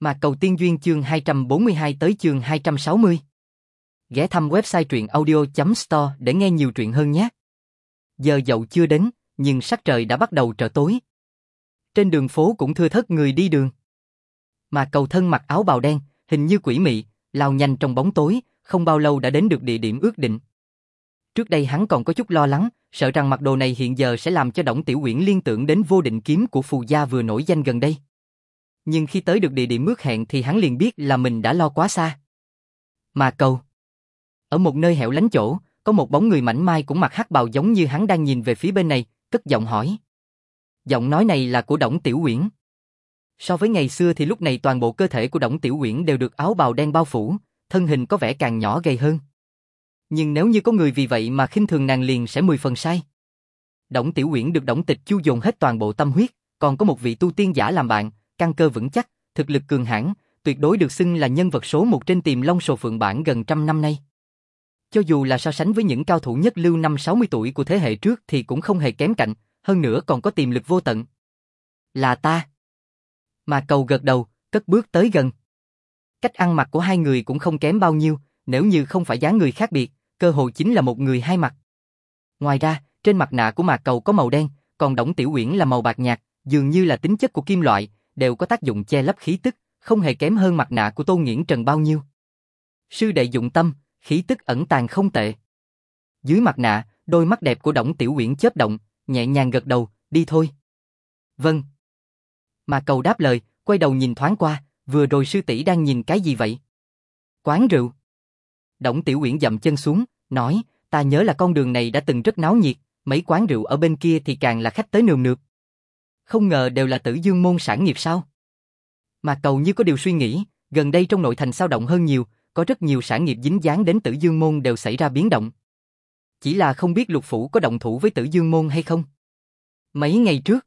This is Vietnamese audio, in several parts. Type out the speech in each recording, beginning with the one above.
Mạc Cầu Tiên Duyên chương 242 tới chương 260. Ghé thăm website truyệnaudio.store để nghe nhiều truyện hơn nhé. Giờ dậu chưa đến, nhưng sắc trời đã bắt đầu trở tối. Trên đường phố cũng thưa thớt người đi đường. Mạc Cầu thân mặc áo bào đen, hình như quỷ mị, lao nhanh trong bóng tối, không bao lâu đã đến được địa điểm ước định. Trước đây hắn còn có chút lo lắng, sợ rằng mặc đồ này hiện giờ sẽ làm cho Đổng Tiểu Uyển liên tưởng đến Vô Định kiếm của phù gia vừa nổi danh gần đây. Nhưng khi tới được địa điểm ước hẹn thì hắn liền biết là mình đã lo quá xa. Mạc Cầu. Ở một nơi hẻo lánh chỗ, có một bóng người mảnh mai cũng mặc hắc bào giống như hắn đang nhìn về phía bên này, cất giọng hỏi. Giọng nói này là của Đổng Tiểu Uyển. So với ngày xưa thì lúc này toàn bộ cơ thể của Đổng Tiểu Uyển đều được áo bào đen bao phủ, thân hình có vẻ càng nhỏ gầy hơn. Nhưng nếu như có người vì vậy mà khinh thường nàng liền sẽ 10 phần sai. Đổng Tiểu Uyển được Đổng Tịch Chu dồn hết toàn bộ tâm huyết, còn có một vị tu tiên giả làm bạn, căn cơ vững chắc, thực lực cường hãn, tuyệt đối được xưng là nhân vật số 1 trên Tiềm Long Sồ Phượng bảng gần trăm năm nay. Cho dù là so sánh với những cao thủ nhất lưu 50-60 tuổi của thế hệ trước thì cũng không hề kém cạnh, hơn nữa còn có tiềm lực vô tận. Là ta. Mạc Cầu gật đầu, cất bước tới gần. Cách ăn mặc của hai người cũng không kém bao nhiêu, nếu như không phải dáng người khác biệt, cơ hồ chính là một người hai mặt. Ngoài ra, trên mặt nạ của Mạc Cầu có màu đen, còn Đổng Tiểu Uyển là màu bạc nhạt, dường như là tính chất của kim loại, đều có tác dụng che lấp khí tức, không hề kém hơn mặt nạ của Tô Nghiễn Trần bao nhiêu. Sư đệ dụng tâm, khí tức ẩn tàng không tệ. Dưới mặt nạ, đôi mắt đẹp của Đổng Tiểu Uyển chớp động, nhẹ nhàng gật đầu, đi thôi. Vâng. Mạc Cầu đáp lời, quay đầu nhìn thoáng qua, vừa rồi sư tỷ đang nhìn cái gì vậy? Quán rượu. Đổng Tiểu Uyển dậm chân xuống, nói, ta nhớ là con đường này đã từng rất náo nhiệt, mấy quán rượu ở bên kia thì càng là khách tới nườm nượp. Không ngờ đều là Tử Dương môn sản nghiệp sao? Mạc Cầu như có điều suy nghĩ, gần đây trong nội thành sao động hơn nhiều, có rất nhiều sản nghiệp dính dáng đến Tử Dương môn đều xảy ra biến động. Chỉ là không biết Lục phủ có động thủ với Tử Dương môn hay không? Mấy ngày trước,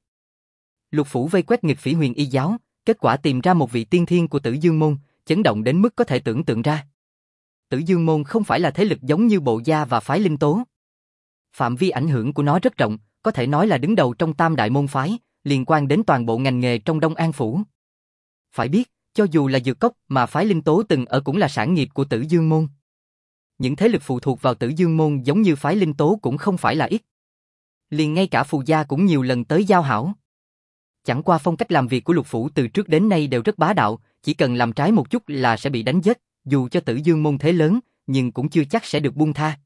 Lục phủ vây quét Nghịch Phỉ Huyền Y giáo, kết quả tìm ra một vị tiên thiên của Tử Dương môn, chấn động đến mức có thể tưởng tượng ra. Tử Dương môn không phải là thế lực giống như Bộ gia và phái Linh Tố. Phạm vi ảnh hưởng của nó rất rộng, có thể nói là đứng đầu trong tam đại môn phái, liên quan đến toàn bộ ngành nghề trong Đông An phủ. Phải biết, cho dù là dược cốc mà phái Linh Tố từng ở cũng là sản nghiệp của Tử Dương môn. Những thế lực phụ thuộc vào Tử Dương môn giống như phái Linh Tố cũng không phải là ít. Liền ngay cả phù gia cũng nhiều lần tới giao hảo. Chẳng qua phong cách làm việc của Lục phủ từ trước đến nay đều rất bá đạo, chỉ cần làm trái một chút là sẽ bị đánh giết, dù cho Tử Dương môn thế lớn, nhưng cũng chưa chắc sẽ được buông tha.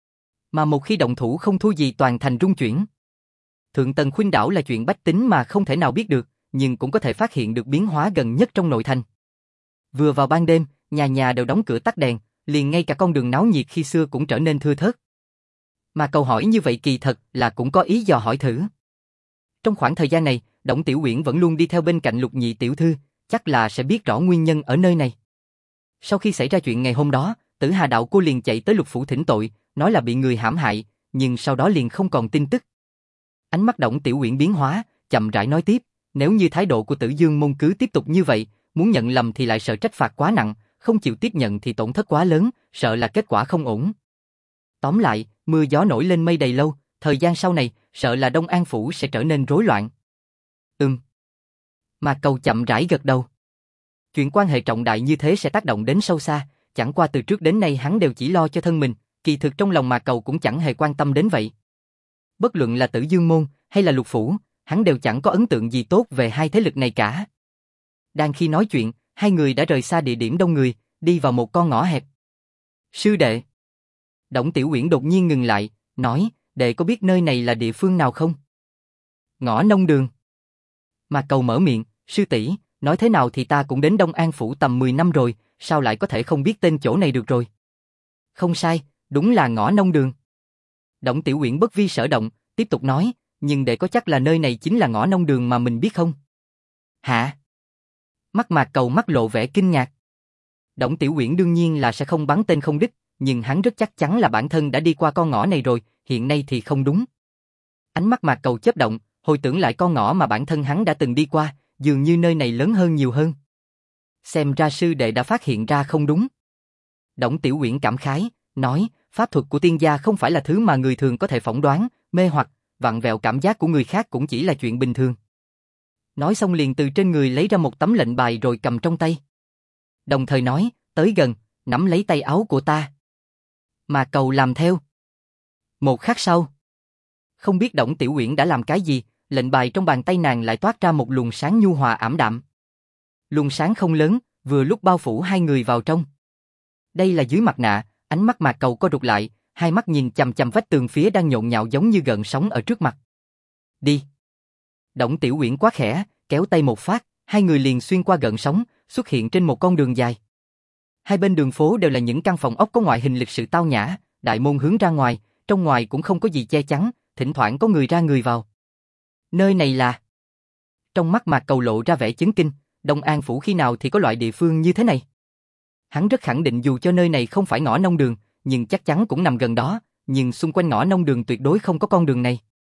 Mà một khi động thủ không thua gì toàn thành rung chuyển. Thượng Tần Khuynh đảo là chuyện bách tính mà không thể nào biết được, nhưng cũng có thể phát hiện được biến hóa gần nhất trong nội thành. Vừa vào ban đêm, nhà nhà đều đóng cửa tắt đèn, liền ngay cả con đường náo nhiệt khi xưa cũng trở nên thưa thớt. Mà câu hỏi như vậy kỳ thật là cũng có ý dò hỏi thử. Trong khoảng thời gian này, Đổng Tiểu Uyển vẫn luôn đi theo bên cạnh Lục nhị tiểu thư, chắc là sẽ biết rõ nguyên nhân ở nơi này. Sau khi xảy ra chuyện ngày hôm đó, Tử Hà đạo cô liền chạy tới Lục phủ thỉnh tội, nói là bị người hãm hại, nhưng sau đó liền không còn tin tức. Ánh mắt Đổng Tiểu Uyển biến hóa, chậm rãi nói tiếp, nếu như thái độ của Tử Dương môn cứ tiếp tục như vậy, muốn nhận lầm thì lại sợ trách phạt quá nặng, không chịu tiếp nhận thì tổn thất quá lớn, sợ là kết quả không ổn. Tóm lại, mưa gió nổi lên mây đầy lâu, thời gian sau này, sợ là Đông An phủ sẽ trở nên rối loạn. Mạc Cầu chậm rãi gật đầu. Chuyện quan hệ trọng đại như thế sẽ tác động đến sâu xa, chẳng qua từ trước đến nay hắn đều chỉ lo cho thân mình, kỳ thực trong lòng Mạc Cầu cũng chẳng hề quan tâm đến vậy. Bất luận là Tử Dương môn hay là Lục phủ, hắn đều chẳng có ấn tượng gì tốt về hai thế lực này cả. Đang khi nói chuyện, hai người đã rời xa địa điểm đông người, đi vào một con ngõ hẹp. Sư đệ. Đổng Tiểu Uyển đột nhiên ngừng lại, nói, đệ có biết nơi này là địa phương nào không? Ngõ Nông Đường. Mạc Cầu mở miệng, sư tỷ, nói thế nào thì ta cũng đến Đông An phủ tầm 10 năm rồi, sao lại có thể không biết tên chỗ này được rồi? Không sai, đúng là ngõ Nông Đường. Đổng Tiểu Uyển bất vi sở động, tiếp tục nói, nhưng đệ có chắc là nơi này chính là ngõ Nông Đường mà mình biết không? Hả? Mắt Mạc Cầu mắt lộ vẻ kinh ngạc. Đổng Tiểu Uyển đương nhiên là sẽ không bắn tên không đích, nhưng hắn rất chắc chắn là bản thân đã đi qua con ngõ này rồi, hiện nay thì không đúng. Ánh mắt Mạc Cầu chớp động, hồi tưởng lại con ngõ mà bản thân hắn đã từng đi qua, dường như nơi này lớn hơn nhiều hơn. Xem ra sư đệ đã phát hiện ra không đúng. Đổng Tiểu Uyển cảm khái, nói, pháp thuật của tiên gia không phải là thứ mà người thường có thể phỏng đoán, mê hoặc, vặn vẹo cảm giác của người khác cũng chỉ là chuyện bình thường. Nói xong liền từ trên người lấy ra một tấm lệnh bài rồi cầm trong tay. Đồng thời nói, tới gần, nắm lấy tay áo của ta. Mà Cầu làm theo. Một khắc sau, không biết Đổng Tiểu Uyển đã làm cái gì, lệnh bài trong bàn tay nàng lại toát ra một luồng sáng nhu hòa ảm đạm. Luồng sáng không lớn, vừa lúc bao phủ hai người vào trong. Đây là dưới mặt nạ, ánh mắt Mạc Cầu co rụt lại, hai mắt nhìn chằm chằm vách tường phía đang nhộn nhạo giống như gợn sóng ở trước mặt. Đi. Đổng Tiểu Uyển quá khẽ, kéo tay một phát, hai người liền xuyên qua gợn sóng, xuất hiện trên một con đường dài. Hai bên đường phố đều là những căn phòng ốc có ngoại hình lịch sự tao nhã, đại môn hướng ra ngoài, trong ngoài cũng không có gì che chắn, thỉnh thoảng có người ra người vào. Nơi này là... Trong mắt Mạc Cầu lộ ra vẻ chấn kinh, Đông An Phủ khi nào thì có loại địa phương như thế này. Hắn rất khẳng định dù cho nơi này không phải ngõ nông đường, nhưng chắc chắn cũng nằm gần đó, nhưng xung quanh ngõ nông đường tuyệt đối không có con đường này.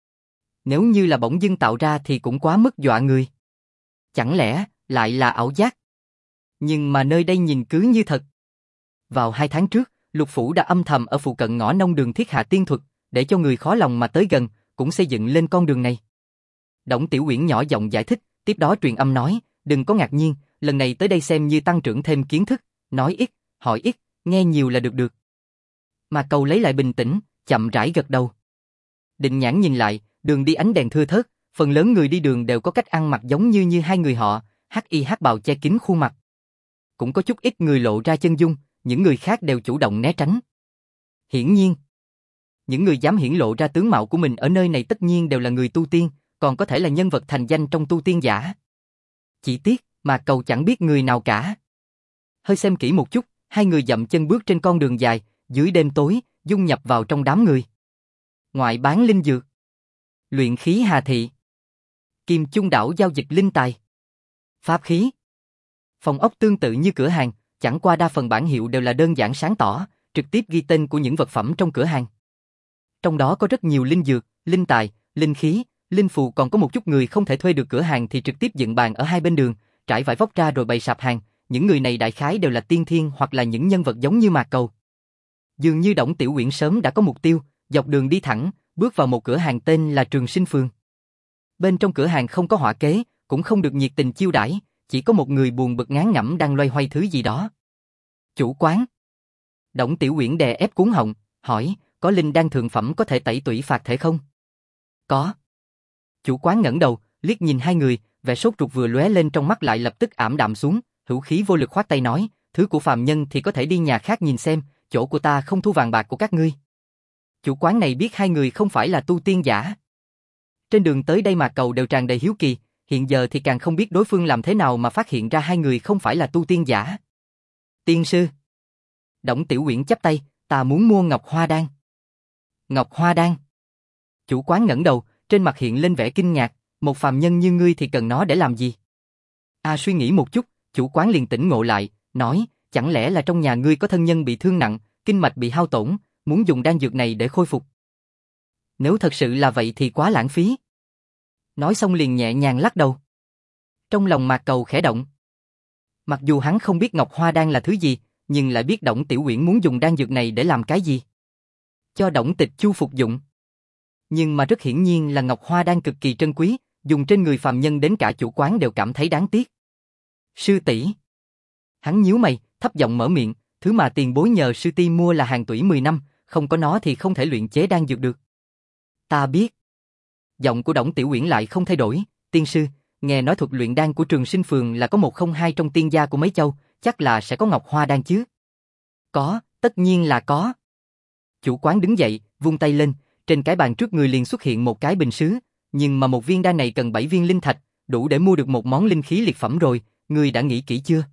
Nếu như là bỗng dưng tạo ra thì cũng quá mức dọa người. Chẳng lẽ lại là ảo giác? Nhưng mà nơi đây nhìn cứ như thật. Vào 2 tháng trước, Lục Phủ đã âm thầm ở phụ cận ngõ nông đường thiết hạ tiên thuật, để cho người khó lòng mà tới gần, cũng xây dựng lên con đường này. Đổng Tiểu Uyển nhỏ giọng giải thích, tiếp đó truyền âm nói, đừng có ngạc nhiên, lần này tới đây xem như tăng trưởng thêm kiến thức, nói ít, hỏi ít, nghe nhiều là được. Mà Cầu lấy lại bình tĩnh, chậm rãi gật đầu. Định Nhãn nhìn lại, đường đi ánh đèn thưa thớt, phần lớn người đi đường đều có cách ăn mặc giống như hai người họ, hắc y hắc bào che kín khuôn mặt. Cũng có chút ít người lộ ra chân dung, những người khác đều chủ động né tránh. Hiển nhiên, những người dám hiển lộ ra tướng mạo của mình ở nơi này tất nhiên đều là người tu tiên, còn có thể là nhân vật thành danh trong tu tiên giả. Chỉ tiếc, mà Cầu chẳng biết người nào cả. Hơi xem kỹ một chút, hai người dậm chân bước trên con đường dài, dưới đêm tối, dung nhập vào trong đám người. Ngoại bán linh dược, luyện khí Hà Thị, Kim Chung đảo giao dịch linh tài, pháp khí. Phòng ốc tương tự như cửa hàng, chẳng qua đa phần bảng hiệu đều là đơn giản sáng tỏ, trực tiếp ghi tên của những vật phẩm trong cửa hàng. Trong đó có rất nhiều linh dược, linh tài, linh khí, linh phù, còn có một chút người không thể thuê được cửa hàng thì trực tiếp dựng bàn ở hai bên đường, trải vải vóc ra rồi bày sạp hàng. Những người này đại khái đều là tiên thiên hoặc là những nhân vật giống như Mạc Cầu. Dường như Đổng Tiểu Uyển sớm đã có mục tiêu, dọc đường đi thẳng, bước vào một cửa hàng tên là Trường Sinh Phường. Bên trong cửa hàng không có hỏa kế, cũng không được nhiệt tình chiêu đãi, chỉ có một người buồn bực ngán ngẩm đang loay hoay thứ gì đó. Chủ quán. Đổng Tiểu Uyển đè ép cuống họng, hỏi, có linh đan thượng phẩm có thể tẩy tủy phạt thể không? Có. Chủ quán ngẩng đầu, liếc nhìn hai người, vẻ sốt ruột vừa lóe lên trong mắt lại lập tức ảm đạm xuống, hữu khí vô lực khoát tay nói, thứ của phàm nhân thì có thể đi nhà khác nhìn xem, chỗ của ta không thu vàng bạc của các ngươi. Chủ quán này biết hai người không phải là tu tiên giả. Trên đường tới đây mà Cầu đều tràn đầy hiếu kỳ, hiện giờ thì càng không biết đối phương làm thế nào mà phát hiện ra hai người không phải là tu tiên giả. Tiên sư. Đổng Tiểu Uyển chắp tay, ta muốn mua Ngọc Hoa Đan. Ngọc Hoa Đan. Chủ quán ngẩng đầu, trên mặt hiện lên vẻ kinh ngạc, một phàm nhân như ngươi thì cần nó để làm gì? Suy nghĩ một chút, chủ quán liền tỉnh ngộ lại, nói, chẳng lẽ là trong nhà ngươi có thân nhân bị thương nặng, kinh mạch bị hao tổn, muốn dùng đan dược này để khôi phục. Nếu thật sự là vậy thì quá lãng phí. Nói xong liền nhẹ nhàng lắc đầu. Trong lòng Mạc Cầu khẽ động. Mặc dù hắn không biết Ngọc Hoa Đan là thứ gì, nhưng lại biết Đổng Tiểu Uyển muốn dùng đan dược này để làm cái gì. Cho Đổng Tịch Chu phục dụng. Nhưng mà rất hiển nhiên là Ngọc Hoa Đan cực kỳ trân quý, dùng trên người phàm nhân đến cả chủ quán đều cảm thấy đáng tiếc. Sư tỷ. Hắn nhíu mày, thấp giọng mở miệng, thứ mà tiền bối nhờ sư ti mua là hàng tuổi 10 năm, không có nó thì không thể luyện chế đan dược được. Ta biết. Giọng của Đổng Tiểu Uyển lại không thay đổi, tiên sư, nghe nói thuật luyện đan của Trường Sinh Phường là có 102 trong tiên gia của mấy châu, chắc là sẽ có Ngọc Hoa Đan chứ? Có, tất nhiên là có. Chủ quán đứng dậy, vung tay lên, trên cái bàn trước người liền xuất hiện một cái bình sứ, nhưng mà một viên đan này cần 7 viên linh thạch, đủ để mua được một món linh khí liệt phẩm rồi, ngươi đã nghĩ kỹ chưa?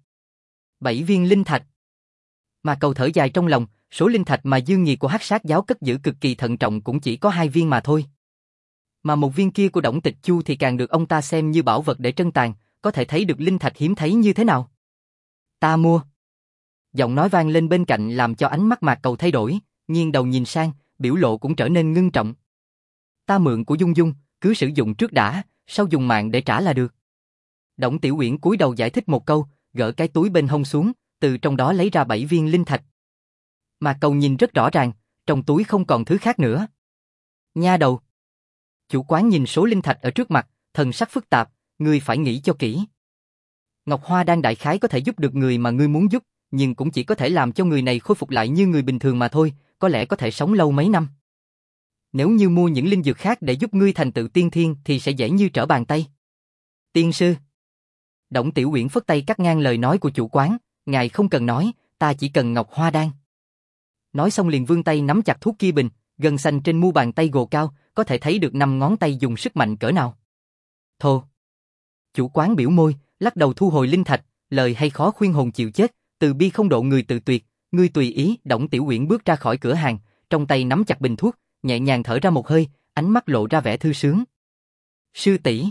7 viên linh thạch. Mà Cầu thở dài trong lòng, số linh thạch mà Dương Nghiệt của Hắc Sát giáo cất giữ cực kỳ thận trọng cũng chỉ có 2 viên mà thôi. Mà một viên kia của Đổng Tịch Chu thì càng được ông ta xem như bảo vật để trân tàng, có thể thấy được linh thạch hiếm thấy như thế nào. Ta mua. Giọng nói vang lên bên cạnh làm cho ánh mắt Mạc Cầu thay đổi, nghiêng đầu nhìn sang, biểu lộ cũng trở nên ngưng trọng. Ta mượn của Dung Dung, cứ sử dụng trước đã, sau dùng mạng để trả là được. Đổng Tiểu Uyển cúi đầu giải thích một câu, gỡ cái túi bên hông xuống, từ trong đó lấy ra 7 viên linh thạch. Mạc Cầu nhìn rất rõ ràng, trong túi không còn thứ khác nữa. Nha đầu. Chủ quán nhìn số linh thạch ở trước mặt, thần sắc phức tạp, ngươi phải nghĩ cho kỹ. Ngọc Hoa Đan đại khái có thể giúp được người mà ngươi muốn giúp, nhưng cũng chỉ có thể làm cho người này khôi phục lại như người bình thường mà thôi, có lẽ có thể sống lâu mấy năm. Nếu như mua những linh dược khác để giúp ngươi thành tựu tiên thiên thì sẽ dễ như trở bàn tay. Tiên sư. Đổng Tiểu Uyển phất tay cắt ngang lời nói của chủ quán, ngài không cần nói, ta chỉ cần Ngọc Hoa Đan. Nói xong liền vươn tay nắm chặt thuốc kia bình, gân xanh trên mu bàn tay gồ cao, có thể thấy được 5 ngón tay dùng sức mạnh cỡ nào. Thô. Chủ quán biểu môi, lắc đầu thu hồi linh thạch, lời hay khó khuyên hồn chịu chết, từ bi không độ người tự tuyệt, ngươi tùy ý. Đổng Tiểu Uyển bước ra khỏi cửa hàng, trong tay nắm chặt bình thuốc, nhẹ nhàng thở ra một hơi, ánh mắt lộ ra vẻ thư sướng. Sư tỷ.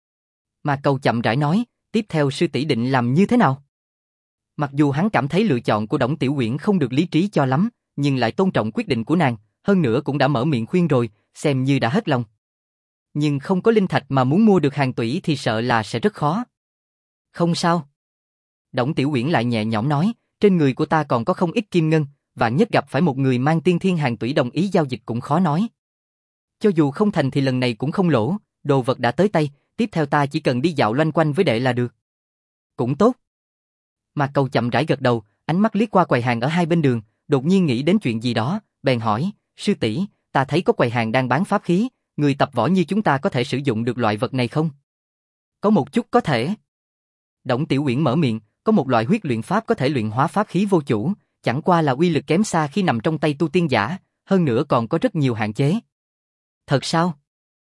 Mà Cầu chậm rãi nói, tiếp theo sư tỷ định làm như thế nào? Mặc dù hắn cảm thấy lựa chọn của Đổng Tiểu Uyển không được lý trí cho lắm, nhưng lại tôn trọng quyết định của nàng, hơn nữa cũng đã mở miệng khuyên rồi, xem như đã hết lòng. Nhưng không có linh thạch mà muốn mua được hàng tủy thì sợ là sẽ rất khó. Không sao. Đổng Tiểu Uyển lại nhẹ nhõm nói, trên người của ta còn có không ít kim ngân, vạn nhất gặp phải một người mang tiên thiên hàng tủy đồng ý giao dịch cũng khó nói. Cho dù không thành thì lần này cũng không lỗ, đồ vật đã tới tay, tiếp theo ta chỉ cần đi dạo loanh quanh với đệ là được. Cũng tốt. Mà Cầu chậm rãi gật đầu, ánh mắt liếc qua quầy hàng ở hai bên đường, đột nhiên nghĩ đến chuyện gì đó, bèn hỏi, sư tỷ, ta thấy có quầy hàng đang bán pháp khí, người tập võ như chúng ta có thể sử dụng được loại vật này không? Có một chút có thể. Đổng Tiểu Uyển mở miệng, có một loại huyết luyện pháp có thể luyện hóa pháp khí vô chủ, chẳng qua là uy lực kém xa khi nằm trong tay tu tiên giả, hơn nữa còn có rất nhiều hạn chế. Thật sao?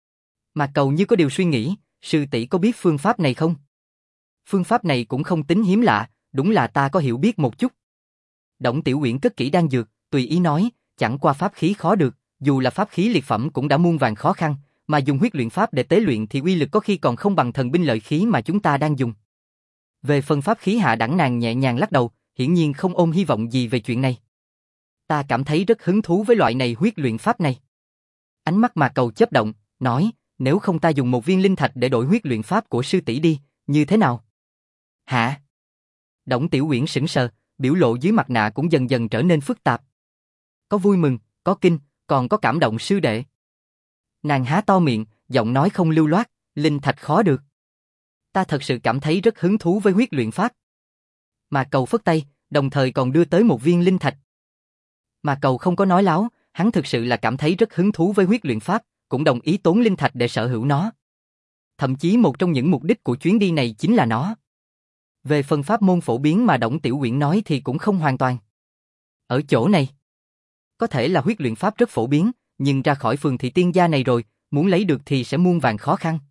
Mà Cầu như có điều suy nghĩ, sư tỷ có biết phương pháp này không? Phương pháp này cũng không tính hiếm lạ, đúng là ta có hiểu biết một chút. Đổng Tiểu Uyển cất kỹ đan dược, tùy ý nói, chẳng qua pháp khí khó được, dù là pháp khí liệt phẩm cũng đã muôn vàn khó khăn, mà dùng huyết luyện pháp để tế luyện thì uy lực có khi còn không bằng thần binh lợi khí mà chúng ta đang dùng. Về phần pháp khí hạ đẳng, nàng nhẹ nhàng lắc đầu, hiển nhiên không ôm hy vọng gì về chuyện này. Ta cảm thấy rất hứng thú với loại này huyết luyện pháp này. Ánh mắt Mà Cầu chớp động, nói, nếu không ta dùng một viên linh thạch để đổi huyết luyện pháp của sư tỷ đi, như thế nào? Hả? Đổng Tiểu Uyển sững sờ, biểu lộ dưới mặt nạ cũng dần dần trở nên phức tạp. Có vui mừng, có kinh, còn có cảm động sư đệ. Nàng há to miệng, giọng nói không lưu loát, linh thạch khó được. Ta thật sự cảm thấy rất hứng thú với huyết luyện pháp. Mà Cầu phất tay, đồng thời còn đưa tới một viên linh thạch. Mà Cầu không có nói láo, hắn thực sự là cảm thấy rất hứng thú với huyết luyện pháp, cũng đồng ý tốn linh thạch để sở hữu nó. Thậm chí một trong những mục đích của chuyến đi này chính là nó. Về phần pháp môn phổ biến mà Đổng Tiểu Uyển nói thì cũng không hoàn toàn. Ở chỗ này, có thể là huyết luyện pháp rất phổ biến, nhưng ra khỏi phường thị tiên gia này rồi, muốn lấy được thì sẽ muôn vàn khó khăn.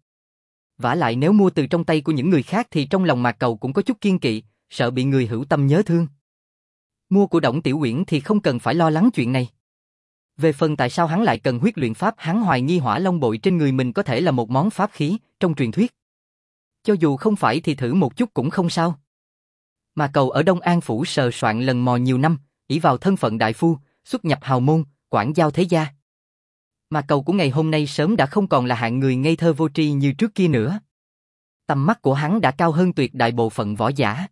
Vả lại nếu mua từ trong tay của những người khác thì trong lòng Mạc Cầu cũng có chút kiêng kỵ, sợ bị người hữu tâm nhớ thương. Mua của Đổng Tiểu Uyển thì không cần phải lo lắng chuyện này. Về phần tại sao hắn lại cần huyết luyện pháp, hắn hoài nghi Hỏa Long bội trên người mình có thể là một món pháp khí trong truyền thuyết. Cho dù không phải thì thử một chút cũng không sao. Mà Cầu ở Đông An phủ sờ soạn lần mò nhiều năm, ỷ vào thân phận đại phu, xuất nhập hào môn, quản giao thế gia. Mà Cầu của ngày hôm nay sớm đã không còn là hạng người ngây thơ vô tri như trước kia nữa. Tầm mắt của hắn đã cao hơn tuyệt đại bộ phận võ giả.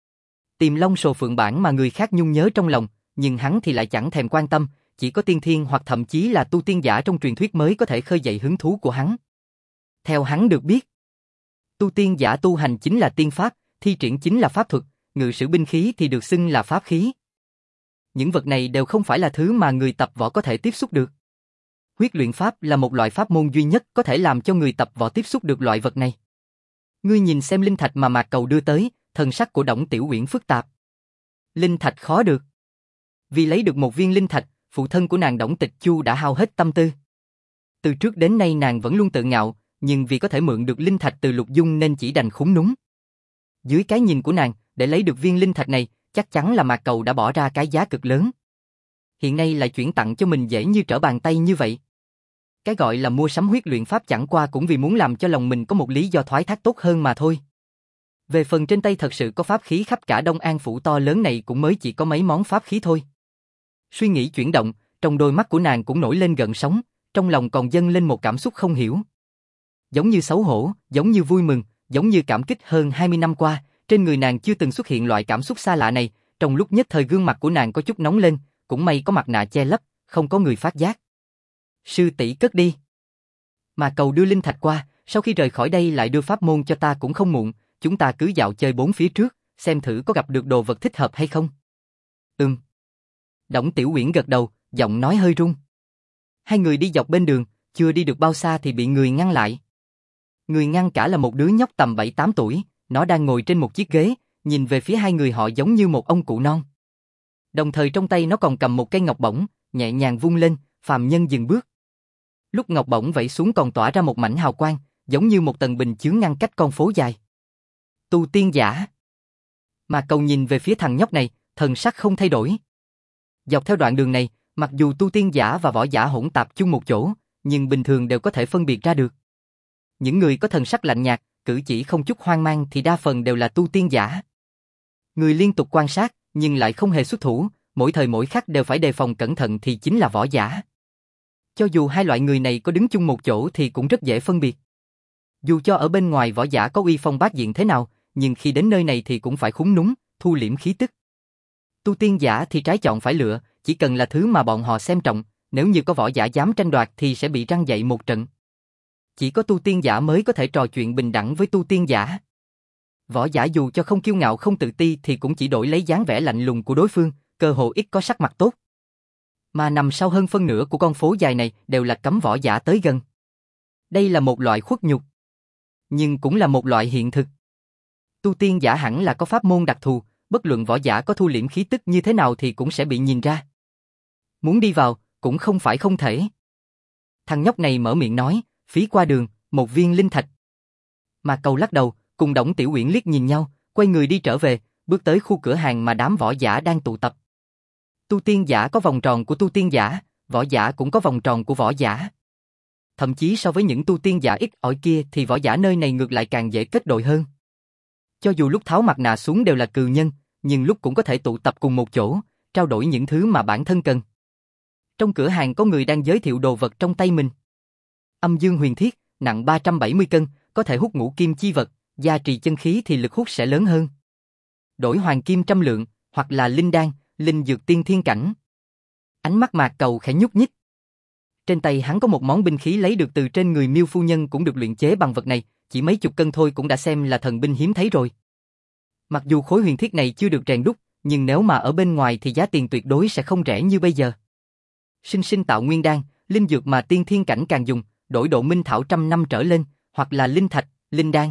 Tìm Long Sồ Phượng Bản mà người khác nhung nhớ trong lòng, nhưng hắn thì lại chẳng thèm quan tâm, chỉ có tiên thiên hoặc thậm chí là tu tiên giả trong truyền thuyết mới có thể khơi dậy hứng thú của hắn. Theo hắn được biết, tu tiên giả tu hành chính là tiên pháp, thi triển chính là pháp thuật, ngự sử binh khí thì được xưng là pháp khí. Những vật này đều không phải là thứ mà người tập võ có thể tiếp xúc được. Huyết luyện pháp là một loại pháp môn duy nhất có thể làm cho người tập võ tiếp xúc được loại vật này. Ngươi nhìn xem linh thạch mà Mạc Cầu đưa tới, thần sắc của Đổng Tiểu Uyển phức tạp. Linh thạch khó được. Vì lấy được một viên linh thạch, phụ thân của nàng Đổng Tịch Chu đã hao hết tâm tư. Từ trước đến nay nàng vẫn luôn tự ngạo, nhưng vì có thể mượn được linh thạch từ Lục Dung nên chỉ đành khúm núm. Dưới cái nhìn của nàng, để lấy được viên linh thạch này, chắc chắn là Mạc Cầu đã bỏ ra cái giá cực lớn. Hiện nay lại chuyển tặng cho mình dễ như trở bàn tay như vậy. Cái gọi là mua sắm huyết luyện pháp chẳng qua cũng vì muốn làm cho lòng mình có một lý do thoái thác tốt hơn mà thôi. Về phần trên tay thật sự có pháp khí khắp cả Đông An phủ to lớn này cũng mới chỉ có mấy món pháp khí thôi. Suy nghĩ chuyển động, trong đôi mắt của nàng cũng nổi lên gợn sóng, trong lòng còn dâng lên một cảm xúc không hiểu. Giống như xấu hổ, giống như vui mừng, giống như cảm kích. Hơn 20 năm qua, trên người nàng chưa từng xuất hiện loại cảm xúc xa lạ này, trong lúc nhất thời gương mặt của nàng có chút nóng lên, cũng may có mặt nạ che lấp, không có người phát giác. Sư tỷ cất đi. Mà Cầu đưa linh thạch qua, sau khi rời khỏi đây lại đưa pháp môn cho ta cũng không muộn, chúng ta cứ dạo chơi bốn phía trước, xem thử có gặp được đồ vật thích hợp hay không. Đổng Tiểu Uyển gật đầu, giọng nói hơi run. Hai người đi dọc bên đường, chưa đi được bao xa thì bị người ngăn lại. Người ngăn cả là một đứa nhóc tầm 7-8 tuổi, nó đang ngồi trên một chiếc ghế, nhìn về phía hai người họ giống như một ông cụ non. Đồng thời trong tay nó còn cầm một cây ngọc bổng, nhẹ nhàng vung lên, phàm nhân dừng bước. Lúc ngọc bổng vẩy xuống còn tỏa ra một mảnh hào quang, giống như một tầng bình chướng ngăn cách con phố dài. Tu tiên giả. Mà Cầu nhìn về phía thằng nhóc này, thần sắc không thay đổi. Dọc theo đoạn đường này, mặc dù tu tiên giả và võ giả hỗn tạp chung một chỗ, nhưng bình thường đều có thể phân biệt ra được. Những người có thần sắc lạnh nhạt, cử chỉ không chút hoang mang thì đa phần đều là tu tiên giả. Người liên tục quan sát, nhưng lại không hề xuất thủ, mỗi thời mỗi khắc đều phải đề phòng cẩn thận thì chính là võ giả. Cho dù hai loại người này có đứng chung một chỗ thì cũng rất dễ phân biệt. Dù cho ở bên ngoài võ giả có uy phong bát diện thế nào, nhưng khi đến nơi này thì cũng phải khúm núm, thu liễm khí tức. Tu tiên giả thì trái chọn phải lựa, chỉ cần là thứ mà bọn họ xem trọng, nếu như có võ giả dám tranh đoạt thì sẽ bị răng dậy một trận. Chỉ có tu tiên giả mới có thể trò chuyện bình đẳng với tu tiên giả. Võ giả dù cho không kiêu ngạo không tự ti thì cũng chỉ đổi lấy dáng vẻ lạnh lùng của đối phương, cơ hồ ít có sắc mặt tốt. Mà nằm sau hơn phân nửa của con phố dài này đều là cấm võ giả tới gần. Đây là một loại khuất nhục, nhưng cũng là một loại hiện thực. Tu tiên giả hẳn là có pháp môn đặc thù, bất luận võ giả có thu liễm khí tức như thế nào thì cũng sẽ bị nhìn ra. Muốn đi vào, cũng không phải không thể. Thằng nhóc này mở miệng nói, phí qua đường, một viên linh thạch. Mà Cầu lắc đầu, cùng Đổng Tiểu Uyển liếc nhìn nhau, quay người đi trở về, bước tới khu cửa hàng mà đám võ giả đang tụ tập. Tu tiên giả có vòng tròn của tu tiên giả, võ giả cũng có vòng tròn của võ giả. Thậm chí so với những tu tiên giả ít ỏi kia thì võ giả nơi này ngược lại càng dễ kết đội hơn. Cho dù lúc tháo mặt nạ xuống đều là cừu nhân, nhưng lúc cũng có thể tụ tập cùng một chỗ, trao đổi những thứ mà bản thân cần. Trong cửa hàng có người đang giới thiệu đồ vật trong tay mình. Âm dương huyền thiết, nặng 370 cân, có thể hút ngũ kim chi vật, gia trì chân khí thì lực hút sẽ lớn hơn. Đổi hoàng kim trăm lượng, hoặc là linh đan, linh dược tiên thiên cảnh. Ánh mắt Mạc Cầu khẽ nhúc nhích. Trên tay hắn có một món binh khí lấy được từ trên người Miêu phu nhân cũng được luyện chế bằng vật này, chỉ mấy chục cân thôi cũng đã xem là thần binh hiếm thấy rồi. Mặc dù khối huyền thiết này chưa được rèn đúc, nhưng nếu mà ở bên ngoài thì giá tiền tuyệt đối sẽ không rẻ như bây giờ. Sinh sinh tạo nguyên đan, linh dược mà tiên thiên cảnh càng dùng, đổi độ minh thảo 100 năm trở lên, hoặc là linh thạch, linh đan.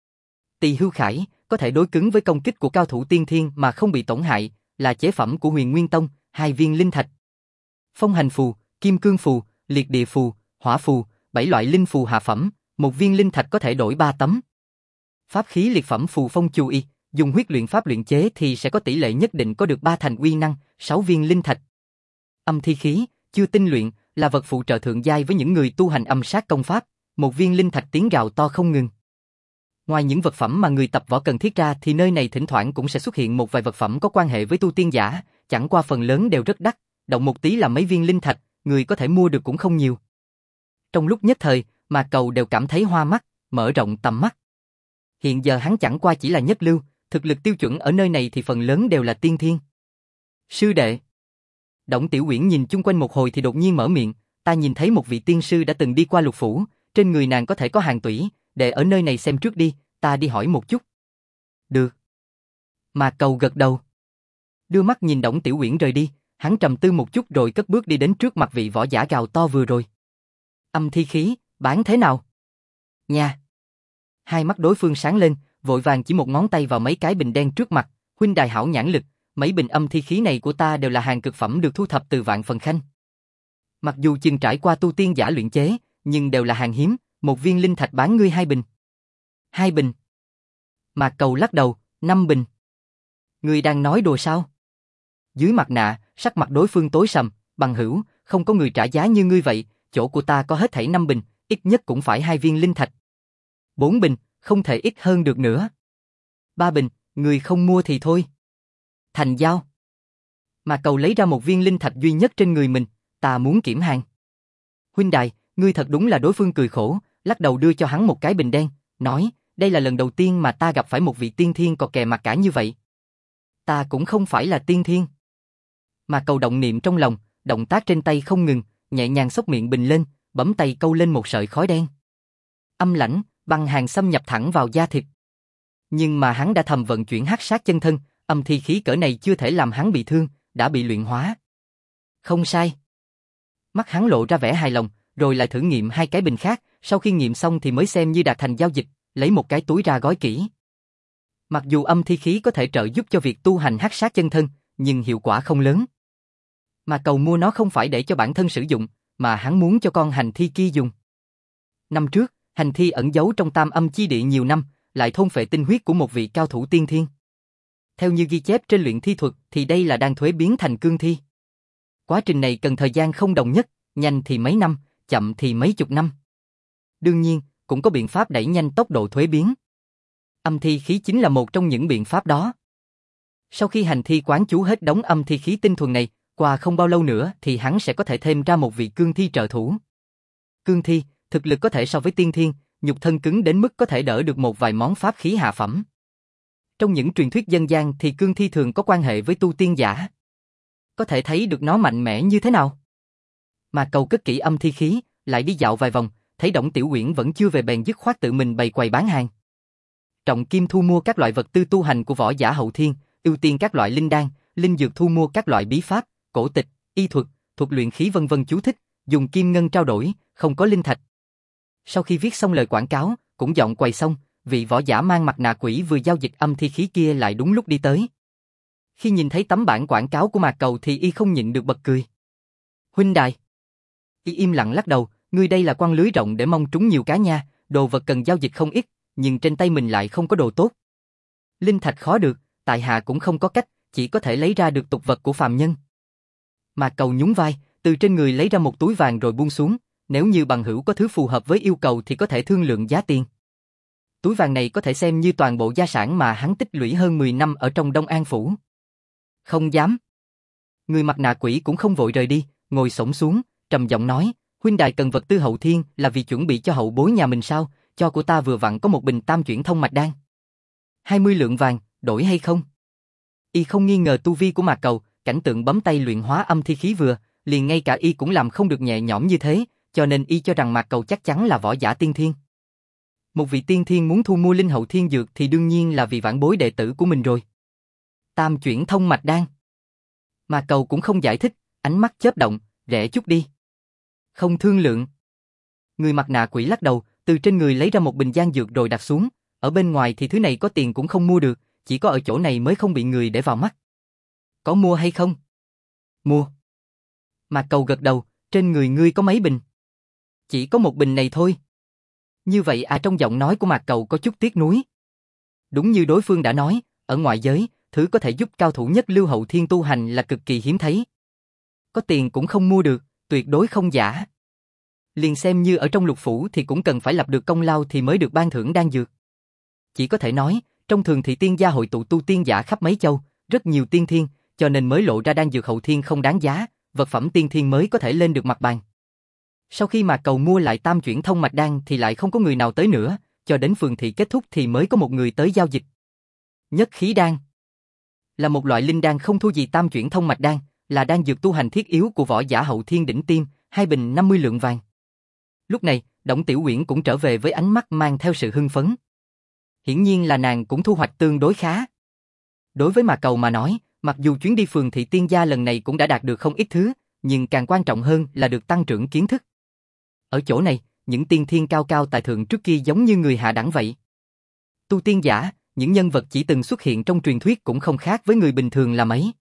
Tỳ hưu khải, có thể đối cứng với công kích của cao thủ tiên thiên mà không bị tổn hại, là chế phẩm của Huyền Nguyên Tông, 2 viên linh thạch. Phong hành phù, kim cương phù, liệt địa phù, hỏa phù, 7 loại linh phù hạ phẩm, một viên linh thạch có thể đổi 3 tấm. Pháp khí liệt phẩm phù phong chu y, dùng huyết luyện pháp luyện chế thì sẽ có tỷ lệ nhất định có được 3 thành uy năng, 6 viên linh thạch. Âm thi khí, chưa tinh luyện, là vật phụ trợ thượng giai với những người tu hành âm sát công pháp, một viên linh thạch tiếng gào to không ngừng. Ngoài những vật phẩm mà người tập võ cần thiết ra thì nơi này thỉnh thoảng cũng sẽ xuất hiện một vài vật phẩm có quan hệ với tu tiên giả, chẳng qua phần lớn đều rất đắt, động một tí là mấy viên linh thạch, người có thể mua được cũng không nhiều. Trong lúc nhất thời, mà Cầu đều cảm thấy hoa mắt, mở rộng tầm mắt. Hiện giờ hắn chẳng qua chỉ là nhất lưu, thực lực tiêu chuẩn ở nơi này thì phần lớn đều là tiên thiên. Sư đệ. Đổng Tiểu Uyển nhìn chung quanh một hồi thì đột nhiên mở miệng, ta nhìn thấy một vị tiên sư đã từng đi qua Lục Phủ, trên người nàng có thể có hàng tủy, để ở nơi này xem trước đi, ta đi hỏi một chút. Được. Mà Cầu gật đầu. Đưa mắt nhìn Đổng Tiểu Uyển rời đi, hắn trầm tư một chút rồi cất bước đi đến trước mặt vị võ giả gào to vừa rồi. Âm thi khí, bán thế nào? Nha. Hai mắt đối phương sáng lên, vội vàng chỉ một ngón tay vào mấy cái bình đen trước mặt, huynh đài hảo nhãn lực, mấy bình âm thi khí này của ta đều là hàng cực phẩm được thu thập từ Vạn Phần Khanh. Mặc dù chừng trải qua tu tiên giả luyện chế, nhưng đều là hàng hiếm, một viên linh thạch bán ngươi 2 bình. 2 bình. Mạc Cầu lắc đầu, 5 bình. Ngươi đang nói đùa sao? Dưới mặt nạ, sắc mặt đối phương tối sầm, bằng hữu, không có người trả giá như ngươi vậy, chỗ của ta có hết thảy 5 bình, ít nhất cũng phải 2 viên linh thạch. 4 bình, không thể ít hơn được nữa. 3 bình, người không mua thì thôi. Thành giao. Mà Cầu lấy ra một viên linh thạch duy nhất trên người mình, ta muốn kiểm hàng. Huynh đài, ngươi thật đúng là đối phương cười khổ, lắc đầu đưa cho hắn một cái bình đen, nói, đây là lần đầu tiên mà ta gặp phải một vị tiên thiên có kè mặt cả như vậy. Ta cũng không phải là tiên thiên. Mà Cầu động niệm trong lòng, động tác trên tay không ngừng, nhẹ nhàng xốc miệng bình lên, bấm tay câu lên một sợi khói đen. Âm lãnh, băng hàn xâm nhập thẳng vào da thịt. Nhưng mà hắn đã thầm vận chuyển hắc sát chân thân, âm thi khí cỡ này chưa thể làm hắn bị thương, đã bị luyện hóa. Không sai. Mắt hắn lộ ra vẻ hài lòng, rồi lại thử nghiệm hai cái bình khác, sau khi nghiệm xong thì mới xem như đạt thành giao dịch, lấy một cái túi ra gói kỹ. Mặc dù âm thi khí có thể trợ giúp cho việc tu hành hắc sát chân thân, nhưng hiệu quả không lớn. Mà Cầu mua nó không phải để cho bản thân sử dụng, mà hắn muốn cho con hành thi kia dùng. Năm trước, hành thi ẩn giấu trong Tam Âm Chi Địa nhiều năm, lại thôn phệ tinh huyết của một vị cao thủ tiên thiên. Theo như ghi chép trên luyện thi thuật thì đây là đang thuế biến thành cương thi. Quá trình này cần thời gian không đồng nhất, nhanh thì mấy năm, chậm thì mấy chục năm. Đương nhiên, cũng có biện pháp đẩy nhanh tốc độ thuế biến. Âm thi khí chính là một trong những biện pháp đó. Sau khi hành thi quán chú hết đống âm thi khí tinh thuần này, qua không bao lâu nữa thì hắn sẽ có thể thêm ra một vị cương thi trợ thủ. Cương thi, thực lực có thể so với tiên thiên, nhục thân cứng đến mức có thể đỡ được một vài món pháp khí hạ phẩm. Trong những truyền thuyết dân gian thì cương thi thường có quan hệ với tu tiên giả. Có thể thấy được nó mạnh mẽ như thế nào. Mà Cầu cất kỹ âm thi khí, lại đi dạo vài vòng, thấy Đổng Tiểu Uyển vẫn chưa về bèn dứt khoát tự mình bày quầy bán hàng. Trọng kim thu mua các loại vật tư tu hành của võ giả hậu thiên, ưu tiên các loại linh đan, linh dược thu mua các loại bí pháp, cổ tịch, y thuật, thuật luyện khí vân vân chú thích, dùng kim ngân trao đổi, không có linh thạch. Sau khi viết xong lời quảng cáo, cũng dọn quầy xong, vị võ giả mang mặt nạ quỷ vừa giao dịch âm thi khí kia lại đúng lúc đi tới. Khi nhìn thấy tấm bản quảng cáo của Mạc Cầu thì y không nhịn được bật cười. Huynh đài. Y im lặng lắc đầu, ngươi đây là quăng lưới rộng để mong trúng nhiều cá nha, đồ vật cần giao dịch không ít, nhưng trên tay mình lại không có đồ tốt. Linh thạch khó được, tại hạ cũng không có cách, chỉ có thể lấy ra được tục vật của phàm nhân. Mạc Cầu nhún vai, từ trên người lấy ra một túi vàng rồi buông xuống, nếu như bằng hữu có thứ phù hợp với yêu cầu thì có thể thương lượng giá tiền. Túi vàng này có thể xem như toàn bộ gia sản mà hắn tích lũy hơn 10 năm ở trong Đông An Phủ. Không dám. Người mặt nạ quỷ cũng không vội rời đi, ngồi xổm xuống, trầm giọng nói, huynh đài cần vật tư hậu thiên là vì chuẩn bị cho hậu bối nhà mình sao, cho của ta vừa vặn có một bình tam chuyển thông mạch đan. 20 lượng vàng, đổi hay không? Y không nghi ngờ tu vi của Mạc Cầu, cảnh tượng bấm tay luyện hóa âm thi khí vừa, liền ngay cả y cũng làm không được nhẹ nhõm như thế, cho nên y cho rằng Mạc Cầu chắc chắn là võ giả tiên thiên. Một vị tiên thiên muốn thu mua linh hậu thiên dược thì đương nhiên là vị vãn bối đệ tử của mình rồi. Tam chuyển thông mạch đan. Mạc Cầu cũng không giải thích, ánh mắt chớp động, rẻ chút đi. Không thương lượng. Người mặt nạ quỷ lắc đầu, từ trên người lấy ra một bình giang dược rồi đặt xuống, ở bên ngoài thì thứ này có tiền cũng không mua được, chỉ có ở chỗ này mới không bị người để vào mắt. Có mua hay không? Mua. Mạc Cầu gật đầu, trên người ngươi có mấy bình? Chỉ có một bình này thôi. Như vậy trong giọng nói của Mạc Cầu có chút tiếc nuối. Đúng như đối phương đã nói, ở ngoại giới, thứ có thể giúp cao thủ nhất lưu hậu thiên tu hành là cực kỳ hiếm thấy. Có tiền cũng không mua được, tuyệt đối không giả. Liền xem như ở trong lục phủ thì cũng cần phải lập được công lao thì mới được ban thưởng đan dược. Chỉ có thể nói, trong thường thị tiên gia hội tụ tu tiên giả khắp mấy châu, rất nhiều tiên thiên, cho nên mới lộ ra đan dược hậu thiên không đáng giá, vật phẩm tiên thiên mới có thể lên được mặt bàn. Sau khi Mạc Cầu mua lại tam chuyển thông mạch đan thì lại không có người nào tới nữa, cho đến phường thị kết thúc thì mới có một người tới giao dịch. Nhất khí đan là một loại linh đan không thua gì tam chuyển thông mạch đan, là đan dược tu hành thiết yếu của võ giả hậu thiên đỉnh tiêm, 2 bình 50 lượng vàng. Lúc này, Đổng Tiểu Uyển cũng trở về với ánh mắt mang theo sự hưng phấn. Hiển nhiên là nàng cũng thu hoạch tương đối khá. Đối với Mạc Cầu mà nói, mặc dù chuyến đi phường thị tiên gia lần này cũng đã đạt được không ít thứ, nhưng càng quan trọng hơn là được tăng trưởng kiến thức. Ở chỗ này, những tiên thiên cao cao tại thượng trước kia giống như người hạ đẳng vậy. Tu tiên giả, những nhân vật chỉ từng xuất hiện trong truyền thuyết cũng không khác với người bình thường là mấy.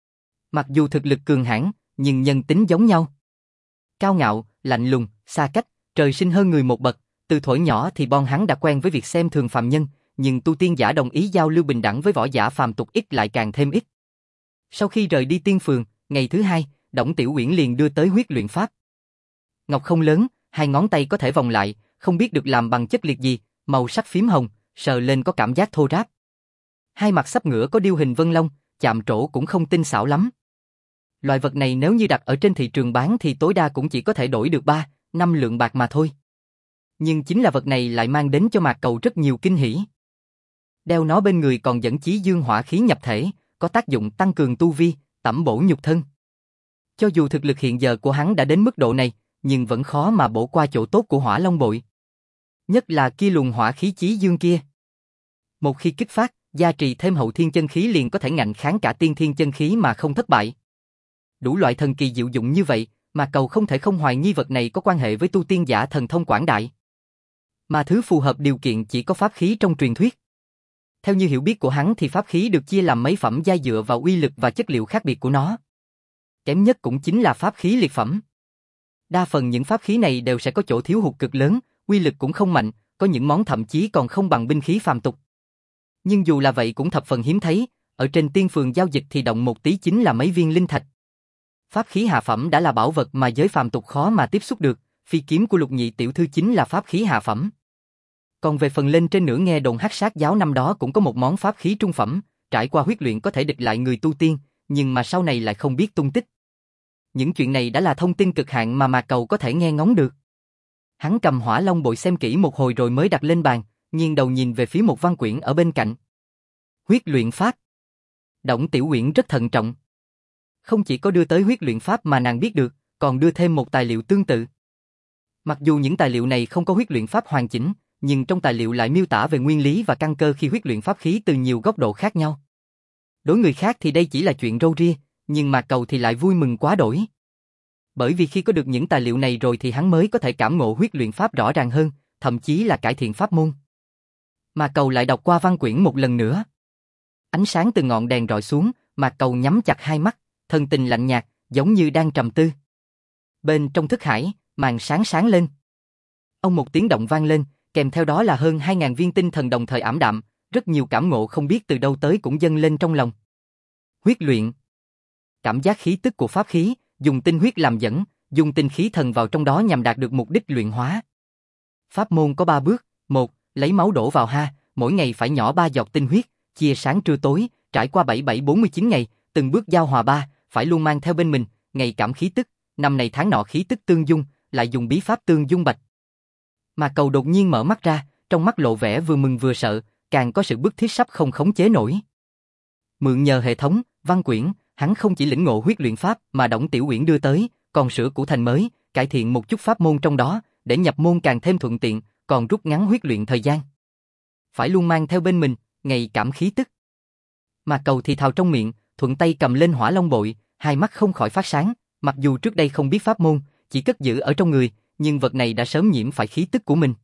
Mặc dù thực lực cường hãn, nhưng nhân tính giống nhau. Cao ngạo, lạnh lùng, xa cách, trời sinh hơn người một bậc, từ thuở nhỏ thì bọn hắn đã quen với việc xem thường phàm nhân, nhưng tu tiên giả đồng ý giao lưu bình đẳng với võ giả phàm tục ít lại càng thêm ít. Sau khi rời đi tiên phường, ngày thứ hai, Đổng Tiểu Uyển liền đưa tới huyết luyện pháp. Ngọc không lớn, 2 ngón tay có thể vòng lại, không biết được làm bằng chất liệt gì, màu sắc phím hồng, sờ lên có cảm giác thô ráp. 2 mặt sắp ngửa có điêu hình vân long, chạm trổ cũng không tinh xảo lắm. Loại vật này nếu như đặt ở trên thị trường bán thì tối đa cũng chỉ có thể đổi được 3-5 lượng bạc mà thôi. Nhưng chính là vật này lại mang đến cho Mạc Cầu rất nhiều kinh hỉ. Đeo nó bên người còn dẫn chí dương hỏa khí nhập thể, có tác dụng tăng cường tu vi, tẩm bổ nhục thân. Cho dù thực lực hiện giờ của hắn đã đến mức độ này, nhưng vẫn khó mà bổ qua chỗ tốt của Hỏa Long Bội. Nhất là kia luồng hỏa khí chí dương kia. Một khi kích phát, gia trì thêm hậu thiên chân khí liền có thể ngạnh kháng cả tiên thiên chân khí mà không thất bại. Đủ loại thần kỳ diệu dụng như vậy, mà Cầu không thể không hoài nghi vật này có quan hệ với tu tiên giả thần thông quảng đại. Mà thứ phù hợp điều kiện chỉ có pháp khí trong truyền thuyết. Theo như hiểu biết của hắn thì pháp khí được chia làm mấy phẩm giai dựa vào uy lực và chất liệu khác biệt của nó. Kém nhất cũng chính là pháp khí liệt phẩm. Đa phần những pháp khí này đều sẽ có chỗ thiếu hụt cực lớn, uy lực cũng không mạnh, có những món thậm chí còn không bằng binh khí phàm tục. Nhưng dù là vậy cũng thập phần hiếm thấy, ở trên tiên phường giao dịch thì động một tí chính là mấy viên linh thạch. Pháp khí hạ phẩm đã là bảo vật mà giới phàm tục khó mà tiếp xúc được, phi kiếm của Lục Nhị tiểu thư chính là pháp khí hạ phẩm. Còn về phần lên trên nữa nghe đồn Hắc Sát giáo năm đó cũng có một món pháp khí trung phẩm, trải qua huyết luyện có thể địch lại người tu tiên, nhưng mà sau này lại không biết tung tích. Những chuyện này đã là thông tin cực hạn mà Mạc Cầu có thể nghe ngóng được. Hắn cầm Hỏa Long bội xem kỹ một hồi rồi mới đặt lên bàn, nghiêng đầu nhìn về phía một văn quyển ở bên cạnh. Huyết luyện pháp. Đổng Tiểu Uyển rất thận trọng. Không chỉ có đưa tới huyết luyện pháp mà nàng biết được, còn đưa thêm một tài liệu tương tự. Mặc dù những tài liệu này không có huyết luyện pháp hoàn chỉnh, nhưng trong tài liệu lại miêu tả về nguyên lý và căn cơ khi huyết luyện pháp khí từ nhiều góc độ khác nhau. Đối người khác thì đây chỉ là chuyện râu ria, nhưng Mạc Cầu thì lại vui mừng quá đỗi. Bởi vì khi có được những tài liệu này rồi thì hắn mới có thể cảm ngộ huyết luyện pháp rõ ràng hơn, thậm chí là cải thiện pháp môn. Mạc Cầu lại đọc qua văn quyển một lần nữa. Ánh sáng từ ngọn đèn rọi xuống, Mạc Cầu nhắm chặt hai mắt, thần tình lạnh nhạt, giống như đang trầm tư. Bên trong thức hải, màn sáng sáng lên. Ông một tiếng động vang lên, kèm theo đó là hơn 2.000 viên tinh thần đồng thời ảm đạm, rất nhiều cảm ngộ không biết từ đâu tới cũng dâng lên trong lòng. Huyết luyện. Cảm giác khí tức của pháp khí, dùng tinh huyết làm dẫn, dùng tinh khí thần vào trong đó nhằm đạt được mục đích luyện hóa. Pháp môn có 3 bước, 1. Lấy máu đổ vào ha, mỗi ngày phải nhỏ 3 giọt tinh huyết, chia sáng trưa tối, trải qua 7749 ngày, từng bước giao hòa 3, phải luôn mang theo bên mình, ngày cảm khí tức, năm này tháng nọ khí tức tương dung, lại dùng bí pháp tương dung bạch. Mà Cầu đột nhiên mở mắt ra, trong mắt lộ vẻ vừa mừng vừa sợ, càng có sự bức thiết sắp không khống chế nổi. Mượn nhờ hệ thống, văn quyển, hắn không chỉ lĩnh ngộ huyết luyện pháp mà Đổng Tiểu Uyển đưa tới, còn sửa cũ thành mới, cải thiện một chút pháp môn trong đó, để nhập môn càng thêm thuận tiện, còn rút ngắn huyết luyện thời gian. Phải luôn mang theo bên mình, ngày cảm khí tức. Mà Cầu thì thào trong miệng, thuận tay cầm lên Hỏa Long bội, hai mắt không khỏi phát sáng, mặc dù trước đây không biết pháp môn, chỉ cất giữ ở trong người, nhưng vật này đã sớm nhiễm phải khí tức của mình.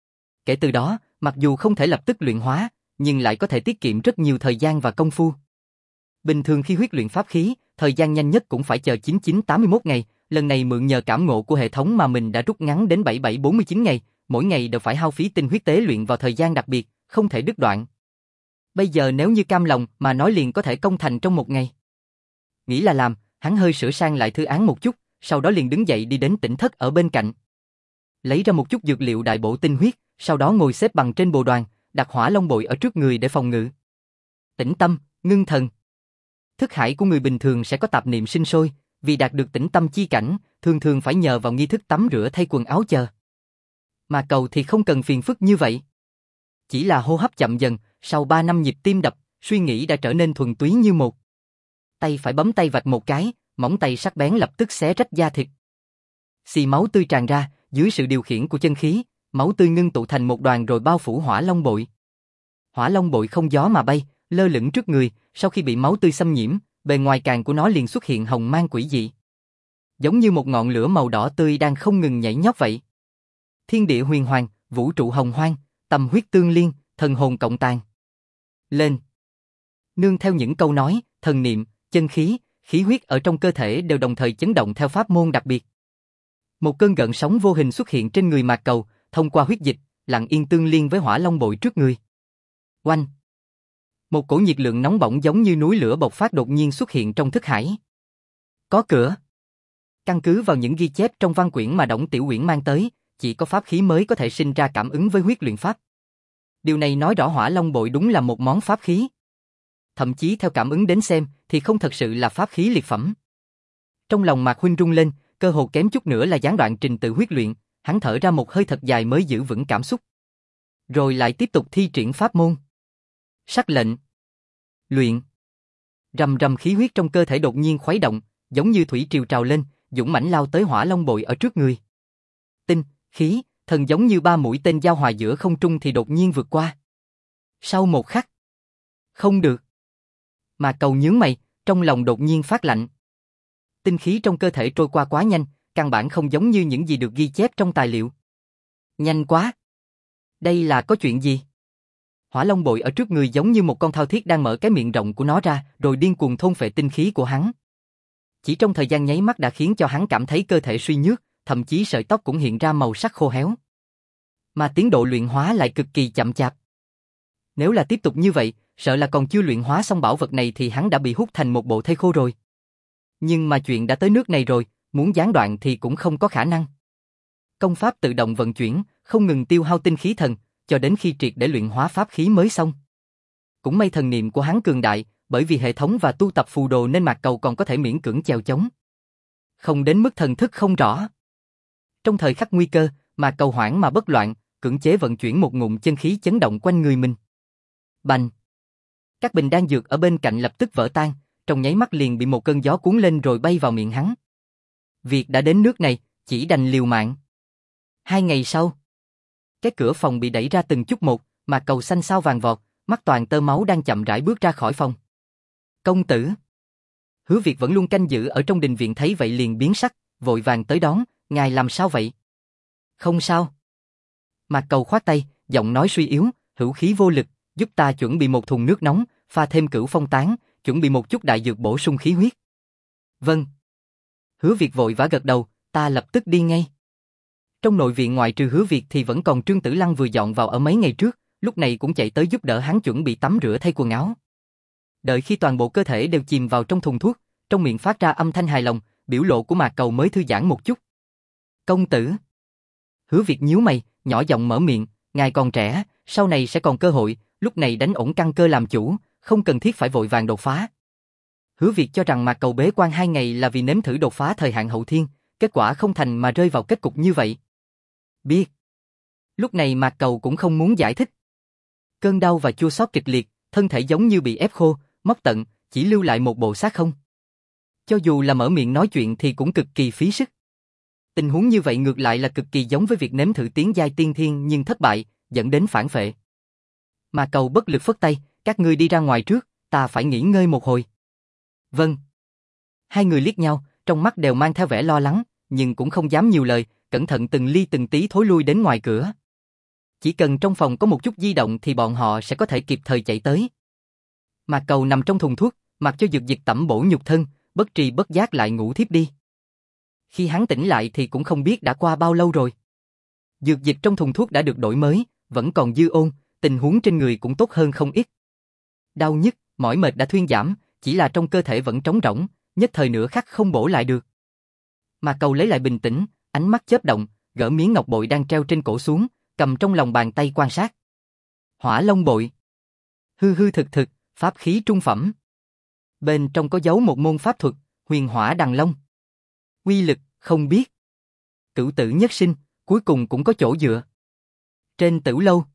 Kể từ đó, mặc dù không thể lập tức luyện hóa, nhưng lại có thể tiết kiệm rất nhiều thời gian và công phu. Bình thường khi huyết luyện pháp khí, thời gian nhanh nhất cũng phải chờ 9981 ngày, lần này mượn nhờ cảm ngộ của hệ thống mà mình đã rút ngắn đến 7749 ngày, mỗi ngày đều phải hao phí tinh huyết tế luyện vào thời gian đặc biệt, không thể đứt đoạn. Bây giờ nếu như cam lòng mà nói liền có thể công thành trong một ngày. Nghĩ là làm, hắn hơi sửa sang lại thư án một chút, sau đó liền đứng dậy đi đến tỉnh thất ở bên cạnh. Lấy ra một chút dược liệu đại bổ tinh huyết, sau đó ngồi xếp bằng trên bồ đoàn, đặt Hỏa Long bội ở trước người để phòng ngự. Tĩnh tâm, ngưng thần. Thức hải của người bình thường sẽ có tạp niệm sinh sôi, vì đạt được tĩnh tâm chi cảnh, thường thường phải nhờ vào nghi thức tắm rửa thay quần áo chờ. Mà Cầu thì không cần phiền phức như vậy. Chỉ là hô hấp chậm dần, sau 3 năm nhịp tim đập, suy nghĩ đã trở nên thuần túy như một. Tay phải bấm tay vạch một cái, móng tay sắc bén lập tức xé rách da thịt. Xì máu tươi tràn ra, dưới sự điều khiển của chân khí, máu tươi ngưng tụ thành một đoàn rồi bao phủ Hỏa Long bội. Hỏa Long bội không gió mà bay, lơ lửng trước người, sau khi bị máu tươi xâm nhiễm, bề ngoài càng của nó liền xuất hiện hồng mang quỷ dị. Giống như một ngọn lửa màu đỏ tươi đang không ngừng nhảy nhót vậy. Thiên địa huyền hoàng, vũ trụ hồng hoang, tâm huyết tương liên, thần hồn cộng tàn. Lên. Nương theo những câu nói, thần niệm, chân khí, khí huyết ở trong cơ thể đều đồng thời chấn động theo pháp môn đặc biệt. Một cơn gợn sóng vô hình xuất hiện trên người Mạc Cầu, thông qua huyết dịch, lặng yên tương liên với Hỏa Long bội trước người. Oanh! Một cổ nhiệt lượng nóng bỏng giống như núi lửa bộc phát đột nhiên xuất hiện trong thức hải. Có cửa. Căn cứ vào những ghi chép trong văn quyển mà Đổng Tiểu Uyển mang tới, chỉ có pháp khí mới có thể sinh ra cảm ứng với huyết luyện pháp. Điều này nói rõ Hỏa Long bội đúng là một món pháp khí. Thậm chí theo cảm ứng đến xem thì không thật sự là pháp khí liệt phẩm. Trong lòng Mạc Huynh rung lên, cơ hồ kém chút nữa là gián đoạn trình tự huyết luyện, hắn thở ra một hơi thật dài mới giữ vững cảm xúc. Rồi lại tiếp tục thi triển pháp môn. Sắc lệnh. Luyện. Rầm rầm khí huyết trong cơ thể đột nhiên khuấy động, giống như thủy triều trào lên, dũng mãnh lao tới Hỏa Long bội ở trước người. Tinh, khí, thần giống như ba mũi tên giao hòa giữa không trung thì đột nhiên vượt qua. Sau một khắc. Không được. Mà Cầu nhướng mày, trong lòng đột nhiên phát lạnh. Tinh khí trong cơ thể trôi qua quá nhanh, căn bản không giống như những gì được ghi chép trong tài liệu. Nhanh quá. Đây là có chuyện gì? Hỏa Long Bội ở trước người giống như một con thao thiết đang mở cái miệng rộng của nó ra, rồi điên cuồng thôn phệ tinh khí của hắn. Chỉ trong thời gian nháy mắt đã khiến cho hắn cảm thấy cơ thể suy nhược, thậm chí sợi tóc cũng hiện ra màu sắc khô héo. Mà tiến độ luyện hóa lại cực kỳ chậm chạp. Nếu là tiếp tục như vậy, sợ là còn chưa luyện hóa xong bảo vật này thì hắn đã bị hút thành một bộ thây khô rồi. Nhưng mà chuyện đã tới nước này rồi, muốn gián đoạn thì cũng không có khả năng. Công pháp tự động vận chuyển, không ngừng tiêu hao tinh khí thần, cho đến khi triệt để luyện hóa pháp khí mới xong. Cũng may thần niệm của hắn cường đại, bởi vì hệ thống và tu tập phù đồ nên Mạc Cầu còn có thể miễn cưỡng chèo chống. Không đến mức thần thức không rõ. Trong thời khắc nguy cơ, Mạc Cầu hoảng mà bất loạn, cưỡng chế vận chuyển một ngụm chân khí chấn động quanh người mình. Bành! Các bình đan dược ở bên cạnh lập tức vỡ tan, trong nháy mắt liền bị một cơn gió cuốn lên rồi bay vào miệng hắn. Việc đã đến nước này, chỉ đành liều mạng. 2 ngày sau, cái cửa phòng bị đẩy ra từng chút một, Mạc Cầu xanh xao vàng vọt, mắt toàn tơ máu đang chậm rãi bước ra khỏi phòng. Công tử! Hứa Việt vẫn luôn canh giữ ở trong đình viện thấy vậy liền biến sắc, vội vàng tới đón, ngài làm sao vậy? Không sao. Mạc Cầu khoát tay, giọng nói suy yếu, hữu khí vô lực, giúp ta chuẩn bị một thùng nước nóng, pha thêm cửu phong tán, chuẩn bị một chút đại dược bổ sung khí huyết. Vâng. Hứa Việt vội vã gật đầu, ta lập tức đi ngay. Trong nội viện ngoại trừ Hứa Việt thì vẫn còn Trương Tử Lăng vừa dọn vào ở mấy ngày trước, lúc này cũng chạy tới giúp đỡ hắn chuẩn bị tắm rửa thay quần áo. Đợi khi toàn bộ cơ thể đều chìm vào trong thùng thuốc, trong miệng phát ra âm thanh hài lòng, biểu lộ của Mạc Cầu mới thư giãn một chút. Công tử! Hứa Việt nhíu mày, nhỏ giọng mở miệng, ngài còn trẻ, sau này sẽ còn cơ hội, lúc này đánh ổn căn cơ làm chủ, không cần thiết phải vội vàng đột phá. Hứa Việt cho rằng Mạc Cầu bế quan 2 ngày là vì nếm thử đột phá thời hạn hậu thiên, kết quả không thành mà rơi vào kết cục như vậy. Biết. Lúc này Mạc Cầu cũng không muốn giải thích. Cơn đau và chua xót kịch liệt, thân thể giống như bị ép khô, móc tận, chỉ lưu lại một bộ xác không. Cho dù là mở miệng nói chuyện thì cũng cực kỳ phí sức. Tình huống như vậy ngược lại là cực kỳ giống với việc nếm thử tiến giai tiên thiên nhưng thất bại, dẫn đến phản phệ. Mạc Cầu bất lực phất tay, các ngươi đi ra ngoài trước, ta phải nghỉ ngơi một hồi. Vâng. Hai người liếc nhau, trong mắt đều mang theo vẻ lo lắng, nhưng cũng không dám nhiều lời, cẩn thận từng ly từng tí thối lui đến ngoài cửa. Chỉ cần trong phòng có một chút di động thì bọn họ sẽ có thể kịp thời chạy tới. Mạc Cầu nằm trong thùng thuốc, mặc cho dược dịch tẩm bổ nhục thân, bất tri bất giác lại ngủ thiếp đi. Khi hắn tỉnh lại thì cũng không biết đã qua bao lâu rồi. Dược dịch trong thùng thuốc đã được đổi mới, vẫn còn dư ôn, tình huống trên người cũng tốt hơn không ít. Đau nhức, mỏi mệt đã thuyên giảm, chỉ là trong cơ thể vẫn trống rỗng, nhất thời nửa khắc không bổ lại được. Mạc Cầu lấy lại bình tĩnh, ánh mắt chớp động, gỡ miếng ngọc bội đang treo trên cổ xuống, cầm trong lòng bàn tay quan sát. Hỏa Long Bội. Hư hư thực thực, pháp khí trung phẩm. Bên trong có dấu một môn pháp thuật, Huyền Hỏa Đằng Long. Uy lực, không biết. Cửu tử nhất sinh, cuối cùng cũng có chỗ dựa. Trên Tử lâu,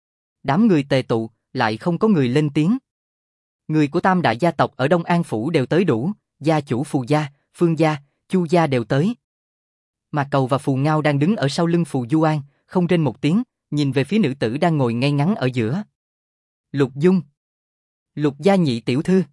đám người tề tụ, lại không có người lên tiếng. Người của tam đại gia tộc ở Đông An Phủ đều tới đủ, gia chủ Phù gia, Phương gia, Chu gia đều tới. Mạc Cầu và Phù Ngao đang đứng ở sau lưng Phù Du An, không rên một tiếng, nhìn về phía nữ tử đang ngồi ngay ngắn ở giữa. Lục Dung. Lục gia nhị tiểu thư.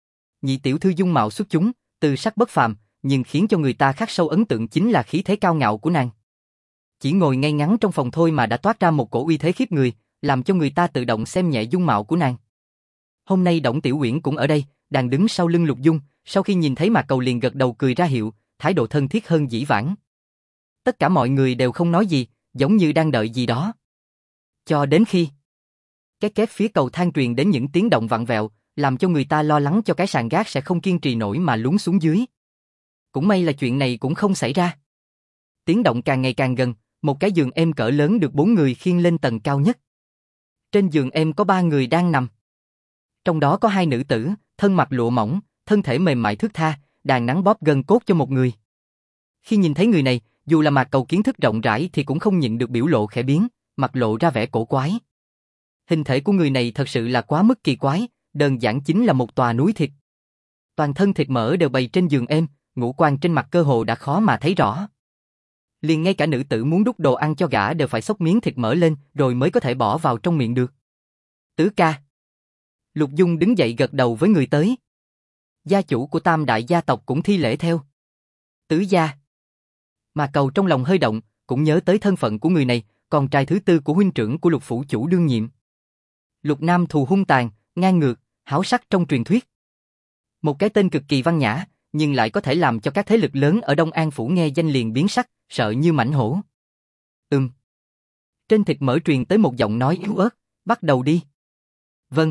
Nhị tiểu thư dung mạo xuất chúng, từ sắc bất phàm, nhưng khiến cho người ta khắc sâu ấn tượng chính là khí thế cao ngạo của nàng. Chỉ ngồi ngay ngắn trong phòng thôi mà đã toát ra một cổ uy thế khiếp người, làm cho người ta tự động xem nhẹ dung mạo của nàng. Hôm nay Đổng Tiểu Uyển cũng ở đây, đang đứng sau lưng Lục Dung, sau khi nhìn thấy Mạc Cầu liền gật đầu cười ra hiệu, thái độ thân thiết hơn dĩ vãng. Tất cả mọi người đều không nói gì, giống như đang đợi gì đó. Cho đến khi cái kép phía cầu thang truyền đến những tiếng động vặn vẹo, làm cho người ta lo lắng cho cái sàn gác sẽ không kiên trì nổi mà lún xuống dưới. Cũng may là chuyện này cũng không xảy ra. Tiếng động càng ngày càng gần, một cái giường êm cỡ lớn được 4 người khiêng lên tầng cao nhất. Trên giường êm có 3 người đang nằm. Trong đó có 2 nữ tử, thân mặc lụa mỏng, thân thể mềm mại thướt tha, đàn nắng bóp gân cốt cho một người. Khi nhìn thấy người này, dù là Mạc Cầu kiến thức rộng rãi thì cũng không nhịn được biểu lộ khẽ biến, mặt lộ ra vẻ cổ quái. Hình thể của người này thật sự là quá mức kỳ quái, đơn giản chính là một tòa núi thịt. Toàn thân thịt mỡ đều bày trên giường êm, ngũ quan trên mặt cơ hồ đã khó mà thấy rõ. Liền ngay cả nữ tử muốn đút đồ ăn cho gã đều phải xốc miếng thịt mỡ lên rồi mới có thể bỏ vào trong miệng được. Tứ ca. Lục Dung đứng dậy gật đầu với người tới. Gia chủ của Tam đại gia tộc cũng thi lễ theo. Tứ gia. Mà Cầu trong lòng hơi động, cũng nhớ tới thân phận của người này, con trai thứ tư của huynh trưởng của Lục phủ chủ đương nhiệm. Lục Nam thù hung tàn, ngang ngược, háo sắc trong truyền thuyết. Một cái tên cực kỳ văn nhã, nhưng lại có thể làm cho các thế lực lớn ở Đông An phủ nghe danh liền biến sắc, sợ như mãnh hổ. Trên thịt mỡ truyền tới một giọng nói yếu ớt, bắt đầu đi. Vâng.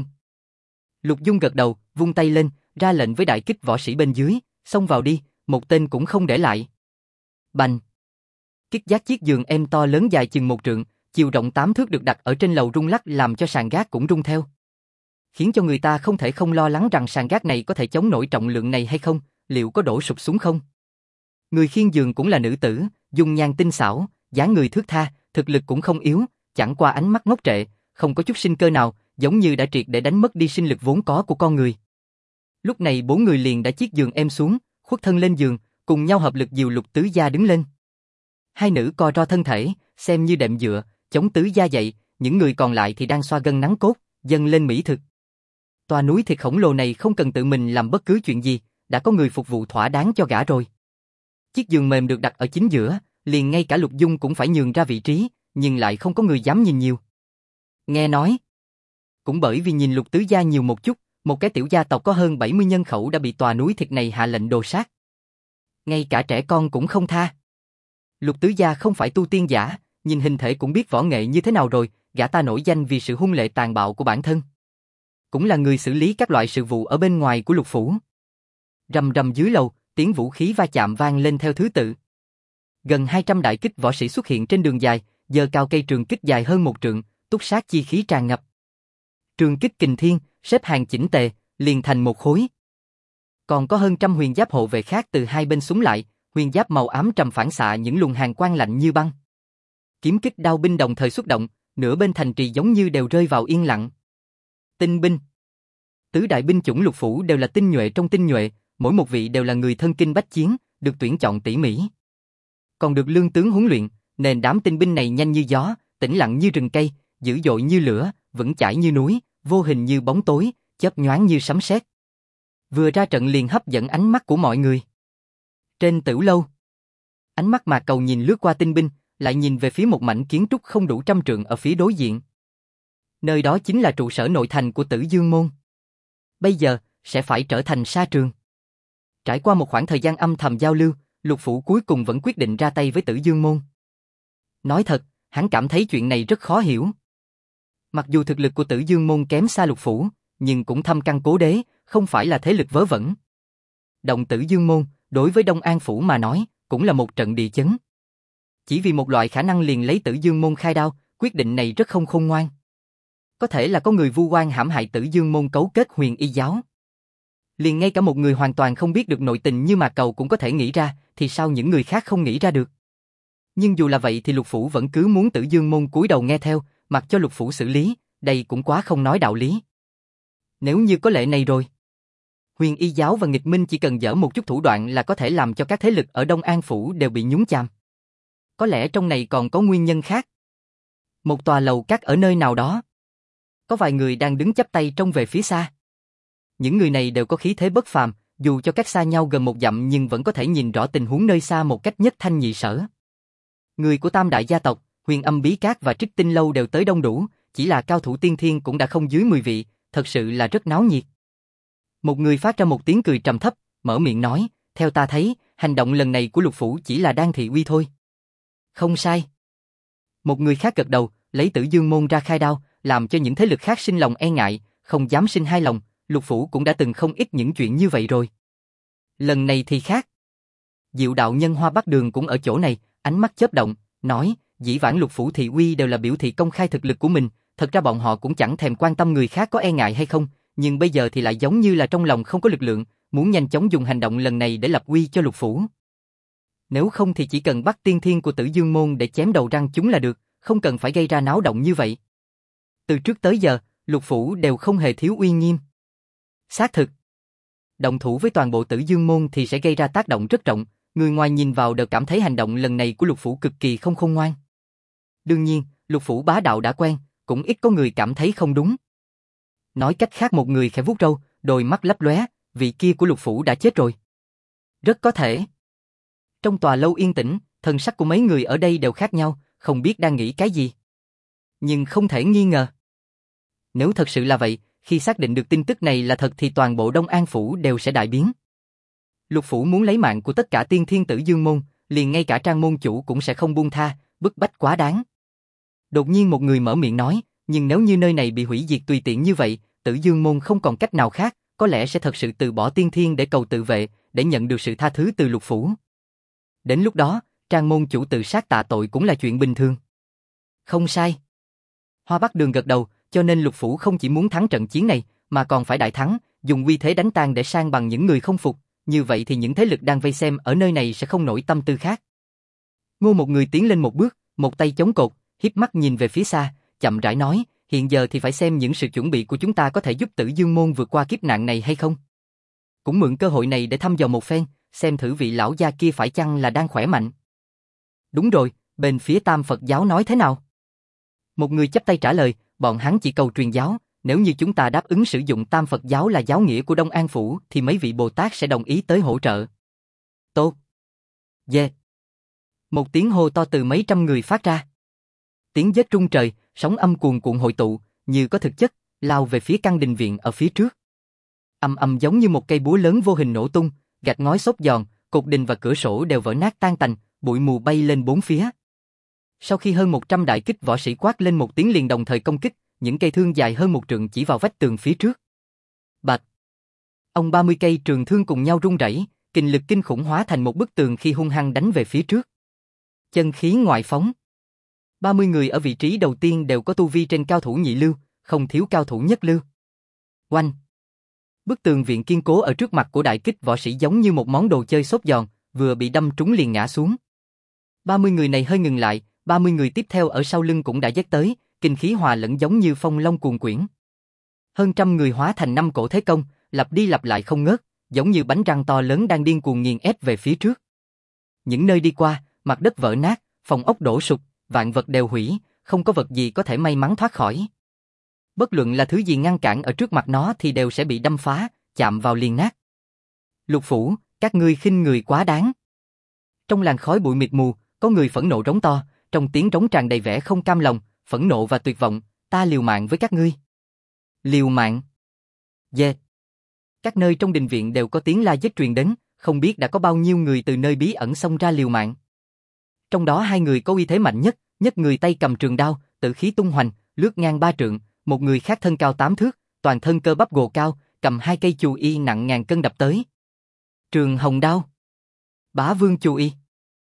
Lục Dung gật đầu, vung tay lên, ra lệnh với đại kích võ sĩ bên dưới, xông vào đi, một tên cũng không để lại. Bành. Kích giác chiếc giường êm to lớn dài chừng 1 trượng, chiều rộng 8 thước được đặt ở trên lầu rung lắc làm cho sàn gác cũng rung theo. Khiến cho người ta không thể không lo lắng rằng sàn gác này có thể chống nổi trọng lượng này hay không, liệu có đổ sụp xuống không. Người khiêng giường cũng là nữ tử, dung nhan tinh xảo, dáng người thướt tha, thực lực cũng không yếu, chẳng qua ánh mắt ngốc trệ, không có chút sinh cơ nào, giống như đã triệt để đánh mất đi sinh lực vốn có của con người. Lúc này 4 người liền đã chiếc giường êm xuống, khuất thân lên giường, cùng nhau hợp lực dìu Lục tứ gia đứng lên. Hai nữ co ro thân thể, xem như đệm dựa, chống tứ gia dậy, những người còn lại thì đang xoa gân nắng cốt, dâng lên mỹ thực. Tòa núi thịt khổng lồ này không cần tự mình làm bất cứ chuyện gì, đã có người phục vụ thỏa đáng cho gã rồi. Chiếc giường mềm được đặt ở chính giữa, liền ngay cả Lục Dung cũng phải nhường ra vị trí, nhưng lại không có người dám nhìn nhiều. Nghe nói, cũng bởi vì nhìn Lục tứ gia nhiều một chút, một cái tiểu gia tộc có hơn 70 nhân khẩu đã bị tòa núi thịt này hạ lệnh đồ sát. Ngay cả trẻ con cũng không tha. Lục tứ gia không phải tu tiên giả, nhìn hình thể cũng biết võ nghệ như thế nào rồi, gã ta nổi danh vì sự hung lệ tàn bạo của bản thân. Cũng là người xử lý các loại sự vụ ở bên ngoài của Lục phủ. Rầm rầm dưới lầu, tiếng vũ khí va chạm vang lên theo thứ tự. Gần 200 đại kích võ sĩ xuất hiện trên đường dài, giơ cao cây trường kích dài hơn 1 trượng, túc sát chi khí tràn ngập. Trường kích kình thiên, xếp hàng chỉnh tề, liền thành một khối. Còn có hơn trăm huyền giáp hộ vệ khác từ hai bên xúm lại, huyền giáp màu ám trầm phản xạ những luồng hàn quang lạnh như băng. Kiếm kích đao binh đồng thời xuất động, nửa bên thành trì giống như đều rơi vào yên lặng. Tinh binh. Tứ đại binh chủng Lục phủ đều là tinh nhuệ trong tinh nhuệ, mỗi một vị đều là người thân kinh bách chiến, được tuyển chọn tỉ mỉ. Còn được lương tướng huấn luyện, nên đám tinh binh này nhanh như gió, tĩnh lặng như rừng cây, dữ dội như lửa, vững chãi như núi, vô hình như bóng tối, chớp nhoáng như sấm sét. Vừa ra trận liền hấp dẫn ánh mắt của mọi người. Trên Tửu lâu, ánh mắt Mạc Cầu nhìn lướt qua tinh binh, lại nhìn về phía một mảnh kiến trúc không đủ 100 trượng ở phía đối diện. Nơi đó chính là trụ sở nội thành của Tử Dương môn. Bây giờ sẽ phải trở thành sa trường. Trải qua một khoảng thời gian âm thầm giao lưu, Lục phủ cuối cùng vẫn quyết định ra tay với Tử Dương môn. Nói thật, hắn cảm thấy chuyện này rất khó hiểu. Mặc dù thực lực của Tử Dương môn kém xa Lục phủ, nhưng cũng thâm căn cố đế, không phải là thế lực vớ vẩn. Động Tử Dương môn, đối với Đông An phủ mà nói, cũng là một trận địa chấn. Chỉ vì một loại khả năng liền lấy Tử Dương môn khai đao, quyết định này rất không khôn ngoan. Có thể là có người vu oan hãm hại Tử Dương môn cấu kết Huyền Y giáo. Liền ngay cả một người hoàn toàn không biết được nội tình như Mạc Cầu cũng có thể nghĩ ra, thì sao những người khác không nghĩ ra được. Nhưng dù là vậy thì Lục phủ vẫn cứ muốn Tử Dương môn cúi đầu nghe theo, mặc cho Lục phủ xử lý, đây cũng quá không nói đạo lý. Nếu như có lệ này rồi, Huyền Y giáo và nghịch minh chỉ cần dở một chút thủ đoạn là có thể làm cho các thế lực ở Đông An phủ đều bị nhúng chàm. Có lẽ trong này còn có nguyên nhân khác. Một tòa lầu các ở nơi nào đó, có vài người đang đứng chắp tay trông về phía xa. Những người này đều có khí thế bất phàm, dù cho cách xa nhau gần 1 dặm nhưng vẫn có thể nhìn rõ tình huống nơi xa một cách nhất thanh nhị sở. Người của Tam đại gia tộc, Huyền Âm Bí Các và Trích Tinh lâu đều tới đông đủ, chỉ là cao thủ tiên thiên cũng đã không dưới 10 vị, thật sự là rất náo nhiệt. Một người phát ra một tiếng cười trầm thấp, mở miệng nói, theo ta thấy, hành động lần này của Lục phủ chỉ là đang thị uy thôi. Không sai. Một người khác gật đầu, lấy Tử Dương môn ra khai đao, làm cho những thế lực khác sinh lòng e ngại, không dám sinh hai lòng, Lục phủ cũng đã từng không ít những chuyện như vậy rồi. Lần này thì khác. Diệu đạo nhân Hoa Bắc Đường cũng ở chỗ này, ánh mắt chớp động, nói, dĩ vãng Lục phủ thị uy đều là biểu thị công khai thực lực của mình, thật ra bọn họ cũng chẳng thèm quan tâm người khác có e ngại hay không, nhưng bây giờ thì lại giống như là trong lòng không có lực lượng, muốn nhanh chóng dùng hành động lần này để lập uy cho Lục phủ. Nếu không thì chỉ cần bắt tiên thiên của Tử Dương môn để chém đầu răng chúng là được, không cần phải gây ra náo động như vậy. Từ trước tới giờ, Lục phủ đều không hề thiếu uy nghiêm. Xác thực, động thủ với toàn bộ Tử Dương môn thì sẽ gây ra tác động rất rộng, người ngoài nhìn vào đều cảm thấy hành động lần này của Lục Phủ cực kỳ không khôn ngoan. Đương nhiên, Lục Phủ bá đạo đã quen, cũng ít có người cảm thấy không đúng. Nói cách khác, một người khẽ vuốt râu, đôi mắt lấp lóe, vị kia của Lục Phủ đã chết rồi. Rất có thể. Trong tòa lâu yên tĩnh, thần sắc của mấy người ở đây đều khác nhau, không biết đang nghĩ cái gì. Nhưng không thể nghi ngờ. Nếu thật sự là vậy, khi xác định được tin tức này là thật thì toàn bộ Đông An Phủ đều sẽ đại biến. Lục Phủ muốn lấy mạng của tất cả tiên thiên tử dương môn, liền ngay cả Trang môn chủ cũng sẽ không buông tha, bức bách quá đáng. Đột nhiên một người mở miệng nói, nhưng nếu như nơi này bị hủy diệt tùy tiện như vậy, tử dương môn không còn cách nào khác, có lẽ sẽ thật sự từ bỏ tiên thiên để cầu tự vệ, để nhận được sự tha thứ từ Lục Phủ. Đến lúc đó, Trang môn chủ tự sát tạ tội cũng là chuyện bình thường. Không sai. Hoa Bắc Đường gật đầu, cho nên Lục Phủ không chỉ muốn thắng trận chiến này, mà còn phải đại thắng, dùng uy thế đánh tan để san bằng những người không phục, như vậy thì những thế lực đang vây xem ở nơi này sẽ không nổi tâm tư khác. Ngô một người tiến lên một bước, một tay chống cột, hiếp mắt nhìn về phía xa, chậm rãi nói, hiện giờ thì phải xem những sự chuẩn bị của chúng ta có thể giúp Tử Dương môn vượt qua kiếp nạn này hay không. Cũng mượn cơ hội này để thăm dò một phen, xem thử vị lão gia kia phải chăng là đang khỏe mạnh. Đúng rồi, bên phía Tam Phật giáo nói thế nào? Một người chắp tay trả lời, bọn hắn chỉ cầu truyền giáo, nếu như chúng ta đáp ứng sử dụng Tam Phật giáo là giáo nghĩa của Đông An Phủ thì mấy vị Bồ Tát sẽ đồng ý tới hỗ trợ. Tốt. Yeah. Một tiếng hô to từ mấy trăm người phát ra. Tiếng giết rung trời, sóng âm cuồn cuộn hội tụ, như có thực chất, lao về phía căn đình viện ở phía trước. Ầm ầm giống như một cây búa lớn vô hình nổ tung, gạch ngói xốp giòn, cột đình và cửa sổ đều vỡ nát tan tành, bụi mù bay lên bốn phía. Sau khi hơn 100 đại kích võ sĩ quát lên một tiếng liền đồng thời công kích, những cây thương dài hơn 1 trượng chỉ vào vách tường phía trước. Bạch! Ông 30 cây trường thương cùng nhau rung rẩy, kình lực kinh khủng hóa thành một bức tường khi hung hăng đánh về phía trước. Chân khí ngoại phóng. 30 người ở vị trí đầu tiên đều có tu vi trên cao thủ nhị lưu, không thiếu cao thủ nhất lưu. Oanh! Bức tường viện kiên cố ở trước mặt của đại kích võ sĩ giống như một món đồ chơi xốp giòn, vừa bị đâm trúng liền ngã xuống. 30 người này hơi ngừng lại, 30 người tiếp theo ở sau lưng cũng đã giết tới, kinh khí hòa lẫn giống như phong long cuồn quyển. Hơn trăm người hóa thành 5 cổ thế công, lặp đi lặp lại không ngớt, giống như bánh răng to lớn đang điên cuồng nghiền ép về phía trước. Những nơi đi qua, mặt đất vỡ nát, phòng ốc đổ sụp, vạn vật đều hủy, không có vật gì có thể may mắn thoát khỏi. Bất luận là thứ gì ngăn cản ở trước mặt nó thì đều sẽ bị đâm phá, chạm vào liền nát. Lục Phủ, các ngươi khinh người quá đáng. Trong làn khói bụi mịt mù, có người phẫn nộ rống to, trong tiếng rống tràn đầy vẻ không cam lòng, phẫn nộ và tuyệt vọng, ta liều mạng với các ngươi. Liều mạng? Yeah. Các nơi trong đình viện đều có tiếng la giết truyền đến, không biết đã có bao nhiêu người từ nơi bí ẩn xông ra liều mạng. Trong đó 2 người có uy thế mạnh nhất, nhất người tay cầm trường đao, tự khí tung hoành, lướt ngang 3 trượng, một người khác thân cao 8 thước, toàn thân cơ bắp gồ cao, cầm 2 cây chù y nặng ngàn cân đập tới. Trường Hồng Đao, Bá Vương chù y.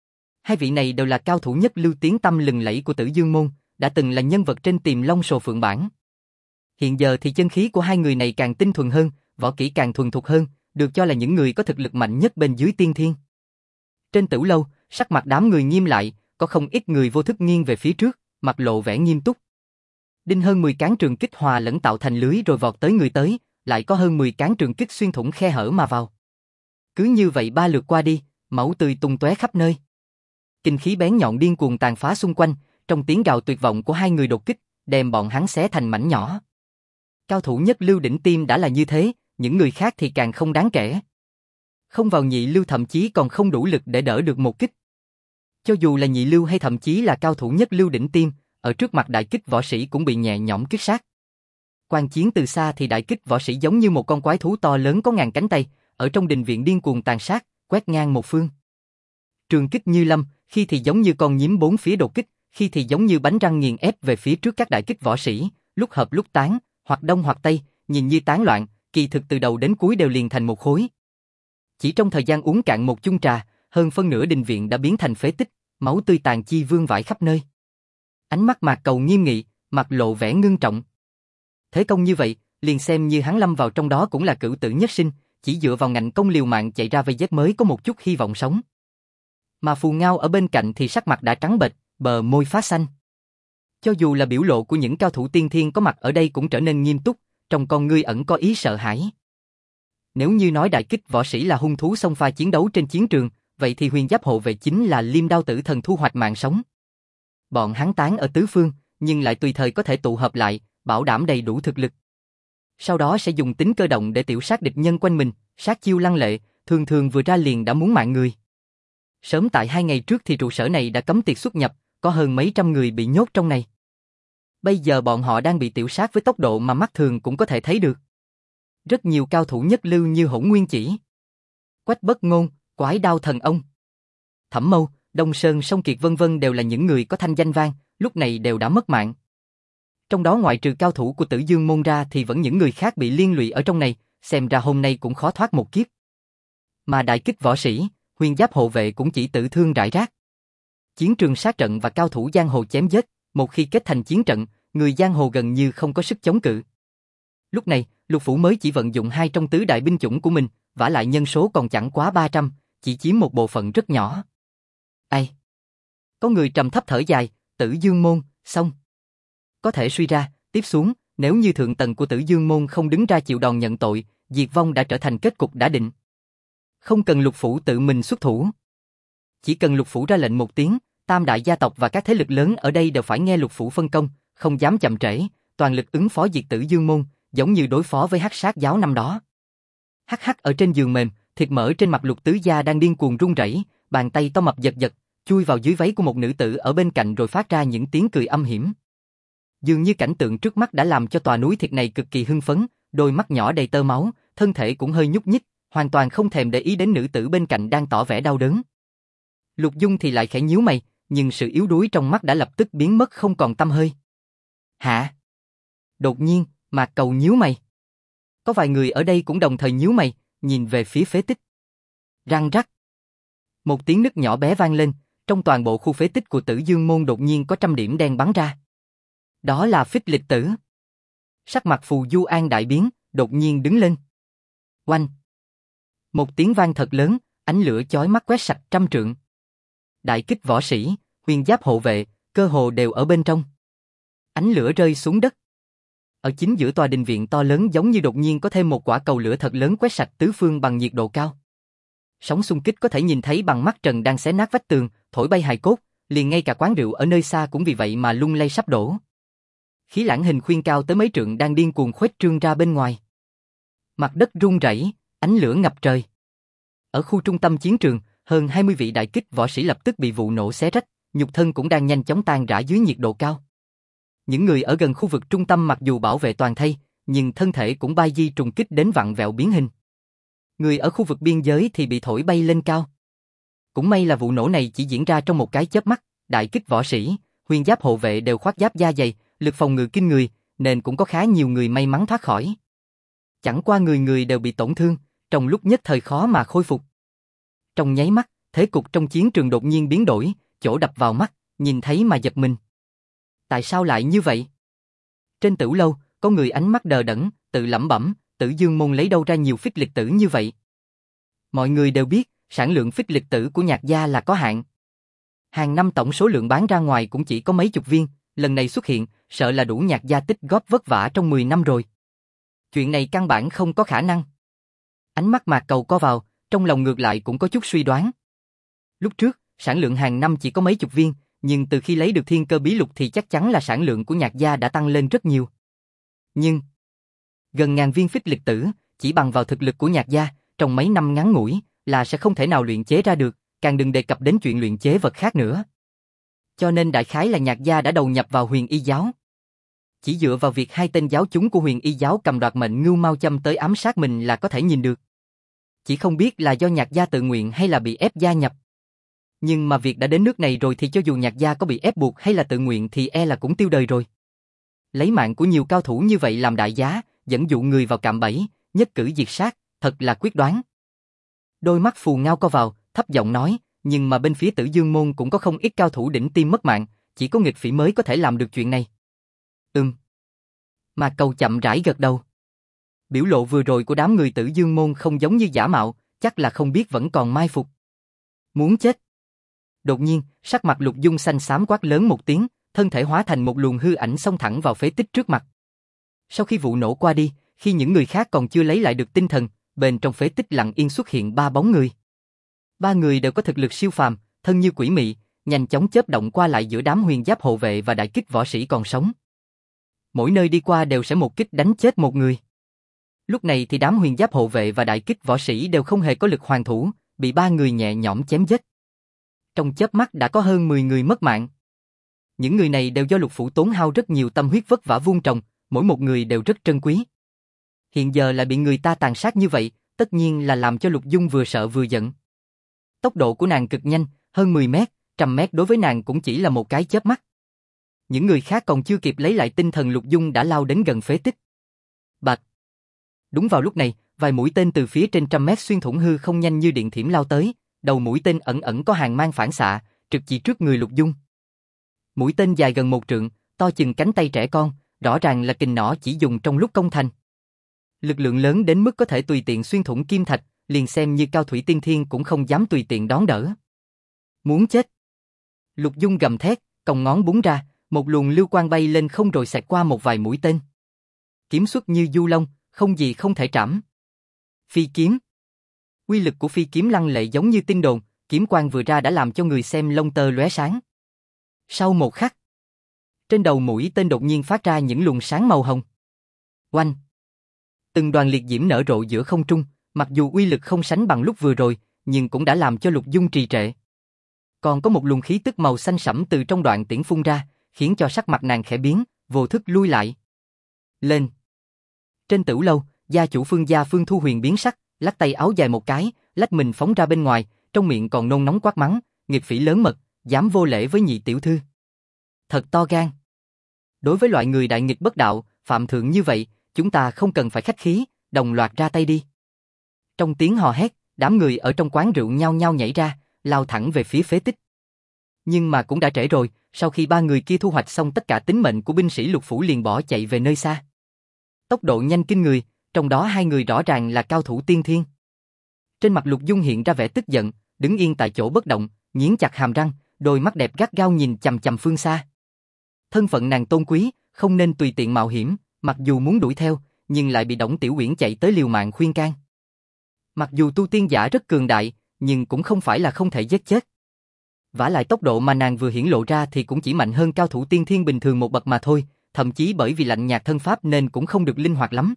2 vị này đều là cao thủ nhất lưu tiếng tăm lừng lẫy của Tử Dương môn, đã từng là nhân vật trên Tiềm Long Sồ Phượng bản. Hiện giờ thì chân khí của 2 người này càng tinh thuần hơn, võ kỹ càng thuần thục hơn, được cho là những người có thực lực mạnh nhất bên dưới tiên thiên. Trên tử lâu, sắc mặt đám người nghiêm lại, có không ít người vô thức nghiêng về phía trước, mặt lộ vẻ nghiêm túc. Đinh hơn 10 cán trường kích hòa lẫn tạo thành lưới rồi vọt tới người tới, lại có hơn 10 cán trường kích xuyên thủng khe hở mà vào. Cứ như vậy 3 lượt qua đi, máu tươi tung tóe khắp nơi. Kinh khí bén nhọn điên cuồng tàn phá xung quanh, trong tiếng gào tuyệt vọng của 2 người đột kích, đem bọn hắn xé thành mảnh nhỏ. Cao thủ nhất lưu đỉnh tiêm đã là như thế, những người khác thì càng không đáng kể. Không vào nhị lưu thậm chí còn không đủ lực để đỡ được một kích. Cho dù là nhị lưu hay thậm chí là cao thủ nhất lưu đỉnh tiêm, ở trước mặt đại kích võ sĩ cũng bị nhẹ nhõm kích sát. Quan chiến từ xa thì đại kích võ sĩ giống như một con quái thú to lớn có ngàn cánh tay, ở trong đình viện điên cuồng tàn sát, quét ngang một phương. Trường kích như lâm, khi thì giống như con nhím bốn phía đột kích, khi thì giống như bánh răng nghiền ép về phía trước các đại kích võ sĩ, lúc hợp lúc tán, hoặc đông hoặc tây, nhìn như tán loạn, kỳ thực từ đầu đến cuối đều liền thành một khối. Chỉ trong thời gian uống cạn một chung trà, hơn phân nửa đình viện đã biến thành phế tích, máu tươi tàn chi vương vãi khắp nơi. Ánh mắt Mạc Cầu nghiêm nghị, mặt lộ vẻ ngưng trọng. Thế công như vậy, liền xem như hắn lâm vào trong đó cũng là cửu tử nhất sinh, chỉ dựa vào ngạnh công liều mạng chạy ra vây giết mới có một chút hy vọng sống. Mà Phù Ngao ở bên cạnh thì sắc mặt đã trắng bệch, bờ môi phá xanh. Cho dù là biểu lộ của những cao thủ tiên thiên có mặt ở đây cũng trở nên nghiêm túc, trong con ngươi ẩn có ý sợ hãi. Nếu như nói đại kích võ sĩ là hung thú xông pha chiến đấu trên chiến trường, vậy thì huyền giáp hộ vệ chính là Liêm Đao Tử Thần thu hoạch mạng sống. Bọn hắn tán ở tứ phương, nhưng lại tùy thời có thể tụ hợp lại, bảo đảm đầy đủ thực lực. Sau đó sẽ dùng tính cơ động để tiểu sát địch nhân quanh mình, sát chiêu lăng lệ, thường thường vừa ra liền đã muốn mạng người. Sớm tại 2 ngày trước thì trụ sở này đã cấm tiệc xuất nhập, có hơn mấy trăm người bị nhốt trong này. Bây giờ bọn họ đang bị tiểu sát với tốc độ mà mắt thường cũng có thể thấy được. Rất nhiều cao thủ nhất lưu như Hỗn Nguyên Chỉ, Quách Bất Ngôn, Quái Đao Thần Ông, Thẩm Mâu, Đông Sơn Song Kiệt vân vân đều là những người có thanh danh vang, lúc này đều đã mất mạng. Trong đó ngoại trừ cao thủ của Tử Dương môn ra thì vẫn những người khác bị liên lụy ở trong này, xem ra hôm nay cũng khó thoát một kiếp. Mà đại kích võ sĩ, huyền giáp hộ vệ cũng chỉ tự thương rải rác. Chiến trường sát trận và cao thủ giang hồ chém giết, một khi kết thành chiến trận, người giang hồ gần như không có sức chống cự. Lúc này, Lục Phủ mới chỉ vận dụng 2 trong tứ đại binh chủng của mình, vả lại nhân số còn chẳng quá 300, chỉ chiếm một bộ phận rất nhỏ. Ai? Có người trầm thấp thở dài, Tử Dương môn, xong. Có thể suy ra, tiếp xuống, nếu như thượng tầng của Tử Dương môn không đứng ra chịu đòn nhận tội, diệt vong đã trở thành kết cục đã định. Không cần Lục Phủ tự mình xuất thủ. Chỉ cần Lục Phủ ra lệnh một tiếng, tam đại gia tộc và các thế lực lớn ở đây đều phải nghe Lục Phủ phân công, không dám chậm trễ, toàn lực ứng phó diệt Tử Dương môn, giống như đối phó với Hắc Sát giáo năm đó. Hắc Hắc ở trên giường mềm, thịt mỡ trên mặt Lục Tứ gia đang điên cuồng run rẩy, bàn tay to mập giật giật, chui vào dưới váy của một nữ tử ở bên cạnh rồi phát ra những tiếng cười âm hiểm. Dường như cảnh tượng trước mắt đã làm cho tòa núi thịt này cực kỳ hưng phấn, đôi mắt nhỏ đầy tơ máu, thân thể cũng hơi nhúc nhích, hoàn toàn không thèm để ý đến nữ tử bên cạnh đang tỏ vẻ đau đớn. Lục Dung thì lại khẽ nhíu mày, nhưng sự yếu đuối trong mắt đã lập tức biến mất không còn tăm hơi. Hả? Đột nhiên, Mạc Cầu nhíu mày. Có vài người ở đây cũng đồng thời nhíu mày, nhìn về phía phế tích. Răng rắc. Một tiếng nứt nhỏ bé vang lên, trong toàn bộ khu phế tích của Tử Dương môn đột nhiên có trăm điểm đen bắn ra. Đó là Phích Lịch Tử. Sắc mặt Phù Du An đại biến, đột nhiên đứng lên. Oanh. Một tiếng vang thật lớn, ánh lửa chói mắt quét sạch trăm trượng. Đại kích võ sĩ, huyền giáp hộ vệ, cơ hồ đều ở bên trong. Ánh lửa rơi xuống đất. Ở chính giữa tòa đình viện to lớn giống như đột nhiên có thêm một quả cầu lửa thật lớn quét sạch tứ phương bằng nhiệt độ cao. Sóng xung kích có thể nhìn thấy bằng mắt trần đang xé nát vách tường, thổi bay hài cốt, liền ngay cả quán rượu ở nơi xa cũng vì vậy mà lung lay sắp đổ. Khí lãng hình khuyên cao tới mấy trượng đang điên cuồng khuếch trương ra bên ngoài. Mặt đất rung rẩy, ánh lửa ngập trời. Ở khu trung tâm chiến trường, hơn 20 vị đại kích võ sĩ lập tức bị vụ nổ xé rách, nhục thân cũng đang nhanh chóng tan rã dưới nhiệt độ cao. Những người ở gần khu vực trung tâm mặc dù bảo vệ toàn thây, nhưng thân thể cũng bay di trùng kích đến vặn vẹo biến hình. Người ở khu vực biên giới thì bị thổi bay lên cao. Cũng may là vụ nổ này chỉ diễn ra trong một cái chớp mắt, đại kích võ sĩ, huyền giáp hộ vệ đều khoác giáp da dày, lực phòng ngự kinh người, nên cũng có khá nhiều người may mắn thoát khỏi. Chẳng qua người người đều bị tổn thương, trong lúc nhất thời khó mà khôi phục. Trong nháy mắt, thế cục trong chiến trường đột nhiên biến đổi, chỗ đập vào mắt, nhìn thấy mà giật mình. Tại sao lại như vậy? Trên tử lâu, có người ánh mắt đờ đẫn, tự lẩm bẩm, Tử Dương môn lấy đâu ra nhiều Phích Lịch Tử như vậy? Mọi người đều biết, sản lượng Phích Lịch Tử của Nhạc gia là có hạn. Hàng năm tổng số lượng bán ra ngoài cũng chỉ có mấy chục viên, lần này xuất hiện, sợ là đủ Nhạc gia tích góp vất vả trong 10 năm rồi. Chuyện này căn bản không có khả năng. Ánh mắt Mạc Cầu co vào, trong lòng ngược lại cũng có chút suy đoán. Lúc trước, sản lượng hàng năm chỉ có mấy chục viên, nhưng từ khi lấy được thiên cơ bí lục thì chắc chắn là sản lượng của Nhạc gia đã tăng lên rất nhiều. Nhưng gần ngàn viên Phích Lịch Tử, chỉ bằng vào thực lực của Nhạc gia, trong mấy năm ngắn ngủi là sẽ không thể nào luyện chế ra được, càng đừng đề cập đến chuyện luyện chế vật khác nữa. Cho nên đại khái là Nhạc gia đã đầu nhập vào Huyền Y giáo. Chỉ dựa vào việc 2 tên giáo chúng của Huyền Y giáo cầm đoạt mệnh Ngưu Mao Châm tới ám sát mình là có thể nhìn được. Chỉ không biết là do Nhạc gia tự nguyện hay là bị ép gia nhập. Nhưng mà việc đã đến nước này rồi thì cho dù Nhạc gia có bị ép buộc hay là tự nguyện thì e là cũng tiêu đời rồi. Lấy mạng của nhiều cao thủ như vậy làm đại giá, dẫn dụ người vào cạm bẫy, nhất cử diệt sát, thật là quyết đoán. Đôi mắt Phù Ngao co vào, thấp giọng nói, nhưng mà bên phía Tử Dương môn cũng có không ít cao thủ đỉnh tiêm mất mạng, chỉ có nghịch phỉ mới có thể làm được chuyện này. Mạc Cầu chậm rãi gật đầu. Biểu lộ vừa rồi của đám người Tử Dương môn không giống như giả mạo, chắc là không biết vẫn còn mai phục. Muốn chết. Đột nhiên, sắc mặt Lục Dung xanh xám quát lớn một tiếng, thân thể hóa thành một luồng hư ảnh xông thẳng vào phế tích trước mặt. Sau khi vụ nổ qua đi, khi những người khác còn chưa lấy lại được tinh thần, bên trong phế tích lặng yên xuất hiện 3 bóng người. Ba người đều có thực lực siêu phàm, thân như quỷ mị, nhanh chóng chớp động qua lại giữa đám huyền giáp hộ vệ và đại kích võ sĩ còn sống. Mỗi nơi đi qua đều sẽ một kích đánh chết một người. Lúc này thì đám huyền giáp hộ vệ và đại kích võ sĩ đều không hề có lực hoàn thủ, bị ba người nhẹ nhõm chém giết. Trong chớp mắt đã có hơn 10 người mất mạng. Những người này đều do Lục Phủ tốn hao rất nhiều tâm huyết vất vả vuông trồng, mỗi một người đều rất trân quý. Hiện giờ lại bị người ta tàn sát như vậy, tất nhiên là làm cho Lục Dung vừa sợ vừa giận. Tốc độ của nàng cực nhanh, hơn 10 mét, 100 mét đối với nàng cũng chỉ là một cái chớp mắt. Những người khác còn chưa kịp lấy lại tinh thần, Lục Dung đã lao đến gần phế tích. Bạch! Đúng vào lúc này, vài mũi tên từ phía trên 100 mét xuyên thủng hư không nhanh như điện thiểm lao tới, đầu mũi tên ẩn ẩn có hàng mang phản xạ, trực chỉ trước người Lục Dung. Mũi tên dài gần 1 trượng, to chừng cánh tay trẻ con, rõ ràng là kình nỏ chỉ dùng trong lúc công thành. Lực lượng lớn đến mức có thể tùy tiện xuyên thủng kim thạch, liền xem như cao thủy tiên thiên cũng không dám tùy tiện đón đỡ. Muốn chết! Lục Dung gầm thét, còng ngón búng ra, một luồng lưu quang bay lên không rồi xẹt qua một vài mũi tên. Kiếm xuất như du long, không gì không thể trảm. Phi kiếm. Uy lực của phi kiếm lăng lệ giống như tinh đồn, kiếm quang vừa ra đã làm cho người xem lông tơ lóe sáng. Sau một khắc, trên đầu mũi tên đột nhiên phát ra những luồng sáng màu hồng. Oanh! Từng đoàn liệt diễm nở rộ giữa không trung, mặc dù uy lực không sánh bằng lúc vừa rồi, nhưng cũng đã làm cho Lục Dung trì trệ. Còn có một luồng khí tức màu xanh sẫm từ trong đoạn tiễn phun ra, khiến cho sắc mặt nàng khẽ biến, vô thức lui lại. Lên! Trên tửu lâu, gia chủ Phương gia Phương Thu Huyền biến sắc, lắc tay áo dài một cái, lách mình phóng ra bên ngoài, trong miệng còn nôn nóng quát mắng, nghịch phỉ lớn mật, dám vô lễ với nhị tiểu thư. Thật to gan. Đối với loại người đại nghịch bất đạo, phạm thượng như vậy, chúng ta không cần phải khách khí, đồng loạt ra tay đi. Trong tiếng hò hét, đám người ở trong quán rượu nhao nhao nhảy ra, lao thẳng về phía phế tích. Nhưng mà cũng đã trễ rồi, sau khi ba người kia thu hoạch xong tất cả tính mệnh của binh sĩ Lục Phủ liền bỏ chạy về nơi xa. Tốc độ nhanh kinh người, trong đó hai người rõ ràng là cao thủ tiên thiên. Trên mặt Lục Dung hiện ra vẻ tức giận, đứng yên tại chỗ bất động, nghiến chặt hàm răng, đôi mắt đẹp gắt gao nhìn chằm chằm phương xa. Thân phận nàng tôn quý, không nên tùy tiện mạo hiểm, mặc dù muốn đuổi theo, nhưng lại bị Đổng Tiểu Uyển chạy tới liều mạng khuyên can. Mặc dù tu tiên giả rất cường đại, nhưng cũng không phải là không thể giết chết. Vả lại tốc độ mà nàng vừa hiển lộ ra thì cũng chỉ mạnh hơn cao thủ tiên thiên bình thường một bậc mà thôi, thậm chí bởi vì lạnh nhạt thân pháp nên cũng không được linh hoạt lắm.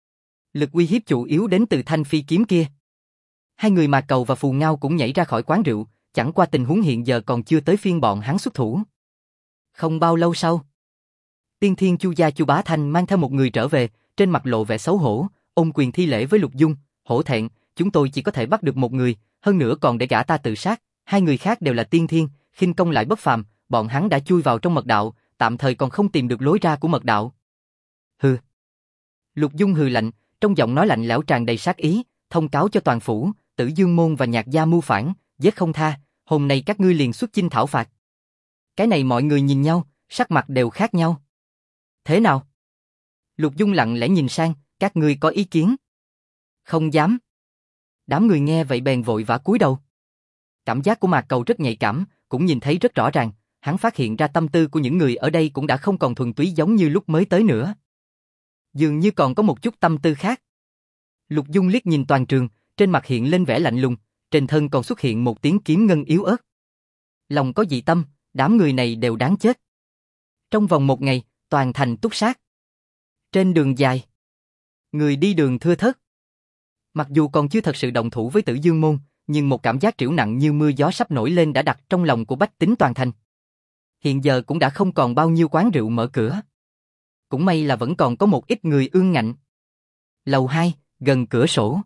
Lực uy hiếp chủ yếu đến từ thanh phi kiếm kia. Hai người Mạc Cầu và Phù Ngao cũng nhảy ra khỏi quán rượu, chẳng qua tình huống hiện giờ còn chưa tới phiên bọn hắn xuất thủ. Không bao lâu sau, Tiên Thiên Chu gia Chu Bá Thanh mang theo một người trở về, trên mặt lộ vẻ xấu hổ, ôm quyền thi lễ với Lục Dung, hổ thẹn, chúng tôi chỉ có thể bắt được một người, hơn nữa còn để gã ta tự sát, hai người khác đều là tiên thiên, khinh công lại bất phàm, bọn hắn đã chui vào trong mật đạo, tạm thời còn không tìm được lối ra của mật đạo. Hừ. Lục Dung hừ lạnh, trong giọng nói lạnh lẽo tràn đầy sát ý, thông cáo cho toàn phủ, Tử Dương môn và Nhạc gia mưu phản, giết không tha, hôm nay các ngươi liền xuất chinh thảo phạt. Cái này mọi người nhìn nhau, sắc mặt đều khác nhau. Thế nào? Lục Dung lặng lẽ nhìn sang, các ngươi có ý kiến? Không dám. Đám người nghe vậy bèn vội vã cúi đầu. Cảm giác của Mạc Cầu rất nhạy cảm, cũng nhìn thấy rất rõ ràng, hắn phát hiện ra tâm tư của những người ở đây cũng đã không còn thuần túy giống như lúc mới tới nữa. Dường như còn có một chút tâm tư khác. Lục Dung liếc nhìn toàn trường, trên mặt hiện lên vẻ lạnh lùng, trên thân còn xuất hiện một tiếng kiếm ngân yếu ớt. Lòng có dị tâm, đám người này đều đáng chết. Trong vòng một ngày, toàn thành túc sát. Trên đường dài, người đi đường thưa thớt. Mặc dù còn chưa thật sự động thủ với Tử Dương môn, nhưng một cảm giác trĩu nặng như mưa gió sắp nổi lên đã đặt trong lòng của bách tính toàn thành. Hiện giờ cũng đã không còn bao nhiêu quán rượu mở cửa. Cũng may là vẫn còn có một ít người ương ngạnh. Lầu 2, gần cửa sổ.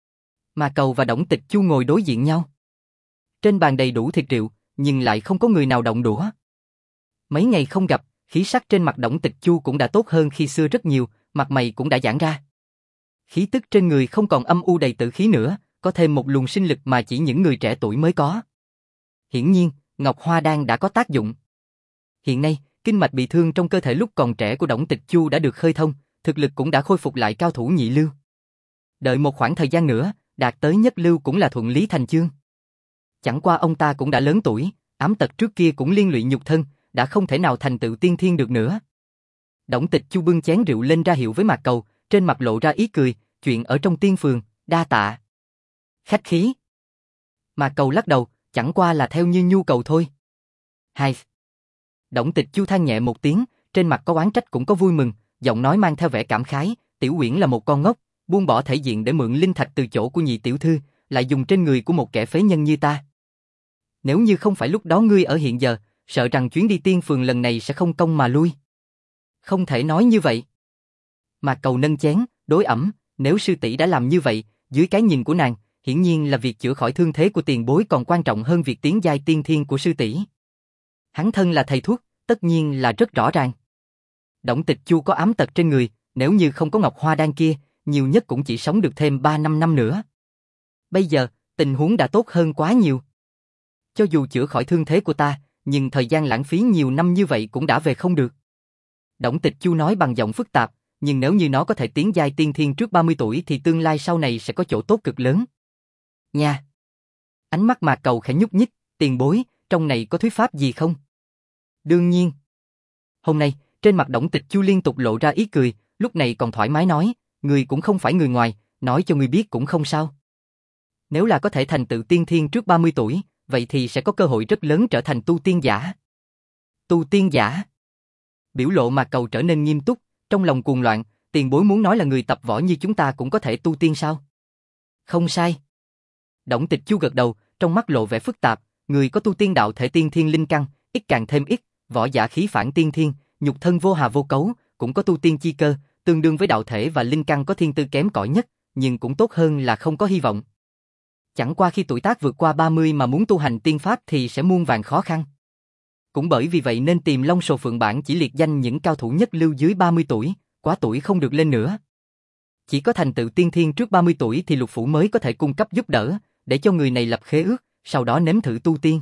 Mà Cầu và Đổng Tịch Chu ngồi đối diện nhau. Trên bàn đầy đủ thịt rượu, nhưng lại không có người nào động đũa. Mấy ngày không gặp, khí sắc trên mặt Đổng Tịch Chu cũng đã tốt hơn khi xưa rất nhiều, mặt mày cũng đã giãn ra. Khí tức trên người không còn âm u đầy tử khí nữa, có thêm một luồng sinh lực mà chỉ những người trẻ tuổi mới có. Hiển nhiên, Ngọc Hoa Đan đã có tác dụng. Hiện nay, kinh mạch bị thương trong cơ thể lúc còn trẻ của Đổng Tịch Chu đã được khơi thông, thực lực cũng đã khôi phục lại cao thủ nhị lưu. Đợi một khoảng thời gian nữa, đạt tới nhất lưu cũng là thuận lý thành chương. Chẳng qua ông ta cũng đã lớn tuổi, ám tật trước kia cũng liên lụy nhục thân, đã không thể nào thành tựu tiên thiên được nữa. Đổng Tịch Chu bưng chén rượu lên ra hiệu với Mạc Cầu, trên mặt lộ ra ý cười, chuyện ở trong tiên phường, đa tạ. Khách khí. Mà Cầu lắc đầu, chẳng qua là theo như nhu cầu thôi. Hai. Đổng Tịch Chu than nhẹ một tiếng, trên mặt có oán trách cũng có vui mừng, giọng nói mang theo vẻ cảm khái, Tiểu Uyển là một con ngốc, buông bỏ thể diện để mượn linh thạch từ chỗ của nhị tiểu thư, lại dùng trên người của một kẻ phế nhân như ta. Nếu như không phải lúc đó ngươi ở hiện giờ, sợ rằng chuyến đi tiên phường lần này sẽ không công mà lui. Không thể nói như vậy. Mà Cầu nâng chén, đối ẩm, nếu sư tỷ đã làm như vậy, dưới cái nhìn của nàng, hiển nhiên là việc chữa khỏi thương thế của tiền bối còn quan trọng hơn việc tiến giai tiên thiên của sư tỷ. Hắn thân là thầy thuốc, tất nhiên là rất rõ ràng. Đổng Tịch Chu có ám tật trên người, nếu như không có ngọc hoa đan kia, nhiều nhất cũng chỉ sống được thêm 3-5 năm nữa. Bây giờ, tình huống đã tốt hơn quá nhiều. Cho dù chữa khỏi thương thế của ta, nhưng thời gian lãng phí nhiều năm như vậy cũng đã về không được. Đổng Tịch Chu nói bằng giọng phức tạp, nhưng nếu như nó có thể tiến giai tiên thiên trước 30 tuổi thì tương lai sau này sẽ có chỗ tốt cực lớn. Nha! Ánh mắt Mạc Cầu khẽ nhúc nhích, tiền bối, trong này có thuyết pháp gì không? Đương nhiên. Hôm nay, trên mặt Đổng Tịch Chu liên tục lộ ra ý cười, lúc này còn thoải mái nói, người cũng không phải người ngoài, nói cho người biết cũng không sao. Nếu là có thể thành tựu tiên thiên trước 30 tuổi, vậy thì sẽ có cơ hội rất lớn trở thành tu tiên giả. Tu tiên giả? Biểu lộ Mạc Cầu trở nên nghiêm túc, trong lòng cuồng loạn, tiền bối muốn nói là người tập võ như chúng ta cũng có thể tu tiên sao? Không sai. Đổng Tịch Chu gật đầu, trong mắt lộ vẻ phức tạp, người có tu tiên đạo thể tiên thiên linh căn, ít càng thêm ít, võ giả khí phản tiên thiên, nhục thân vô hà vô cấu, cũng có tu tiên chi cơ, tương đương với đạo thể và linh căn có thiên tư kém cỏi nhất, nhưng cũng tốt hơn là không có hy vọng. Chẳng qua khi tuổi tác vượt qua 30 mà muốn tu hành tiên pháp thì sẽ muôn vàn khó khăn. Cũng bởi vì vậy nên tìm Long Sồ Phượng Bản chỉ liệt danh những cao thủ nhất lưu dưới 30 tuổi, quá tuổi không được lên nữa. Chỉ có thành tựu tiên thiên trước 30 tuổi thì Lục Phủ mới có thể cung cấp giúp đỡ, để cho người này lập khế ước, sau đó nếm thử tu tiên.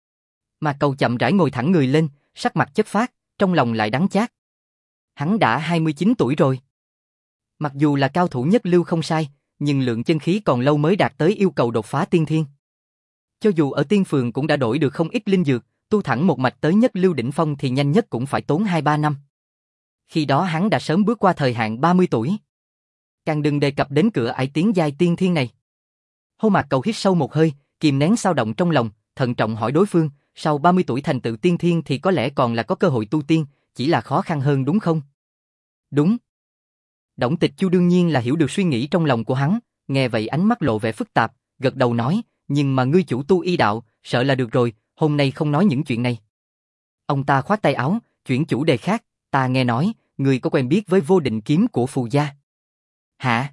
Mà Cầu chậm rãi ngồi thẳng người lên, sắc mặt chất phác, trong lòng lại đắng chát. Hắn đã 29 tuổi rồi. Mặc dù là cao thủ nhất lưu không sai, nhưng lượng chân khí còn lâu mới đạt tới yêu cầu đột phá tiên thiên. Cho dù ở tiên phường cũng đã đổi được không ít linh dược, tu thẳng một mạch tới nhất lưu đỉnh phong thì nhanh nhất cũng phải tốn 2-3 năm. Khi đó hắn đã sớm bước qua thời hạn 30 tuổi. Càng đừng đề cập đến cửa ải tiến giai tiên thiên này. Hô Mạc Cầu hít sâu một hơi, kìm nén xao động trong lòng, thận trọng hỏi đối phương, sau 30 tuổi thành tựu tiên thiên thì có lẽ còn là có cơ hội tu tiên, chỉ là khó khăn hơn đúng không? Đúng. Đổng Tịch Chu đương nhiên là hiểu được suy nghĩ trong lòng của hắn, nghe vậy ánh mắt lộ vẻ phức tạp, gật đầu nói, nhưng mà ngươi chủ tu y đạo, sợ là được rồi, hôm nay không nói những chuyện này. Ông ta khoát tay áo, chuyển chủ đề khác, ta nghe nói, ngươi có quen biết với Vô Định Kiếm của Phù gia. Hả?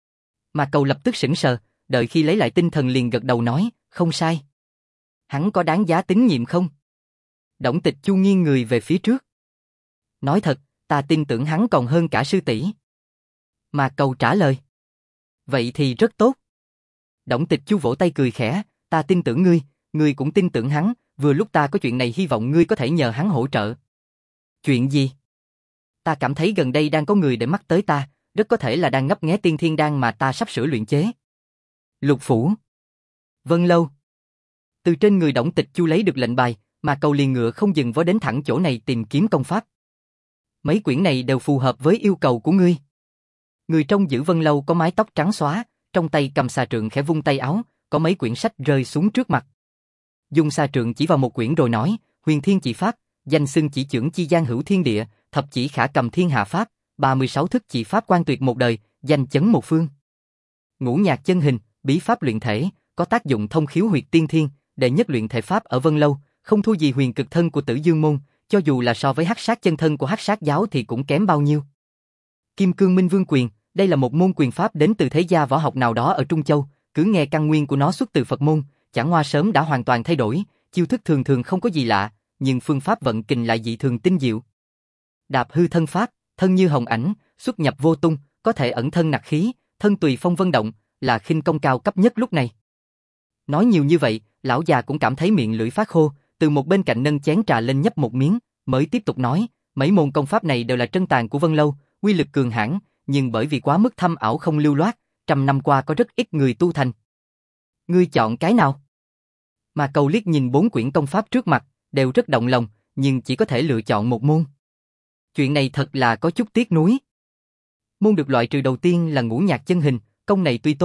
Mà Cầu lập tức sững sờ, đợi khi lấy lại tinh thần liền gật đầu nói, không sai. Hắn có đáng giá tín nhiệm không? Đổng Tịch Chu nghiêng người về phía trước. Nói thật, ta tin tưởng hắn còn hơn cả sư tỷ. Mà Cầu trả lời. Vậy thì rất tốt. Đổng Tịch Chu vỗ tay cười khẽ, ta tin tưởng ngươi, ngươi cũng tin tưởng hắn, vừa lúc ta có chuyện này hy vọng ngươi có thể nhờ hắn hỗ trợ. Chuyện gì? Ta cảm thấy gần đây đang có người để mắt tới ta, rất có thể là đang ngấp nghé tiên thiên đan mà ta sắp sửa luyện chế. Lục Phủ. Vân Lâu. Từ trên người Đổng Tịch Chu lấy được lệnh bài, mà Cầu liền ngựa không dừng vó đến thẳng chỗ này tìm kiếm công pháp. Mấy quyển này đều phù hợp với yêu cầu của ngươi. Người trong giữ Vân Lâu có mái tóc trắng xóa, trong tay cầm xà trượng khẽ vung tay áo, có mấy quyển sách rơi xuống trước mặt. Dùng xà trượng chỉ vào một quyển rồi nói, Huyền Thiên Chỉ Pháp, danh xưng chỉ trưởng chi gian hữu thiên địa, thập chỉ khả cầm thiên hạ pháp, 36 thức chỉ pháp quan tuyệt một đời, danh chấn một phương. Ngũ nhạc chân hình, bí pháp luyện thể, có tác dụng thông khiếu huyệt tiên thiên, đệ nhất luyện thể pháp ở Vân Lâu, không thua gì huyền cực thân của Tử Dương môn, cho dù là so với hắc sát chân thân của hắc sát giáo thì cũng kém bao nhiêu. Kim Cương Minh Vương quyền, đây là một môn quyền pháp đến từ thế gia võ học nào đó ở Trung Châu, cứ nghe căn nguyên của nó xuất từ Phật môn, chẳng hoa sớm đã hoàn toàn thay đổi, chiêu thức thường thường không có gì lạ, nhưng phương pháp vận kình lại dị thường tinh diệu. Đạp hư thân pháp, thân như hồng ảnh, xuất nhập vô tung, có thể ẩn thân nặc khí, thân tùy phong vân động, là khinh công cao cấp nhất lúc này. Nói nhiều như vậy, lão già cũng cảm thấy miệng lưỡi phát khô, từ một bên cạnh nâng chén trà lên nhấp một miếng, mới tiếp tục nói, mấy môn công pháp này đều là trân tàn của Vân Lâu, uy lực cường hãn, nhưng bởi vì quá mức thâm ảo không lưu loát, trăm năm qua có rất ít người tu thành. Ngươi chọn cái nào? Mà Cầu liếc nhìn 4 quyển công pháp trước mặt, đều rất động lòng, nhưng chỉ có thể lựa chọn một môn. Chuyện này thật là có chút tiếc nuối. Môn được loại trừ đầu tiên là ngũ nhạc chân hình, công này tuy tốt,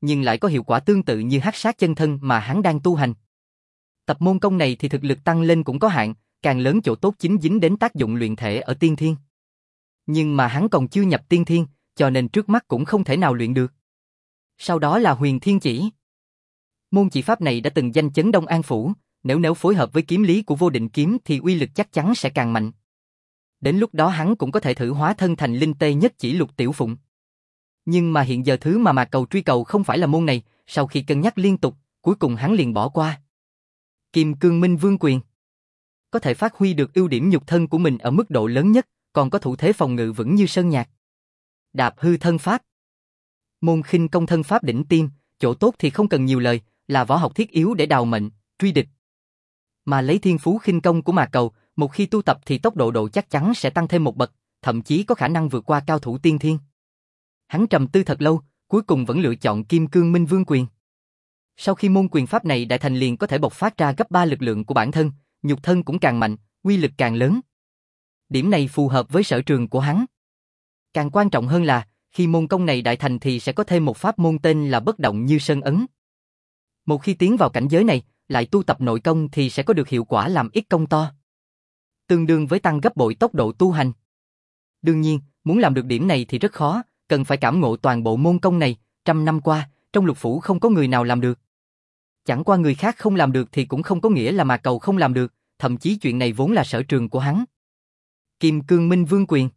nhưng lại có hiệu quả tương tự như hắc sát chân thân mà hắn đang tu hành. Tập môn công này thì thực lực tăng lên cũng có hạn, càng lớn chỗ tốt chính dính đến tác dụng luyện thể ở tiên thiên. Nhưng mà hắn còn chưa nhập tiên thiên, cho nên trước mắt cũng không thể nào luyện được. Sau đó là Huyền Thiên Chỉ. Môn chỉ pháp này đã từng danh chấn Đông An Phủ, nếu phối hợp với kiếm lý của Vô Định Kiếm thì uy lực chắc chắn sẽ càng mạnh. Đến lúc đó hắn cũng có thể thử hóa thân thành linh tê nhất chỉ Lục Tiểu Phụng. Nhưng mà hiện giờ thứ mà Mạc Cầu truy cầu không phải là môn này, sau khi cân nhắc liên tục, cuối cùng hắn liền bỏ qua. Kim Cương Minh Vương Quyền. Có thể phát huy được ưu điểm nhục thân của mình ở mức độ lớn nhất, còn có thủ thế phòng ngự vững như sơn nhạc. Đạp hư thân pháp. Môn khinh công thân pháp đỉnh tiêm, chỗ tốt thì không cần nhiều lời, là võ học thiết yếu để đào mệnh, truy địch. Mà lấy thiên phú khinh công của Mạc Cầu, một khi tu tập thì tốc độ chắc chắn sẽ tăng thêm một bậc, thậm chí có khả năng vượt qua cao thủ tiên thiên. Hắn trầm tư thật lâu, cuối cùng vẫn lựa chọn Kim Cương Minh Vương Quyền. Sau khi môn quyền pháp này đại thành liền có thể bộc phát ra gấp 3 lực lượng của bản thân, nhục thân cũng càng mạnh, uy lực càng lớn. Điểm này phù hợp với sở trường của hắn. Càng quan trọng hơn là, khi môn công này đại thành thì sẽ có thêm một pháp môn tên là Bất Động Như Sơn Ấn. Một khi tiến vào cảnh giới này, lại tu tập nội công thì sẽ có được hiệu quả làm ít công to. Tương đương với tăng gấp bội tốc độ tu hành. Đương nhiên, muốn làm được điểm này thì rất khó, cần phải cảm ngộ toàn bộ môn công này, 100 năm qua, trong Lục Phủ không có người nào làm được. Chẳng qua người khác không làm được thì cũng không có nghĩa là Mạc Cầu không làm được, thậm chí chuyện này vốn là sở trường của hắn. Kim Cương Minh Vương Quyền.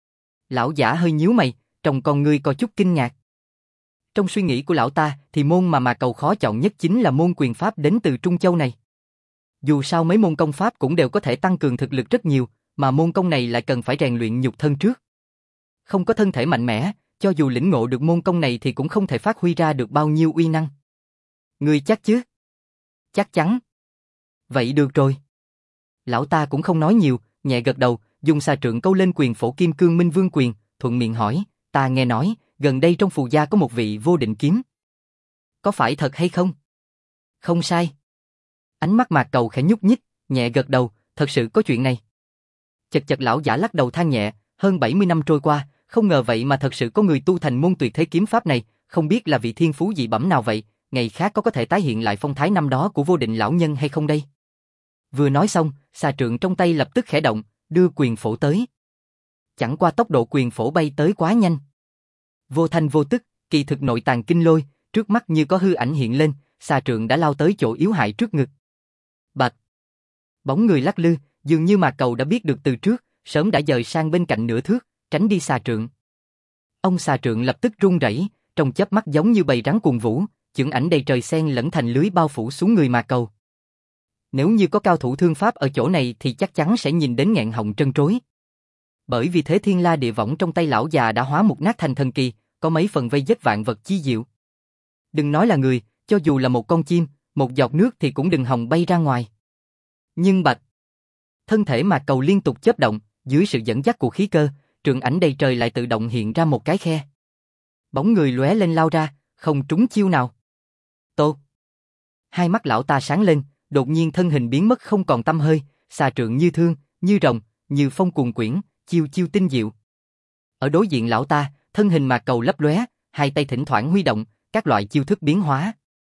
Lão giả hơi nhíu mày, trong con ngươi có chút kinh ngạc. Trong suy nghĩ của lão ta thì môn mà Mạc Cầu khó chọn nhất chính là môn quyền pháp đến từ Trung Châu này. Dù sao mấy môn công pháp cũng đều có thể tăng cường thực lực rất nhiều, mà môn công này lại cần phải rèn luyện nhục thân trước. Không có thân thể mạnh mẽ, cho dù lĩnh ngộ được môn công này thì cũng không thể phát huy ra được bao nhiêu uy năng. Ngươi chắc chứ? Chắc chắn. Vậy được rồi. Lão ta cũng không nói nhiều, nhẹ gật đầu, dùng xà trượng câu lên quyền phổ Kim Cương Minh Vương Quyền, thuận miệng hỏi, ta nghe nói, gần đây trong Phù gia có một vị Vô Định Kiếm. Có phải thật hay không? Không sai. Ánh mắt Mạc Cầu khẽ nhúc nhích, nhẹ gật đầu, thật sự có chuyện này. Chật lão giả lắc đầu than nhẹ, hơn 70 năm trôi qua, không ngờ vậy mà thật sự có người tu thành môn tuyệt thế kiếm pháp này, không biết là vị thiên phú dị bẩm nào vậy, ngày khác có thể tái hiện lại phong thái năm đó của Vô Định lão nhân hay không đây? Vừa nói xong, xà trượng trong tay lập tức khẽ động, đưa quyền phổ tới. Chẳng qua tốc độ quyền phổ bay tới quá nhanh. Vô thanh vô tức, kỳ thực nội tàng kinh lôi, trước mắt như có hư ảnh hiện lên, xà trượng đã lao tới chỗ yếu hại trước ngực. Bạch! Bóng người lắc lư, dường như Mạc Cầu đã biết được từ trước, sớm đã dời sang bên cạnh nửa thước, tránh đi xà trượng. Ông xà trượng lập tức run rẩy, trong chớp mắt giống như bầy rắn cuồng vũ, chưởng ảnh đầy trời xen lẫn thành lưới bao phủ xuống người Mạc Cầu. Nếu như có cao thủ thương pháp ở chỗ này thì chắc chắn sẽ nhìn đến nghẹn họng trân trối. Bởi vì thế thiên la địa võng trong tay lão già đã hóa mục nát thành thần kỳ, có mấy phần vây giết vạn vật chi diệu. Đừng nói là người, cho dù là một con chim, một giọt nước thì cũng đừng hòng bay ra ngoài. Nhưng bạch, thân thể Mạc Cầu liên tục chớp động, dưới sự dẫn dắt của khí cơ, trượng ảnh đầy trời lại tự động hiện ra một cái khe. Bóng người lóe lên lao ra, không trúng chiêu nào. Tốt. Hai mắt lão ta sáng lên, đột nhiên thân hình biến mất không còn tăm hơi, xà trượng như thương, như rồng, như phong cuồng quyển, chiêu chiêu tinh diệu. Ở đối diện lão ta, thân hình Mạc Cầu lấp lóe, hai tay thỉnh thoảng huy động, các loại chiêu thức biến hóa.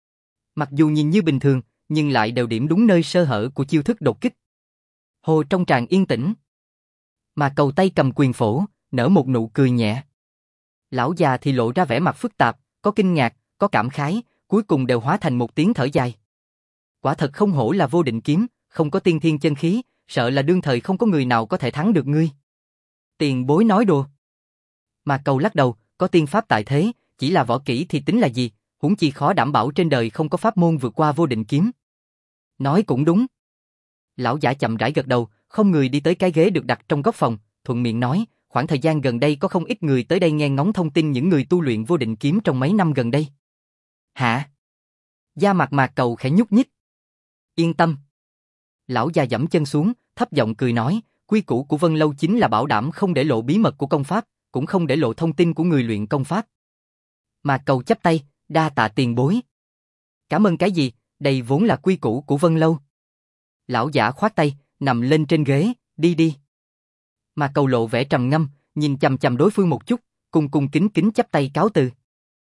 Mặc dù nhìn như bình thường, nhưng lại đều điểm đúng nơi sơ hở của chiêu thức đột kích. Hồ trong tràng yên tĩnh. Mạc Cầu tay cầm quyền phổ, nở một nụ cười nhẹ. Lão già thì lộ ra vẻ mặt phức tạp, có kinh ngạc, có cảm khái, cuối cùng đều hóa thành một tiếng thở dài. Quả thật không hổ là Vô Định Kiếm, không có tiên thiên chân khí, sợ là đương thời không có người nào có thể thắng được ngươi. Tiền bối nói đùa. Mạc Cầu lắc đầu, có tiên pháp tại thế, chỉ là võ kỹ thì tính là gì, huống chi khó đảm bảo trên đời không có pháp môn vượt qua Vô Định Kiếm. Nói cũng đúng. Lão giả chậm rãi gật đầu, không người đi tới cái ghế được đặt trong góc phòng, thuận miệng nói, khoảng thời gian gần đây có không ít người tới đây nghe ngóng thông tin những người tu luyện Vô Định Kiếm trong mấy năm gần đây. Hả? Da mặt Mạc Cầu khẽ nhúc nhích. Yên tâm. Lão già giẫm chân xuống, thấp giọng cười nói, quy củ của Vân Lâu chính là bảo đảm không để lộ bí mật của công pháp, cũng không để lộ thông tin của người luyện công pháp. Mạc Cầu chắp tay, đa tạ tiền bối. Cảm ơn cái gì, đây vốn là quy củ của Vân Lâu. Lão giả khoát tay, nằm lên trên ghế, đi đi. Mạc Cầu lộ vẻ trầm ngâm, nhìn chằm chằm đối phương một chút, cung cung kính kính chắp tay cáo từ.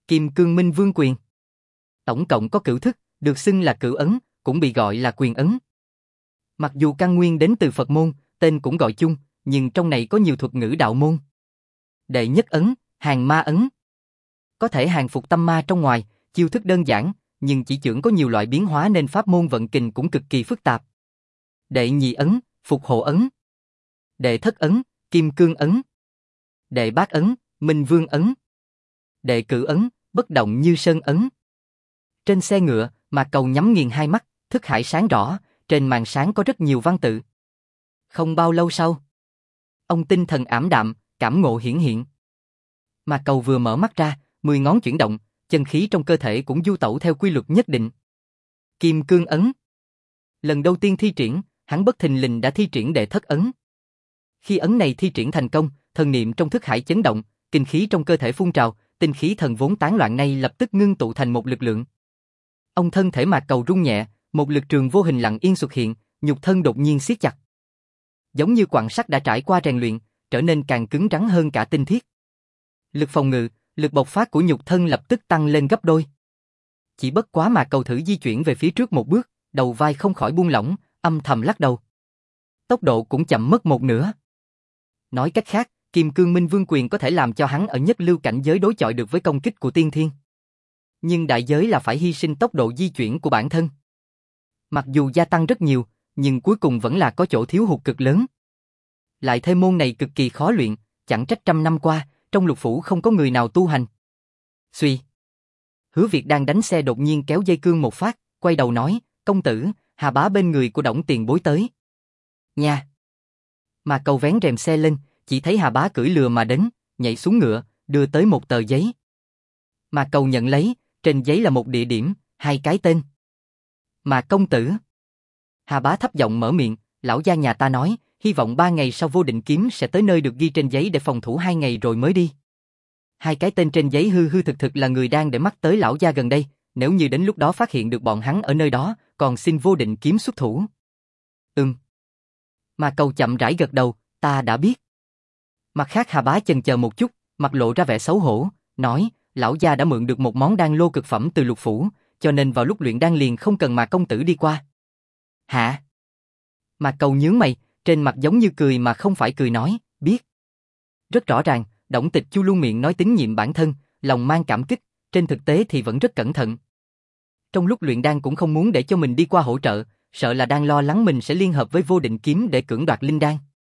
Kim Cương Minh Vương Quyền. Tổng cộng có cửu thức, được xưng là cửu ấn, cũng bị gọi là quyền ấn. Mặc dù căn nguyên đến từ Phật môn, tên cũng gọi chung, nhưng trong này có nhiều thuật ngữ đạo môn. Đệ nhất ấn, hàng ma ấn. Có thể hàng phục tâm ma trong ngoài, chiêu thức đơn giản, nhưng chỉ chưởng có nhiều loại biến hóa nên pháp môn vận kình cũng cực kỳ phức tạp. Đệ nhị ấn, phục hộ ấn. Đệ thất ấn, kim cương ấn. Đệ bát ấn, minh vương ấn. Đệ cửu ấn, bất động như sơn ấn. Trên xe ngựa, Mạc Cầu nhắm nghiền hai mắt, thức hải sáng rõ, trên màn sáng có rất nhiều văn tự. Không bao lâu sau, ông tinh thần ảm đạm, cảm ngộ hiển hiện. Mạc Cầu vừa mở mắt ra, 10 ngón chuyển động, chân khí trong cơ thể cũng du tẩu theo quy luật nhất định. Kim cương ấn. Lần đầu tiên thi triển, hắn bất thình lình đã thi triển đệ thất ấn. Khi ấn này thi triển thành công, thần niệm trong thức hải chấn động, kinh khí trong cơ thể phun trào, tinh khí thần vốn tán loạn này lập tức ngưng tụ thành một lực lượng. Ông thân thể Mạc Cầu rung nhẹ, một lực trường vô hình lặng yên xuất hiện, nhục thân đột nhiên siết chặt. Giống như quặng sắt đã trải qua rèn luyện, trở nên càng cứng rắn hơn cả tinh thiết. Lực phòng ngự, lực bộc phát của nhục thân lập tức tăng lên gấp đôi. Chỉ bất quá Mạc Cầu thử di chuyển về phía trước một bước, đầu vai không khỏi buông lỏng, âm thầm lắc đầu. Tốc độ cũng chậm mất một nửa. Nói cách khác, Kim Cương Minh Vương Quyền có thể làm cho hắn ở nhất lưu cảnh giới đối chọi được với công kích của tiên thiên. Nhưng đại giới là phải hy sinh tốc độ di chuyển của bản thân. Mặc dù gia tăng rất nhiều, nhưng cuối cùng vẫn là có chỗ thiếu hụt cực lớn. Lại thêm môn này cực kỳ khó luyện, chẳng trách trăm năm qua, trong lục phủ không có người nào tu hành. Suy. Hứa Việt đang đánh xe đột nhiên kéo dây cương một phát, quay đầu nói, công tử, Hà bá bên người của Đổng tiền bối tới. Nha. Mà Cầu vén rèm xe lên, chỉ thấy Hà bá cưỡi lừa mà đến, nhảy xuống ngựa, đưa tới một tờ giấy. Mà Cầu nhận lấy, trên giấy là một địa điểm, 2 cái tên. Mà công tử. Hà bá thấp giọng mở miệng, lão gia nhà ta nói, hy vọng 3 ngày sau Vô Định Kiếm sẽ tới nơi được ghi trên giấy để phòng thủ 2 ngày rồi mới đi. 2 cái tên trên giấy hư hư thực thực là người đang để mắt tới lão gia gần đây, nếu như đến lúc đó phát hiện được bọn hắn ở nơi đó, còn xin Vô Định Kiếm xuất thủ. Mà Cầu chậm rãi gật đầu, ta đã biết. Mặt khác Hà bá chần chờ một chút, mặt lộ ra vẻ xấu hổ, nói, lão gia đã mượn được một món đan lô cực phẩm từ lục phủ, cho nên vào lúc luyện đan liền không cần mà công tử đi qua. Hả? Mà Cầu nhướng mày, trên mặt giống như cười mà không phải cười nói, biết. Rất rõ ràng, Đổng Tịch Chu luôn miệng nói tín nhiệm bản thân, lòng mang cảm kích, trên thực tế thì vẫn rất cẩn thận. Trong lúc luyện đan cũng không muốn để cho mình đi qua hỗ trợ, sợ là đang lo lắng mình sẽ liên hợp với Vô Định Kiếm để cưỡng đoạt linh đan.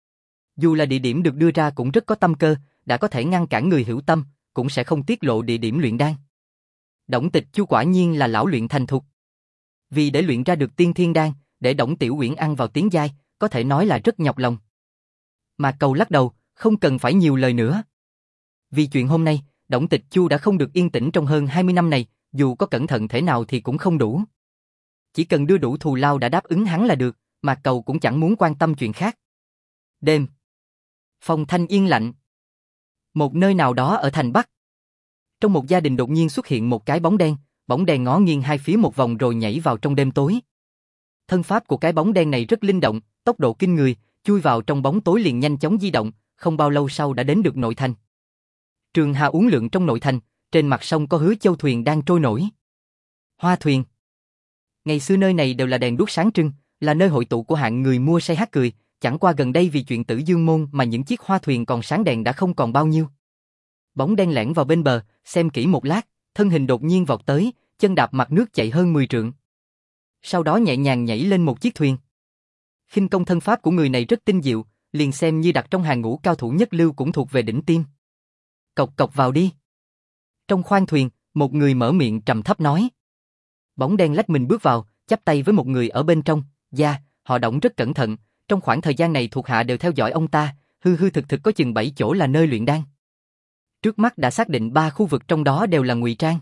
Dù là địa điểm được đưa ra cũng rất có tâm cơ, đã có thể ngăn cản người hữu tâm, cũng sẽ không tiết lộ địa điểm luyện đan. Đổng Tịch Chu quả nhiên là lão luyện thành thục. Vì để luyện ra được tiên thiên đan, để Đổng Tiểu Uyển ăn vào tiếng giai, có thể nói là rất nhọc lòng. Mà Cầu lắc đầu, không cần phải nhiều lời nữa. Vì chuyện hôm nay, Đổng Tịch Chu đã không được yên tĩnh trong hơn 20 năm này, dù có cẩn thận thế nào thì cũng không đủ. Chỉ cần đưa đủ thù lao đã đáp ứng hắn là được, mà Cầu cũng chẳng muốn quan tâm chuyện khác. Đêm. Phòng thanh yên lạnh. Một nơi nào đó ở thành Bắc. Trong một gia đình đột nhiên xuất hiện một cái bóng đen ngó nghiêng hai phía một vòng rồi nhảy vào trong đêm tối. Thân pháp của cái bóng đen này rất linh động, tốc độ kinh người, chui vào trong bóng tối liền nhanh chóng di động, không bao lâu sau đã đến được nội thành. Trường hà uốn lượn trong nội thành, trên mặt sông có Hứa Châu thuyền đang trôi nổi. Hoa thuyền. Ngày xưa nơi này đều là đèn đuốc sáng trưng, là nơi hội tụ của hạng người mua say hát cười, chẳng qua gần đây vì chuyện Tử Dương môn mà những chiếc hoa thuyền còn sáng đèn đã không còn bao nhiêu. Bóng đen lẻn vào bên bờ, xem kỹ một lát, thân hình đột nhiên vọt tới, chân đạp mặt nước chạy hơn 10 trượng. Sau đó nhẹ nhàng nhảy lên một chiếc thuyền. Khinh công thân pháp của người này rất tinh diệu, liền xem như đặt trong hàng ngũ cao thủ nhất lưu cũng thuộc về đỉnh tiêm. Cộc cộc vào đi. Trong khoang thuyền, một người mở miệng trầm thấp nói. Bóng đen lách mình bước vào, chắp tay với một người ở bên trong, họ Đổng rất cẩn thận, trong khoảng thời gian này thuộc hạ đều theo dõi ông ta, hư hư thực thực có chừng 7 chỗ là nơi luyện đan. Trước mắt đã xác định 3 khu vực trong đó đều là ngụy trang.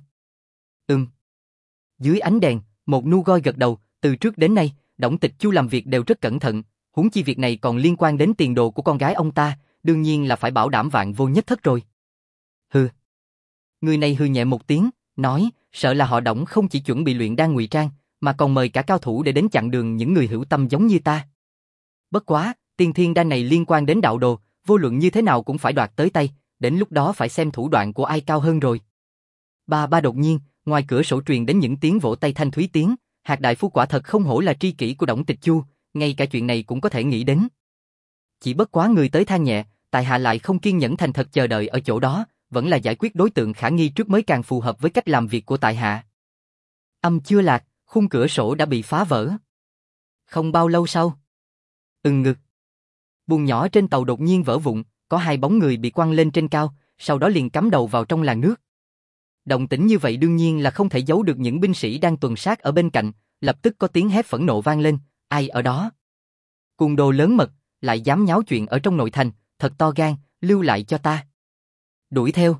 Dưới ánh đèn, một nu goi gật đầu, từ trước đến nay, Đổng Tịch Chu làm việc đều rất cẩn thận, huống chi việc này còn liên quan đến tiền đồ của con gái ông ta, đương nhiên là phải bảo đảm vạn vô nhất thất rồi. Hừ. Người này hừ nhẹ một tiếng, nói, sợ là họ Đổng không chỉ chuẩn bị luyện đan ngụy trang, mà còn mời cả cao thủ để đến chặn đường những người hữu tâm giống như ta. Bất quá, tiên thiên đan này liên quan đến đạo đồ, vô luận như thế nào cũng phải đoạt tới tay, đến lúc đó phải xem thủ đoạn của ai cao hơn rồi. Ba ba đột nhiên, ngoài cửa sổ truyền đến những tiếng vỗ tay thanh thúy tiếng, Hạc đại phu quả thật không hổ là tri kỷ của Đổng Tịch Chu, ngay cả chuyện này cũng có thể nghĩ đến. Chỉ bất quá người tới than nhẹ, tại hạ lại không kiên nhẫn thành thật chờ đợi ở chỗ đó, vẫn là giải quyết đối tượng khả nghi trước mới càng phù hợp với cách làm việc của tại hạ. Âm chưa lạc, khung cửa sổ đã bị phá vỡ. Không bao lâu sau, ngực. Buồng nhỏ trên tàu đột nhiên vỡ vụn, có hai bóng người bị quăng lên trên cao, sau đó liền cắm đầu vào trong làn nước. Động tĩnh như vậy đương nhiên là không thể giấu được những binh sĩ đang tuần sát ở bên cạnh, lập tức có tiếng hét phẫn nộ vang lên, ai ở đó? Cuồng đồ lớn mật, lại dám nháo chuyện ở trong nội thành, thật to gan, lưu lại cho ta. Đuổi theo.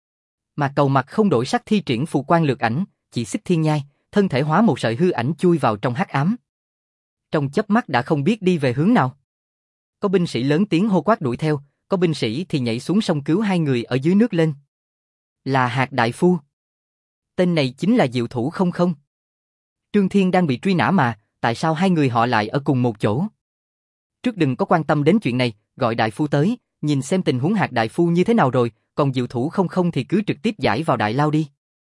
Mà Cầu mặt không đổi sắc thi triển phù quan lược ảnh, chỉ xích thiên nhai, thân thể hóa một sợi hư ảnh chui vào trong hắc ám. Trong chớp mắt đã không biết đi về hướng nào. Có binh sĩ lớn tiếng hô quát đuổi theo, có binh sĩ thì nhảy xuống sông cứu hai người ở dưới nước lên. Là Hạc đại phu. Tên này chính là Diệu Thủ không không? Trương Thiên đang bị truy nã mà, tại sao hai người họ lại ở cùng một chỗ? Trước đừng có quan tâm đến chuyện này, gọi đại phu tới, nhìn xem tình huống Hạc đại phu như thế nào rồi, còn Diệu Thủ không không thì cứ trực tiếp giải vào đại lao đi.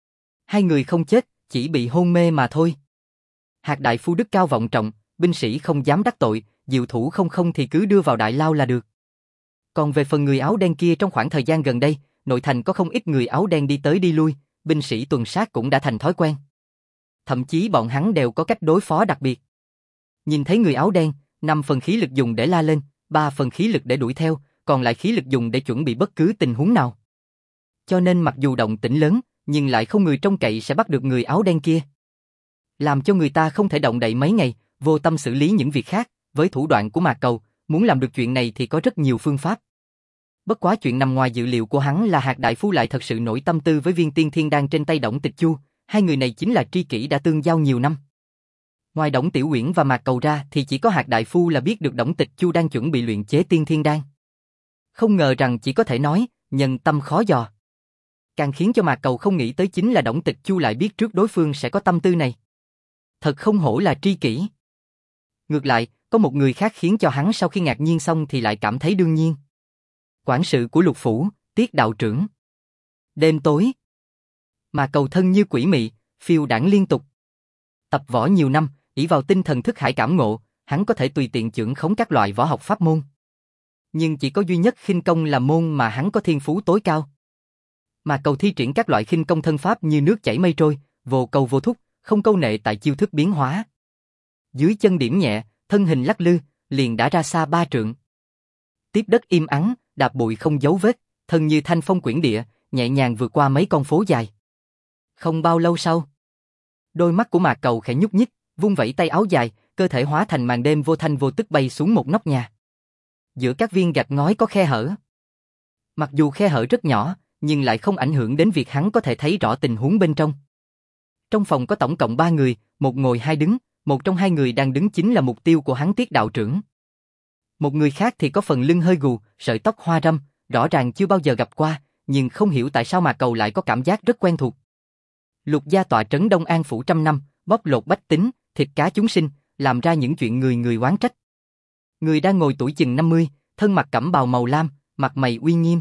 Hai người không chết, chỉ bị hôn mê mà thôi. Hạc đại phu đức cao vọng trọng, binh sĩ không dám đắc tội, Diệu Thủ không không thì cứ đưa vào đại lao là được. Còn về phần người áo đen kia, trong khoảng thời gian gần đây, nội thành có không ít người áo đen đi tới đi lui, binh sĩ tuần sát cũng đã thành thói quen. Thậm chí bọn hắn đều có cách đối phó đặc biệt. Nhìn thấy người áo đen, 5 phần khí lực dùng để la lên, 3 phần khí lực để đuổi theo, còn lại khí lực dùng để chuẩn bị bất cứ tình huống nào. Cho nên mặc dù động tĩnh lớn, nhưng lại không người trông cậy sẽ bắt được người áo đen kia. Làm cho người ta không thể động đậy mấy ngày, vô tâm xử lý những việc khác, với thủ đoạn của Mạc Cầu, muốn làm được chuyện này thì có rất nhiều phương pháp. Bất quá chuyện nằm ngoài dự liệu của hắn là Hạc đại phu lại thật sự nổi tâm tư với viên tiên thiên đan trên tay Đổng Tịch Chu, hai người này chính là tri kỷ đã tương giao nhiều năm. Ngoài Đổng Tiểu Uyển và Mạc Cầu ra thì chỉ có Hạc đại phu là biết được Đổng Tịch Chu đang chuẩn bị luyện chế tiên thiên đan. Không ngờ rằng chỉ có thể nói, nhân tâm khó dò. Càng khiến cho Mạc Cầu không nghĩ tới chính là Đổng Tịch Chu lại biết trước đối phương sẽ có tâm tư này. Thật không hổ là tri kỷ. Ngược lại, có một người khác khiến cho hắn sau khi ngạc nhiên xong thì lại cảm thấy đương nhiên. Quản sự của Lục phủ, Tiết đạo trưởng. Đêm tối, Mạc Cầu thân như quỷ mị, phiêu đãng liên tục. Tập võ nhiều năm, ỷ vào tinh thần thức hải cảm ngộ, hắn có thể tùy tiện chưởng khống các loại võ học pháp môn. Nhưng chỉ có duy nhất khinh công là môn mà hắn có thiên phú tối cao. Mạc Cầu thi triển các loại khinh công thân pháp như nước chảy mây trôi, vô cầu vô thúc, không câu nệ tại chiêu thức biến hóa. Dưới chân điểm nhẹ, thân hình lắc lư, liền đã ra xa 3 trượng. Tiếp đất im ắng, đạp bụi không dấu vết, thân như thanh phong quyển địa, nhẹ nhàng vượt qua mấy con phố dài. Không bao lâu sau, đôi mắt của Mạc Cầu khẽ nhúc nhích, vung vẩy tay áo dài, cơ thể hóa thành màn đêm vô thanh vô tức bay xuống một nóc nhà. Giữa các viên gạch ngói có khe hở. Mặc dù khe hở rất nhỏ, nhưng lại không ảnh hưởng đến việc hắn có thể thấy rõ tình huống bên trong. Trong phòng có tổng cộng 3 người, một ngồi hai đứng, một trong hai người đang đứng chính là mục tiêu của hắn Tiết đạo trưởng. Một người khác thì có phần lưng hơi gù, sợi tóc hoa râm, rõ ràng chưa bao giờ gặp qua, nhưng không hiểu tại sao Mạc Cầu lại có cảm giác rất quen thuộc. Lục gia tọa trấn Đông An phủ trăm năm, bóc lột bách tính, thịt cá chúng sinh, làm ra những chuyện người người oán trách. Người đang ngồi tuổi chừng 50, thân mặc cẩm bào màu lam, mặt mày uy nghiêm.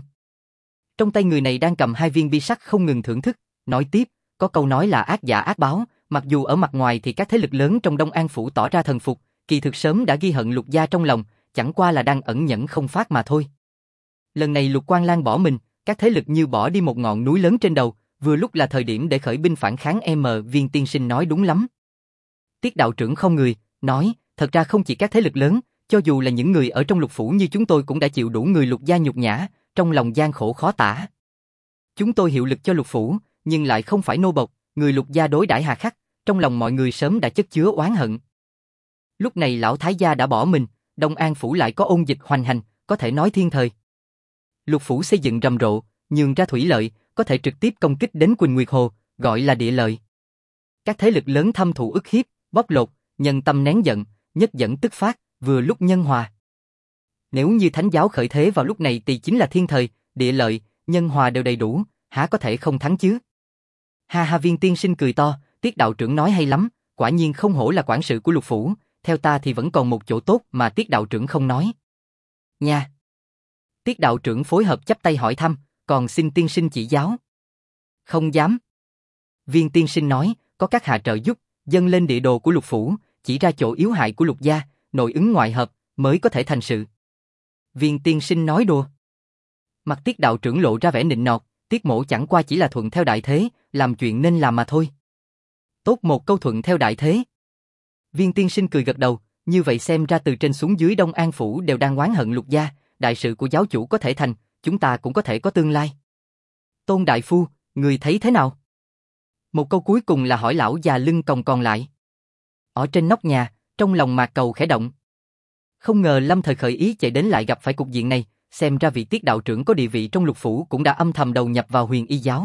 Trong tay người này đang cầm 2 viên bi sắt không ngừng thưởng thức, nói tiếp, có câu nói là ác giả ác báo, mặc dù ở mặt ngoài thì các thế lực lớn trong Đông An phủ tỏ ra thần phục, kỳ thực sớm đã ghi hận Lục gia trong lòng, chẳng qua là đang ẩn nhẫn không phát mà thôi. Lần này Lục Quang Lan bỏ mình, các thế lực như bỏ đi một ngọn núi lớn trên đầu, vừa lúc là thời điểm để khởi binh phản kháng. Viên tiên sinh nói đúng lắm. Tiết đạo trưởng không người, nói, thật ra không chỉ các thế lực lớn, cho dù là những người ở trong Lục phủ như chúng tôi cũng đã chịu đủ người Lục gia nhục nhã, trong lòng gian khổ khó tả. Chúng tôi hiệu lực cho Lục phủ, nhưng lại không phải nô bộc, người Lục gia đối đãi hà khắc, trong lòng mọi người sớm đã chất chứa oán hận. Lúc này lão thái gia đã bỏ mình, Đông An phủ lại có ôn dịch hoành hành, có thể nói thiên thời. Lục phủ xây dựng rầm rộ, nhường ra thủy lợi, có thể trực tiếp công kích đến Quỳnh Nguyệt Hồ, gọi là địa lợi. Các thế lực lớn thâm thụ ức hiếp, bóc lột, nhân tâm nén giận, nhất dẫn tức phát, vừa lúc nhân hòa. Nếu như thánh giáo khởi thế vào lúc này thì chính là thiên thời, địa lợi, nhân hòa đều đầy đủ, há có thể không thắng chứ? Ha ha, Viên tiên sinh cười to, Tiết đạo trưởng nói hay lắm, quả nhiên không hổ là quản sự của Lục phủ, theo ta thì vẫn còn một chỗ tốt mà Tiết đạo trưởng không nói. Nha. Tiết đạo trưởng phối hợp chắp tay hỏi thăm, còn xin tiên sinh chỉ giáo. Không dám. Viên tiên sinh nói, có các hạ trợ giúp, dâng lên địa đồ của Lục phủ, chỉ ra chỗ yếu hại của Lục gia, nội ứng ngoại hợp, mới có thể thành sự. Viên tiên sinh nói đùa. Mặt Tiết đạo trưởng lộ ra vẻ nịnh nọt, Tiết mỗ chẳng qua chỉ là thuận theo đại thế, làm chuyện nên làm mà thôi. Tốt một câu thuận theo đại thế. Viên tiên sinh cười gật đầu, như vậy xem ra từ trên xuống dưới Đông An phủ đều đang oán hận Lục gia, đại sự của giáo chủ có thể thành, chúng ta cũng có thể có tương lai. Tôn đại phu, người thấy thế nào? Một câu cuối cùng là hỏi lão già lưng còng còn lại. Ở trên nóc nhà, trong lòng Mạc Cầu khẽ động. Không ngờ lâm thời khởi ý chạy đến lại gặp phải cục diện này, xem ra vị Tiết đạo trưởng có địa vị trong Lục phủ cũng đã âm thầm đầu nhập vào Huyền Y giáo.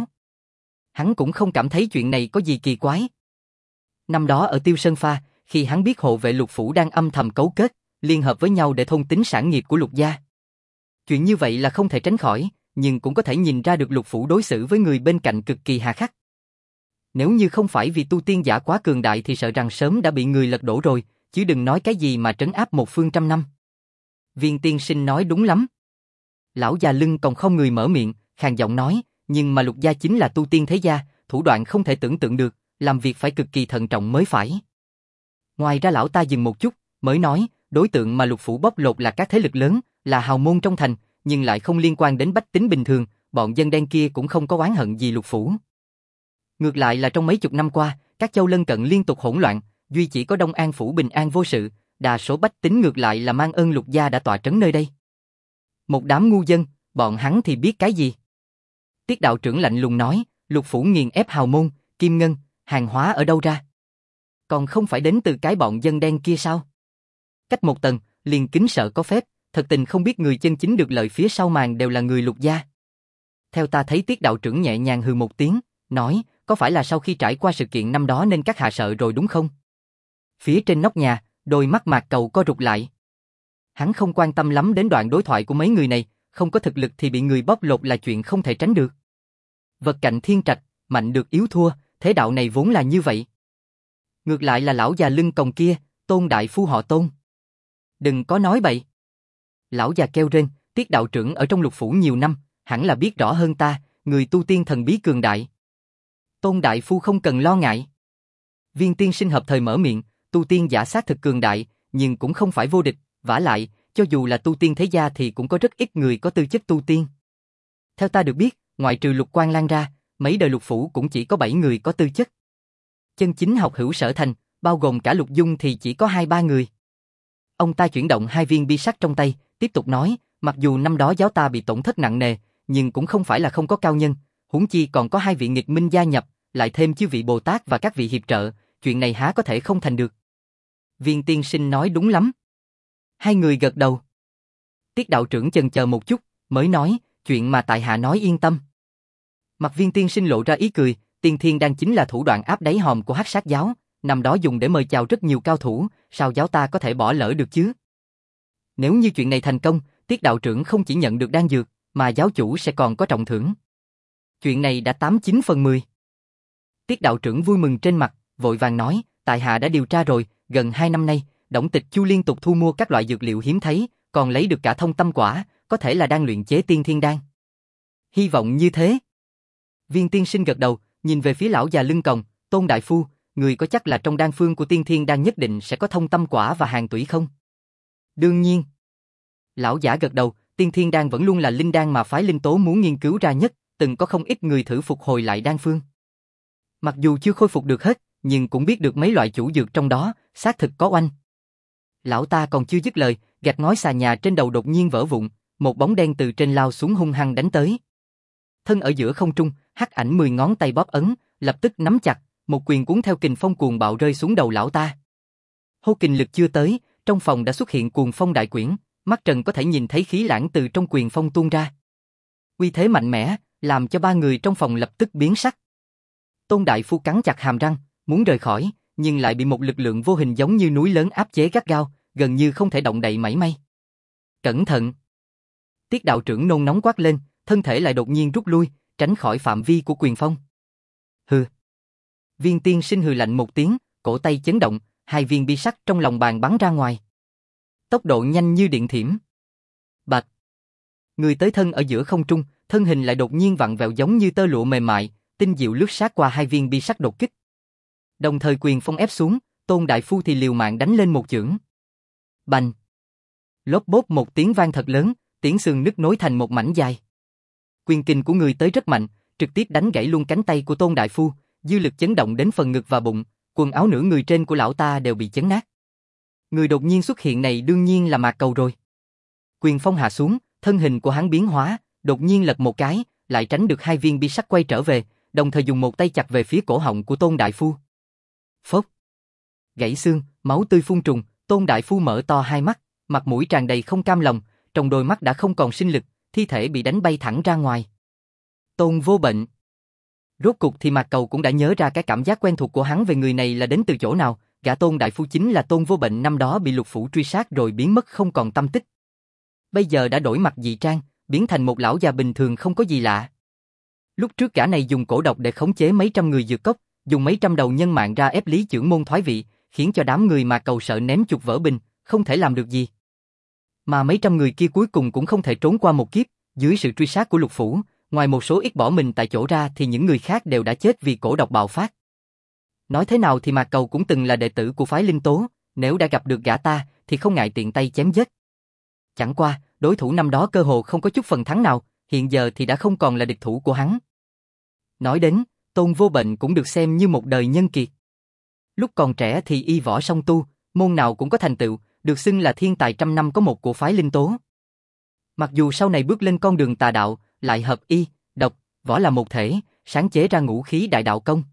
Hắn cũng không cảm thấy chuyện này có gì kỳ quái. Năm đó ở Tiêu Sơn Pha, khi hắn biết hộ vệ Lục phủ đang âm thầm cấu kết, liên hợp với nhau để thôn tính sản nghiệp của Lục gia. Chuyện như vậy là không thể tránh khỏi, nhưng cũng có thể nhìn ra được Lục phủ đối xử với người bên cạnh cực kỳ hà khắc. Nếu như không phải vì tu tiên giả quá cường đại thì sợ rằng sớm đã bị người lật đổ rồi, chứ đừng nói cái gì mà trấn áp một phương trăm năm. Viên tiên sinh nói đúng lắm. Lão già lưng còn không người mở miệng, khàn giọng nói, nhưng mà Lục gia chính là tu tiên thế gia, thủ đoạn không thể tưởng tượng được, làm việc phải cực kỳ thận trọng mới phải. Ngoài ra lão ta dừng một chút, mới nói, đối tượng mà Lục phủ bóc lột là các thế lực lớn, là hào môn trong thành, nhưng lại không liên quan đến bách tính bình thường, bọn dân đen kia cũng không có oán hận gì Lục phủ. Ngược lại là trong mấy chục năm qua, các châu lân cận liên tục hỗn loạn, duy chỉ có Đông An phủ bình an vô sự, đa số bách tính ngược lại là mang ơn Lục gia đã tọa trấn nơi đây. Một đám ngu dân, bọn hắn thì biết cái gì? Tiết đạo trưởng lạnh lùng nói, Lục phủ nghiền ép hào môn, kim ngân, hàng hóa ở đâu ra? Còn không phải đến từ cái bọn dân đen kia sao? Cách một tầng, liền kính sợ có phép, thật tình không biết người chân chính được lợi phía sau màn đều là người Lục gia. Theo ta thấy Tiết đạo trưởng nhẹ nhàng hừ một tiếng, nói, có phải là sau khi trải qua sự kiện năm đó nên các hạ sợ rồi đúng không? Phía trên nóc nhà, đôi mắt Mạc Cầu co rụt lại. Hắn không quan tâm lắm đến đoạn đối thoại của mấy người này, không có thực lực thì bị người bóc lột là chuyện không thể tránh được. Vật cạnh thiên trạch, mạnh được yếu thua, thế đạo này vốn là như vậy. Ngược lại là lão già lưng còng kia, Tôn đại phu họ Tôn. Đừng có nói bậy. Lão già kêu rên, Tiết đạo trưởng ở trong Lục phủ nhiều năm, hẳn là biết rõ hơn ta, người tu tiên thần bí cường đại. Tôn đại phu không cần lo ngại. Viên tiên sinh hợp thời mở miệng, tu tiên giả xác thực cường đại, nhưng cũng không phải vô địch, vả lại, cho dù là tu tiên thế gia thì cũng có rất ít người có tư chất tu tiên. Theo ta được biết, ngoại trừ Lục Quang Lan ra, mấy đời Lục phủ cũng chỉ có 7 người có tư chất. Chân chính học hữu sở thành, bao gồm cả Lục Dung thì chỉ có 2-3 người. Ông ta chuyển động 2 viên bi sắt trong tay, tiếp tục nói, mặc dù năm đó giáo ta bị tổn thất nặng nề, nhưng cũng không phải là không có cao nhân, huống chi còn có 2 vị nghịch minh gia nhập, lại thêm chư vị Bồ Tát và các vị hiệp trợ, chuyện này há có thể không thành được. Viên tiên sinh nói đúng lắm. 2 người gật đầu. Tiết đạo trưởng chần chờ một chút, mới nói, chuyện mà tại hạ nói yên tâm. Mặt viên tiên sinh lộ ra ý cười, Tiên Thiên Đan chính là thủ đoạn áp đáy hòm của Hắc Sát giáo, năm đó dùng để mời chào rất nhiều cao thủ, sao giáo ta có thể bỏ lỡ được chứ? Nếu như chuyện này thành công, Tiết đạo trưởng không chỉ nhận được đan dược, mà giáo chủ sẽ còn có trọng thưởng. Chuyện này đã 89 phần 10. Tiết đạo trưởng vui mừng trên mặt, vội vàng nói, tại hạ đã điều tra rồi, gần 2 năm nay, Đổng Tịch Chu liên tục thu mua các loại dược liệu hiếm thấy, còn lấy được cả thông tâm quả, có thể là đang luyện chế tiên thiên đan. Hy vọng như thế. Viên tiên sinh gật đầu, nhìn về phía lão già lưng còng, Tôn đại phu, người có chắc là trong đan phương của tiên thiên đan nhất định sẽ có thông tâm quả và hàng tủy không? Đương nhiên. Lão giả gật đầu, tiên thiên đan vẫn luôn là linh đan mà phái linh tố muốn nghiên cứu ra nhất, từng có không ít người thử phục hồi lại đan phương. Mặc dù chưa khôi phục được hết, nhưng cũng biết được mấy loại chủ dược trong đó, xác thực có oanh. Lão ta còn chưa dứt lời, gạch ngói xà nhà trên đầu đột nhiên vỡ vụn, một bóng đen từ trên lao xuống hung hăng đánh tới. Thân ở giữa không trung, hắc ảnh 10 ngón tay bóp ấn, lập tức nắm chặt, một quyền cuốn theo kình phong cuồng bạo rơi xuống đầu lão ta. Hô kình lực chưa tới, trong phòng đã xuất hiện cuồng phong đại quyển, mắt trần có thể nhìn thấy khí lãng từ trong quyền phong tuôn ra. Uy thế mạnh mẽ, làm cho 3 người trong phòng lập tức biến sắc. Tôn đại phu cắn chặt hàm răng, muốn rời khỏi, nhưng lại bị một lực lượng vô hình giống như núi lớn áp chế gắt gao, gần như không thể động đậy mảy may. Cẩn thận! Tiết đạo trưởng nôn nóng quát lên, thân thể lại đột nhiên rút lui, tránh khỏi phạm vi của quyền phong. Hừ! Viên tiên sinh hừ lạnh một tiếng, cổ tay chấn động, 2 viên bi sắt trong lòng bàn bắn ra ngoài. Tốc độ nhanh như điện thiểm. Bạch! Người tới thân ở giữa không trung, thân hình lại đột nhiên vặn vẹo giống như tơ lụa mềm mại, tinh diệu lướt sát qua hai viên bi sắt đột kích. Đồng thời quyền phong ép xuống, Tôn đại phu thì liều mạng đánh lên một chưởng. Bành! Lốp bốp một tiếng vang thật lớn, tiếng xương nứt nối thành một mảnh dài. Quyền kình của người tới rất mạnh, trực tiếp đánh gãy luôn cánh tay của Tôn đại phu, dư lực chấn động đến phần ngực và bụng, quần áo nửa người trên của lão ta đều bị chấn nát. Người đột nhiên xuất hiện này đương nhiên là Mạc Cầu rồi. Quyền phong hạ xuống, thân hình của hắn biến hóa, đột nhiên lật một cái, lại tránh được hai viên bi sắt quay trở về, đồng thời dùng một tay chặt về phía cổ họng của Tôn đại phu. Phốc! Gãy xương, máu tươi phun trùng, Tôn đại phu mở to hai mắt, mặt mũi tràn đầy không cam lòng, trong đôi mắt đã không còn sinh lực, thi thể bị đánh bay thẳng ra ngoài. Tôn Vô Bệnh. Rốt cục thì Mạc Cầu cũng đã nhớ ra cái cảm giác quen thuộc của hắn về người này là đến từ chỗ nào, gã Tôn đại phu chính là Tôn Vô Bệnh năm đó bị Lục Phủ truy sát rồi biến mất không còn tăm tích. Bây giờ đã đổi mặt dị trang, biến thành một lão già bình thường không có gì lạ. Lúc trước gã này dùng cổ độc để khống chế mấy trăm người dược cốc, dùng mấy trăm đầu nhân mạng ra ép Lý Chưởng Môn thoái vị, khiến cho đám người Mạc Cầu sợ ném chuột vỡ bình, không thể làm được gì. Mà mấy trăm người kia cuối cùng cũng không thể trốn qua một kiếp, dưới sự truy sát của Lục Phủ, ngoài một số ít bỏ mình tại chỗ ra thì những người khác đều đã chết vì cổ độc bạo phát. Nói thế nào thì Mạc Cầu cũng từng là đệ tử của phái Linh Tố, nếu đã gặp được gã ta thì không ngại tiện tay chém giết. Chẳng qua, đối thủ năm đó cơ hồ không có chút phần thắng nào, hiện giờ thì đã không còn là địch thủ của hắn. Nói đến, Tôn Vô Bệnh cũng được xem như một đời nhân kiệt. Lúc còn trẻ thì y võ song tu, môn nào cũng có thành tựu, được xưng là thiên tài trăm năm có một của phái Linh Tố. Mặc dù sau này bước lên con đường tà đạo, lại hợp y, độc, võ là một thể, sáng chế ra ngũ khí đại đạo công.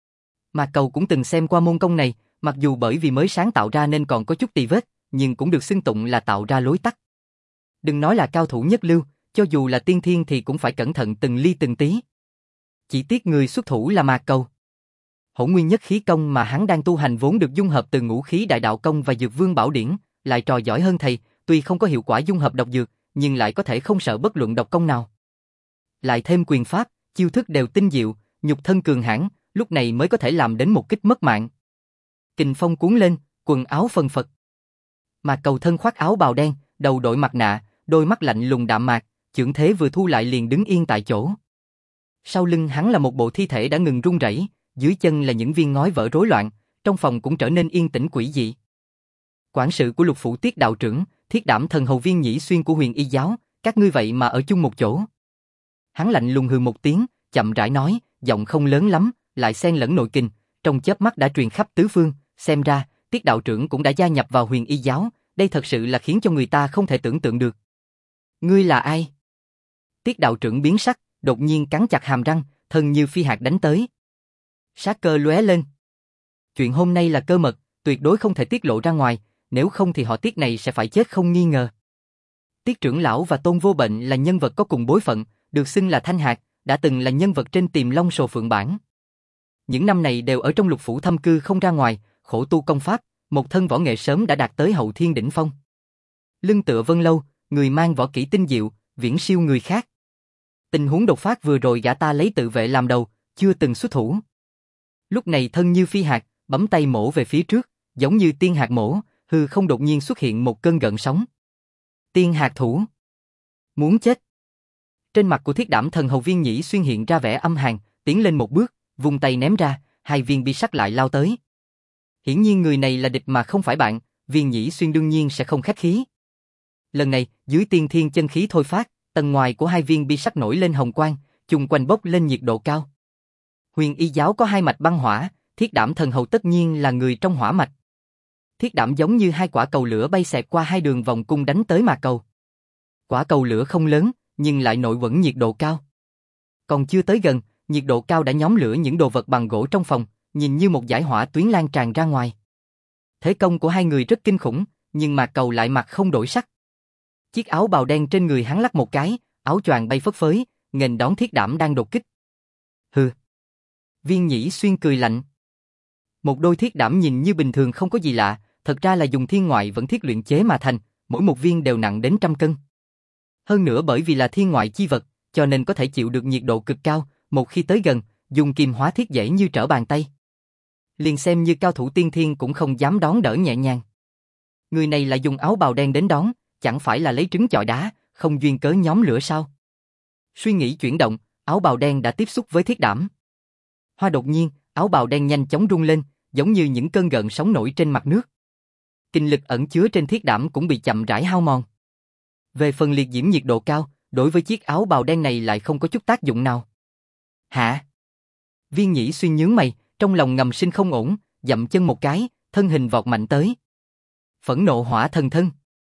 Mạc Cầu cũng từng xem qua môn công này, mặc dù bởi vì mới sáng tạo ra nên còn có chút tì vết, nhưng cũng được xưng tụng là tạo ra lối tắt. Đừng nói là cao thủ nhất lưu, cho dù là tiên thiên thì cũng phải cẩn thận từng ly từng tí. Chỉ tiếc người xuất thủ là Mạc Cầu. Hỗn nguyên nhất khí công mà hắn đang tu hành vốn được dung hợp từ ngũ khí đại đạo công và dược vương bảo điển, lại trò giỏi hơn thầy, tuy không có hiệu quả dung hợp độc dược, nhưng lại có thể không sợ bất luận độc công nào. Lại thêm quyền pháp, chiêu thức đều tinh diệu, nhục thân cường hãn, lúc này mới có thể làm đến một kích mất mạng. Kình phong cuốn lên, quần áo phân phật. Mạc Cầu thân khoác áo bào đen, đầu đội mặt nạ, đôi mắt lạnh lùng đạm mạc, chưởng thế vừa thu lại liền đứng yên tại chỗ. Sau lưng hắn là một bộ thi thể đã ngừng rung rẩy, dưới chân là những viên ngói vỡ rối loạn, trong phòng cũng trở nên yên tĩnh quỷ dị. Quản sự của Lục Phủ Tiết đạo trưởng, Thiết Đảm Thần Hầu Viên Nhĩ Xuyên của Huyền Y giáo, các ngươi vậy mà ở chung một chỗ. Hắn lạnh lùng hừ một tiếng, chậm rãi nói, giọng không lớn lắm, lại xen lẫn nội kình, trong chớp mắt đã truyền khắp tứ phương, xem ra Tiết đạo trưởng cũng đã gia nhập vào Huyền Y giáo, đây thật sự là khiến cho người ta không thể tưởng tượng được. Ngươi là ai? Tiết đạo trưởng biến sắc, đột nhiên cắn chặt hàm răng, thân như phi hạt đánh tới. Sát cơ lóe lên. Chuyện hôm nay là cơ mật, tuyệt đối không thể tiết lộ ra ngoài, nếu không thì họ Tiết này sẽ phải chết không nghi ngờ. Tiết trưởng lão và Tôn Vô Bệnh là nhân vật có cùng bối phận, được xưng là Thanh Hạt, đã từng là nhân vật trên Tiềm Long Sồ Phượng Bản. Những năm này đều ở trong Lục Phủ thâm cư không ra ngoài, khổ tu công pháp, một thân võ nghệ sớm đã đạt tới hậu thiên đỉnh phong. Lưng tựa vân lâu, người mang võ kỹ tinh diệu, viễn siêu người khác. Tình huống đột phát vừa rồi gã ta lấy tự vệ làm đầu, chưa từng xuất thủ. Lúc này thân như phi hạt, bấm tay mổ về phía trước, giống như tiên hạt mổ, hư không đột nhiên xuất hiện một cơn gợn sóng. Tiên hạt thủ. Muốn chết. Trên mặt của Thiết Đảm Thần Hầu Viên Nhĩ Xuyên hiện ra vẻ âm hàn, tiến lên một bước, vung tay ném ra, hai viên bi sắt lại lao tới. Hiển nhiên người này là địch mà không phải bạn, Viên Nhĩ Xuyên đương nhiên sẽ không khách khí. Lần này, dưới tiên thiên chân khí thôi phát, tầng ngoài của hai viên bi sắt nổi lên hồng quang, chung quanh bốc lên nhiệt độ cao. Huyền Y giáo có hai mạch băng hỏa, Thiết Đảm Thần Hầu tất nhiên là người trong hỏa mạch. Thiết Đảm giống như hai quả cầu lửa bay xẹt qua hai đường vòng cung đánh tới Mạc Cầu. Quả cầu lửa không lớn, nhưng lại nội quẩn nhiệt độ cao. Còn chưa tới gần, nhiệt độ cao đã nhóm lửa những đồ vật bằng gỗ trong phòng, nhìn như một dải hỏa tuyến lan tràn ra ngoài. Thế công của hai người rất kinh khủng, nhưng Mạc Cầu lại mặt không đổi sắc. Chiếc áo bào đen trên người hắn lắc một cái, áo choàng bay phất phới, nghênh đón Thiết Đảm đang đột kích. Hừ. Viên Nhĩ Xuyên cười lạnh. Một đôi thiết đảm nhìn như bình thường không có gì lạ, thật ra là dùng thiên ngoại vẫn thiết luyện chế mà thành, mỗi một viên đều nặng đến 100 cân. Hơn nữa bởi vì là thiên ngoại chi vật, cho nên có thể chịu được nhiệt độ cực cao, một khi tới gần, dùng kim hóa thiết dễ như trở bàn tay. Liền xem như cao thủ tiên thiên cũng không dám đón đỡ nhẹ nhàng. Người này lại dùng áo bào đen đến đón, chẳng phải là lấy trứng chọi đá, không duyên cớ nhóm lửa sao? Suy nghĩ chuyển động, áo bào đen đã tiếp xúc với Thiết Đảm. Hoa đột nhiên, áo bào đen nhanh chóng rung lên, giống như những cơn gợn sóng nổi trên mặt nước. Kinh lực ẩn chứa trên thiết đảm cũng bị chậm rãi hao mòn. Về phần liệt diễm nhiệt độ cao, đối với chiếc áo bào đen này lại không có chút tác dụng nào. Hả? Viên Nhĩ Xuyên nhướng mày, trong lòng ngầm sinh không ổn, dậm chân một cái, thân hình vọt mạnh tới. Phẫn nộ hỏa thần thân.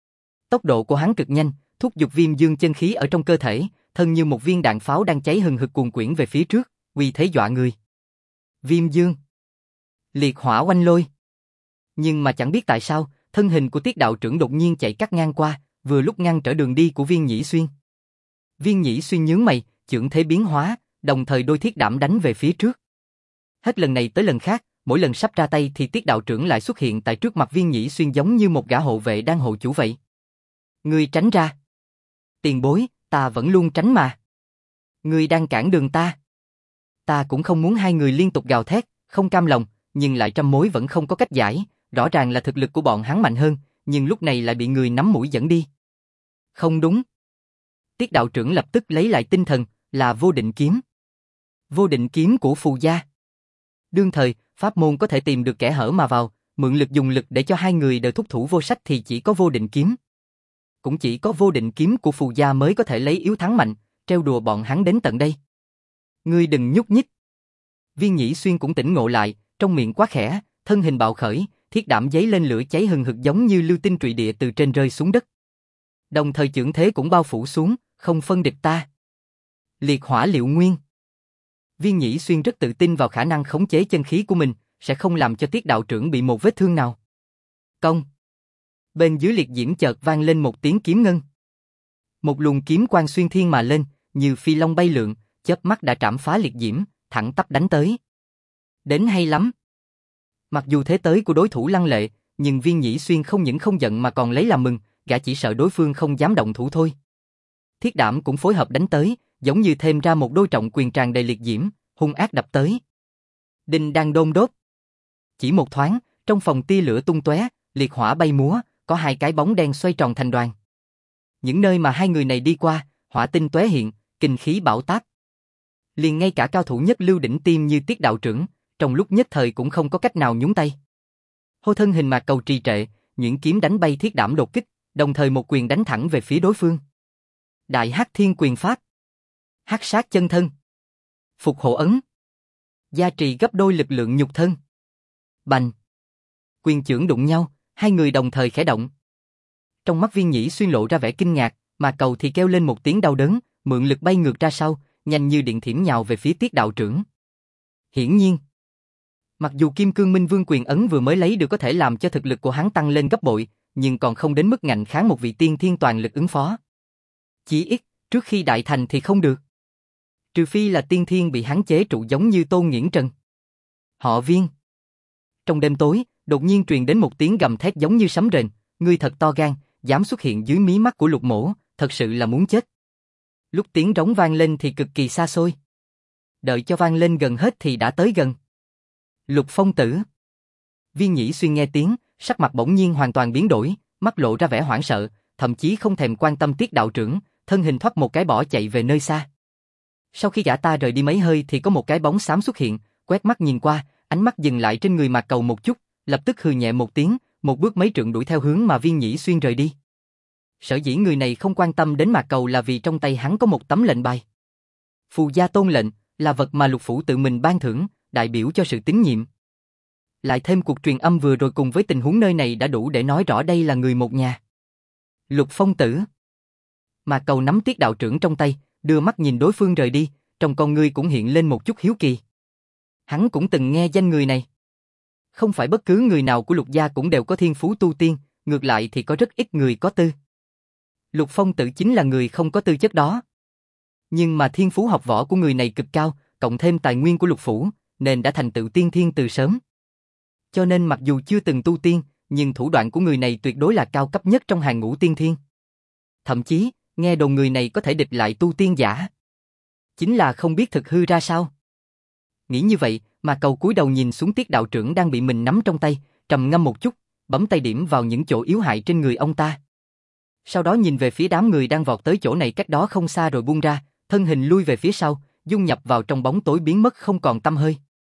Tốc độ của hắn cực nhanh, thúc giục viêm dương chân khí ở trong cơ thể, thân như một viên đạn pháo đang cháy hừng hực cuồn quyển về phía trước, uy thế dọa người. Viêm dương. Liệt hỏa oanh lôi. Nhưng mà chẳng biết tại sao, thân hình của Tiết đạo trưởng đột nhiên chạy cắt ngang qua, vừa lúc ngăn trở đường đi của Viên Nhĩ Xuyên. Viên Nhĩ Xuyên nhướng mày, chưởng thế biến hóa, đồng thời đôi thiết đảm đánh về phía trước. Hết lần này tới lần khác, mỗi lần sắp ra tay thì Tiết đạo trưởng lại xuất hiện tại trước mặt Viên Nhĩ Xuyên giống như một gã hộ vệ đang hộ chủ vậy. Ngươi tránh ra. Tiền bối, ta vẫn luôn tránh mà. Ngươi đang cản đường ta. Ta cũng không muốn hai người liên tục gào thét, không cam lòng, nhưng lại trăm mối vẫn không có cách giải, rõ ràng là thực lực của bọn hắn mạnh hơn, nhưng lúc này lại bị người nắm mũi dẫn đi. Không đúng. Tiết đạo trưởng lập tức lấy lại tinh thần, là vô định kiếm. Vô định kiếm của Phù gia. Đương thời, pháp môn có thể tìm được kẽ hở mà vào, mượn lực dùng lực để cho hai người đều thúc thủ vô sách thì chỉ có vô định kiếm. Cũng chỉ có vô định kiếm của Phù gia mới có thể lấy yếu thắng mạnh, trêu đùa bọn hắn đến tận đây. Ngươi đừng nhúc nhích. Viên Nhĩ Xuyên cũng tỉnh ngộ lại, trong miệng quá khẽ, thân hình bạo khởi, thiết đảm giấy lên lửa cháy hừng hực giống như lưu tinh trụy địa từ trên rơi xuống đất. Đồng thời chưởng thế cũng bao phủ xuống, không phân địch ta. Liệt hỏa liệu nguyên. Viên Nhĩ Xuyên rất tự tin vào khả năng khống chế chân khí của mình, sẽ không làm cho Tiết đạo trưởng bị một vết thương nào. Công. Bên dưới liệt diễm chợt vang lên một tiếng kiếm ngân. Một luồng kiếm quang xuyên thiên mà lên, như phi long bay lượn, chớp mắt đã trảm phá liệt diễm, thẳng tắp đánh tới. Đến hay lắm. Mặc dù thế tới của đối thủ lăng lệ, nhưng Viên Nhĩ Xuyên không những không giận mà còn lấy làm mừng, gã chỉ sợ đối phương không dám động thủ thôi. Thiết đảm cũng phối hợp đánh tới, giống như thêm ra một đôi trọng quyền tràn đầy liệt diễm, hung ác đập tới. Đinh đang đôn đốt. Chỉ một thoáng, trong phòng tia lửa tung tóe, liệt hỏa bay múa, có hai cái bóng đen xoay tròn thành đoàn. Những nơi mà hai người này đi qua, hỏa tinh tóe hiện, kinh khí bão táp. Liền ngay cả cao thủ nhất lưu đỉnh tiêm như Tiết đạo trưởng, trong lúc nhất thời cũng không có cách nào nhúng tay. Hô thân hình Mạc Cầu trì trệ, nhuyễn kiếm đánh bay thiết đảm đột kích, đồng thời một quyền đánh thẳng về phía đối phương. Đại Hắc Thiên Quyền Pháp. Hắc sát chân thân. Phục hộ ấn. Gia trì gấp đôi lực lượng nhục thân. Bành. Quyền chưởng đụng nhau, hai người đồng thời khẽ động. Trong mắt Viên Nhĩ Xuyên lộ ra vẻ kinh ngạc, Mạc Cầu thì kêu lên một tiếng đau đớn, mượn lực bay ngược ra sau, nhanh như điện thiểm nhào về phía Tiết đạo trưởng. Hiển nhiên, mặc dù Kim Cương Minh Vương quyền ấn vừa mới lấy được có thể làm cho thực lực của hắn tăng lên gấp bội, nhưng còn không đến mức ngạnh kháng một vị tiên thiên toàn lực ứng phó. Chỉ ít, trước khi đại thành thì không được. Trừ phi là tiên thiên bị hắn chế trụ giống như Tôn Nghiễn Trần. Họ Viên. Trong đêm tối, đột nhiên truyền đến một tiếng gầm thét giống như sấm rền, ngươi thật to gan, dám xuất hiện dưới mí mắt của Lục Mỗ, thật sự là muốn chết. Lúc tiếng rống vang lên thì cực kỳ xa xôi. Đợi cho vang lên gần hết thì đã tới gần. Lục Phong tử. Viên Nhĩ Xuyên nghe tiếng, sắc mặt bỗng nhiên hoàn toàn biến đổi, mắt lộ ra vẻ hoảng sợ, thậm chí không thèm quan tâm Tiết đạo trưởng, thân hình thoát một cái bỏ chạy về nơi xa. Sau khi gã ta rời đi mấy hơi thì có một cái bóng xám xuất hiện, quét mắt nhìn qua, ánh mắt dừng lại trên người Mạc Cầu một chút, lập tức hừ nhẹ một tiếng, một bước mấy trượng đuổi theo hướng mà Viên Nhĩ Xuyên rời đi. Sở dĩ người này không quan tâm đến Mạc Cầu là vì trong tay hắn có một tấm lệnh bài. Phù gia tôn lệnh, là vật mà Lục phủ tự mình ban thưởng, đại biểu cho sự tín nhiệm. Lại thêm cuộc truyền âm vừa rồi cùng với tình huống nơi này đã đủ để nói rõ đây là người một nhà. Lục Phong tử. Mạc Cầu nắm Tiết đạo trưởng trong tay, đưa mắt nhìn đối phương rời đi, trong con ngươi cũng hiện lên một chút hiếu kỳ. Hắn cũng từng nghe danh người này. Không phải bất cứ người nào của Lục gia cũng đều có thiên phú tu tiên, ngược lại thì có rất ít người có tư. Lục Phong tử chính là người không có tư chất đó. Nhưng mà thiên phú học võ của người này cực cao, cộng thêm tài nguyên của Lục phủ, nên đã thành tựu tiên thiên từ sớm. Cho nên mặc dù chưa từng tu tiên, nhưng thủ đoạn của người này tuyệt đối là cao cấp nhất trong hàng ngũ tiên thiên. Thậm chí, nghe đồn người này có thể địch lại tu tiên giả. Chính là không biết thực hư ra sao. Nghĩ như vậy, mà Cầu cúi đầu nhìn xuống Tiết đạo trưởng đang bị mình nắm trong tay, trầm ngâm một chút, bấm tay điểm vào những chỗ yếu hại trên người ông ta. Sau đó nhìn về phía đám người đang vọt tới chỗ này cách đó không xa rồi buông ra, thân hình lui về phía sau, dung nhập vào trong bóng tối biến mất không còn tăm hơi.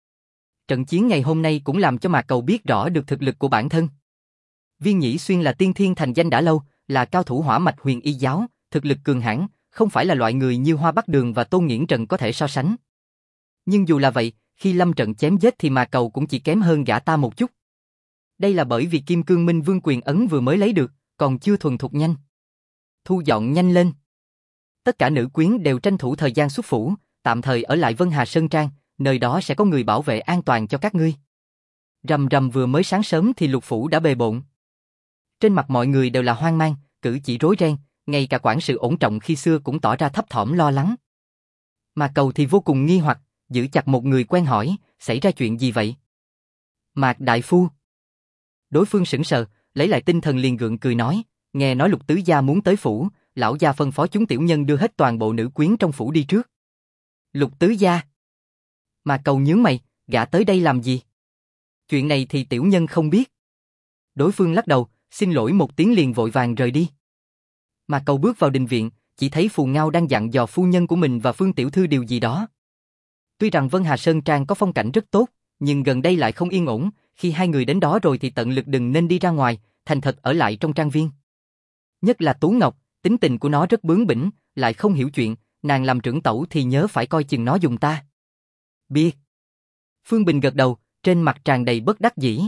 Trận chiến ngày hôm nay cũng làm cho Mạc Cầu biết rõ được thực lực của bản thân. Viên Nhĩ Xuyên là tiên thiên thành danh đã lâu, là cao thủ hỏa mạch huyền y giáo, thực lực cường hãn, không phải là loại người như Hoa Bắc Đường và Tôn Nghiễn Trần có thể so sánh. Nhưng dù là vậy, khi lâm trận chém giết thì Mạc Cầu cũng chỉ kém hơn gã ta một chút. Đây là bởi vì Kim Cương Minh Vương quyền ấn vừa mới lấy được, còn chưa thuần thục nhanh. Thu dọn nhanh lên. Tất cả nữ quyến đều tranh thủ thời gian xuất phủ, tạm thời ở lại Vân Hà Sơn Trang, nơi đó sẽ có người bảo vệ an toàn cho các ngươi. Rầm rầm vừa mới sáng sớm thì Lục phủ đã bề bộn. Trên mặt mọi người đều là hoang mang, cử chỉ rối ren, ngay cả quản sự ổn trọng khi xưa cũng tỏ ra thấp thỏm lo lắng. Mạc Cầu thì vô cùng nghi hoặc, giữ chặt một người quen hỏi, xảy ra chuyện gì vậy? Mạc đại phu. Đối phương sững sờ, lấy lại tinh thần liền gượng cười nói, nghe nói Lục tứ gia muốn tới phủ, lão gia phân phó chúng tiểu nhân đưa hết toàn bộ nữ quyến trong phủ đi trước. Lục tứ gia. Mạc Cầu nhướng mày, gã tới đây làm gì? Chuyện này thì tiểu nhân không biết. Đối phương lắc đầu, xin lỗi một tiếng liền vội vàng rời đi. Mạc Cầu bước vào đình viện, chỉ thấy Phù Ngao đang dặn dò phu nhân của mình và Phương tiểu thư điều gì đó. Tuy rằng Vân Hà Sơn Trang có phong cảnh rất tốt, nhưng gần đây lại không yên ổn, khi hai người đến đó rồi thì tận lực đừng nên đi ra ngoài, thành thật ở lại trong trang viên. Nhất là Tú Ngọc, tính tình của nó rất bướng bỉnh, lại không hiểu chuyện, nàng làm trưởng tẩu thì nhớ phải coi chừng nó dùng ta. Biết. Phương Bình gật đầu, trên mặt tràn đầy bất đắc dĩ.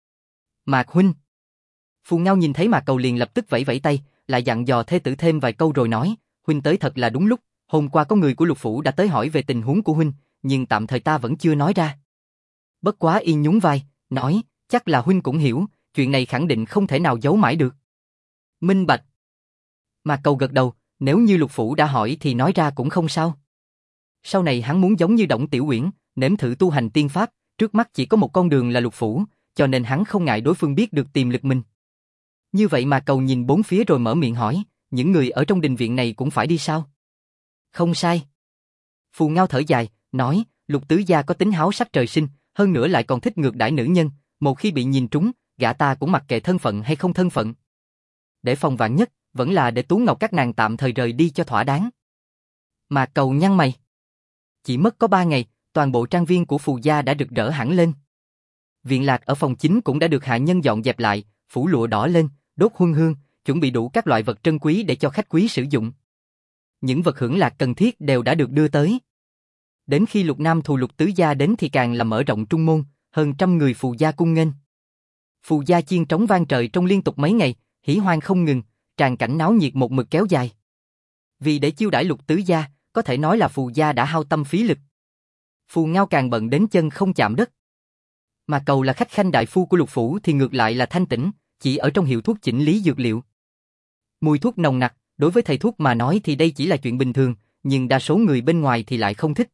Mạc huynh. Phù Ngao nhìn thấy Mạc Cầu liền lập tức vẫy vẫy tay, lại dặn dò thê tử thêm vài câu rồi nói, huynh tới thật là đúng lúc, hôm qua có người của Lục phủ đã tới hỏi về tình huống của huynh, nhưng tạm thời ta vẫn chưa nói ra. Bất quá y nhún vai, nói, chắc là huynh cũng hiểu, chuyện này khẳng định không thể nào giấu mãi được. Minh bạch. Mạc Cầu gật đầu, nếu như Lục phủ đã hỏi thì nói ra cũng không sao. Sau này hắn muốn giống như Đổng Tiểu Uyển, nếm thử tu hành tiên pháp, trước mắt chỉ có một con đường là Lục phủ, cho nên hắn không ngại đối phương biết được tiềm lực mình. Như vậy mà Cầu nhìn bốn phía rồi mở miệng hỏi, những người ở trong đình viện này cũng phải đi sao? Không sai. Phù Ngao thở dài, nói, Lục tứ gia có tính háo sắc trời sinh, hơn nữa lại còn thích ngược đãi nữ nhân, một khi bị nhìn trúng, gã ta cũng mặc kệ thân phận hay không thân phận. Để phòng vạn nhất, vẫn là để Tú Ngọc các nàng tạm thời rời đi cho thỏa đáng. Mà Cầu nhăn mày. Chỉ mất có 3 ngày, toàn bộ trang viên của Phù gia đã rực rỡ hẳn lên. Viện lạc ở phòng chính cũng đã được hạ nhân dọn dẹp lại, phủ lụa đỏ lên, đốt huân hương, chuẩn bị đủ các loại vật trân quý để cho khách quý sử dụng. Những vật hưởng lạc cần thiết đều đã được đưa tới. Đến khi Lục Nam Thù Lục tứ gia đến thì càng là mở rộng trung môn, hơn 100 người Phù gia cung nghênh. Phù gia chiên trống vang trời trong liên tục mấy ngày, hỉ hoan không ngừng, tràn cảnh náo nhiệt một mực kéo dài. Vì để chiêu đãi Lục tứ gia, có thể nói là Phù gia đã hao tâm phí lực. Phù Ngao càng bận đến chân không chạm đất. Mà Cầu là khách khanh đại phu của Lục phủ thì ngược lại là thanh tĩnh, chỉ ở trong hiệu thuốc chỉnh lý dược liệu. Mùi thuốc nồng nặc, đối với thầy thuốc mà nói thì đây chỉ là chuyện bình thường, nhưng đa số người bên ngoài thì lại không thích.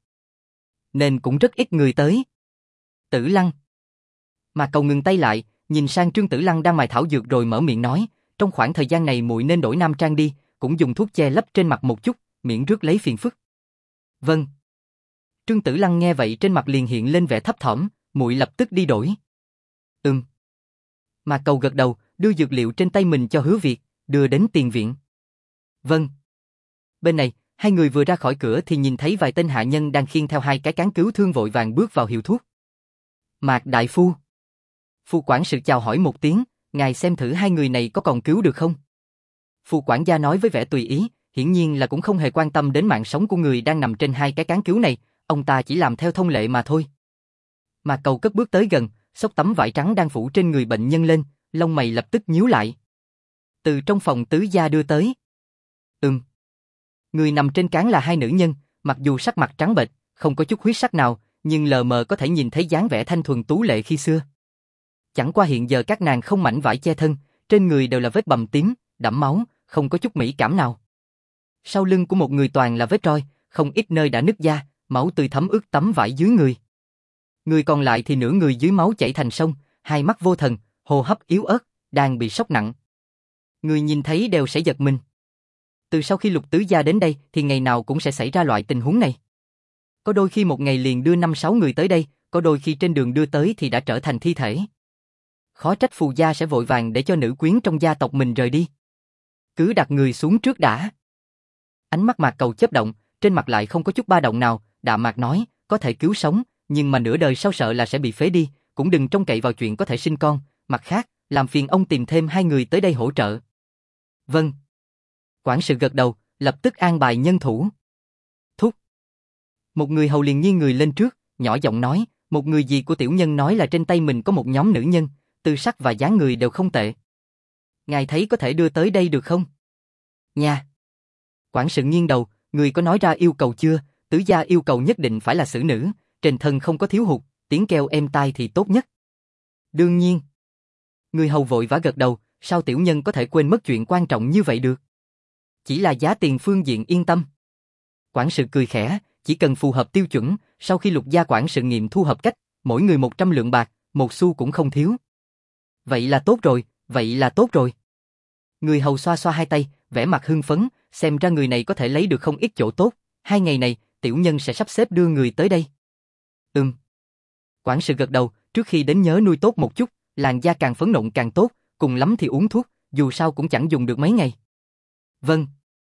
Nên cũng rất ít người tới. Tử Lăng. Mà Cầu ngừng tay lại, nhìn sang Trương Tử Lăng đang mài thảo dược rồi mở miệng nói, trong khoảng thời gian này muội nên đổi nam trang đi, cũng dùng thuốc che lấp trên mặt một chút, miễn rước lấy phiền phức. Vâng. Trương Tử Lăng nghe vậy trên mặt liền hiện lên vẻ thấp thỏm, muội lập tức đi đổi. Mà Cầu gật đầu, đưa dược liệu trên tay mình cho Hứa Việt, đưa đến tiền viện. Vâng. Bên này, hai người vừa ra khỏi cửa thì nhìn thấy vài tên hạ nhân đang khiêng theo hai cái cán cứu thương vội vàng bước vào hiệu thuốc. Mạc đại phu. Phu quản sự chào hỏi một tiếng, ngài xem thử hai người này có còn cứu được không? Phu quản gia nói với vẻ tùy ý, hiển nhiên là cũng không hề quan tâm đến mạng sống của người đang nằm trên hai cái cán cứu này, ông ta chỉ làm theo thông lệ mà thôi. Mà Cầu cất bước tới gần, xốc tấm vải trắng đang phủ trên người bệnh nhân lên, lông mày lập tức nhíu lại. Từ trong phòng tứ gia đưa tới. Người nằm trên cán là hai nữ nhân, mặc dù sắc mặt trắng bệch, không có chút huyết sắc nào, nhưng lờ mờ có thể nhìn thấy dáng vẻ thanh thuần tú lệ khi xưa. Chẳng qua hiện giờ các nàng không mảnh vải che thân, trên người đều là vết bầm tím, đẫm máu, không có chút mỹ cảm nào. Sau lưng của một người toàn là vết roi, không ít nơi đã nứt da, máu tươi thấm ướt tấm vải dưới người. Người còn lại thì nửa người dưới máu chảy thành sông, hai mắt vô thần, hô hấp yếu ớt, đang bị sốc nặng. Người nhìn thấy đều sẽ giật mình. Từ sau khi Lục tứ gia đến đây thì ngày nào cũng sẽ xảy ra loại tình huống này. Có đôi khi một ngày liền đưa 5-6 người tới đây, có đôi khi trên đường đưa tới thì đã trở thành thi thể. Khó trách Phù gia sẽ vội vàng để cho nữ quyến trong gia tộc mình rời đi. Cứ đặt người xuống trước đã. Ánh mắt Mạc Cầu chớp động, trên mặt lại không có chút ba động nào, đạm mạc nói, có thể cứu sống, nhưng mà nửa đời sau sợ là sẽ bị phế đi, cũng đừng trông cậy vào chuyện có thể sinh con, mặt khác, làm phiền ông tìm thêm 2 người tới đây hỗ trợ. Vâng. Quản sự gật đầu, lập tức an bài nhân thủ. Thúc. Một người hầu liền nghiêng người lên trước, nhỏ giọng nói, một người dì của tiểu nhân nói là trên tay mình có một nhóm nữ nhân, tư sắc và dáng người đều không tệ. Ngài thấy có thể đưa tới đây được không? Nha. Quản sự nghiêng đầu, người có nói ra yêu cầu chưa? Tứ gia yêu cầu nhất định phải là xử nữ, trên thân không có thiếu hụt, tiếng kêu êm tai thì tốt nhất. Đương nhiên. Người hầu vội vã gật đầu, sao tiểu nhân có thể quên mất chuyện quan trọng như vậy được? Chỉ là giá tiền phương diện yên tâm. Quản sự cười khẽ, chỉ cần phù hợp tiêu chuẩn, sau khi Lục gia quản sự nghiệm thu hợp cách, mỗi người 100 lượng bạc, một xu cũng không thiếu. Vậy là tốt rồi, vậy là tốt rồi. Người hầu xoa xoa hai tay, vẻ mặt hưng phấn, xem ra người này có thể lấy được không ít chỗ tốt, 2 ngày này, tiểu nhân sẽ sắp xếp đưa người tới đây. Quản sự gật đầu, trước khi đến nhớ nuôi tốt một chút, làn da càng phấn nộn càng tốt, cùng lắm thì uống thuốc, dù sao cũng chẳng dùng được mấy ngày. Vâng.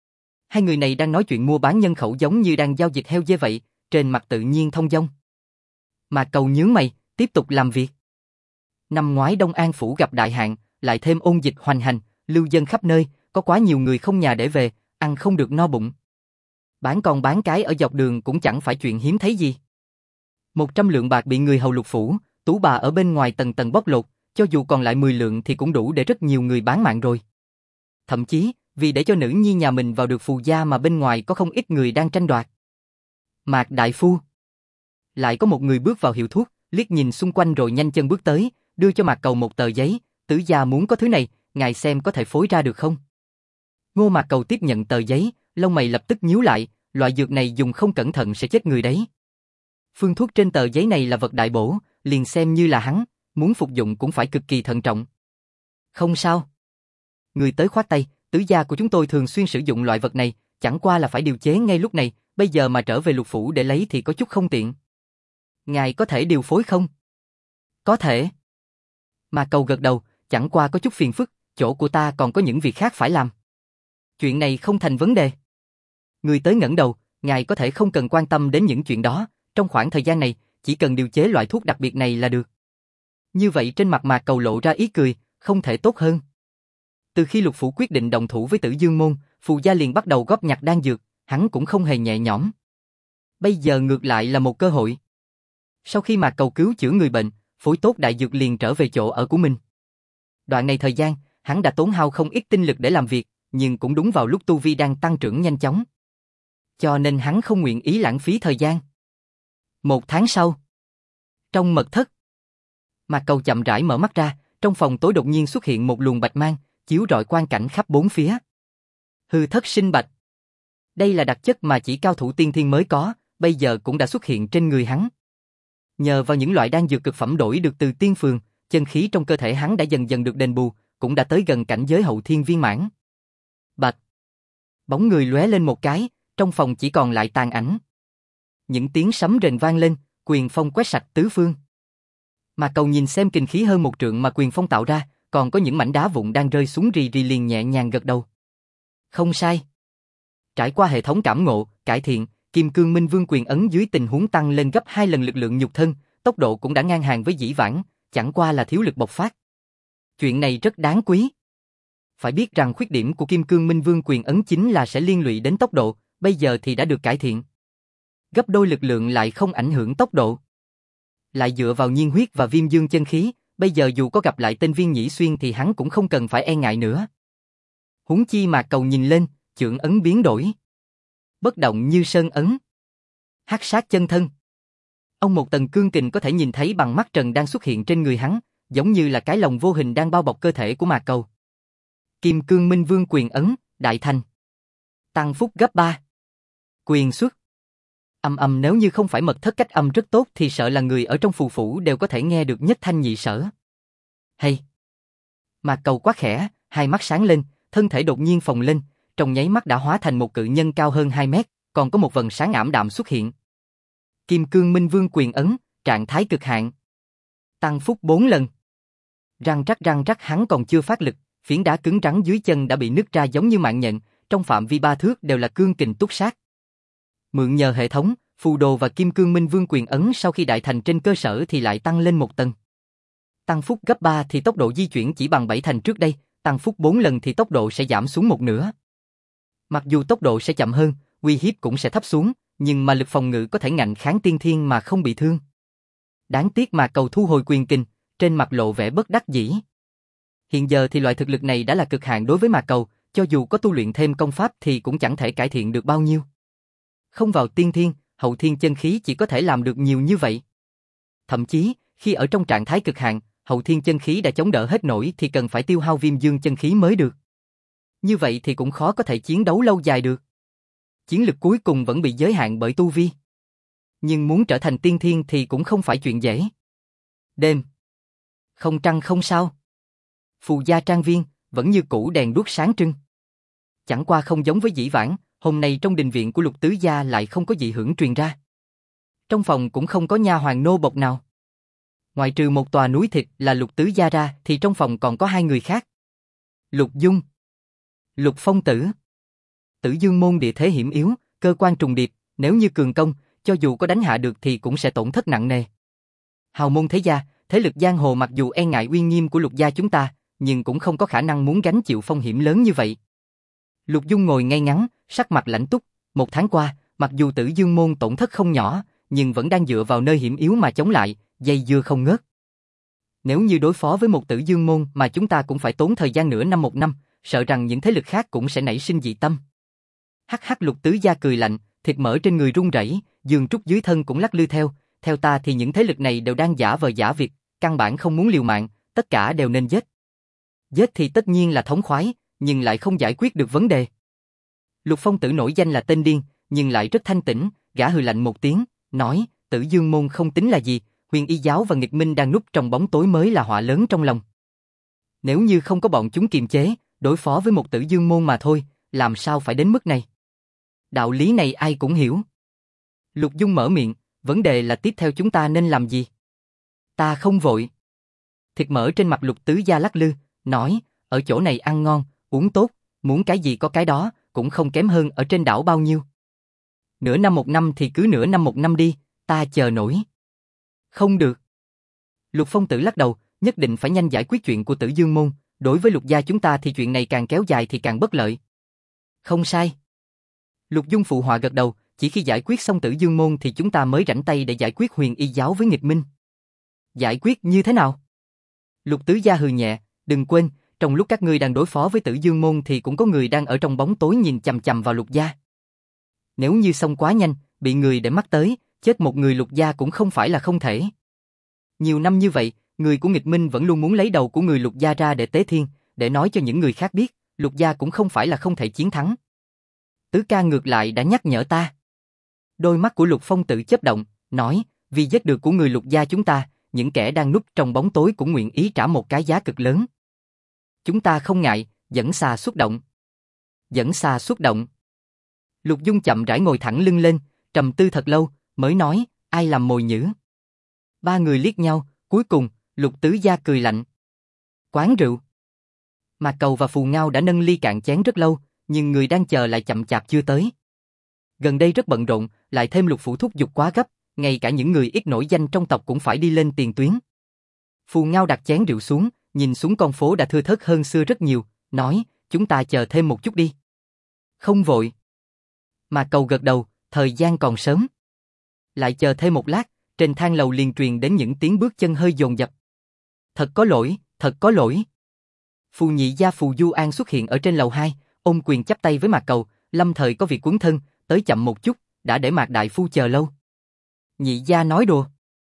2 người này đang nói chuyện mua bán nhân khẩu giống như đang giao dịch heo dê vậy, trên mặt tự nhiên thông dong. Mà Cầu nhướng mày, tiếp tục làm việc. Năm ngoái Đông An phủ gặp đại hạn, lại thêm ôn dịch hoành hành, lưu dân khắp nơi, có quá nhiều người không nhà để về, ăn không được no bụng. Bán con bán cái ở dọc đường cũng chẳng phải chuyện hiếm thấy gì. 100 lượng bạc bị người hầu Lục phủ, Tú bà ở bên ngoài tầng tầng bóc lột, cho dù còn lại 10 lượng thì cũng đủ để rất nhiều người bán mạng rồi. Thậm chí, vì để cho nữ nhi nhà mình vào được phù gia mà bên ngoài có không ít người đang tranh đoạt. Mạc đại phu. Lại có một người bước vào hiệu thuốc, liếc nhìn xung quanh rồi nhanh chân bước tới, đưa cho Mạc Cầu một tờ giấy, tứ gia muốn có thứ này, ngài xem có thể phối ra được không? Ngô Mạc Cầu tiếp nhận tờ giấy, lông mày lập tức nhíu lại, loại dược này dùng không cẩn thận sẽ chết người đấy. Phương thuốc trên tờ giấy này là vật đại bổ, liền xem như là hắn, muốn phục dụng cũng phải cực kỳ thận trọng. Không sao. Người tới khoát tay, tứ gia của chúng tôi thường xuyên sử dụng loại vật này, chẳng qua là phải điều chế ngay lúc này, bây giờ mà trở về Lục phủ để lấy thì có chút không tiện. Ngài có thể điều phối không? Có thể. Mà Cầu gật đầu, chẳng qua có chút phiền phức, chỗ của ta còn có những việc khác phải làm. Chuyện này không thành vấn đề. Người tới ngẩng đầu, ngài có thể không cần quan tâm đến những chuyện đó, trong khoảng thời gian này, chỉ cần điều chế loại thuốc đặc biệt này là được. Như vậy trên mặt Mạc Cầu lộ ra ý cười, không thể tốt hơn. Từ khi Lục phủ quyết định đồng thủ với Tử Dương môn, phù gia liền bắt đầu góp nhặt đan dược, hắn cũng không hề nhẹ nhõm. Bây giờ ngược lại là một cơ hội. Sau khi Mạc Cầu cứu chữa người bệnh, phối tốt đại dược liền trở về chỗ ở của mình. Đoạn này thời gian, hắn đã tốn hao không ít tinh lực để làm việc, nhưng cũng đúng vào lúc tu vi đang tăng trưởng nhanh chóng. Cho nên hắn không nguyện ý lãng phí thời gian. 1 tháng sau, trong mật thất, Mạc Cầu chậm rãi mở mắt ra, trong phòng tối đột nhiên xuất hiện một luồng bạch mang, chiếu rọi quang cảnh khắp bốn phía. Hư thất sinh bạch. Đây là đặc chất mà chỉ cao thủ tiên thiên mới có, bây giờ cũng đã xuất hiện trên người hắn. Nhờ vào những loại đan dược cực phẩm đổi được từ tiên phường, chân khí trong cơ thể hắn đã dần dần được đền bù, cũng đã tới gần cảnh giới hậu thiên viên mãn. Bạch. Bóng người lóe lên một cái, trong phòng chỉ còn lại tàn ảnh. Những tiếng sấm rền vang lên, quyền phong quét sạch tứ phương. Mà Cầu nhìn xem kinh khí hơn 1 trượng mà quyền phong tạo ra, còn có những mảnh đá vụn đang rơi xuống rì rì liền nhẹ nhàng gật đầu. Không sai. Trải qua hệ thống cảm ngộ, cải thiện, Kim Cương Minh Vương quyền ấn dưới tình huống tăng lên gấp 2 lần lực lượng nhục thân, tốc độ cũng đã ngang hàng với dĩ vãng, chẳng qua là thiếu lực bộc phát. Chuyện này rất đáng quý. Phải biết rằng khuyết điểm của Kim Cương Minh Vương quyền ấn chính là sẽ liên lụy đến tốc độ, bây giờ thì đã được cải thiện. Gấp đôi lực lượng lại không ảnh hưởng tốc độ. Lại dựa vào nhiên huyết và viêm dương chân khí, bây giờ dù có gặp lại tên Viên Nhĩ Xuyên thì hắn cũng không cần phải e ngại nữa. Huống chi Mạc Cầu nhìn lên, chưởng ấn biến đổi. Bất động như sơn ấn. Hắc sát chân thân. Ông một tầng cương kình có thể nhìn thấy bằng mắt trần đang xuất hiện trên người hắn, giống như là cái lồng vô hình đang bao bọc cơ thể của Mạc Cầu. Kim Cương Minh Vương quyền ấn, đại thành. Tăng phúc gấp 3. Quyền xuất. Âm nếu như không phải mật thất cách âm rất tốt thì sợ là người ở trong phù phủ đều có thể nghe được nhất thanh nhị sở. Hay. Mạc Cầu quát khẽ, hai mắt sáng lên, thân thể đột nhiên phồng lên, trong nháy mắt đã hóa thành một cự nhân cao hơn 2 mét, còn có một vầng sáng ảm đạm xuất hiện. Kim Cương Minh Vương quyền ấn, trạng thái cực hạn. Tăng phúc 4 lần. Răng rắc hắn còn chưa phát lực, phiến đá cứng rắn dưới chân đã bị nứt ra giống như mạng nhện, trong phạm vi 3 thước đều là cương kình túc sát. Mượn nhờ hệ thống, Phù đồ và Kim Cương Minh Vương quyền ấn sau khi đại thành trên cơ sở thì lại tăng lên một tầng. Tăng phúc gấp 3 thì tốc độ di chuyển chỉ bằng 7 thành trước đây, tăng phúc 4 lần thì tốc độ sẽ giảm xuống một nửa. Mặc dù tốc độ sẽ chậm hơn, uy hiếp cũng sẽ thấp xuống, nhưng mà lực phòng ngự có thể ngạnh kháng tiên thiên mà không bị thương. Đáng tiếc mà cầu thu hồi quyền kình, trên mặt lộ vẻ bất đắc dĩ. Hiện giờ thì loại thực lực này đã là cực hạn đối với Mạc Cầu, cho dù có tu luyện thêm công pháp thì cũng chẳng thể cải thiện được bao nhiêu. Không vào tiên thiên, hậu thiên chân khí chỉ có thể làm được nhiều như vậy. Thậm chí, khi ở trong trạng thái cực hạn, hậu thiên chân khí đã chống đỡ hết nổi thì cần phải tiêu hao viêm dương chân khí mới được. Như vậy thì cũng khó có thể chiến đấu lâu dài được. Chiến lực cuối cùng vẫn bị giới hạn bởi tu vi. Nhưng muốn trở thành tiên thiên thì cũng không phải chuyện dễ. Đêm. Không trăng không sao. Phù gia trang viên, vẫn như cũ đèn đuốc sáng trưng. Chẳng qua không giống với dĩ vãng, hôm nay trong đình viện của Lục Tứ gia lại không có dị hưởng truyền ra. Trong phòng cũng không có nha hoàn nô bộc nào. Ngoại trừ một tòa núi thịt là Lục Tứ gia ra thì trong phòng còn có hai người khác. Lục Dung, Lục Phong Tử. Tử Dương môn địa thế hiểm yếu, cơ quan trùng điệp, nếu như cường công, cho dù có đánh hạ được thì cũng sẽ tổn thất nặng nề. Hào môn thế gia, thế lực giang hồ mặc dù e ngại uy nghiêm của Lục gia chúng ta, nhưng cũng không có khả năng muốn gánh chịu phong hiểm lớn như vậy. Lục Dung ngồi ngay ngắn, sắc mặt lãnh túc. Một tháng qua, mặc dù Tử Dương môn tổn thất không nhỏ, nhưng vẫn đang dựa vào nơi hiểm yếu mà chống lại, dây dưa không ngớt. Nếu như đối phó với một Tử Dương môn mà chúng ta cũng phải tốn thời gian nửa năm một năm, sợ rằng những thế lực khác cũng sẽ nảy sinh dị tâm. Hắc hắc, Lục Tứ gia cười lạnh, thịt mỡ trên người run rẩy, Dương Trúc dưới thân cũng lắc lư theo ta thì những thế lực này đều đang giả vờ giả việc, căn bản không muốn liều mạng, tất cả đều nên giết. Giết thì tất nhiên là thống khoái, nhưng lại không giải quyết được vấn đề. Lục Phong Tử nổi danh là tên điên, nhưng lại rất thanh tĩnh, gã hừ lạnh một tiếng, nói, Tử Dương môn không tính là gì, Huyền Y giáo và Nghịch Minh đang núp trong bóng tối mới là họa lớn trong lòng. Nếu như không có bọn chúng kiềm chế, đối phó với một Tử Dương môn mà thôi, làm sao phải đến mức này? Đạo lý này ai cũng hiểu. Lục Dung mở miệng, vấn đề là tiếp theo chúng ta nên làm gì? Ta không vội. Thịt mỡ trên mặt Lục Tứ gia lắc lư, nói, ở chỗ này ăn ngon, uống tốt, muốn cái gì có cái đó, cũng không kém hơn ở trên đảo bao nhiêu. Nửa năm một năm thì cứ nửa năm một năm đi, ta chờ nổi. Không được. Lục Phong Tử lắc đầu, nhất định phải nhanh giải quyết chuyện của Tử Dương môn, đối với Lục gia chúng ta thì chuyện này càng kéo dài thì càng bất lợi. Không sai. Lục Dung phụ họa gật đầu, chỉ khi giải quyết xong Tử Dương môn thì chúng ta mới rảnh tay để giải quyết Huyền Y giáo với Nghịch Minh. Giải quyết như thế nào? Lục Tứ gia hừ nhẹ, đừng quên, trong lúc các ngươi đang đối phó với Tử Dương môn thì cũng có người đang ở trong bóng tối nhìn chằm chằm vào Lục gia. Nếu như xong quá nhanh, bị người để mắt tới, chết một người Lục gia cũng không phải là không thể. Nhiều năm như vậy, người của Nghịch Minh vẫn luôn muốn lấy đầu của người Lục gia ra để tế thiên, để nói cho những người khác biết, Lục gia cũng không phải là không thể chiến thắng. Tứ ca ngược lại đã nhắc nhở ta. Đôi mắt của Lục Phong Tử chớp động, nói, vì giết được của người Lục gia chúng ta, những kẻ đang núp trong bóng tối cũng nguyện ý trả một cái giá cực lớn. Chúng ta không ngại, dẫn xà xuất động. Dẫn xà xuất động. Lục Dung chậm rãi ngồi thẳng lưng lên, trầm tư thật lâu, mới nói, ai làm mồi nhử. Ba người liếc nhau, cuối cùng, Lục Tứ gia cười lạnh. Quán rượu. Mạc Cầu và Phù Ngao đã nâng ly cạn chén rất lâu, nhưng người đang chờ lại chậm chạp chưa tới. Gần đây rất bận rộn, lại thêm Lục phủ thúc giục quá gấp, ngay cả những người ít nổi danh trong tộc cũng phải đi lên tiền tuyến. Phù Ngao đặt chén rượu xuống, nhìn xuống con phố đã thưa thớt hơn xưa rất nhiều, nói, chúng ta chờ thêm một chút đi. Không vội. Mạc Cầu gật đầu, thời gian còn sớm. Lại chờ thêm một lát, trên thang lầu liền truyền đến những tiếng bước chân hơi dồn dập. Thật có lỗi, thật có lỗi. Phù nhị gia Phù Du An xuất hiện ở trên lầu 2, ôm quyền chắp tay với Mạc Cầu, lâm thời có việc quấn thân, tới chậm một chút, đã để Mạc đại phu chờ lâu. Nhị gia nói đùa.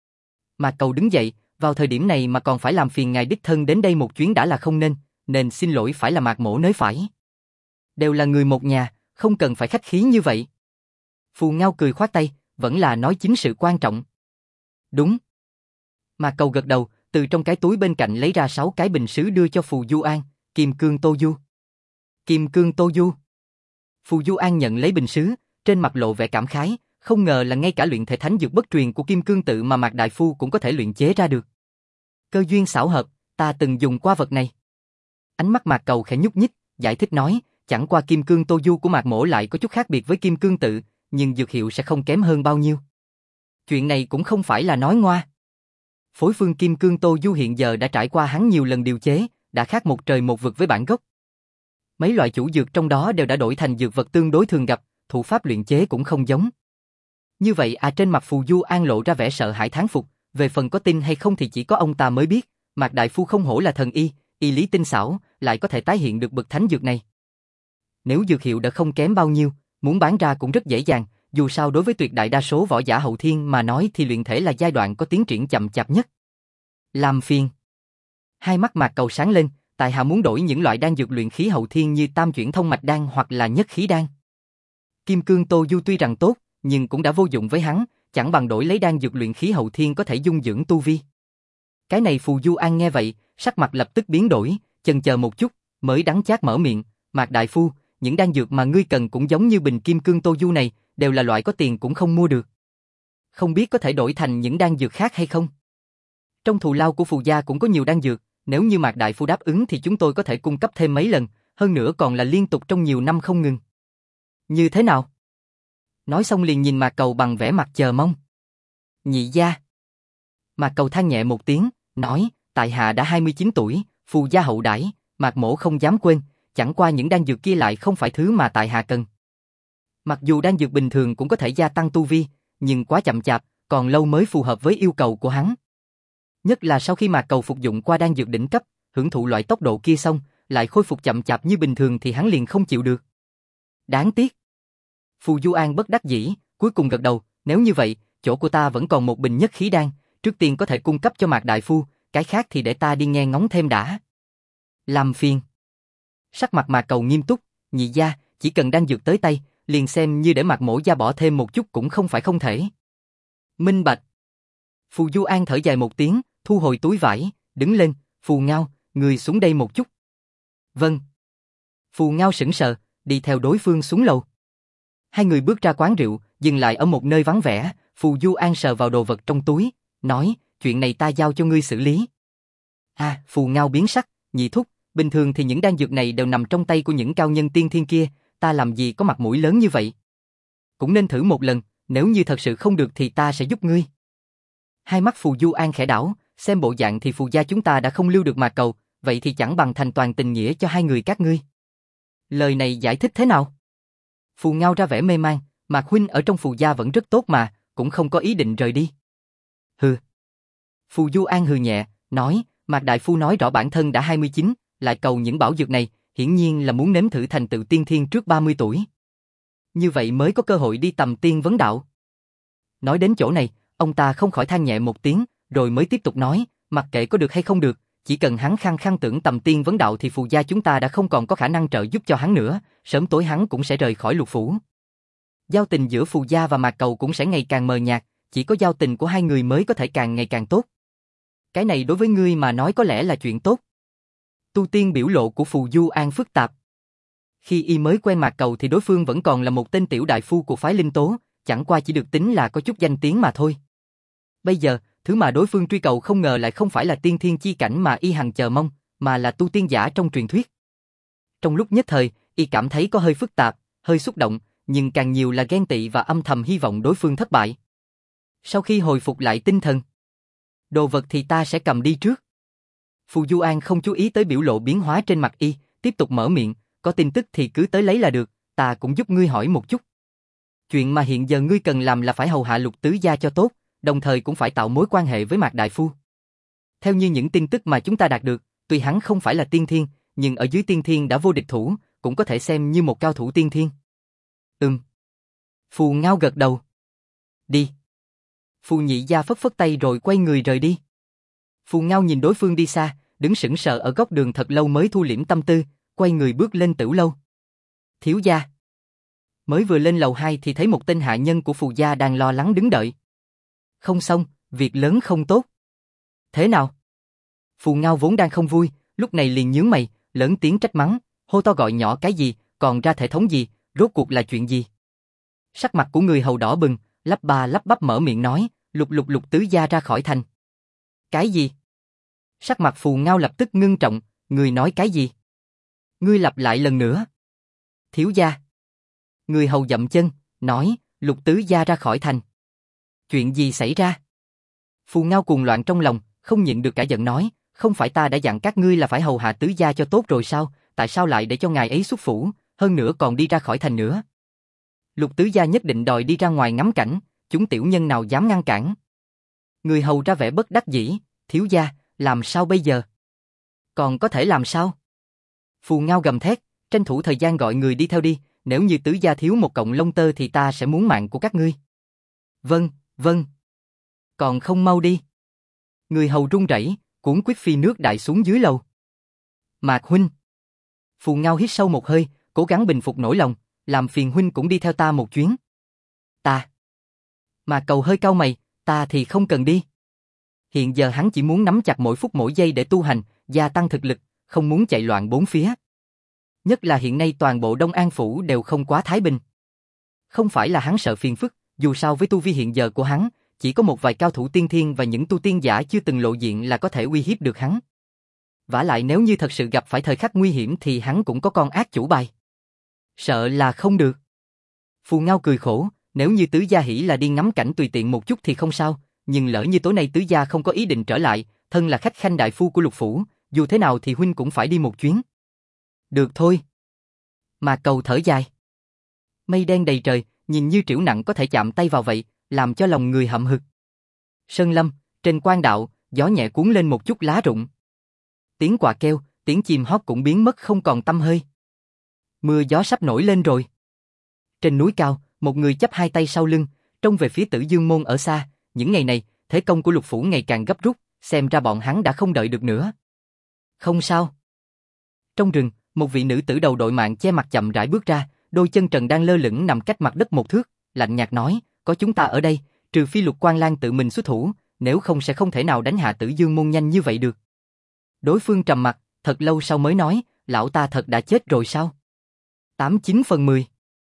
Mạc Cầu đứng dậy, vào thời điểm này mà còn phải làm phiền ngài đích thân đến đây một chuyến đã là không nên xin lỗi phải là Mạc mỗ nới phải. Đều là người một nhà, không cần phải khách khí như vậy. Phù Ngao cười khoát tay, vẫn là nói chính sự quan trọng. Đúng. Mạc Cầu gật đầu, từ trong cái túi bên cạnh lấy ra 6 cái bình sứ đưa cho Phù Du An, Kim Cương Tô Du. Kim Cương Tô Du. Phù Du An nhận lấy bình sứ, trên mặt lộ vẻ cảm khái, không ngờ là ngay cả luyện thể thánh dược bất truyền của Kim Cương tự mà Mạc đại phu cũng có thể luyện chế ra được. Cơ duyên xảo hợp, ta từng dùng qua vật này. Ánh mắt Mạc Cầu khẽ nhúc nhích, giải thích nói, chẳng qua Kim Cương Tô Du của Mạc mỗ lại có chút khác biệt với Kim Cương tự, nhưng dược hiệu sẽ không kém hơn bao nhiêu. Chuyện này cũng không phải là nói ngoa. Phối phương Kim Cương Tô Du hiện giờ đã trải qua hắn nhiều lần điều chế, đã khác một trời một vực với bản gốc. Mấy loại chủ dược trong đó đều đã đổi thành dược vật tương đối thường gặp, thủ pháp luyện chế cũng không giống. Như vậy trên mặt Phù Du An lộ ra vẻ sợ hãi thán phục, về phần có tin hay không thì chỉ có ông ta mới biết, Mạc đại phu không hổ là thần y, y lý tinh xảo, lại có thể tái hiện được bậc thánh dược này. Nếu dược hiệu đã không kém bao nhiêu, muốn bán ra cũng rất dễ dàng, dù sao đối với tuyệt đại đa số võ giả hậu thiên mà nói thì luyện thể là giai đoạn có tiến triển chậm chạp nhất. Làm phiền. Hai mắt Mạc Cầu sáng lên, tại hạ muốn đổi những loại đan dược luyện khí hậu thiên như tam chuyển thông mạch đan hoặc là nhất khí đan. Kim Cương Tô Du tuy rằng tốt, nhưng cũng đã vô dụng với hắn, chẳng bằng đổi lấy đan dược luyện khí hậu thiên có thể dung dưỡng tu vi. Cái này Phù Du An nghe vậy, sắc mặt lập tức biến đổi, chần chờ một chút, mới đắng chát mở miệng, Mạc đại phu, những đan dược mà ngươi cần cũng giống như bình Kim Cương Tô Du này, đều là loại có tiền cũng không mua được. Không biết có thể đổi thành những đan dược khác hay không? Trong thù lao của Phù gia cũng có nhiều đan dược, nếu như Mạc đại phu đáp ứng thì chúng tôi có thể cung cấp thêm mấy lần, hơn nữa còn là liên tục trong nhiều năm không ngừng. Như thế nào? Nói xong liền nhìn Mạc Cầu bằng vẻ mặt chờ mong. Nhị gia. Mạc Cầu than nhẹ một tiếng, nói, tại hạ đã 29 tuổi, Phù gia hậu đãi, Mạc mỗ không dám quên, chẳng qua những đan dược kia lại không phải thứ mà tại hạ cần. Mặc dù đan dược bình thường cũng có thể gia tăng tu vi, nhưng quá chậm chạp, còn lâu mới phù hợp với yêu cầu của hắn. Nhất là sau khi Mạc Cầu phục dụng qua đan dược đỉnh cấp, hưởng thụ loại tốc độ kia xong, lại khôi phục chậm chạp như bình thường thì hắn liền không chịu được. Đáng tiếc. Phù Du An bất đắc dĩ, cuối cùng gật đầu, nếu như vậy, chỗ của ta vẫn còn một bình nhất khí đan, trước tiên có thể cung cấp cho Mạc đại phu, cái khác thì để ta đi nghe ngóng thêm đã. Làm phiền. Sắc mặt Mạc Cầu nghiêm túc, nhị gia, chỉ cần đan dược tới tay, liền xem như để Mạc mỗ gia bỏ thêm một chút cũng không phải không thể. Minh bạch. Phù Du An thở dài một tiếng, thu hồi túi vải, đứng lên, Phù Ngao, người xuống đây một chút. Vâng. Phù Ngao sững sờ, đi theo đối phương xuống lầu. Hai người bước ra quán rượu, dừng lại ở một nơi vắng vẻ, Phù Du An sờ vào đồ vật trong túi, nói, chuyện này ta giao cho ngươi xử lý. Phù Ngao biến sắc, nhị thúc, bình thường thì những đan dược này đều nằm trong tay của những cao nhân tiên thiên kia, ta làm gì có mặt mũi lớn như vậy. Cũng nên thử một lần, nếu như thật sự không được thì ta sẽ giúp ngươi. Hai mắt Phù Du An khẽ đảo, xem bộ dạng thì Phù gia chúng ta đã không lưu được Mạc Cầu, vậy thì chẳng bằng thành toàn tình nghĩa cho hai người các ngươi. Lời này giải thích thế nào? Phù Ngao ra vẻ mê man, Mạc huynh ở trong Phù gia vẫn rất tốt mà, cũng không có ý định rời đi. Hừ. Phù Du An hừ nhẹ, nói, Mạc đại phu nói rõ bản thân đã 29, lại cầu những bảo dược này, hiển nhiên là muốn nếm thử thành tựu tiên thiên trước 30 tuổi. Như vậy mới có cơ hội đi tầm tiên vấn đạo. Nói đến chỗ này, ông ta không khỏi than nhẹ một tiếng, rồi mới tiếp tục nói, mặc kệ có được hay không được, chỉ cần hắn khăng khăng tưởng tầm tiên vấn đạo thì Phù gia chúng ta đã không còn có khả năng trợ giúp cho hắn nữa, sớm tối hắn cũng sẽ rời khỏi Lục phủ. Giao tình giữa Phù gia và Mạc Cầu cũng sẽ ngày càng mờ nhạt, chỉ có giao tình của hai người mới có thể càng ngày càng tốt. Cái này đối với ngươi mà nói có lẽ là chuyện tốt. Tu tiên biểu lộ của Phù Du An phức tạp. Khi y mới quen Mạc Cầu thì đối phương vẫn còn là một tên tiểu đại phu của phái Linh Tố, chẳng qua chỉ được tính là có chút danh tiếng mà thôi. Bây giờ, thứ mà đối phương truy cầu không ngờ lại không phải là tiên thiên chi cảnh mà y hằng chờ mong, mà là tu tiên giả trong truyền thuyết. Trong lúc nhất thời, y cảm thấy có hơi phức tạp, hơi xúc động, nhưng càng nhiều là ghen tị và âm thầm hy vọng đối phương thất bại. Sau khi hồi phục lại tinh thần, đồ vật thì ta sẽ cầm đi trước. Phù Du An không chú ý tới biểu lộ biến hóa trên mặt y, tiếp tục mở miệng, có tin tức thì cứ tới lấy là được, ta cũng giúp ngươi hỏi một chút. Chuyện mà hiện giờ ngươi cần làm là phải hầu hạ Lục tứ gia cho tốt, đồng thời cũng phải tạo mối quan hệ với Mạc đại phu. Theo như những tin tức mà chúng ta đạt được, tuy hắn không phải là tiên thiên, nhưng ở dưới tiên thiên đã vô địch thủ, cũng có thể xem như một cao thủ tiên thiên. Phù Ngao gật đầu. Đi. Phù nhị gia phất phất tay rồi quay người rời đi. Phù Ngao nhìn đối phương đi xa, đứng sững sờ ở góc đường thật lâu mới thu liễm tâm tư, quay người bước lên tửu lâu. Thiếu gia. Mới vừa lên lầu 2 thì thấy một tên hạ nhân của Phù gia đang lo lắng đứng đợi. Không xong, việc lớn không tốt. Thế nào? Phù Ngao vốn đang không vui, lúc này liền nhướng mày, lớn tiếng trách mắng, hô to gọi nhỏ cái gì, còn ra thể thống gì, rốt cuộc là chuyện gì? Sắc mặt của người hầu đỏ bừng, lắp ba lắp bắp mở miệng nói, Lục tứ gia ra khỏi thành. Cái gì? Sắc mặt Phù Ngao lập tức ngưng trọng, người nói cái gì? Ngươi lặp lại lần nữa. Thiếu gia. Người hầu dậm chân, nói, Lục Tứ Gia ra khỏi thành. Chuyện gì xảy ra? Phù Ngao cuồng loạn trong lòng, không nhịn được cả giận nói, không phải ta đã dặn các ngươi là phải hầu hạ Tứ Gia cho tốt rồi sao, tại sao lại để cho ngài ấy xuất phủ, hơn nữa còn đi ra khỏi thành nữa? Lục Tứ Gia nhất định đòi đi ra ngoài ngắm cảnh, chúng tiểu nhân nào dám ngăn cản. Người hầu ra vẻ bất đắc dĩ, thiếu gia, làm sao bây giờ? Còn có thể làm sao? Phù Ngao gầm thét, tranh thủ thời gian gọi người đi theo đi, nếu như Tứ Gia thiếu một cọng lông tơ thì ta sẽ muốn mạng của các ngươi. Vâng, vâng. Còn không mau đi. Người hầu run rẩy, cuống quýt phi nước đại xuống dưới lầu. Mạc huynh. Phù Ngao hít sâu một hơi, cố gắng bình phục nỗi lòng, làm phiền huynh cũng đi theo ta một chuyến. Ta. Mạc Cầu hơi cau mày, ta thì không cần đi. Hiện giờ hắn chỉ muốn nắm chặt mỗi phút mỗi giây để tu hành, gia tăng thực lực, không muốn chạy loạn bốn phía. Nhất là hiện nay toàn bộ Đông An Phủ đều không quá thái bình. Không phải là hắn sợ phiền phức, dù sao với tu vi hiện giờ của hắn, chỉ có một vài cao thủ tiên thiên và những tu tiên giả chưa từng lộ diện là có thể uy hiếp được hắn. Vả lại nếu như thật sự gặp phải thời khắc nguy hiểm thì hắn cũng có con ác chủ bài. Sợ là không được. Phù Ngao cười khổ, nếu như Tứ Gia hỉ là đi ngắm cảnh tùy tiện một chút thì không sao, nhưng lỡ như tối nay Tứ Gia không có ý định trở lại, thân là khách khanh đại phu của Lục Phủ, dù thế nào thì huynh cũng phải đi một chuyến. Được thôi. Mà Cầu thở dài. Mây đen đầy trời, nhìn như trĩu nặng có thể chạm tay vào vậy, làm cho lòng người hậm hực. Sơn lâm, trên quan đạo, gió nhẹ cuốn lên một chút lá rụng. Tiếng quạ kêu, tiếng chim hót cũng biến mất không còn tăm hơi. Mưa gió sắp nổi lên rồi. Trên núi cao, một người chắp hai tay sau lưng, trông về phía Tử Dương Môn ở xa. Những ngày này, thế công của Lục Phủ ngày càng gấp rút, xem ra bọn hắn đã không đợi được nữa. Không sao. Trong rừng, một vị nữ tử đầu đội mạng che mặt chậm rãi bước ra, đôi chân trần đang lơ lửng nằm cách mặt đất một thước, lạnh nhạt nói, có chúng ta ở đây, trừ phi Lục Quan Lang tự mình xuất thủ, nếu không sẽ không thể nào đánh hạ Tử Dương Môn nhanh như vậy được. Đối phương trầm mặt, thật lâu sau mới nói, lão ta thật đã chết rồi sao? 89/10.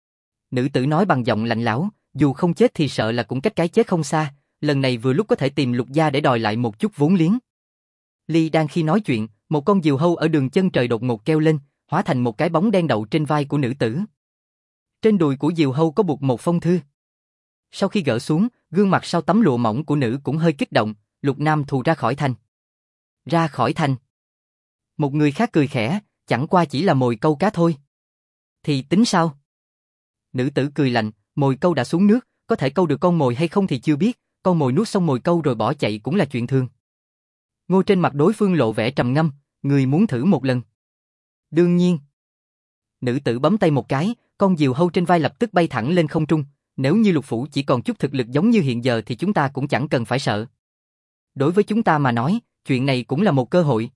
Nữ tử nói bằng giọng lạnh lẽo, dù không chết thì sợ là cũng cách cái chết không xa, lần này vừa lúc có thể tìm Lục gia để đòi lại một chút vốn liếng. Ly đang khi nói chuyện, một con diều hâu ở đường chân trời đột ngột kêu lên, hóa thành một cái bóng đen đậu trên vai của nữ tử. Trên đùi của diều hâu có buộc một phong thư. Sau khi gỡ xuống, gương mặt sau tấm lụa mỏng của nữ cũng hơi kích động, Lục Nam Thù ra khỏi thành. Ra khỏi thành. Một người khác cười khẽ, chẳng qua chỉ là mồi câu cá thôi. Thì tính sao? Nữ tử cười lạnh, mồi câu đã xuống nước, có thể câu được con mồi hay không thì chưa biết, con mồi nuốt xong mồi câu rồi bỏ chạy cũng là chuyện thường. Ngô trên mặt đối phương lộ vẻ trầm ngâm, người muốn thử một lần. Đương nhiên. Nữ tử bấm tay một cái, con diều hâu trên vai lập tức bay thẳng lên không trung, nếu như Lục Phủ chỉ còn chút thực lực giống như hiện giờ thì chúng ta cũng chẳng cần phải sợ. Đối với chúng ta mà nói, chuyện này cũng là một cơ hội.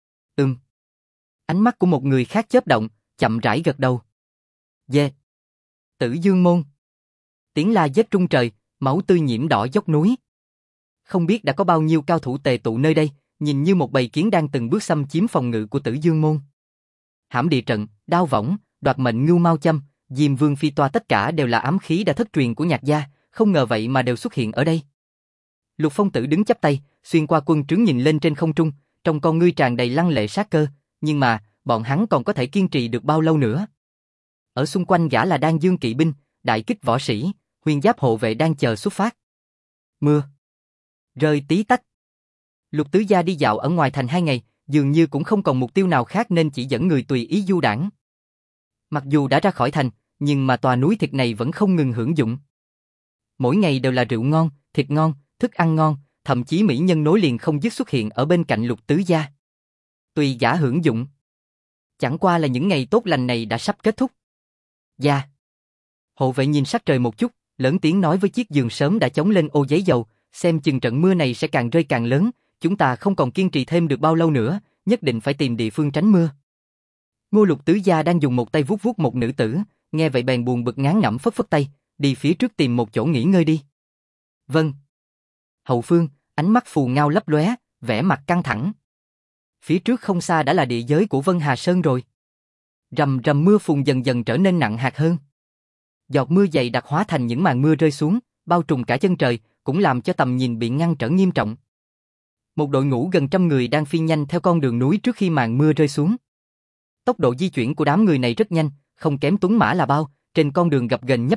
Ánh mắt của một người khác chớp động, chậm rãi gật đầu. Dê. Tử Dương Môn. Tiếng la giết trung trời, máu tươi nhiễm đỏ dốc núi. Không biết đã có bao nhiêu cao thủ tề tụ nơi đây, nhìn như một bầy kiến đang từng bước xâm chiếm phòng ngự của Tử Dương Môn. Hãm địa trận, đao võng, đoạt mệnh ngưu mao châm, Diêm Vương phi toa tất cả đều là ám khí đã thất truyền của Nhạc gia, không ngờ vậy mà đều xuất hiện ở đây. Lục Phong Tử đứng chắp tay, xuyên qua quân trướng nhìn lên trên không trung, trong con ngươi tràn đầy lăng lệ sát cơ, nhưng mà, bọn hắn còn có thể kiên trì được bao lâu nữa? Ở xung quanh gã là Đan Dương kỵ binh, đại kích võ sĩ, huyền giáp hộ vệ đang chờ xuất phát. Mưa rơi tí tách. Lục Tứ Gia đi dạo ở ngoài thành 2 ngày, dường như cũng không còn mục tiêu nào khác nên chỉ dẫn người tùy ý du đãng. Mặc dù đã ra khỏi thành, nhưng mà tòa núi thịt này vẫn không ngừng hưởng dụng. Mỗi ngày đều là rượu ngon, thịt ngon, thức ăn ngon, thậm chí mỹ nhân nối liền không dứt xuất hiện ở bên cạnh Lục Tứ Gia. Tùy gã hưởng dụng. Chẳng qua là những ngày tốt lành này đã sắp kết thúc. Gia. Hộ vệ nhìn sắc trời một chút, lớn tiếng nói với chiếc giường sớm đã chống lên ô giấy dầu, xem chừng trận mưa này sẽ càng rơi càng lớn, chúng ta không còn kiên trì thêm được bao lâu nữa, nhất định phải tìm địa phương tránh mưa. Ngô Lục Tứ Gia đang dùng một tay vuốt vuốt một nữ tử, nghe vậy bèn buồn bực ngán ngẩm phất phất tay, đi phía trước tìm một chỗ nghỉ ngơi đi. Vâng. Hậu phương, ánh mắt Phù Ngao lấp lóe, vẻ mặt căng thẳng. Phía trước không xa đã là địa giới của Vân Hà Sơn rồi. Rầm rầm mưa phùn dần dần trở nên nặng hạt hơn. Giọt mưa dày đặc hóa thành những màn mưa rơi xuống, bao trùm cả chân trời, cũng làm cho tầm nhìn bị ngăn trở nghiêm trọng. Một đội ngũ gần 100 người đang phi nhanh theo con đường núi trước khi màn mưa rơi xuống. Tốc độ di chuyển của đám người này rất nhanh, không kém tuấn mã là bao, trên con đường gập ghềnh nhấp nhô,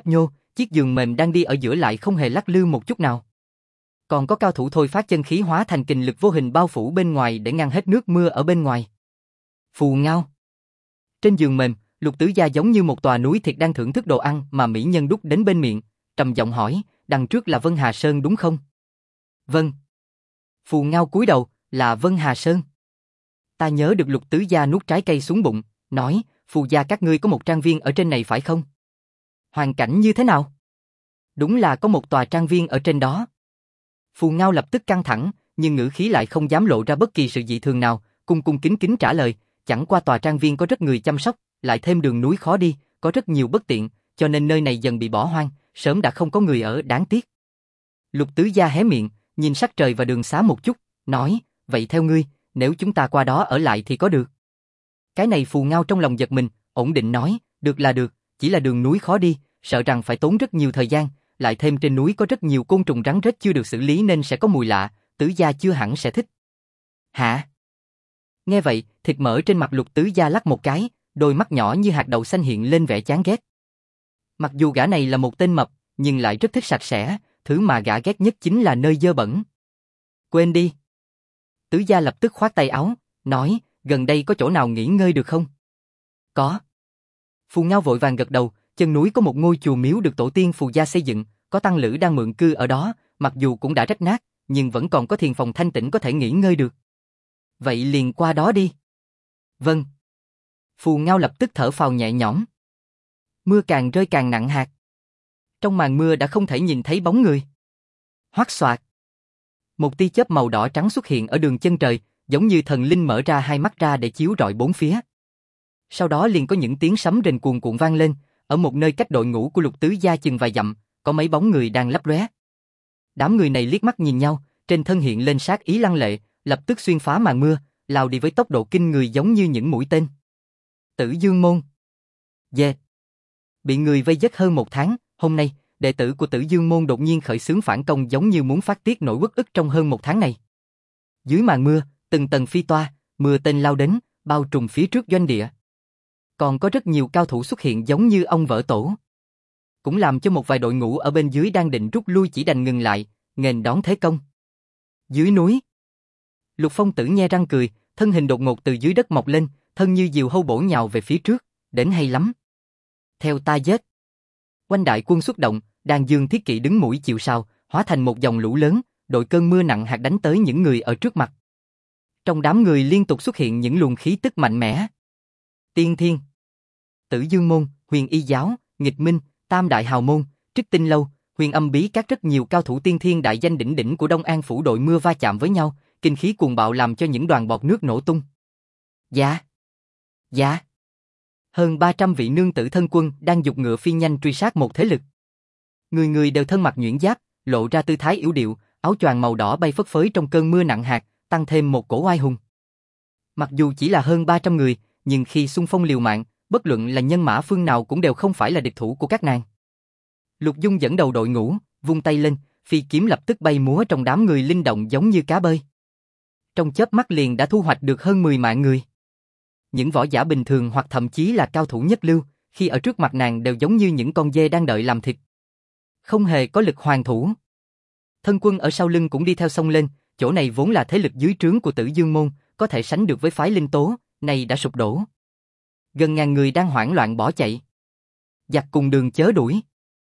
chiếc giường mềm đang đi ở giữa lại không hề lắc lư một chút nào. Còn có cao thủ thôi phát chân khí hóa thành kình lực vô hình bao phủ bên ngoài để ngăn hết nước mưa ở bên ngoài. Phù ngao. Trên giường mềm, Lục Tứ Gia giống như một tòa núi thịt đang thưởng thức đồ ăn mà mỹ nhân đút đến bên miệng, trầm giọng hỏi, đằng trước là Vân Hà Sơn đúng không? Vâng. Phù ngao cúi đầu, là Vân Hà Sơn. Ta nhớ được Lục Tứ Gia nuốt trái cây xuống bụng, nói, Phù gia các ngươi có một trang viên ở trên này phải không? Hoàn cảnh như thế nào? Đúng là có một tòa trang viên ở trên đó. Phù ngao lập tức căng thẳng, nhưng ngữ khí lại không dám lộ ra bất kỳ sự dị thường nào, cung cung kính kính trả lời, chẳng qua tòa trang viên có rất người chăm sóc, lại thêm đường núi khó đi, có rất nhiều bất tiện, cho nên nơi này dần bị bỏ hoang, sớm đã không có người ở, đáng tiếc. Lục Tứ Gia hé miệng, nhìn sắc trời và đường xá một chút, nói, vậy theo ngươi, nếu chúng ta qua đó ở lại thì có được. Cái này Phù ngao trong lòng giật mình, ổn định nói, được là được, chỉ là đường núi khó đi, sợ rằng phải tốn rất nhiều thời gian, lại thêm trên núi có rất nhiều côn trùng rắn rết chưa được xử lý nên sẽ có mùi lạ, Tứ Gia chưa hẳn sẽ thích. Hả? Nghe vậy, thịt mỡ trên mặt Lục Tứ Gia lắc một cái, đôi mắt nhỏ như hạt đậu xanh hiện lên vẻ chán ghét. Mặc dù gã này là một tên mập, nhưng lại rất thích sạch sẽ, thứ mà gã ghét nhất chính là nơi dơ bẩn. Quên đi. Tứ Gia lập tức khoát tay áo, nói, gần đây có chỗ nào nghỉ ngơi được không? Có. Phù ngao vội vàng gật đầu, chân núi có một ngôi chùa miếu được tổ tiên Phù gia xây dựng, có tăng lữ đang mượn cư ở đó, mặc dù cũng đã rách nát, nhưng vẫn còn có thiền phòng thanh tĩnh có thể nghỉ ngơi được. Vậy liền qua đó đi. Vâng. Phù ngao lập tức thở phào nhẹ nhõm. Mưa càng rơi càng nặng hạt. Trong màn mưa đã không thể nhìn thấy bóng người. Hoắc xoạc. Một tia chớp màu đỏ trắng xuất hiện ở đường chân trời, giống như thần linh mở ra hai mắt ra để chiếu rọi bốn phía. Sau đó liền có những tiếng sấm rền cuồn cuộn vang lên, ở một nơi cách đội ngũ của Lục Tứ Gia chừng vài dặm, có mấy bóng người đang lấp lóe. Đám người này liếc mắt nhìn nhau, trên thân hiện lên sát ý lăng lệ, lập tức xuyên phá màn mưa, lao đi với tốc độ kinh người giống như những mũi tên. Tử Dương Môn. Yeah. Bị người vây giết hơn một tháng, hôm nay, đệ tử của Tử Dương Môn đột nhiên khởi xướng phản công giống như muốn phát tiết nỗi uất ức trong hơn một tháng này. Dưới màn mưa, từng tầng phi toa, mưa tên lao đến, bao trùm phía trước doanh địa. Còn có rất nhiều cao thủ xuất hiện giống như ông vỡ tổ. Cũng làm cho một vài đội ngũ ở bên dưới đang định rút lui chỉ đành ngừng lại, nghênh đón thế công. Dưới núi. Lục Phong Tử nhe răng cười, thân hình đột ngột từ dưới đất mọc lên, thân như diều hâu bổ nhào về phía trước, đến hay lắm. Theo ta giết. Quanh đại quân xuất động, đàn dương thiết kỵ đứng mũi chịu sào, hóa thành một dòng lũ lớn, đội cơn mưa nặng hạt đánh tới những người ở trước mặt. Trong đám người liên tục xuất hiện những luồng khí tức mạnh mẽ. Tiên Thiên, Tử Dương Môn, Huyền Y Giáo, Nghịch Minh, Tam Đại Hào Môn, Trích Tinh Lâu, Huyền Âm Bí Các, rất nhiều cao thủ tiên thiên đại danh đỉnh đỉnh của Đông An phủ đội mưa va chạm với nhau, kinh khí cuồng bạo làm cho những đoàn bọt nước nổ tung. Dạ. Dạ. Hơn 300 vị nương tử thân quân đang giục ngựa phi nhanh truy sát một thế lực. Người người đều thân mặc nhuyễn giáp, lộ ra tư thái yếu điệu, áo choàng màu đỏ bay phất phới trong cơn mưa nặng hạt, tăng thêm một cổ oai hùng. Mặc dù chỉ là hơn 300 người, nhưng khi xung phong liều mạng, bất luận là nhân mã phương nào cũng đều không phải là địch thủ của các nàng. Lục Dung dẫn đầu đội ngũ, vung tay lên, phi kiếm lập tức bay múa trong đám người linh động giống như cá bơi. Trong chớp mắt liền đã thu hoạch được hơn 10 mạng người. Những võ giả bình thường hoặc thậm chí là cao thủ nhất lưu, khi ở trước mặt nàng đều giống như những con dê đang đợi làm thịt. Không hề có lực hoàn thủ. Thân quân ở sau lưng cũng đi theo xông lên, chỗ này vốn là thế lực dưới trướng của Tử Dương Môn, có thể sánh được với phái Linh Tố, này đã sụp đổ. Gần ngàn người đang hoảng loạn bỏ chạy. Giặc cùng đường chớ đuổi.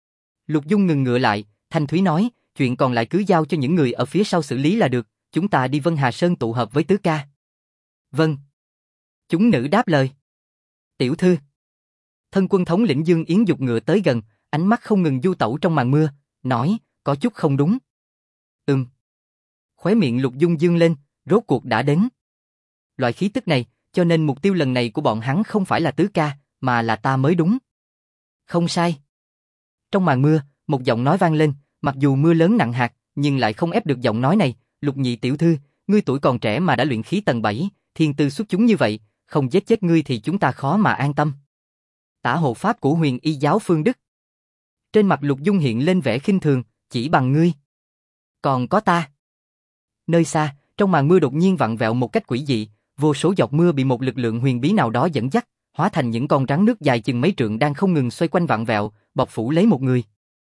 Lục Dung ngừng ngựa lại, thanh thúy nói, chuyện còn lại cứ giao cho những người ở phía sau xử lý là được, chúng ta đi Vân Hà Sơn tụ hợp với Tứ ca. Vâng. Chúng nữ đáp lời. Tiểu thư. Thân quân thống lĩnh Dương Yến giục ngựa tới gần, ánh mắt không ngừng du tẩu trong màn mưa, nói, có chút không đúng. Khóe miệng Lục Dung dương lên, rốt cuộc đã đến. Loại khí tức này, cho nên mục tiêu lần này của bọn hắn không phải là Tứ ca, mà là ta mới đúng. Không sai. Trong màn mưa, một giọng nói vang lên, mặc dù mưa lớn nặng hạt, nhưng lại không ép được giọng nói này, Lục nhị tiểu thư, ngươi tuổi còn trẻ mà đã luyện khí tầng 7, thiên tư xuất chúng như vậy, không giết chết ngươi thì chúng ta khó mà an tâm. Tả hộ pháp của Huyền Y Giáo Phương Đức. Trên mặt Lục Dung hiện lên vẻ khinh thường, chỉ bằng ngươi. Còn có ta. Nơi xa, trong màn mưa đột nhiên vặn vẹo một cách quỷ dị, vô số giọt mưa bị một lực lượng huyền bí nào đó dẫn dắt, hóa thành những con rắn nước dài chừng mấy trượng đang không ngừng xoay quanh vặn vẹo, bọc phủ lấy một người.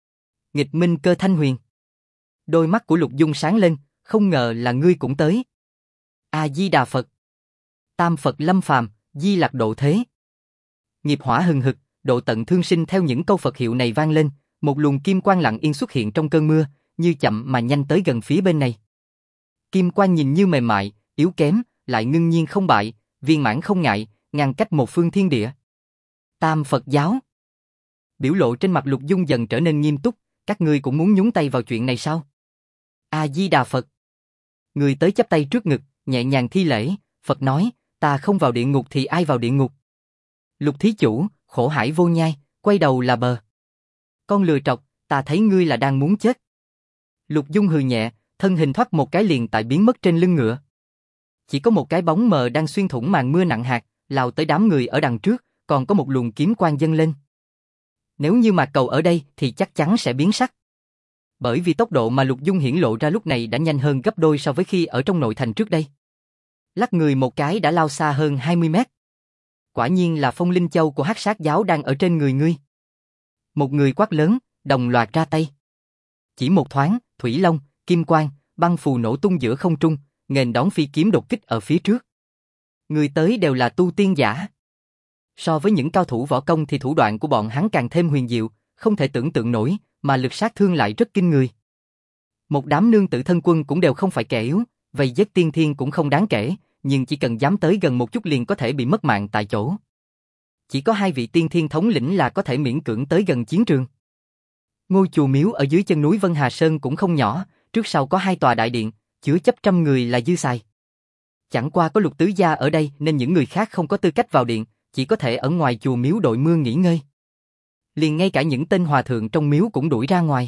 Nghịch Minh Cơ Thanh Huyền. Đôi mắt của Lục Dung sáng lên, không ngờ là ngươi cũng tới. A Di Đà Phật. Tam Phật lâm phàm, Di Lặc độ thế. Nghiệp hỏa hừng hực, độ tận thương sinh theo những câu Phật hiệu này vang lên, một luồng kim quang lặng yên xuất hiện trong cơn mưa, như chậm mà nhanh tới gần phía bên này. Kim quang nhìn như mềm mại, yếu kém, lại ngưng nhiên không bại, viên mãn không ngại, ngăn cách một phương thiên địa. Tam Phật giáo. Biểu lộ trên mặt Lục Dung dần trở nên nghiêm túc, các ngươi cũng muốn nhúng tay vào chuyện này sao? A Di Đà Phật. Người tới chắp tay trước ngực, nhẹ nhàng thi lễ, Phật nói, ta không vào địa ngục thì ai vào địa ngục? Lục thí chủ, khổ hải vô nhai, quay đầu là bờ. Con lừa trọc, ta thấy ngươi là đang muốn chết. Lục Dung hừ nhẹ, thân hình thoát một cái liền tại biến mất trên lưng ngựa. Chỉ có một cái bóng mờ đang xuyên thủng màn mưa nặng hạt, lao tới đám người ở đằng trước, còn có một luồng kiếm quang dâng lên. Nếu như Mạc Cầu ở đây thì chắc chắn sẽ biến sắc. Bởi vì tốc độ mà Lục Dung hiển lộ ra lúc này đã nhanh hơn gấp đôi so với khi ở trong nội thành trước đây. Lắc người một cái đã lao xa hơn 20 mét. Quả nhiên là Phong Linh Châu của Hắc Sát giáo đang ở trên người ngươi. Một người quát lớn, đồng loạt ra tay. Chỉ một thoáng, thủy long, kim quang, băng phù nổ tung giữa không trung, nghênh đón phi kiếm đột kích ở phía trước. Người tới đều là tu tiên giả. So với những cao thủ võ công thì thủ đoạn của bọn hắn càng thêm huyền diệu, không thể tưởng tượng nổi, mà lực sát thương lại rất kinh người. Một đám nương tử thân quân cũng đều không phải kẻ yếu, vây giết tiên thiên cũng không đáng kể, nhưng chỉ cần dám tới gần một chút liền có thể bị mất mạng tại chỗ. Chỉ có 2 vị tiên thiên thống lĩnh là có thể miễn cưỡng tới gần chiến trường. Ngôi chùa miếu ở dưới chân núi Vân Hà Sơn cũng không nhỏ, trước sau có 2 tòa đại điện, chứa chấp trăm người là dư xài. Chẳng qua có Lục tứ gia ở đây nên những người khác không có tư cách vào điện, chỉ có thể ở ngoài chùa miếu đội mưa nghỉ ngơi. Liền ngay cả những tên hòa thượng trong miếu cũng đuổi ra ngoài.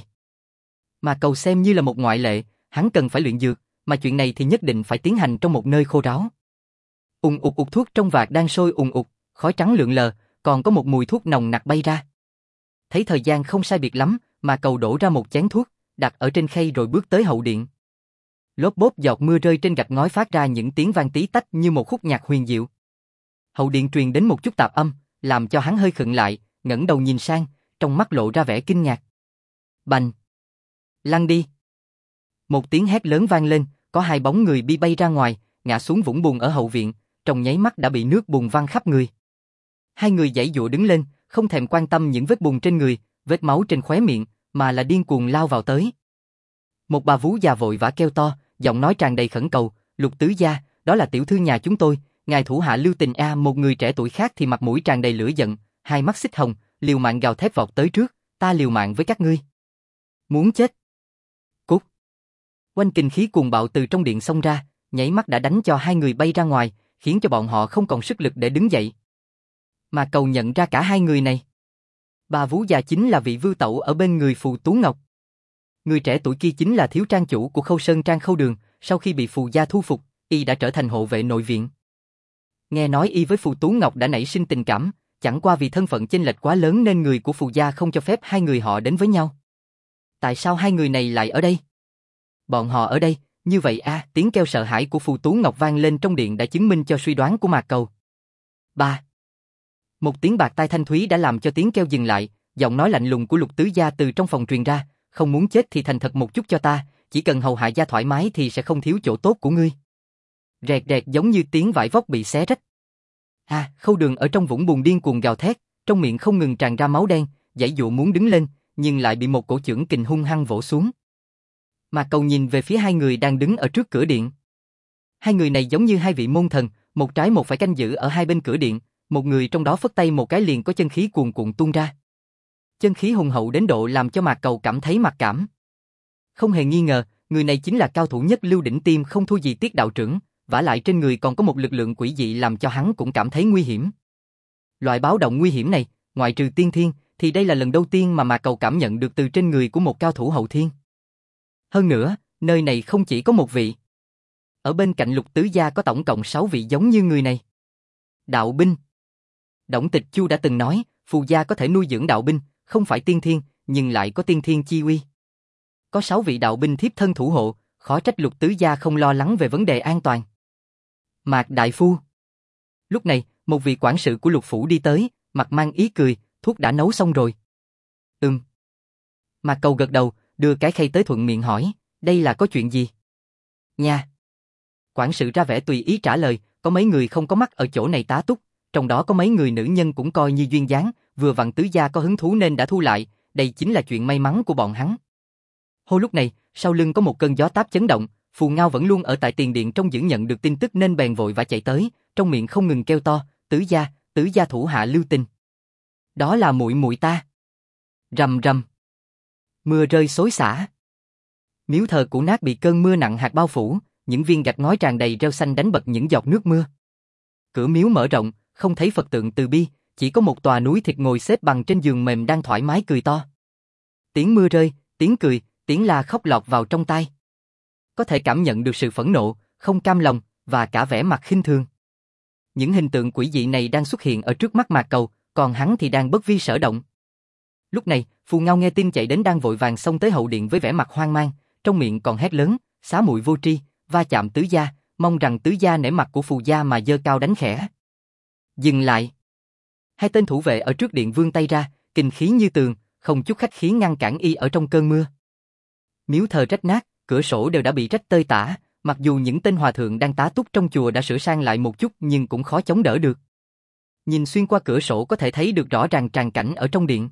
Mà Cầu xem như là một ngoại lệ, hắn cần phải luyện dược, mà chuyện này thì nhất định phải tiến hành trong một nơi khô ráo. Ùng ục ục, thuốc trong vạc đang sôi ùng ục, khói trắng lượn lờ, còn có một mùi thuốc nồng nặc bay ra. Thấy thời gian không sai biệt lắm, mà Cầu đổ ra một chén thuốc, đặt ở trên khay rồi bước tới hậu điện. Lốp bốp giọt mưa rơi trên gạch ngói phát ra những tiếng vang tí tách như một khúc nhạc huyền diệu. Hậu điện truyền đến một chút tạp âm, làm cho hắn hơi khựng lại, ngẩng đầu nhìn sang, trong mắt lộ ra vẻ kinh ngạc. Bành! Lăn đi! Một tiếng hét lớn vang lên, có 2 bóng người bi bay ra ngoài, ngã xuống vũng bùn ở hậu viện, trong nháy mắt đã bị nước bùn văng khắp người. 2 người giãy giụa đứng lên, không thèm quan tâm những vết bùn trên người, vết máu trên khóe miệng, mà là điên cuồng lao vào tới. Một bà vú già vội vã kêu to, giọng nói tràn đầy khẩn cầu, Lục tứ gia, đó là tiểu thư nhà chúng tôi, ngài thủ hạ lưu tình a. Một người trẻ tuổi khác thì mặt mũi tràn đầy lửa giận, 2 mắt xích hồng, liều mạng gào thét vọt tới trước, ta liều mạng với các ngươi. Muốn chết. Cút. Oanh kình khí cuồng bạo từ trong điện xông ra, nhảy mắt đã đánh cho 2 người bay ra ngoài, khiến cho bọn họ không còn sức lực để đứng dậy. Mà Cầu nhận ra cả 2 người này. Bà vú già chính là vị vưu tẩu ở bên người Phù Tú Ngọc. Người trẻ tuổi kia chính là thiếu trang chủ của Khâu Sơn Trang Khâu Đường, sau khi bị Phù gia thu phục, y đã trở thành hộ vệ nội viện. Nghe nói y với Phù Tú Ngọc đã nảy sinh tình cảm, chẳng qua vì thân phận chênh lệch quá lớn nên người của Phù gia không cho phép 2 người họ đến với nhau. Tại sao 2 người này lại ở đây? Bọn họ ở đây, như vậy a. Tiếng kêu sợ hãi của Phù Tú Ngọc vang lên trong điện đã chứng minh cho suy đoán của Mạc Cầu. Ba. Một tiếng bạc tai thanh thúy đã làm cho tiếng kêu dừng lại, giọng nói lạnh lùng của Lục tứ gia từ trong phòng truyền ra, không muốn chết thì thành thật một chút cho ta, chỉ cần hầu hạ gia thoải mái thì sẽ không thiếu chỗ tốt của ngươi. Rẹt rẹt giống như tiếng vải vóc bị xé rách. Khâu Đường ở trong vũng bùn điên cuồng gào thét, trong miệng không ngừng tràn ra máu đen, giãy giụa muốn đứng lên, nhưng lại bị một cổ chưởng kình hung hăng vỗ xuống. Mà Cầu nhìn về phía 2 người đang đứng ở trước cửa điện. 2 người này giống như 2 vị môn thần, một trái một phải canh giữ ở 2 bên cửa điện, một người trong đó phất tay một cái liền có chân khí cuồn cuộn tuôn ra. Chân khí hùng hậu đến độ làm cho Mạc Cầu cảm thấy mặc cảm. Không hề nghi ngờ, người này chính là cao thủ nhất lưu đỉnh tiêm không thua gì Tiết đạo trưởng, vả lại trên người còn có một lực lượng quỷ dị làm cho hắn cũng cảm thấy nguy hiểm. Loại báo động nguy hiểm này, ngoại trừ tiên thiên, thì đây là lần đầu tiên mà Mạc Cầu cảm nhận được từ trên người của một cao thủ hậu thiên. Hơn nữa, nơi này không chỉ có một vị. Ở bên cạnh Lục tứ gia có tổng cộng 6 vị giống như người này. Đạo binh. Đổng Tịch Chu đã từng nói, Phù gia có thể nuôi dưỡng đạo binh, không phải tiên thiên, nhưng lại có tiên thiên chi uy. Có 6 vị đạo binh thiếp thân thủ hộ, khó trách Lục tứ gia không lo lắng về vấn đề an toàn. Mạc đại phu. Lúc này, một vị quản sự của Lục phủ đi tới, mặt mang ý cười, thuốc đã nấu xong rồi. Mạc Cầu gật đầu, đưa cái khay tới thuận miệng hỏi, đây là có chuyện gì? Nha. Quản sự ra vẻ tùy ý trả lời, có mấy người không có mắt ở chỗ này tá túc, trong đó có mấy người nữ nhân cũng coi như duyên dáng, vừa vặn tứ gia có hứng thú nên đã thu lại, đây chính là chuyện may mắn của bọn hắn. Hô lúc này, sau lưng có một cơn gió táp chấn động, Phù Ngao vẫn luôn ở tại tiền điện trong giữ nhận được tin tức nên bèn vội vã chạy tới, trong miệng không ngừng kêu to, tứ gia thủ hạ lưu tình. Đó là muội muội ta. Rầm rầm. Mưa rơi xối xả. Miếu thờ cũ nát bị cơn mưa nặng hạt bao phủ, những viên gạch ngói tràn đầy rêu xanh đánh bật những giọt nước mưa. Cửa miếu mở rộng, không thấy Phật tượng từ bi, chỉ có một tòa núi thịt ngồi xếp bằng trên giường mềm đang thoải mái cười to. Tiếng mưa rơi, tiếng cười, tiếng la khóc lọt vào trong tai. Có thể cảm nhận được sự phẫn nộ, không cam lòng và cả vẻ mặt khinh thường. Những hình tượng quỷ dị này đang xuất hiện ở trước mắt Mạc Cầu, còn hắn thì đang bất vi sở động. Lúc này, Phù Ngao nghe tin chạy đến đang vội vàng xông tới hậu điện với vẻ mặt hoang mang, trong miệng còn hét lớn, xá muội vô tri, va chạm tứ gia, mong rằng tứ gia nể mặt của Phù gia mà giơ cao đánh khẽ. Dừng lại. Hai tên thủ vệ ở trước điện vươn tay ra, kình khí như tường, không chút khách khí ngăn cản y ở trong cơn mưa. Miếu thờ rách nát, cửa sổ đều đã bị rách tơi tả, mặc dù những tên hòa thượng đang tá túc trong chùa đã sửa sang lại một chút nhưng cũng khó chống đỡ được. Nhìn xuyên qua cửa sổ có thể thấy được rõ ràng tràng cảnh ở trong điện.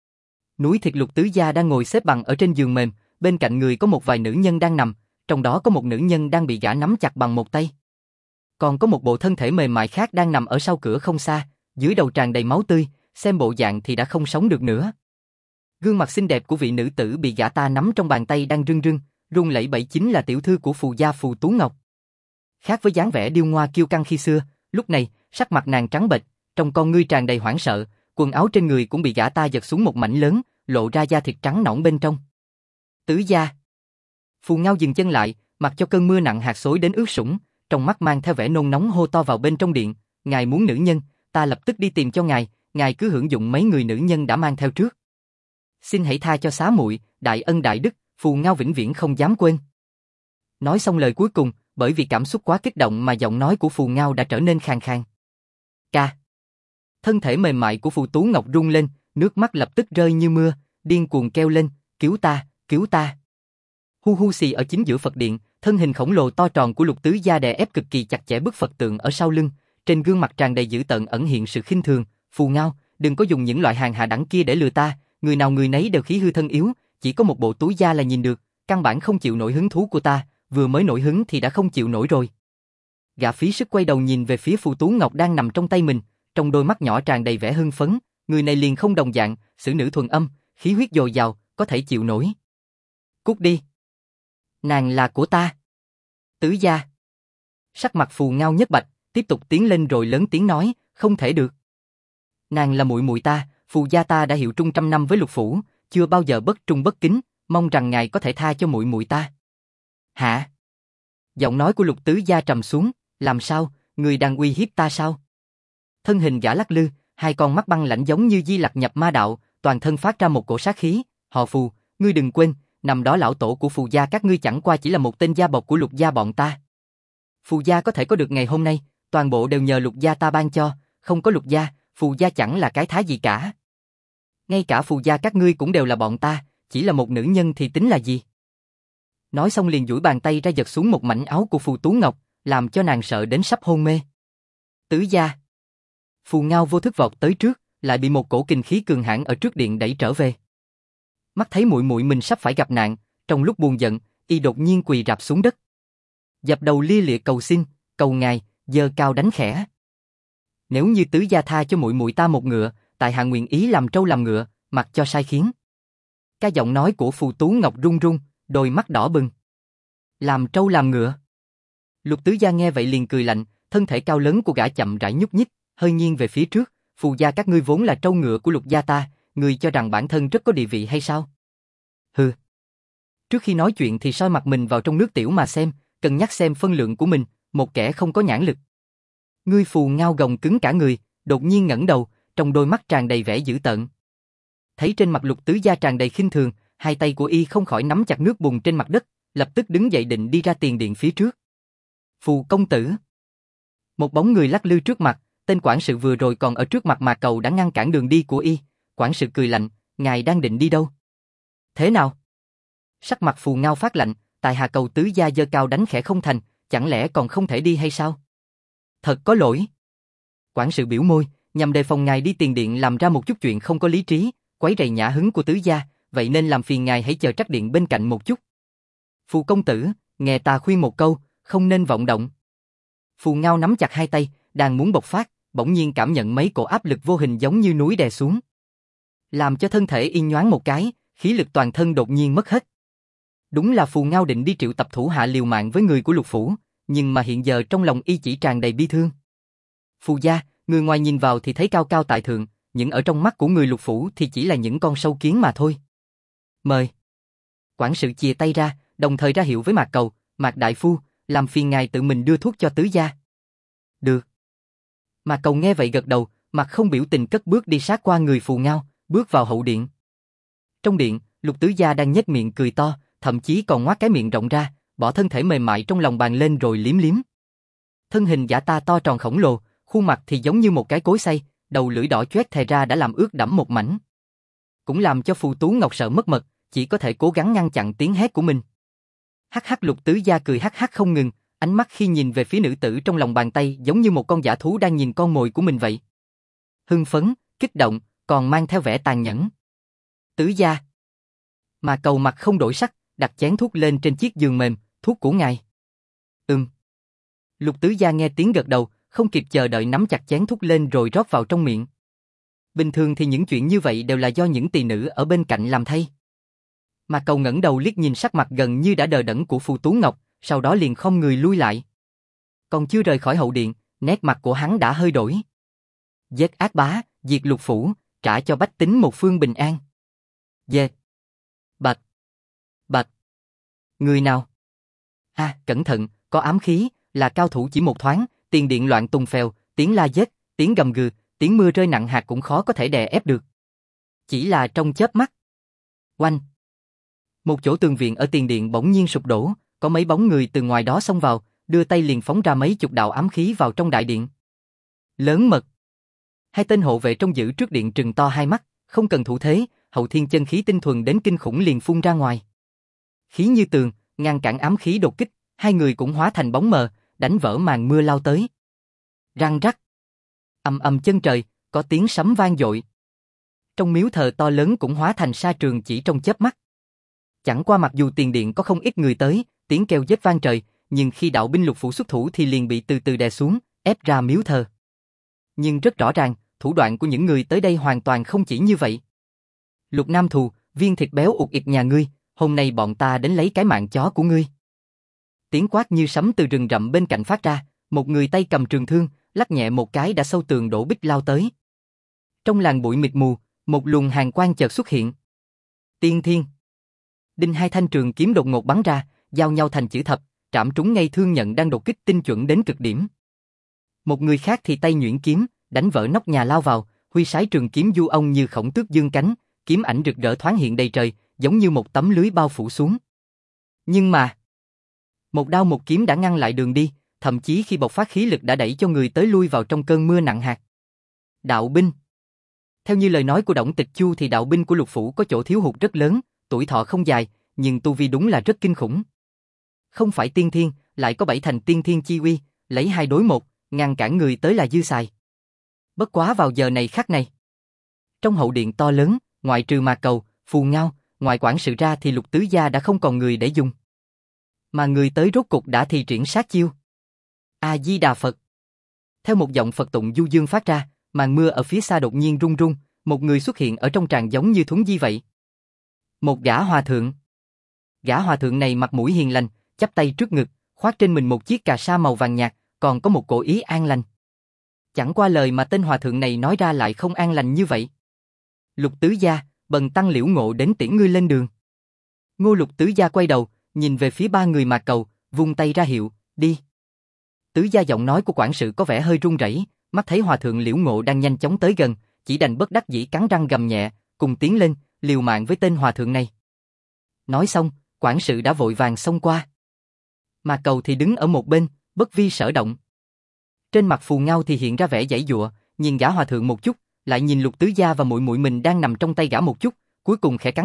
Núi thịt Lục tứ gia đang ngồi xếp bằng ở trên giường mềm, bên cạnh người có một vài nữ nhân đang nằm, trong đó có một nữ nhân đang bị gã nắm chặt bằng một tay. Còn có một bộ thân thể mềm mại khác đang nằm ở sau cửa không xa, dưới đầu tràn đầy máu tươi, xem bộ dạng thì đã không sống được nữa. Gương mặt xinh đẹp của vị nữ tử bị gã ta nắm trong bàn tay đang run lẩy bẩy chính là tiểu thư của Phù gia Phù Tú Ngọc. Khác với dáng vẻ điêu ngoa kiêu căng khi xưa, lúc này, sắc mặt nàng trắng bệch, trong con ngươi tràn đầy hoảng sợ, quần áo trên người cũng bị gã ta giật xuống một mảnh lớn, lộ ra da thịt trắng nõn bên trong. Tứ gia. Phù Ngao dừng chân lại, mặc cho cơn mưa nặng hạt xối đến ướt sũng, trong mắt mang theo vẻ nôn nóng hô to vào bên trong điện, ngài muốn nữ nhân, ta lập tức đi tìm cho ngài cứ hưởng dụng mấy người nữ nhân đã mang theo trước. Xin hãy tha cho xá muội, đại ân đại đức, Phù Ngao vĩnh viễn không dám quên. Nói xong lời cuối cùng, bởi vì cảm xúc quá kích động mà giọng nói của Phù Ngao đã trở nên khàn khàn. Ca. Thân thể mềm mại của Phù Tú Ngọc rung lên, nước mắt lập tức rơi như mưa, điên cuồng kêu lên, cứu ta, cứu ta. Hu hu xì ở chính giữa Phật điện, thân hình khổng lồ to tròn của Lục tứ gia đè ép cực kỳ chặt chẽ bức Phật tượng ở sau lưng, trên gương mặt tràn đầy dữ tợn ẩn hiện sự khinh thường, Phù Ngao, đừng có dùng những loại hàng hạ đẳng kia để lừa ta, người nào người nấy đều khí hư thân yếu, chỉ có một bộ túi da là nhìn được, căn bản không chịu nổi hứng thú của ta, vừa mới nổi hứng thì đã không chịu nổi rồi. Gã phí sức quay đầu nhìn về phía Phù Tú Ngọc đang nằm trong tay mình, trong đôi mắt nhỏ tràn đầy vẻ hưng phấn, người này liền không đồng dạng, xử nữ thuần âm, khí huyết dồi dào, có thể chịu nổi. Cút đi. Nàng là của ta. Tứ gia. Sắc mặt Phù Ngao nhất bạch, tiếp tục tiến lên rồi lớn tiếng nói, không thể được. Nàng là muội muội ta, Phù gia ta đã hiệu trung trăm năm với Lục phủ, chưa bao giờ bất trung bất kính, mong rằng ngài có thể tha cho muội muội ta. Hả? Giọng nói của Lục tứ gia trầm xuống, làm sao, người đang uy hiếp ta sao? Thân hình gã lắc lư, hai con mắt băng lãnh giống như Di Lặc nhập ma đạo, toàn thân phát ra một cổ sát khí, họ Phù, ngươi đừng quên, năm đó lão tổ của Phù gia các ngươi chẳng qua chỉ là một tên gia bộc của Lục gia bọn ta. Phù gia có thể có được ngày hôm nay, toàn bộ đều nhờ Lục gia ta ban cho, không có Lục gia, Phù gia chẳng là cái thá gì cả. Ngay cả Phù gia các ngươi cũng đều là bọn ta, chỉ là một nữ nhân thì tính là gì? Nói xong liền duỗi bàn tay ra giật xuống một mảnh áo của Phù Tú Ngọc, làm cho nàng sợ đến sắp hôn mê. Tứ gia. Phù Ngao vô thức vọt tới trước, lại bị một cổ kinh khí cường hãn ở trước điện đẩy trở về. Mắt thấy muội muội mình sắp phải gặp nạn, trong lúc buồn giận, y đột nhiên quỳ rạp xuống đất. Dập đầu lia lịa cầu xin, cầu ngài, giơ cao đánh khẽ. Nếu như tứ gia tha cho muội muội ta một ngựa, tại hạ nguyện ý làm trâu làm ngựa, mặc cho sai khiến. Cái giọng nói của Phù Tú Ngọc run run, đôi mắt đỏ bừng. Làm trâu làm ngựa. Lục tứ gia nghe vậy liền cười lạnh, thân thể cao lớn của gã chậm rãi nhúc nhích, hơi nghiêng về phía trước. Phù gia các ngươi vốn là trâu ngựa của Lục gia ta, ngươi cho rằng bản thân rất có địa vị hay sao? Hừ. Trước khi nói chuyện thì soi mặt mình vào trong nước tiểu mà xem, cân nhắc xem phân lượng của mình, một kẻ không có nhãn lực. Ngươi Phù Ngao gồng cứng cả người, đột nhiên ngẩng đầu, trong đôi mắt tràn đầy vẻ dữ tợn. Thấy trên mặt Lục tứ gia tràn đầy khinh thường, hai tay của y không khỏi nắm chặt nước bùn trên mặt đất, lập tức đứng dậy định đi ra tiền điện phía trước. Phù công tử. Một bóng người lắc lư trước mặt, tên quản sự vừa rồi còn ở trước mặt Mạc Cầu đã ngăn cản đường đi của y. Quản sự cười lạnh, ngài đang định đi đâu? Thế nào? Sắc mặt Phù Ngao phát lạnh, tại hạ cầu tứ gia giơ cao đánh khẽ không thành, chẳng lẽ còn không thể đi hay sao? Thật có lỗi. Quản sự biểu môi, nhằm đề phòng ngài đi tiền điện làm ra một chút chuyện không có lý trí, quấy rầy nhã hứng của tứ gia, vậy nên làm phiền ngài hãy chờ trắc điện bên cạnh một chút. Phù công tử, nghe ta khuyên một câu, không nên vọng động. Phù Ngao nắm chặt hai tay, đang muốn bộc phát, bỗng nhiên cảm nhận mấy cổ áp lực vô hình giống như núi đè xuống. Làm cho thân thể y nhoáng một cái, khí lực toàn thân đột nhiên mất hết. Đúng là Phù Ngao định đi triệu tập thủ hạ liều mạng với người của Lục Phủ, nhưng mà hiện giờ trong lòng y chỉ tràn đầy bi thương. Phù gia, người ngoài nhìn vào thì thấy cao cao tại thượng, nhưng ở trong mắt của người Lục Phủ thì chỉ là những con sâu kiến mà thôi. Mời. Quản sự chìa tay ra, đồng thời ra hiệu với Mạc Cầu, Mạc đại phu, làm phiền ngài tự mình đưa thuốc cho tứ gia. Được. Mạc Cầu nghe vậy gật đầu, mặt không biểu tình cất bước đi sát qua người Phù Ngao, bước vào hậu điện. Trong điện, Lục tứ gia đang nhếch miệng cười to, thậm chí còn ngoác cái miệng rộng ra, bỏ thân thể mềm mại trong lòng bàn lên rồi liếm liếm. Thân hình giả ta to tròn khổng lồ, khuôn mặt thì giống như một cái cối xay, đầu lưỡi đỏ chóét thè ra đã làm ướt đẫm một mảnh. Cũng làm cho Phù Tú Ngọc sợ mất mật, chỉ có thể cố gắng ngăn chặn tiếng hét của mình. Hắc hắc, Lục tứ gia cười hắc hắc không ngừng, ánh mắt khi nhìn về phía nữ tử trong lòng bàn tay giống như một con dã thú đang nhìn con mồi của mình vậy. Hưng phấn, kích động, còn mang theo vẻ tàn nhẫn. Tứ gia. Mà Cầu mặt không đổi sắc, đặt chén thuốc lên trên chiếc giường mềm, thuốc của ngài. Lục tứ gia nghe tiếng gật đầu, không kịp chờ đợi nắm chặt chén thuốc lên rồi rót vào trong miệng. Bình thường thì những chuyện như vậy đều là do những tỳ nữ ở bên cạnh làm thay. Mà Cầu ngẩng đầu liếc nhìn sắc mặt gần như đã đờ đẫn của Phù Tú Ngọc, sau đó liền khom người lui lại. Còn chưa rời khỏi hậu điện, nét mặt của hắn đã hơi đổi. Giết ác bá, diệt Lục Phủ, trả cho bách tính một phương bình an. Dê. Bạch. Bạch. Người nào? Cẩn thận, có ám khí, là cao thủ chỉ một thoáng, tiền điện loạn tung phèo, tiếng la giết, tiếng gầm gừ, tiếng mưa rơi nặng hạt cũng khó có thể đè ép được. Chỉ là trong chớp mắt. Oanh. Một chỗ tường viện ở tiền điện bỗng nhiên sụp đổ, có mấy bóng người từ ngoài đó xông vào, đưa tay liền phóng ra mấy chục đạo ám khí vào trong đại điện. Lớn mật. Hai tên hộ vệ trong giữ trước điện trừng to hai mắt, không cần thủ thế, hậu thiên chân khí tinh thuần đến kinh khủng liền phun ra ngoài. Khí như tường, ngăn cản ám khí đột kích, hai người cũng hóa thành bóng mờ, đánh vỡ màn mưa lao tới. Răng rắc. Ầm ầm chân trời, có tiếng sấm vang dội. Trong miếu thờ to lớn cũng hóa thành sa trường chỉ trong chớp mắt. Chẳng qua mặc dù tiền điện có không ít người tới, tiếng kêu giết vang trời, nhưng khi đạo binh Lục Phủ xuất thủ thì liền bị từ từ đè xuống, ép ra miếu thờ. Nhưng rất rõ ràng, thủ đoạn của những người tới đây hoàn toàn không chỉ như vậy. Lục Nam Thù, viên thịt béo ụt ịt nhà ngươi, hôm nay bọn ta đến lấy cái mạng chó của ngươi. Tiếng quát như sấm từ rừng rậm bên cạnh phát ra, một người tay cầm trường thương, lắc nhẹ một cái đã sâu tường đổ bích lao tới. Trong làn bụi mịt mù, một luồng hàn quang chợt xuất hiện. Tiên thiên. Đinh hai thanh trường kiếm đột ngột bắn ra, giao nhau thành chữ thập, trảm trúng ngay thương nhận đang đột kích tinh chuẩn đến cực điểm. Một người khác thì tay nhuyễn kiếm, đánh vỡ nóc nhà lao vào, huy sái trường kiếm du ông như khổng tước dương cánh, kiếm ảnh rực rỡ thoáng hiện đầy trời, giống như một tấm lưới bao phủ xuống. Nhưng mà, một đao một kiếm đã ngăn lại đường đi, thậm chí khi bộc phát khí lực đã đẩy cho người tới lui vào trong cơn mưa nặng hạt. Đạo binh. Theo như lời nói của Đổng Tịch Chu thì đạo binh của Lục Phủ có chỗ thiếu hụt rất lớn, tuổi thọ không dài, nhưng tu vi đúng là rất kinh khủng. Không phải tiên thiên, lại có bảy thành tiên thiên chi uy, lấy 2 đối 1, ngăn cản người tới là dư xài. Bất quá vào giờ này khắc này, trong hậu điện to lớn, ngoại trừ Mạc Cầu, Phù Ngao, ngoại quản sự ra thì Lục tứ gia đã không còn người để dùng. Mà người tới rốt cục đã thi triển sát chiêu. A Di Đà Phật. Theo một giọng Phật tụng du dương phát ra, màn mưa ở phía xa đột nhiên rung rung, một người xuất hiện ở trong tràng giống như thuấn di vậy. Một gã hòa thượng. Gã hòa thượng này mặt mũi hiền lành, chắp tay trước ngực, khoác trên mình một chiếc cà sa màu vàng nhạt, còn có một cổ ý an lành. Chẳng qua lời mà tên hòa thượng này nói ra lại không an lành như vậy. Lục tứ gia, bần tăng Liễu Ngộ đến tiễn ngươi lên đường. Ngô Lục tứ gia quay đầu, nhìn về phía ba người Mạc Cầu, vung tay ra hiệu, đi. Tứ gia giọng nói của quản sự có vẻ hơi run rẩy, mắt thấy hòa thượng Liễu Ngộ đang nhanh chóng tới gần, chỉ đành bất đắc dĩ cắn răng gầm nhẹ, cùng tiến lên, liều mạng với tên hòa thượng này. Nói xong, quản sự đã vội vàng xông qua. Mạc Cầu thì đứng ở một bên, bất vi sở động. Trên mặt Phù Ngao thì hiện ra vẻ giãy giụa, nhìn gã hòa thượng một chút, lại nhìn Lục tứ gia và muội muội mình đang nằm trong tay gã một chút, cuối cùng khẽ cắn răng,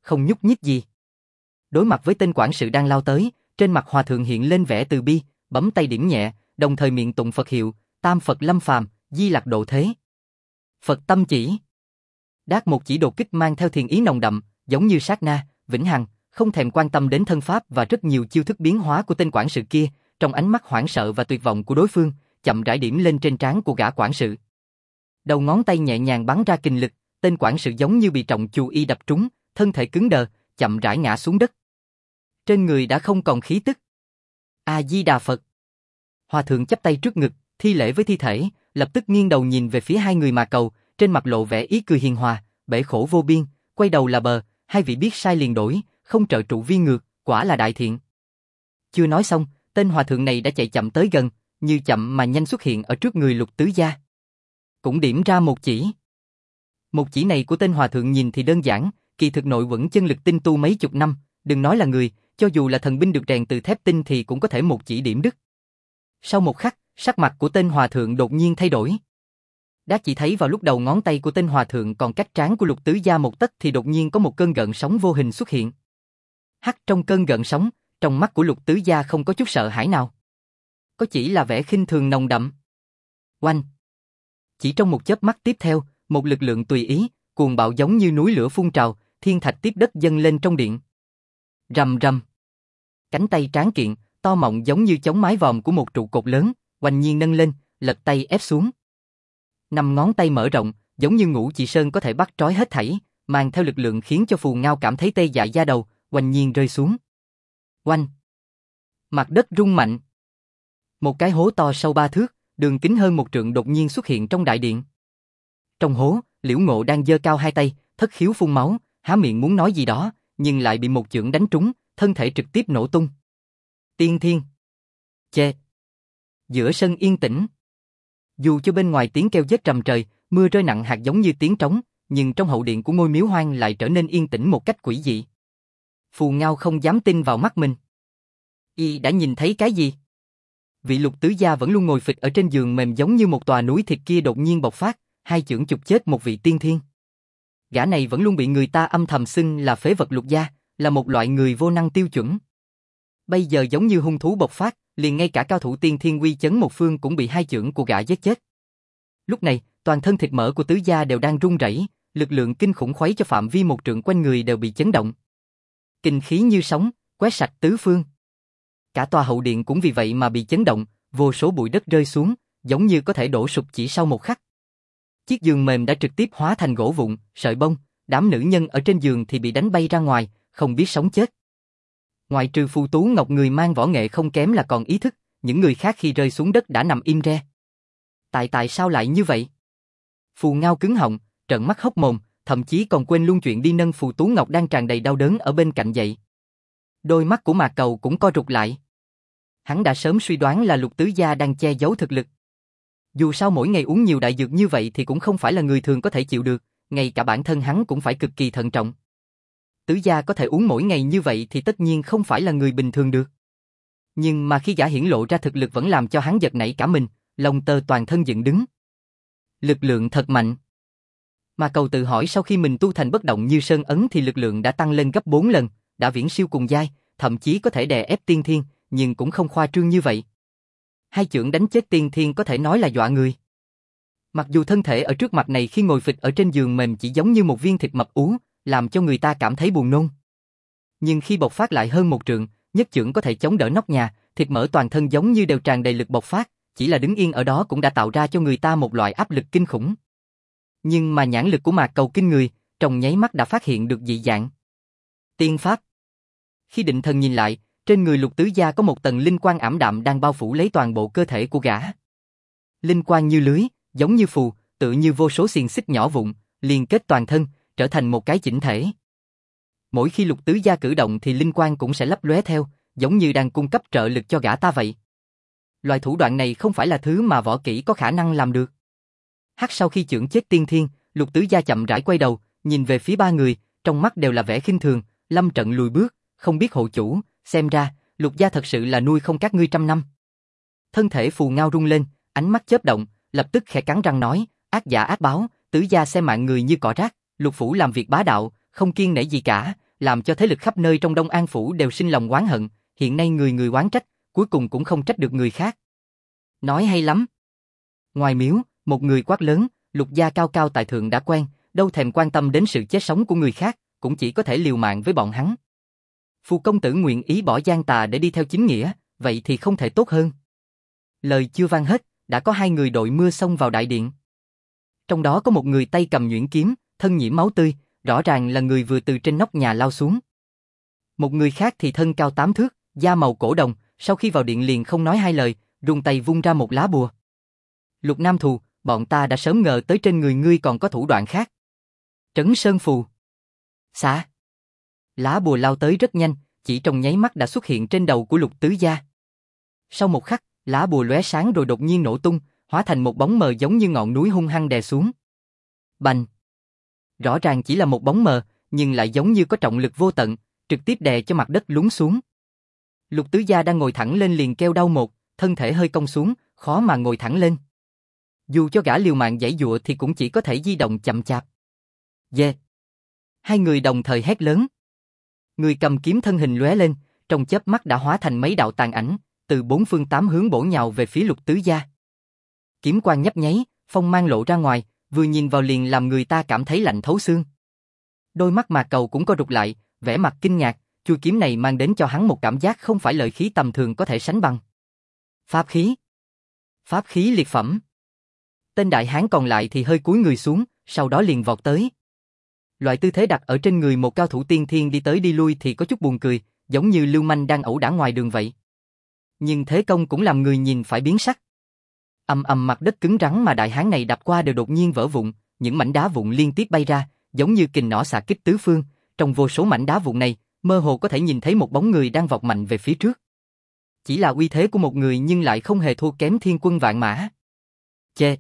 không nhúc nhích gì. Đối mặt với tên quản sự đang lao tới, trên mặt hòa thượng hiện lên vẻ từ bi, bấm tay điểm nhẹ, đồng thời miệng tụng Phật hiệu, Tam Phật lâm phàm, Di Lặc độ thế. Phật tâm chỉ. Đát một chỉ đột kích mang theo thiền ý nồng đậm, giống như sát na, vĩnh hằng, không thèm quan tâm đến thân pháp và rất nhiều chiêu thức biến hóa của tên quản sự kia, trong ánh mắt hoảng sợ và tuyệt vọng của đối phương, chậm rãi điểm lên trên trán của gã quản sự. Đầu ngón tay nhẹ nhàng bắn ra kình lực, tên quản sự giống như bị trọng chù y đập trúng, thân thể cứng đờ, chậm rãi ngã xuống đất. Trên người đã không còn khí tức. A Di Đà Phật. Hòa thượng chắp tay trước ngực, thi lễ với thi thể, lập tức nghiêng đầu nhìn về phía hai người mà cầu, trên mặt lộ vẻ ý cười hiền hòa, bể khổ vô biên, quay đầu là bờ, hai vị biết sai liền đổi, không trợ trụ vi ngược, quả là đại thiện. Chưa nói xong, tên hòa thượng này đã chạy chậm tới gần, như chậm mà nhanh xuất hiện ở trước người Lục Tứ Gia. Cũng điểm ra một chỉ. Một chỉ này của tên hòa thượng nhìn thì đơn giản, kỳ thực nội quẩn chân lực tinh tu mấy chục năm, đừng nói là người, cho dù là thần binh được rèn từ thép tinh thì cũng có thể một chỉ điểm đứt. Sau một khắc, sắc mặt của tên hòa thượng đột nhiên thay đổi. Đã chỉ thấy vào lúc đầu ngón tay của tên hòa thượng còn cách trán của Lục Tứ Gia một tấc thì đột nhiên có một cơn gợn sóng vô hình xuất hiện. Hắt trong cơn gợn sóng, trong mắt của Lục Tứ Gia không có chút sợ hãi nào. Có chỉ là vẻ khinh thường nồng đậm. Oanh! Chỉ trong một chớp mắt tiếp theo, một lực lượng tùy ý, cuồng bạo giống như núi lửa phun trào, thiên thạch tiếp đất dâng lên trong điện. Rầm rầm. Cánh tay tráng kiện, to mọng giống như chống mái vòm của một trụ cột lớn, oanh nhiên nâng lên, lật tay ép xuống. 5 ngón tay mở rộng, giống như Ngũ Chỉ Sơn có thể bắt trói hết thảy, mang theo lực lượng khiến cho Phù Ngao cảm thấy tê dại da đầu, oanh nhiên rơi xuống. Oanh! Mặt đất rung mạnh. Một cái hố to sâu 3 thước, đường kính hơn 1 trượng đột nhiên xuất hiện trong đại điện. Trong hố, Liễu Ngộ đang giơ cao hai tay, thất khiếu phun máu, há miệng muốn nói gì đó, nhưng lại bị một chưởng đánh trúng, thân thể trực tiếp nổ tung. Tiên thiên. Chê. Giữa sân yên tĩnh. Dù cho bên ngoài tiếng kêu giết trầm trời, mưa rơi nặng hạt giống như tiếng trống, nhưng trong hậu điện của ngôi miếu hoang lại trở nên yên tĩnh một cách quỷ dị. Phù Ngao không dám tin vào mắt mình. Y đã nhìn thấy cái gì? Vị Lục Tứ Gia vẫn luôn ngồi phịch ở trên giường mềm giống như một tòa núi thịt kia đột nhiên bộc phát, hai chưởng chụp chết một vị tiên thiên. Gã này vẫn luôn bị người ta âm thầm xưng là phế vật Lục gia, là một loại người vô năng tiêu chuẩn. Bây giờ giống như hung thú bộc phát, liền ngay cả cao thủ tiên thiên uy chấn một phương cũng bị hai chưởng của gã giết chết. Lúc này, toàn thân thịt mỡ của Tứ Gia đều đang run rẩy, lực lượng kinh khủng khuấy cho phạm vi một trượng quanh người đều bị chấn động. Kinh khí như sóng, quét sạch tứ phương. Cả tòa hậu điện cũng vì vậy mà bị chấn động, vô số bụi đất rơi xuống, giống như có thể đổ sụp chỉ sau một khắc. Chiếc giường mềm đã trực tiếp hóa thành gỗ vụn, sợi bông, đám nữ nhân ở trên giường thì bị đánh bay ra ngoài, không biết sống chết. Ngoại trừ Phù Tú Ngọc người mang võ nghệ không kém là còn ý thức, những người khác khi rơi xuống đất đã nằm im re. Tại sao lại như vậy? Phù Ngao cứng họng, trợn mắt hốc mồm, thậm chí còn quên luôn chuyện đi nâng Phù Tú Ngọc đang tràn đầy đau đớn ở bên cạnh dậy. Đôi mắt của Mạc Cầu cũng co rụt lại. Hắn đã sớm suy đoán là Lục Tứ Gia đang che giấu thực lực. Dù sao mỗi ngày uống nhiều đại dược như vậy thì cũng không phải là người thường có thể chịu được, ngay cả bản thân hắn cũng phải cực kỳ thận trọng. Tứ Gia có thể uống mỗi ngày như vậy thì tất nhiên không phải là người bình thường được. Nhưng mà khi gã hiển lộ ra thực lực vẫn làm cho hắn giật nảy cả mình, lông tơ toàn thân dựng đứng. Lực lượng thật mạnh. Mà Cầu tự hỏi sau khi mình tu thành bất động như sơn ấn thì lực lượng đã tăng lên gấp 4 lần, đã viễn siêu cùng giai, thậm chí có thể đè ép tiên thiên, nhưng cũng không khoa trương như vậy. Hai chưởng đánh chết tiên thiên có thể nói là dọa người. Mặc dù thân thể ở trước mặt này khi ngồi phịch ở trên giường mềm chỉ giống như một viên thịt mập ú, làm cho người ta cảm thấy buồn nôn. Nhưng khi bộc phát lại hơn 1 trượng, nhất chưởng có thể chống đỡ nóc nhà, thịt mỡ toàn thân giống như đều tràn đầy lực bộc phát, chỉ là đứng yên ở đó cũng đã tạo ra cho người ta một loại áp lực kinh khủng. Nhưng mà nhãn lực của Mạc Cầu kinh người, trong nháy mắt đã phát hiện được dị dạng. Tiên pháp. Khi định thần nhìn lại, trên người Lục Tứ Gia có một tầng linh quang ảm đạm đang bao phủ lấy toàn bộ cơ thể của gã. Linh quang như lưới, giống như phù, tựa như vô số xiềng xích nhỏ vụn, liên kết toàn thân, trở thành một cái chỉnh thể. Mỗi khi Lục Tứ Gia cử động thì linh quang cũng sẽ lấp lóe theo, giống như đang cung cấp trợ lực cho gã ta vậy. Loại thủ đoạn này không phải là thứ mà võ kỹ có khả năng làm được. Hắc sau khi chưởng chết tiên thiên, Lục Tứ Gia chậm rãi quay đầu, nhìn về phía ba người, trong mắt đều là vẻ khinh thường, lâm trận lùi bước, không biết hộ chủ, xem ra, Lục gia thật sự là nuôi không các ngươi trăm năm. Thân thể Phù Ngao rung lên, ánh mắt chớp động, lập tức khẽ cắn răng nói, ác giả ác báo, Tứ gia xem mạng người như cỏ rác, Lục phủ làm việc bá đạo, không kiêng nể gì cả, làm cho thế lực khắp nơi trong Đông An Phủ đều sinh lòng oán hận, hiện nay người người oán trách, cuối cùng cũng không trách được người khác. Nói hay lắm. Ngoài miếu, một người quát lớn, Lục gia cao cao tại thượng đã quen, đâu thèm quan tâm đến sự chết sống của người khác, cũng chỉ có thể liều mạng với bọn hắn. Phù công tử nguyện ý bỏ gian tà để đi theo chính nghĩa, vậy thì không thể tốt hơn. Lời chưa vang hết, đã có hai người đội mưa xông vào đại điện. Trong đó có một người tay cầm nhuyễn kiếm, thân nhiễm máu tươi, rõ ràng là người vừa từ trên nóc nhà lao xuống. Một người khác thì thân cao 8 thước, da màu cổ đồng, sau khi vào điện liền không nói hai lời, rung tay vung ra một lá bùa. Lục Nam Thù, bọn ta đã sớm ngờ tới trên người ngươi còn có thủ đoạn khác. Trấn Sơn Phù. Xả. Lá bùa lao tới rất nhanh, chỉ trong nháy mắt đã xuất hiện trên đầu của Lục Tứ gia. Sau một khắc, lá bùa lóe sáng rồi đột nhiên nổ tung, hóa thành một bóng mờ giống như ngọn núi hung hăng đè xuống. Bành. Rõ ràng chỉ là một bóng mờ, nhưng lại giống như có trọng lực vô tận, trực tiếp đè cho mặt đất lún xuống. Lục Tứ gia đang ngồi thẳng lên liền kêu đau một, thân thể hơi cong xuống, khó mà ngồi thẳng lên. Dù cho gã liều mạng giãy giụa thì cũng chỉ có thể di động chậm chạp. Yeah. Hai người đồng thời hét lớn. Người cầm kiếm thân hình lóe lên, trong chớp mắt đã hóa thành mấy đạo tàn ảnh, từ bốn phương tám hướng bổ nhào về phía Lục Tứ gia. Kiếm quang nhấp nháy, phong mang lộ ra ngoài, vừa nhìn vào liền làm người ta cảm thấy lạnh thấu xương. Đôi mắt Mạc Cầu cũng co rụt lại, vẻ mặt kinh ngạc, chuôi kiếm này mang đến cho hắn một cảm giác không phải lợi khí tầm thường có thể sánh bằng. Pháp khí. Pháp khí liệt phẩm. Tên đại hán còn lại thì hơi cúi người xuống, sau đó liền vọt tới. Loại tư thế đặt ở trên người một cao thủ tiên thiên đi tới đi lui thì có chút buồn cười, giống như lưu manh đang ẩu đả ngoài đường vậy. Nhưng thế công cũng làm người nhìn phải biến sắc. Ầm ầm, mặt đất cứng rắn mà đại hán này đập qua đều đột nhiên vỡ vụn, những mảnh đá vụn liên tiếp bay ra, giống như kình nỏ xạ kích tứ phương. Trong vô số mảnh đá vụn này, mơ hồ có thể nhìn thấy một bóng người đang vọt mạnh về phía trước. Chỉ là uy thế của một người nhưng lại không hề thua kém thiên quân vạn mã. Chê.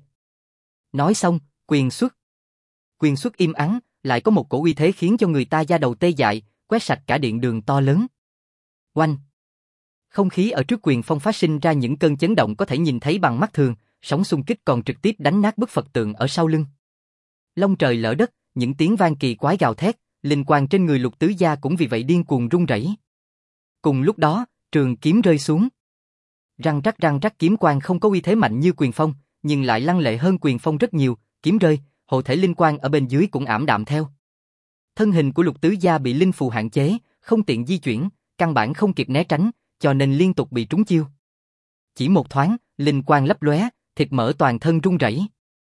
Nói xong, quyền xuất. Quyền xuất im ắng, lại có một cổ uy thế khiến cho người ta da đầu tê dại, quét sạch cả điện đường to lớn. Oanh. Không khí ở trước quyền phong phát sinh ra những cơn chấn động có thể nhìn thấy bằng mắt thường, sóng xung kích còn trực tiếp đánh nát bức Phật tượng ở sau lưng. Long trời lở đất, những tiếng vang kỳ quái gào thét, linh quang trên người Lục Tứ gia cũng vì vậy điên cuồng rung rẩy. Cùng lúc đó, trường kiếm rơi xuống. Răng rắc kiếm quang không có uy thế mạnh như quyền phong, nhưng lại lăng lệ hơn quyền phong rất nhiều, kiếm rơi, hộ thể linh quang ở bên dưới cũng ảm đạm theo. Thân hình của Lục Tứ gia bị linh phù hạn chế, không tiện di chuyển, căn bản không kịp né tránh, cho nên liên tục bị trúng chiêu. Chỉ một thoáng, linh quang lấp lóe, thịt mỡ toàn thân rung rẩy.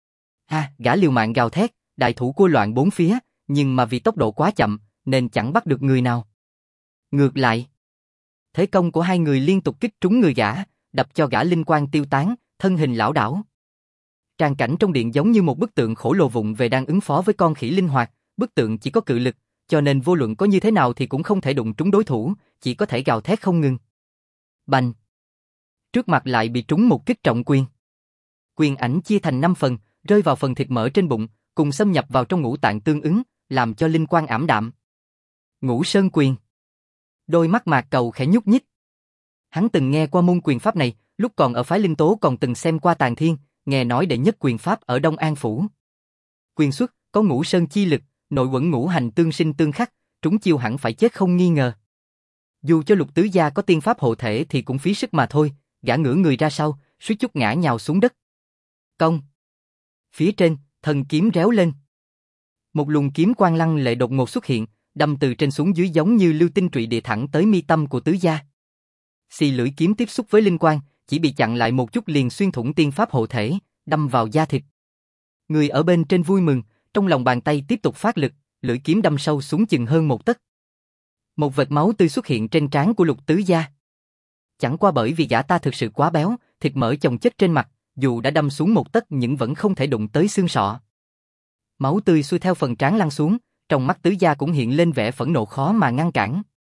Gã liều mạng gào thét, đại thủ của loạn bốn phía, nhưng mà vì tốc độ quá chậm, nên chẳng bắt được người nào. Ngược lại, thế công của hai người liên tục kích trúng người gã, đập cho gã linh quang tiêu tán, thân hình lảo đảo. Tràng cảnh trong điện giống như một bức tượng khổ lồ vụng về đang ứng phó với con khỉ linh hoạt, bức tượng chỉ có cự lực, cho nên vô luận có như thế nào thì cũng không thể đụng trúng đối thủ, chỉ có thể gào thét không ngừng. Bành! Trước mặt lại bị trúng một kích trọng quyền. Quyền ảnh chia thành 5 phần, rơi vào phần thịt mỡ trên bụng, cùng xâm nhập vào trong ngũ tạng tương ứng, làm cho linh quang ảm đạm. Ngũ Sơn Quyền. Đôi mắt Mạc Cầu khẽ nhúc nhích. Hắn từng nghe qua môn quyền pháp này, lúc còn ở phái Linh Tố còn từng xem qua Tàn Thiên, nghe nói đệ nhất quyền pháp ở Đông An Phủ. Quyền xuất, có Ngũ Sơn chi lực, nội quẩn ngũ hành tương sinh tương khắc, trúng chiêu hẳn phải chết không nghi ngờ. Dù cho Lục Tứ gia có tiên pháp hộ thể thì cũng phí sức mà thôi, gã ngửa người ra sau, suýt chút ngã nhào xuống đất. Công. Phía trên, thần kiếm réo lên. Một luồng kiếm quang lăng lệ đột ngột xuất hiện, đâm từ trên xuống dưới giống như lưu tinh trụy địa thẳng tới mi tâm của Tứ gia. Xì lưỡi kiếm tiếp xúc với linh quang, chỉ bị chặn lại một chút liền xuyên thủng tiên pháp hộ thể, đâm vào da thịt. Người ở bên trên vui mừng, trong lòng bàn tay tiếp tục phát lực, lưỡi kiếm đâm sâu xuống chừng hơn 1 tấc. Một vệt máu tươi xuất hiện trên trán của Lục Tứ gia. Chẳng qua bởi vì gã ta thực sự quá béo, thịt mỡ chồng chất trên mặt, dù đã đâm xuống 1 tấc nhưng vẫn không thể đụng tới xương sọ. Máu tươi xuôi theo phần trán lăn xuống, trong mắt Tứ gia cũng hiện lên vẻ phẫn nộ khó mà ngăn cản.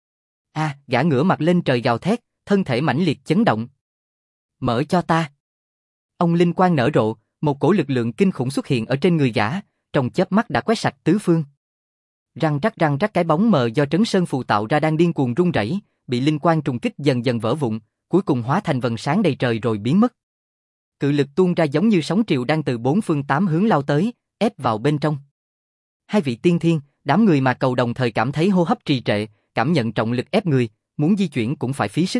Gã ngửa mặt lên trời gào thét, thân thể mãnh liệt chấn động. Mở cho ta. Ông linh quang nở rộ, một cổ lực lượng kinh khủng xuất hiện ở trên người gã, trong chớp mắt đã quét sạch tứ phương. Răng rắc cái bóng mờ do Trấn Sơn Phù tạo ra đang điên cuồng rung rẩy, bị linh quang trùng kích dần dần vỡ vụn, cuối cùng hóa thành vầng sáng đầy trời rồi biến mất. Cự lực tuôn ra giống như sóng triều đang từ 4 phương 8 hướng lao tới, ép vào bên trong. Hai vị tiên thiên, Đám người Mạc Cầu đồng thời cảm thấy hô hấp trì trệ, cảm nhận trọng lực ép người, muốn di chuyển cũng phải phí sức.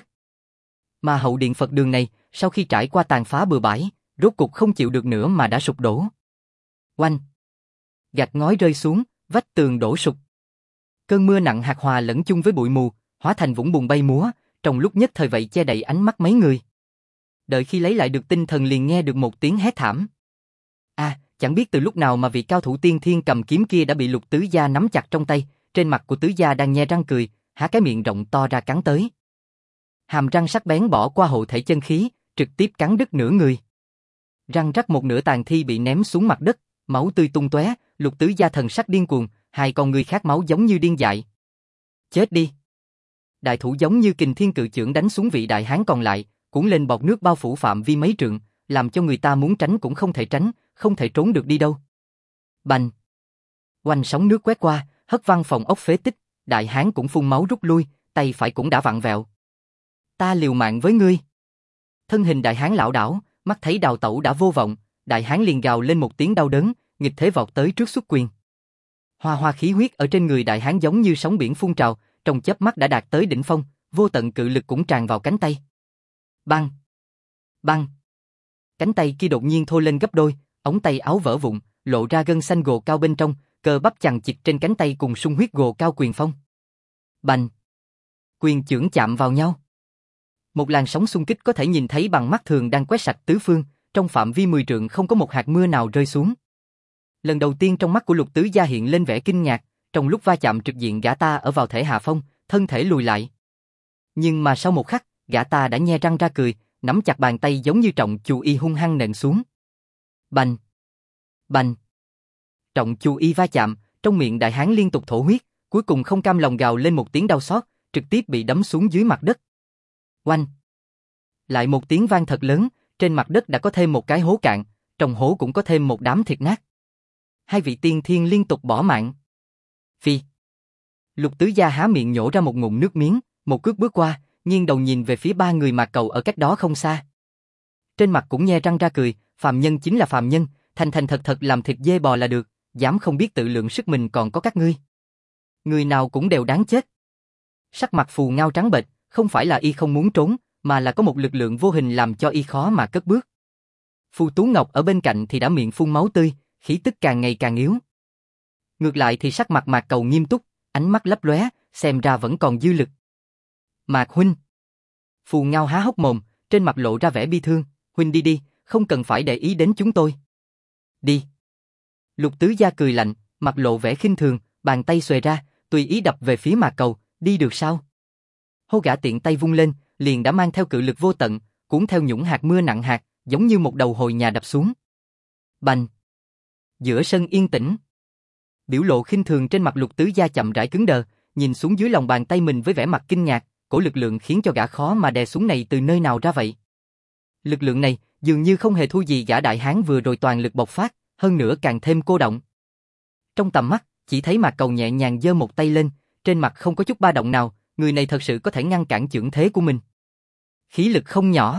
Mà hậu điện Phật đường này, sau khi trải qua tàn phá bừa bãi, rốt cục không chịu được nữa mà đã sụp đổ. Oanh! Gạch ngói rơi xuống, vách tường đổ sụp. Cơn mưa nặng hạt hòa lẫn chung với bụi mù, hóa thành vũng bùn bay múa, trong lúc nhất thời vậy che đậy ánh mắt mấy người. Đợi khi lấy lại được tinh thần liền nghe được một tiếng hét thảm. Chẳng biết từ lúc nào mà vị cao thủ tiên thiên cầm kiếm kia đã bị Lục Tứ Gia nắm chặt trong tay, trên mặt của Tứ Gia đang nhe răng cười, há cái miệng rộng to ra cắn tới. Hàm răng sắc bén bỏ qua hộ thể chân khí, trực tiếp cắn đứt nửa người. Răng rắc một nửa tàn thi bị ném xuống mặt đất, máu tươi tung tóe, Lục Tứ Gia thần sắc điên cuồng, hai con người khát máu giống như điên dại. Chết đi! Đại thủ giống như kình thiên cự chưởng đánh xuống vị đại hán còn lại, cuốn lên bọt nước bao phủ phạm vi mấy trượng, làm cho người ta muốn tránh cũng không thể tránh, không thể trốn được đi đâu. Bành! Oanh sóng nước quét qua, hất văng phòng ốc phế tích, đại hán cũng phun máu rút lui, tay phải cũng đã vặn vẹo. Ta liều mạng với ngươi! Thân hình đại hán lảo đảo, mắt thấy đào tẩu đã vô vọng, đại hán liền gào lên một tiếng đau đớn, nghịch thế vọt tới trước xuất quyền. Hoa hoa khí huyết ở trên người đại hán giống như sóng biển phun trào, trong chớp mắt đã đạt tới đỉnh phong, vô tận cự lực cũng tràn vào cánh tay. Bang! Bang! Cánh tay kia đột nhiên thô lên gấp đôi, ống tay áo vỡ vụn, lộ ra gân xanh gồ cao bên trong, cơ bắp chằng chịt trên cánh tay cùng sung huyết gồ cao quyền phong. Bành! Quyền chưởng chạm vào nhau. Một làn sóng xung kích có thể nhìn thấy bằng mắt thường đang quét sạch tứ phương, trong phạm vi 10 trượng không có một hạt mưa nào rơi xuống. Lần đầu tiên trong mắt của Lục Tứ Gia hiện lên vẻ kinh ngạc, trong lúc va chạm trực diện gã ta ở vào thể hạ phong, thân thể lùi lại. Nhưng mà sau một khắc, gã ta đã nhe răng ra cười, nắm chặt bàn tay giống như trọng chu y hung hăng nện xuống. Bành! Bành! Trọng chu y va chạm, trong miệng đại hán liên tục thổ huyết, cuối cùng không cam lòng gào lên một tiếng đau xót, trực tiếp bị đấm xuống dưới mặt đất. Oanh! Lại một tiếng vang thật lớn, trên mặt đất đã có thêm một cái hố cạn, trong hố cũng có thêm một đám thịt nát. Hai vị tiên thiên liên tục bỏ mạng. Phi! Lục Tứ Gia há miệng nhổ ra một ngụm nước miếng, một cước bước qua, nghiêng đầu nhìn về phía ba người Mạc Cầu ở cách đó không xa. Trên mặt cũng nhe răng ra cười, phàm nhân chính là phàm nhân, thành thành thật thật làm thịt dê bò là được, dám không biết tự lượng sức mình còn có các ngươi. Người nào cũng đều đáng chết. Sắc mặt Phù Ngao trắng bệch, không phải là y không muốn trốn, mà là có một lực lượng vô hình làm cho y khó mà cất bước. Phù Tú Ngọc ở bên cạnh thì đã miệng phun máu tươi, khí tức càng ngày càng yếu. Ngược lại thì sắc mặt Mạc Cầu nghiêm túc, ánh mắt lấp lóe, xem ra vẫn còn dư lực. Mạc huynh! Phù Ngao há hốc mồm, trên mặt lộ ra vẻ bi thương, huynh đi đi, không cần phải để ý đến chúng tôi. Đi! Lục Tứ Gia cười lạnh, mặt lộ vẻ khinh thường, bàn tay xuề ra, tùy ý đập về phía Mạc Cầu, đi được sao? Hô gã tiện tay vung lên, liền đã mang theo cự lực vô tận, cuốn theo nhũng hạt mưa nặng hạt, giống như một đầu hồi nhà đập xuống. Bành! Giữa sân yên tĩnh. Biểu lộ khinh thường trên mặt Lục Tứ Gia chậm rãi cứng đờ, nhìn xuống dưới lòng bàn tay mình với vẻ mặt kinh ngạc, cổ lực lượng khiến cho gã khó mà đè xuống này từ nơi nào ra vậy. Lực lượng này dường như không hề thua gì gã đại hán vừa rồi toàn lực bộc phát, hơn nữa càng thêm cô động. Trong tầm mắt, chỉ thấy Mạc Cầu nhẹ nhàng giơ một tay lên, trên mặt không có chút ba động nào, người này thật sự có thể ngăn cản chưởng thế của mình. Khí lực không nhỏ.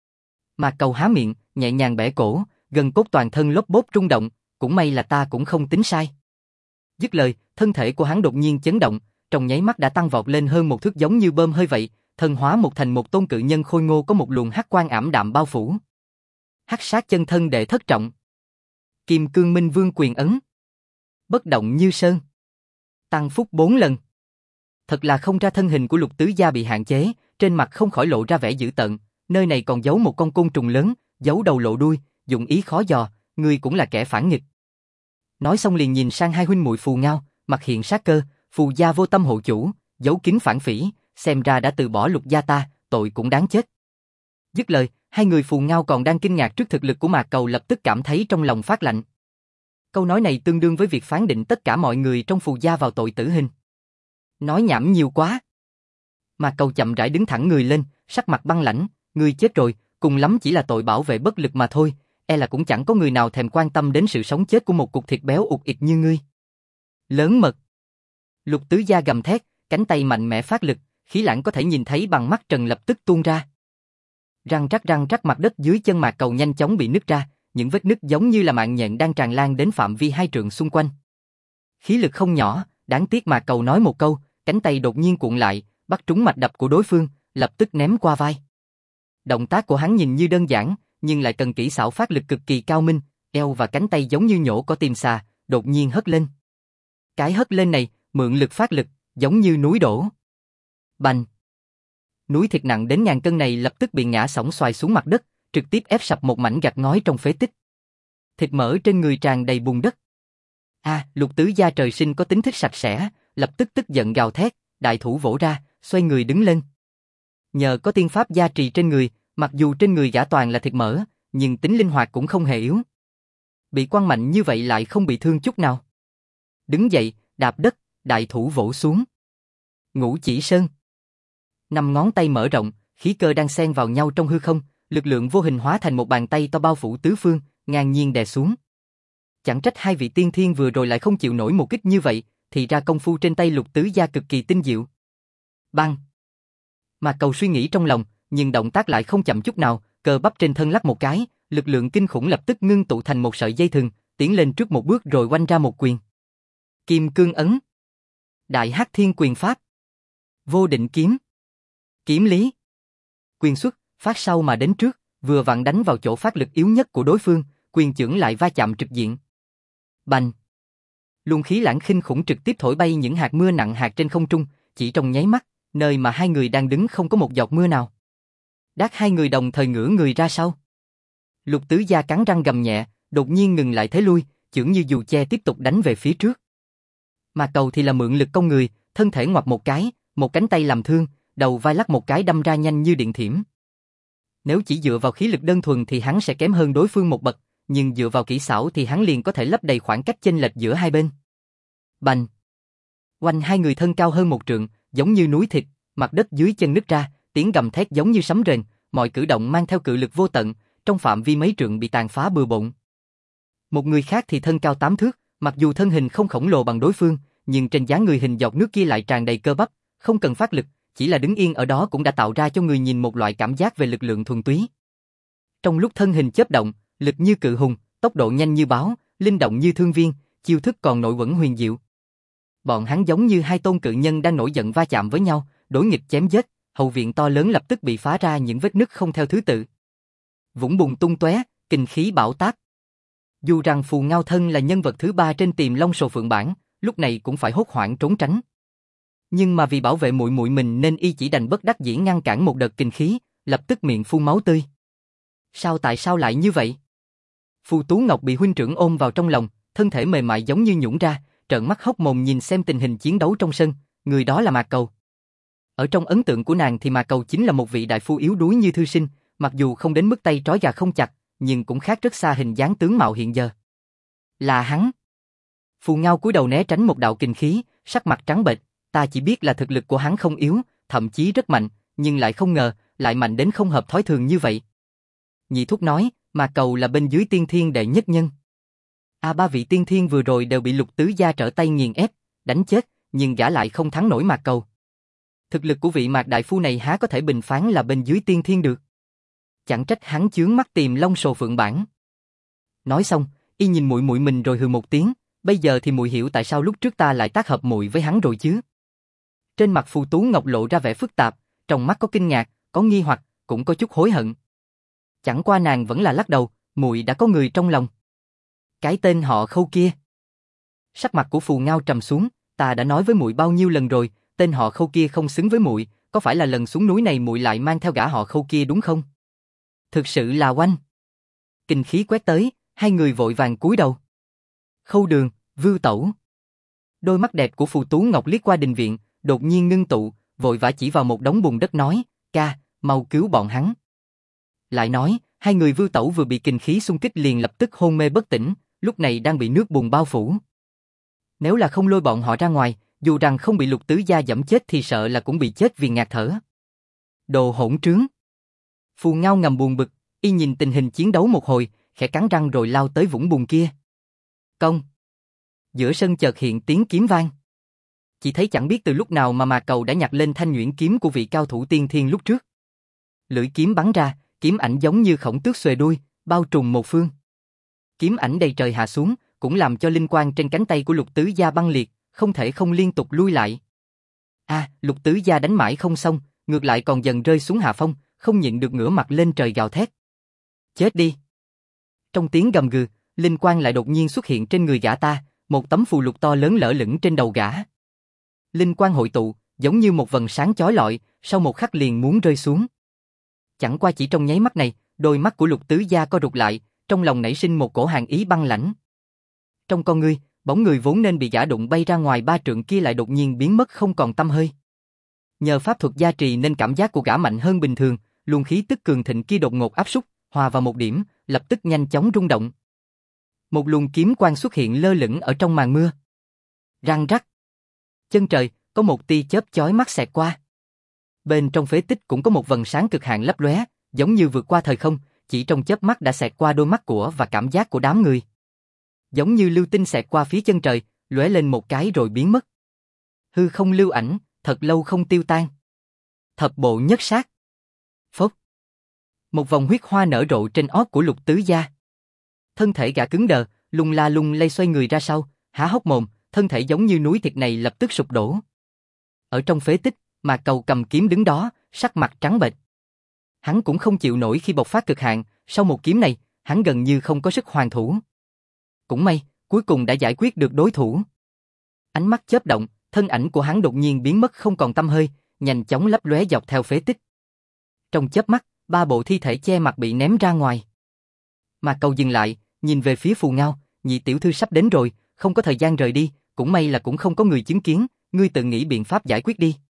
Mạc Cầu há miệng, nhẹ nhàng bẻ cổ, gân cốt toàn thân lốp bốp rung động, cũng may là ta cũng không tính sai. Dứt lời, thân thể của hắn đột nhiên chấn động, trong nháy mắt đã tăng vọt lên hơn một thước giống như bơm hơi vậy, thân hóa một thành một tôn cự nhân khôi ngô có một luồng hắc quang ảm đạm bao phủ. Hắc sát chân thân đệ thất trọng. Kim Cương Minh Vương quyền ấn. Bất động như sơn. Tăng phúc 4 lần. Thật là không ra thân hình của Lục Tứ Gia bị hạn chế, trên mặt không khỏi lộ ra vẻ dữ tợn, nơi này còn giấu một con côn trùng lớn, giấu đầu lộ đuôi, dụng ý khó dò, ngươi cũng là kẻ phản nghịch. Nói xong liền nhìn sang hai huynh muội Phù Ngao, mặt hiện sát cơ, Phù gia vô tâm hộ chủ, giấu kín phản phỉ, xem ra đã từ bỏ Lục gia ta, tội cũng đáng chết. Dứt lời, hai người Phù Ngao còn đang kinh ngạc trước thực lực của Mạc Cầu lập tức cảm thấy trong lòng phát lạnh. Câu nói này tương đương với việc phán định tất cả mọi người trong Phù gia vào tội tử hình. Nói nhảm nhiều quá. Mạc Cầu chậm rãi đứng thẳng người lên, sắc mặt băng lãnh, ngươi chết rồi, cùng lắm chỉ là tội bảo vệ bất lực mà thôi, e là cũng chẳng có người nào thèm quan tâm đến sự sống chết của một cục thịt béo ụt ịt như ngươi. Lớn mật. Lục Tứ Gia gầm thét, cánh tay mạnh mẽ phát lực, khí lãng có thể nhìn thấy bằng mắt trần lập tức tuôn ra. Răng rắc mặt đất dưới chân Mạc Cầu nhanh chóng bị nứt ra, những vết nứt giống như là mạng nhện đang tràn lan đến phạm vi 2 trượng xung quanh. Khí lực không nhỏ, Đáng tiếc mà cầu nói một câu, cánh tay đột nhiên cuộn lại, bắt trúng mạch đập của đối phương, lập tức ném qua vai. Động tác của hắn nhìn như đơn giản, nhưng lại cần kỹ xảo phát lực cực kỳ cao minh, eo và cánh tay giống như nhổ cỏ tìm xà, đột nhiên hất lên. Cái hất lên này, mượn lực phát lực, giống như núi đổ. Bành! Núi thịt nặng đến ngàn cân này lập tức bị ngã xõng xoài xuống mặt đất, trực tiếp ép sập một mảnh gạch ngói trong phế tích. Thịt mỡ trên người tràn đầy bùn đất. Lục Tứ Gia trời sinh có tính thích sạch sẽ, lập tức tức giận gào thét, đại thủ vỗ ra, xoay người đứng lên. Nhờ có tiên pháp gia trì trên người, mặc dù trên người gã toàn là thịt mỡ, nhưng tính linh hoạt cũng không hề yếu. Bị quăng mạnh như vậy lại không bị thương chút nào. Đứng dậy, đạp đất, đại thủ vỗ xuống. Ngũ Chỉ Sơn. 5 ngón tay mở rộng, khí cơ đang xen vào nhau trong hư không, lực lượng vô hình hóa thành một bàn tay to bao phủ tứ phương, ngang nhiên đè xuống. Chẳng trách hai vị tiên thiên vừa rồi lại không chịu nổi một kích như vậy, thì ra công phu trên tay Lục Tứ Gia cực kỳ tinh diệu. Bang! Mà cầu suy nghĩ trong lòng, nhưng động tác lại không chậm chút nào, cơ bắp trên thân lắc một cái, lực lượng kinh khủng lập tức ngưng tụ thành một sợi dây thừng, tiến lên trước một bước rồi oanh ra một quyền. Kim Cương Ấn. Đại Hắc Thiên Quyền Pháp. Vô Định Kiếm. Kiếm lý. Quyền xuất, phát sau mà đến trước, vừa vặn đánh vào chỗ phát lực yếu nhất của đối phương, quyền chưởng lại va chạm trực diện. Bành! Luồng khí lãng khinh khủng trực tiếp thổi bay những hạt mưa nặng hạt trên không trung, chỉ trong nháy mắt, nơi mà hai người đang đứng không có một giọt mưa nào. Đát hai người đồng thời ngửa người ra sau. Lục Tứ Gia cắn răng gầm nhẹ, đột nhiên ngừng lại thế lui, chưởng như dù che tiếp tục đánh về phía trước. Mà cầu thì là mượn lực công người, thân thể ngoặt một cái, một cánh tay làm thương, đầu vai lắc một cái đâm ra nhanh như điện thiểm. Nếu chỉ dựa vào khí lực đơn thuần thì hắn sẽ kém hơn đối phương một bậc, nhưng dựa vào kỹ xảo thì hắn liền có thể lấp đầy khoảng cách chênh lệch giữa hai bên. Bành! Oanh hai người thân cao hơn một trượng, giống như núi thịt, mặt đất dưới chân nứt ra, tiếng gầm thét giống như sấm rền, mọi cử động mang theo cự lực vô tận, trong phạm vi mấy trượng bị tàn phá bừa bộn. Một người khác thì thân cao 8 thước, mặc dù thân hình không khổng lồ bằng đối phương, nhưng trên dáng người hình giọt nước kia lại tràn đầy cơ bắp, không cần phát lực, chỉ là đứng yên ở đó cũng đã tạo ra cho người nhìn một loại cảm giác về lực lượng thuần túy. Trong lúc thân hình chớp động, lực như cự hùng, tốc độ nhanh như báo, linh động như thương viên, chiêu thức còn nội uẩn huyền diệu. Bọn hắn giống như hai tôn cự nhân đang nổi giận va chạm với nhau, đối nghịch chém giết, hậu viện to lớn lập tức bị phá ra những vết nứt không theo thứ tự. Vũng bùn tung tóe, kình khí bão táp. Dù rằng Phù Ngao Thân là nhân vật thứ 3 trên Tiềm Long Sồ Phượng bảng, lúc này cũng phải hốt hoảng trốn tránh. Nhưng mà vì bảo vệ muội muội mình nên y chỉ đành bất đắc dĩ ngăn cản một đợt kình khí, lập tức miệng phun máu tươi. Tại sao lại như vậy? Phù Tú Ngọc bị huynh trưởng ôm vào trong lòng, thân thể mềm mại giống như nhũn ra, trợn mắt hốc mồm nhìn xem tình hình chiến đấu trong sân, người đó là Mạc Cầu. Ở trong ấn tượng của nàng thì Mạc Cầu chính là một vị đại phu yếu đuối như thư sinh, mặc dù không đến mức tay trói gà không chặt, nhưng cũng khác rất xa hình dáng tướng mạo hiện giờ. Là hắn. Phù Ngao cúi đầu né tránh một đạo kình khí, sắc mặt trắng bệch, ta chỉ biết là thực lực của hắn không yếu, thậm chí rất mạnh, nhưng lại không ngờ, lại mạnh đến không hợp thói thường như vậy. Nhị thúc nói, Mạc Cầu là bên dưới tiên thiên đệ nhất nhân. Ba vị tiên thiên vừa rồi đều bị Lục Tứ Gia trở tay nghiền ép, đánh chết, nhưng gã lại không thắng nổi Mạc Cầu. Thực lực của vị Mạc đại phu này há có thể bình phán là bên dưới tiên thiên được. Chẳng trách hắn chướng mắt Tiềm Long Sồ Phượng bảng. Nói xong, y nhìn muội muội mình rồi hừ một tiếng, bây giờ thì muội hiểu tại sao lúc trước ta lại tác hợp muội với hắn rồi chứ. Trên mặt Phù Tú Ngọc lộ ra vẻ phức tạp, trong mắt có kinh ngạc, có nghi hoặc, cũng có chút hối hận. Chẳng qua nàng vẫn là lắc đầu, muội đã có người trong lòng. Cái tên họ Khâu kia. Sắc mặt của Phù Ngao trầm xuống, ta đã nói với muội bao nhiêu lần rồi, tên họ Khâu kia không xứng với muội, có phải là lần xuống núi này muội lại mang theo gã họ Khâu kia đúng không? Thực sự là oanh. Kình khí quét tới, hai người vội vàng cúi đầu. Khâu Đường, Vưu Tẩu. Đôi mắt đẹp của Phù Tú Ngọc liếc qua đình viện, đột nhiên ngưng tụ, vội vã chỉ vào một đống bùn đất nói, ca, mau cứu bọn hắn. Lại nói, hai người Vưu Tẩu vừa bị kình khí xung kích liền lập tức hôn mê bất tỉnh, lúc này đang bị nước bùn bao phủ. Nếu là không lôi bọn họ ra ngoài, dù rằng không bị Lục Tứ Gia giẫm chết thì sợ là cũng bị chết vì ngạt thở. Đồ hỗn trướng. Phù Ngao ngầm buồn bực, y nhìn tình hình chiến đấu một hồi, khẽ cắn răng rồi lao tới vũng bùn kia. Công. Giữa sân chợt hiện tiếng kiếm vang. Chỉ thấy chẳng biết từ lúc nào mà Mạc Cầu đã nhặt lên thanh nhuyễn kiếm của vị cao thủ tiên thiên lúc trước. Lưỡi kiếm bắn ra, kiếm ảnh giống như khổng tước xuề đuôi, bao trùm một phương. Kiếm ảnh đầy trời hạ xuống, cũng làm cho linh quang trên cánh tay của Lục Tứ Gia băng liệt, không thể không liên tục lui lại. Lục tứ gia đánh mãi không xong, ngược lại còn dần rơi xuống hạ phong, không nhịn được ngửa mặt lên trời gào thét. Chết đi! Trong tiếng gầm gừ, linh quang lại đột nhiên xuất hiện trên người gã ta, một tấm phù lục to lớn lở lửng trên đầu gã. Linh quang hội tụ, giống như một vầng sáng chói lọi, sau một khắc liền muốn rơi xuống. Chẳng qua chỉ trong nháy mắt này, đôi mắt của Lục tứ gia co rụt lại, trong lòng nảy sinh một cổ hàn ý băng lãnh. Trong con ngươi, bóng người vốn nên bị gã đụng bay ra ngoài 3 trượng kia lại đột nhiên biến mất không còn tăm hơi. Nhờ pháp thuật gia trì nên cảm giác của gã mạnh hơn bình thường, luồng khí tức cường thịnh kia đột ngột áp súc, hòa vào một điểm, lập tức nhanh chóng rung động. Một luồng kiếm quang xuất hiện lơ lửng ở trong màn mưa. Răng rắc. Chân trời, có một tia chớp chói mắt xẹt qua. Bên trong phế tích cũng có một vầng sáng cực hạn lấp lóe, giống như vượt qua thời không, chỉ trong chớp mắt đã xẹt qua đôi mắt của và cảm giác của đám người. Giống như lưu tinh xẹt qua phía chân trời, lóe lên một cái rồi biến mất. Hư không lưu ảnh, thật lâu không tiêu tan. Thập bộ nhất sát. Phốc. Một vòng huyết hoa nở rộ trên ót của Lục tứ gia. Thân thể gã cứng đờ, lung la lung lay xoay người ra sau, há hốc mồm, thân thể giống như núi thịt này lập tức sụp đổ. Ở trong phế tích, mà Cầu cầm kiếm đứng đó, sắc mặt trắng bệch. Hắn cũng không chịu nổi khi bộc phát cực hạn, sau một kiếm này, hắn gần như không có sức hoàn thủ. Cũng may, cuối cùng đã giải quyết được đối thủ. Ánh mắt chớp động, thân ảnh của hắn đột nhiên biến mất không còn tăm hơi, nhanh chóng lấp lóe dọc theo phế tích. Trong chớp mắt, 3 bộ thi thể che mặt bị ném ra ngoài. Mà Cầu dừng lại, nhìn về phía Phù Ngao, nhị tiểu thư sắp đến rồi, không có thời gian rời đi, cũng may là cũng không có người chứng kiến, ngươi tự nghĩ biện pháp giải quyết đi.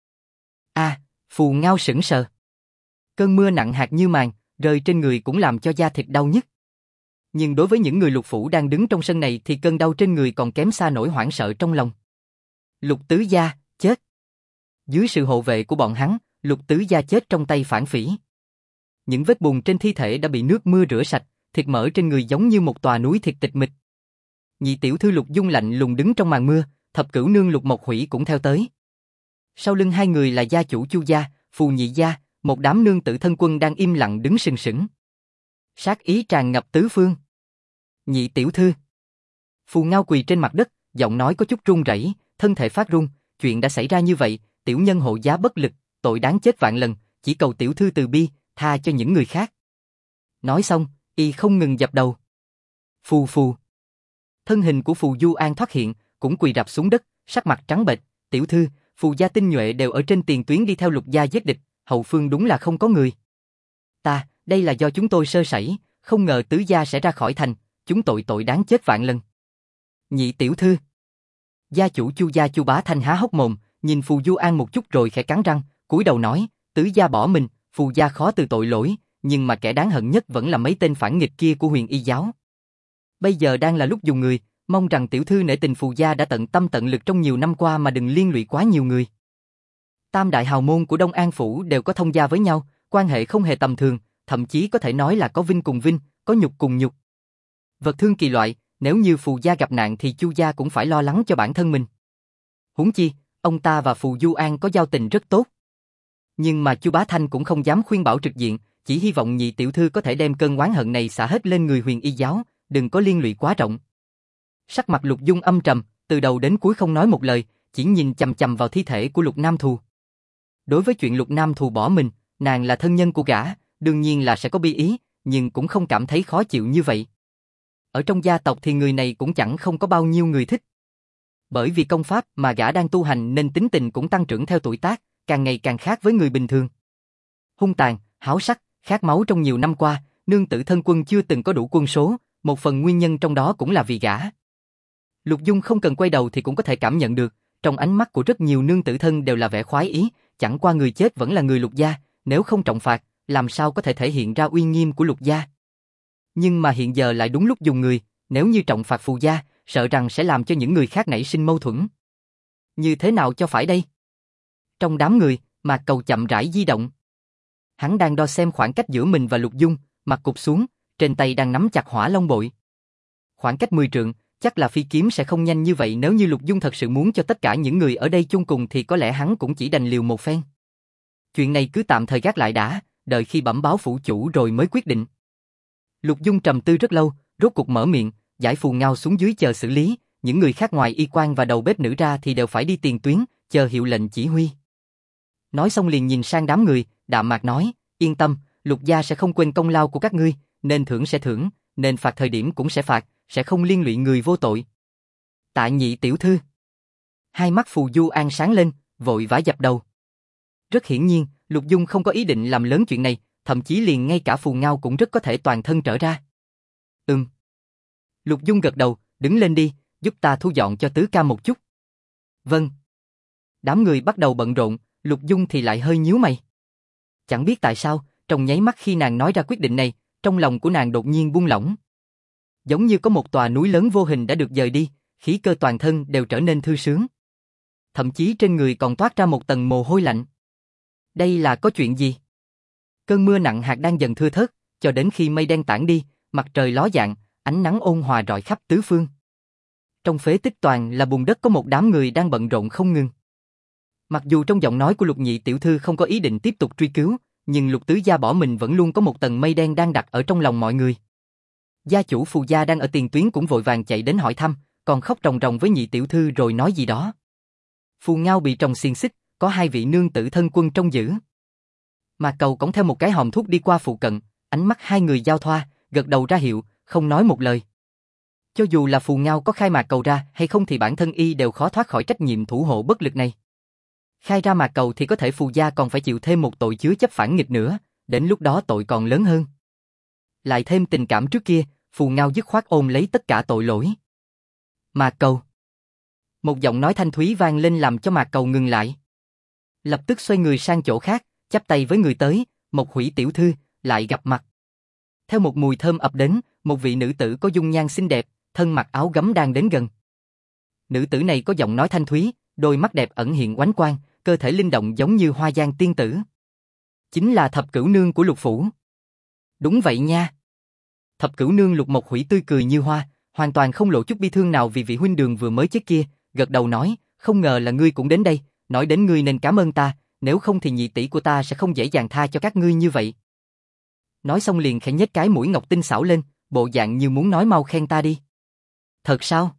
Phù Ngao sững sờ. Cơn mưa nặng hạt như màn, rơi trên người cũng làm cho da thịt đau nhức. Nhưng đối với những người Lục phủ đang đứng trong sân này thì cơn đau trên người còn kém xa nỗi hoảng sợ trong lòng. Lục tứ gia, chết. Dưới sự hộ vệ của bọn hắn, Lục tứ gia chết trong tay phản phỉ. Những vết bùn trên thi thể đã bị nước mưa rửa sạch, thịt mỡ trên người giống như một tòa núi thịt tịch mịch. Nhị tiểu thư Lục Dung lạnh lùng đứng trong màn mưa, thập cửu nương Lục Mộc Hủy cũng theo tới. Sau lưng hai người là gia chủ Chu gia, Phù nhị gia, một đám nương tử thân quân đang im lặng đứng sừng sững. Sát ý tràn ngập tứ phương. Nhị tiểu thư. Phù Ngao quỳ trên mặt đất, giọng nói có chút run rẩy, thân thể phát run, chuyện đã xảy ra như vậy, tiểu nhân hộ giá bất lực, tội đáng chết vạn lần, chỉ cầu tiểu thư từ bi, tha cho những người khác. Nói xong, y không ngừng dập đầu. Phù phù. Thân hình của Phù Du An thoát hiện, cũng quỳ rạp xuống đất, sắc mặt trắng bệch, tiểu thư, Phù gia tinh nhuệ đều ở trên tiền tuyến đi theo Lục gia giết địch, hậu phương đúng là không có người. Đây là do chúng tôi sơ sẩy, không ngờ tứ gia sẽ ra khỏi thành, chúng tội đáng chết vạn lần. Nhị tiểu thư. Gia chủ Chu gia Chu Bá Thanh há hốc mồm, nhìn Phù Du An một chút rồi khẽ cắn răng, cúi đầu nói, tứ gia bỏ mình, Phù gia khó từ tội lỗi, nhưng mà kẻ đáng hận nhất vẫn là mấy tên phản nghịch kia của Huyền Y giáo. Bây giờ đang là lúc dùng người, mong rằng tiểu thư nể tình Phù gia đã tận tâm tận lực trong nhiều năm qua mà đừng liên lụy quá nhiều người. Tam đại hào môn của Đông An phủ đều có thông gia với nhau, quan hệ không hề tầm thường, thậm chí có thể nói là có vinh cùng vinh, có nhục cùng nhục. Vật thương kỳ loại, nếu như Phù gia gặp nạn thì Chu gia cũng phải lo lắng cho bản thân mình. Huống chi, ông ta và Phù Du An có giao tình rất tốt. Nhưng mà Chu Bá Thanh cũng không dám khuyên bảo trực diện, chỉ hy vọng nhị tiểu thư có thể đem cơn oán hận này xả hết lên người Huyền Y giáo, đừng có liên lụy quá rộng. Sắc mặt Lục Dung âm trầm, từ đầu đến cuối không nói một lời, chỉ nhìn chằm chằm vào thi thể của Lục Nam Thù. Đối với chuyện Lục Nam Thù bỏ mình, nàng là thân nhân của gã, đương nhiên là sẽ có bi ý, nhưng cũng không cảm thấy khó chịu như vậy. Ở trong gia tộc thì người này cũng chẳng không có bao nhiêu người thích. Bởi vì công pháp mà gã đang tu hành nên tính tình cũng tăng trưởng theo tuổi tác, càng ngày càng khác với người bình thường. Hung tàn, háo sắc, khát máu trong nhiều năm qua, nương tử thân quân chưa từng có đủ quân số, một phần nguyên nhân trong đó cũng là vì gã. Lục Dung không cần quay đầu thì cũng có thể cảm nhận được, trong ánh mắt của rất nhiều nương tử thân đều là vẻ khoái ý, chẳng qua người chết vẫn là người Lục gia, nếu không trọng phạt, làm sao có thể thể hiện ra uy nghiêm của Lục gia. Nhưng mà hiện giờ lại đúng lúc dùng người, nếu như trọng phạt Phù gia, sợ rằng sẽ làm cho những người khác nảy sinh mâu thuẫn. Như thế nào cho phải đây? Trong đám người, Mạc Cầu chậm rãi di động. Hắn đang đo xem khoảng cách giữa mình và Lục Dung, mặt cụp xuống, trên tay đang nắm chặt hỏa long bội. Khoảng cách 10 trượng, chắc là phi kiếm sẽ không nhanh như vậy, nếu như Lục Dung thật sự muốn cho tất cả những người ở đây chung cùng thì có lẽ hắn cũng chỉ đành liều một phen. Chuyện này cứ tạm thời gác lại đã, đợi khi bẩm báo phủ chủ rồi mới quyết định. Lục Dung trầm tư rất lâu, rốt cuộc mở miệng, giải Phù Ngao xuống dưới chờ xử lý, những người khác ngoài y quan và đầu bếp nữ ra thì đều phải đi tiền tuyến, chờ hiệu lệnh chỉ huy. Nói xong liền nhìn sang đám người, đạm mạc nói, yên tâm, Lục gia sẽ không quên công lao của các ngươi, nên thưởng sẽ thưởng, nên phạt thời điểm cũng sẽ phạt, sẽ không liên lụy người vô tội. Tạ nhị tiểu thư. Hai mắt Phù Du An sáng lên, vội vã dập đầu. Rất hiển nhiên, Lục Dung không có ý định làm lớn chuyện này, thậm chí liền ngay cả Phù Ngao cũng rất có thể toàn thân trở ra. Lục Dung gật đầu, đứng lên đi, giúp ta thu dọn cho tứ ca một chút. Vâng. Đám người bắt đầu bận rộn, Lục Dung thì lại hơi nhíu mày. Chẳng biết tại sao, trong nháy mắt khi nàng nói ra quyết định này, trong lòng của nàng đột nhiên buông lỏng. Giống như có một tòa núi lớn vô hình đã được dời đi, khí cơ toàn thân đều trở nên thư sướng. Thậm chí trên người còn toát ra một tầng mồ hôi lạnh. Đây là có chuyện gì? Cơn mưa nặng hạt đang dần thưa thớt, cho đến khi mây đen tản đi, mặt trời ló dạng, ánh nắng ôn hòa rọi khắp tứ phương. Trong phế tích toàn là bùn đất có một đám người đang bận rộn không ngừng. Mặc dù trong giọng nói của Lục nhị tiểu thư không có ý định tiếp tục truy cứu, nhưng Lục tứ gia bỏ mình vẫn luôn có một tầng mây đen đang đặt ở trong lòng mọi người. Gia chủ Phù gia đang ở tiền tuyến cũng vội vàng chạy đến hỏi thăm, còn khóc ròng ròng với nhị tiểu thư rồi nói gì đó. Phù Ngao bị trồng xiềng xích, có hai vị nương tử thân quân trông giữ. Mà Cầu cõng theo một cái hòm thuốc đi qua phụ cận, ánh mắt hai người giao thoa, gật đầu ra hiệu, không nói một lời. Cho dù là Phù Ngao có khai mạc cầu ra hay không thì bản thân y đều khó thoát khỏi trách nhiệm thủ hộ bất lực này. Khai ra mạc cầu thì có thể Phù gia còn phải chịu thêm một tội chứa chấp phản nghịch nữa, đến lúc đó tội còn lớn hơn. Lại thêm tình cảm trước kia, Phù Ngao dứt khoát ôm lấy tất cả tội lỗi. Mạc cầu. Một giọng nói thanh thúy vang lên làm cho Mạc cầu ngừng lại. Lập tức xoay người sang chỗ khác, chắp tay với người tới, Mộc Hủy tiểu thư, lại gặp mặt. Theo một mùi thơm ập đến, một vị nữ tử có dung nhan xinh đẹp, thân mặc áo gấm đang đến gần. Nữ tử này có giọng nói thanh thúy, đôi mắt đẹp ẩn hiện oánh quang, cơ thể linh động giống như hoa giang tiên tử. Chính là Thập Cửu Nương của Lục phủ. Đúng vậy nha. Thập Cửu Nương Lục Mộc Hủy tươi cười như hoa, hoàn toàn không lộ chút bi thương nào vì vị huynh đường vừa mới chết kia, gật đầu nói, không ngờ là ngươi cũng đến đây, nói đến ngươi nên cảm ơn ta, nếu không thì nhị tỷ của ta sẽ không dễ dàng tha cho các ngươi như vậy. Nói xong liền khẽ nhếch cái mũi ngọc tinh xảo lên, bộ dạng như muốn nói mau khen ta đi. Thật sao?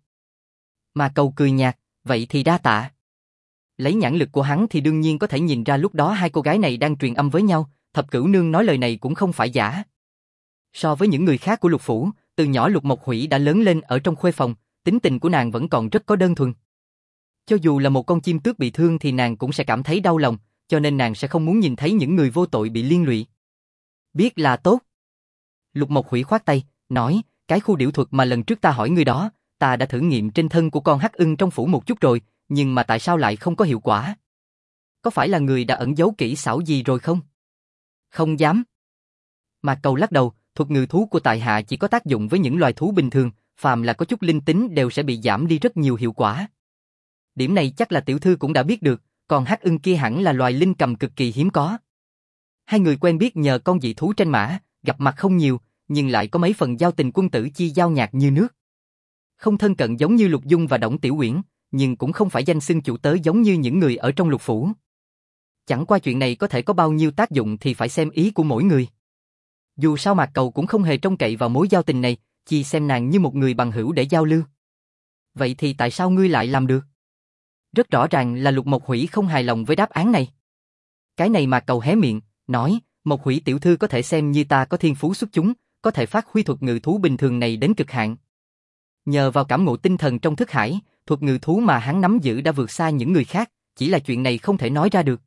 Mà Cầu cười nhạt, vậy thì đa tạ. Lấy nhãn lực của hắn thì đương nhiên có thể nhìn ra lúc đó hai cô gái này đang truyền âm với nhau, Thập Cửu Nương nói lời này cũng không phải giả. So với những người khác của Lục phủ, từ nhỏ Lục Mộc Hủy đã lớn lên ở trong khuê phòng, tính tình của nàng vẫn còn rất có đơn thuần. Cho dù là một con chim tước bị thương thì nàng cũng sẽ cảm thấy đau lòng, cho nên nàng sẽ không muốn nhìn thấy những người vô tội bị liên lụy. Biết là tốt. Lục Mộc Hủy khoát tay, nói, cái khu điểu thuật mà lần trước ta hỏi ngươi đó, ta đã thử nghiệm trên thân của con hắc ưng trong phủ một chút rồi, nhưng mà tại sao lại không có hiệu quả? Có phải là người đã ẩn giấu kỹ xảo gì rồi không? Không dám. Mạc Cầu lắc đầu, thuật ngự thú của tại hạ chỉ có tác dụng với những loài thú bình thường, phàm là có chút linh tính đều sẽ bị giảm đi rất nhiều hiệu quả. Điểm này chắc là tiểu thư cũng đã biết được, còn hắc ưng kia hẳn là loài linh cầm cực kỳ hiếm có. Hai người quen biết nhờ con dị thú tranh mã, gặp mặt không nhiều, nhưng lại có mấy phần giao tình quân tử chi giao nhạt như nước. Không thân cận giống như Lục Dung và Đổng Tiểu Uyển, nhưng cũng không phải danh xưng chủ tớ giống như những người ở trong Lục phủ. Chẳng qua chuyện này có thể có bao nhiêu tác dụng thì phải xem ý của mỗi người. Dù sao Mạc Cầu cũng không hề trông cậy vào mối giao tình này, chỉ xem nàng như một người bằng hữu để giao lưu. Vậy thì tại sao ngươi lại làm được? Rất rõ ràng là Lục Mộc Hủy không hài lòng với đáp án này. Cái này Mạc Cầu hé miệng, nói, Mộc Hủy tiểu thư có thể xem như ta có thiên phú xuất chúng, có thể phát huy thuật ngự thú bình thường này đến cực hạn. Nhờ vào cảm ngộ tinh thần trong thức hải, thuật ngự thú mà hắn nắm giữ đã vượt xa những người khác, chỉ là chuyện này không thể nói ra được.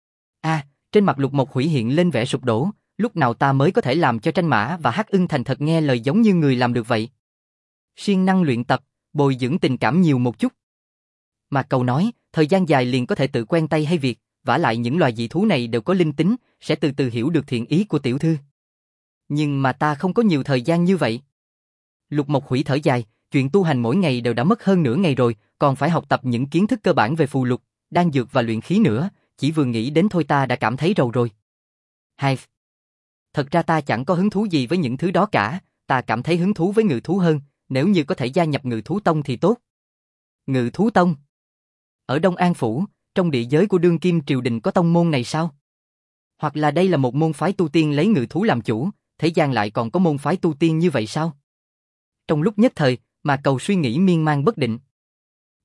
Trên mặt Lục Mộc Hủy hiện lên vẻ sụp đổ, lúc nào ta mới có thể làm cho tranh mã và hắc ưng thành thật nghe lời giống như người làm được vậy? Siêng năng luyện tập, bồi dưỡng tình cảm nhiều một chút. Mạc Cầu nói, thời gian dài liền có thể tự quen tay hay việc, vả lại những loài dị thú này đều có linh tính, sẽ từ từ hiểu được thiện ý của tiểu thư. Nhưng mà ta không có nhiều thời gian như vậy. Lục Mộc Hủy thở dài, chuyện tu hành mỗi ngày đều đã mất hơn nửa ngày rồi, còn phải học tập những kiến thức cơ bản về phù lục, đan dược và luyện khí nữa, chỉ vừa nghĩ đến thôi ta đã cảm thấy rầu rồi. Thật ra ta chẳng có hứng thú gì với những thứ đó cả, ta cảm thấy hứng thú với ngự thú hơn, nếu như có thể gia nhập ngự thú tông thì tốt. Ngự thú tông? Ở Đông An Phủ, trong địa giới của đương kim triều đình có tông môn này sao? Hoặc là đây là một môn phái tu tiên lấy ngự thú làm chủ, thế gian lại còn có môn phái tu tiên như vậy sao? Trong lúc nhất thời, mà Cầu suy nghĩ miên man bất định.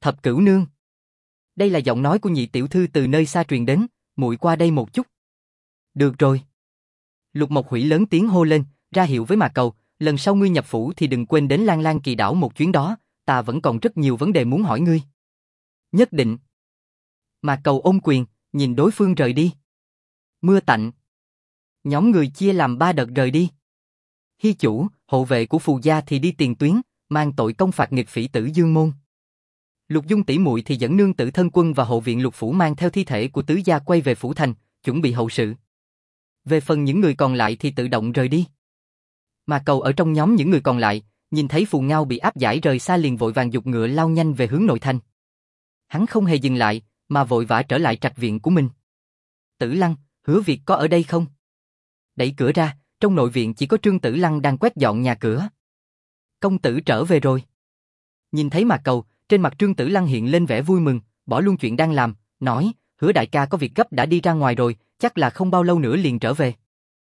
Thập Cửu nương. Đây là giọng nói của nhị tiểu thư từ nơi xa truyền đến, muội qua đây một chút. Được rồi. Lục Mộc Hủy lớn tiếng hô lên, ra hiệu với Mạc Cầu, lần sau ngươi nhập phủ thì đừng quên đến Lan Lan Kỳ đảo một chuyến đó, ta vẫn còn rất nhiều vấn đề muốn hỏi ngươi. Nhất định. Mạc Cầu ôm quyền, nhìn đối phương rời đi. Mưa tạnh. Nhóm người chia làm 3 đợt rời đi. Hy chủ, hộ vệ của phù gia thì đi tiền tuyến, mang tội công phạt nghịch phỉ Tử Dương môn. Lục Dung tỷ muội thì dẫn nương tử thân quân và hộ viện Lục phủ mang theo thi thể của tứ gia quay về phủ thành, chuẩn bị hậu sự. Về phần những người còn lại thì tự động rời đi. Mà Cầu ở trong nhóm những người còn lại, nhìn thấy Phù Ngao bị áp giải rời xa liền vội vàng giục ngựa lao nhanh về hướng nội thành. Hắn không hề dừng lại, mà vội vã trở lại trạch viện của mình. Tử Lăng, Hứa Việt có ở đây không? Đẩy cửa ra, trong nội viện chỉ có Trương Tử Lăng đang quét dọn nhà cửa. Công tử trở về rồi. Nhìn thấy Mạc Cầu, trên mặt Trương Tử Lăng hiện lên vẻ vui mừng, bỏ luôn chuyện đang làm, nói, Hứa đại ca có việc gấp đã đi ra ngoài rồi, chắc là không bao lâu nữa liền trở về.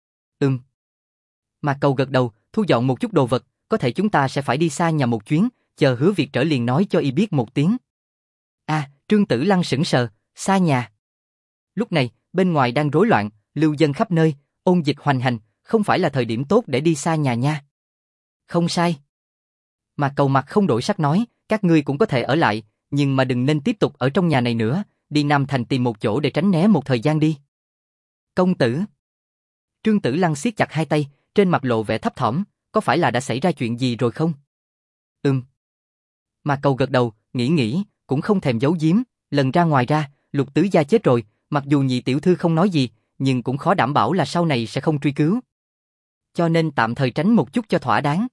Mạc Cầu gật đầu, thu dọn một chút đồ vật, có thể chúng ta sẽ phải đi xa nhà một chuyến, chờ Hứa Việt trở liền nói cho y biết một tiếng. Trương Tử Lăng sững sờ, xa nhà. Lúc này, bên ngoài đang rối loạn, lưu dân khắp nơi, ôn dịch hoành hành, không phải là thời điểm tốt để đi xa nhà nha. Không sai. Mạc Cầu mặt không đổi sắc nói, các ngươi cũng có thể ở lại, nhưng mà đừng nên tiếp tục ở trong nhà này nữa, đi Nam Thành tìm một chỗ để tránh né một thời gian đi. Công tử. Trương Tử Lăng siết chặt hai tay, trên mặt lộ vẻ thấp thỏm, có phải là đã xảy ra chuyện gì rồi không? Mạc Cầu gật đầu, nghĩ, cũng không thèm giấu giếm, lần ra ngoài ra, Lục tứ gia chết rồi, mặc dù nhị tiểu thư không nói gì, nhưng cũng khó đảm bảo là sau này sẽ không truy cứu. Cho nên tạm thời tránh một chút cho thỏa đáng.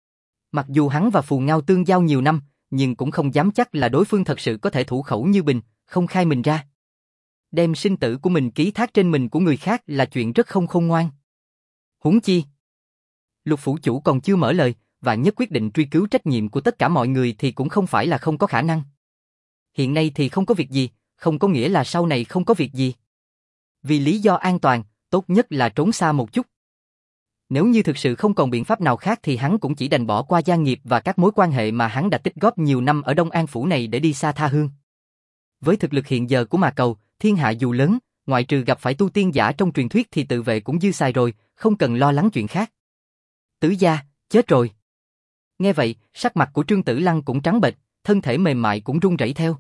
Mặc dù hắn và Phù Ngao tương giao nhiều năm, nhưng cũng không dám chắc là đối phương thật sự có thể thủ khẩu như bình, không khai mình ra. Đem sinh tử của mình ký thác trên mình của người khác là chuyện rất không khôn ngoan. Huống chi, Lục phủ chủ còn chưa mở lời, và nhất quyết định truy cứu trách nhiệm của tất cả mọi người thì cũng không phải là không có khả năng. Hiện nay thì không có việc gì, không có nghĩa là sau này không có việc gì. Vì lý do an toàn, tốt nhất là trốn xa một chút. Nếu như thực sự không còn biện pháp nào khác thì hắn cũng chỉ đành bỏ qua gia nghiệp và các mối quan hệ mà hắn đã tích góp nhiều năm ở Đông An phủ này để đi xa tha hương. Với thực lực hiện giờ của Mạc Cầu, thiên hạ dù lớn, ngoại trừ gặp phải tu tiên giả trong truyền thuyết thì tự vệ cũng dư xài rồi, không cần lo lắng chuyện khác. Tứ gia, chết rồi. Nghe vậy, sắc mặt của Trương Tử Lăng cũng trắng bệch, thân thể mềm mại cũng run rẩy theo.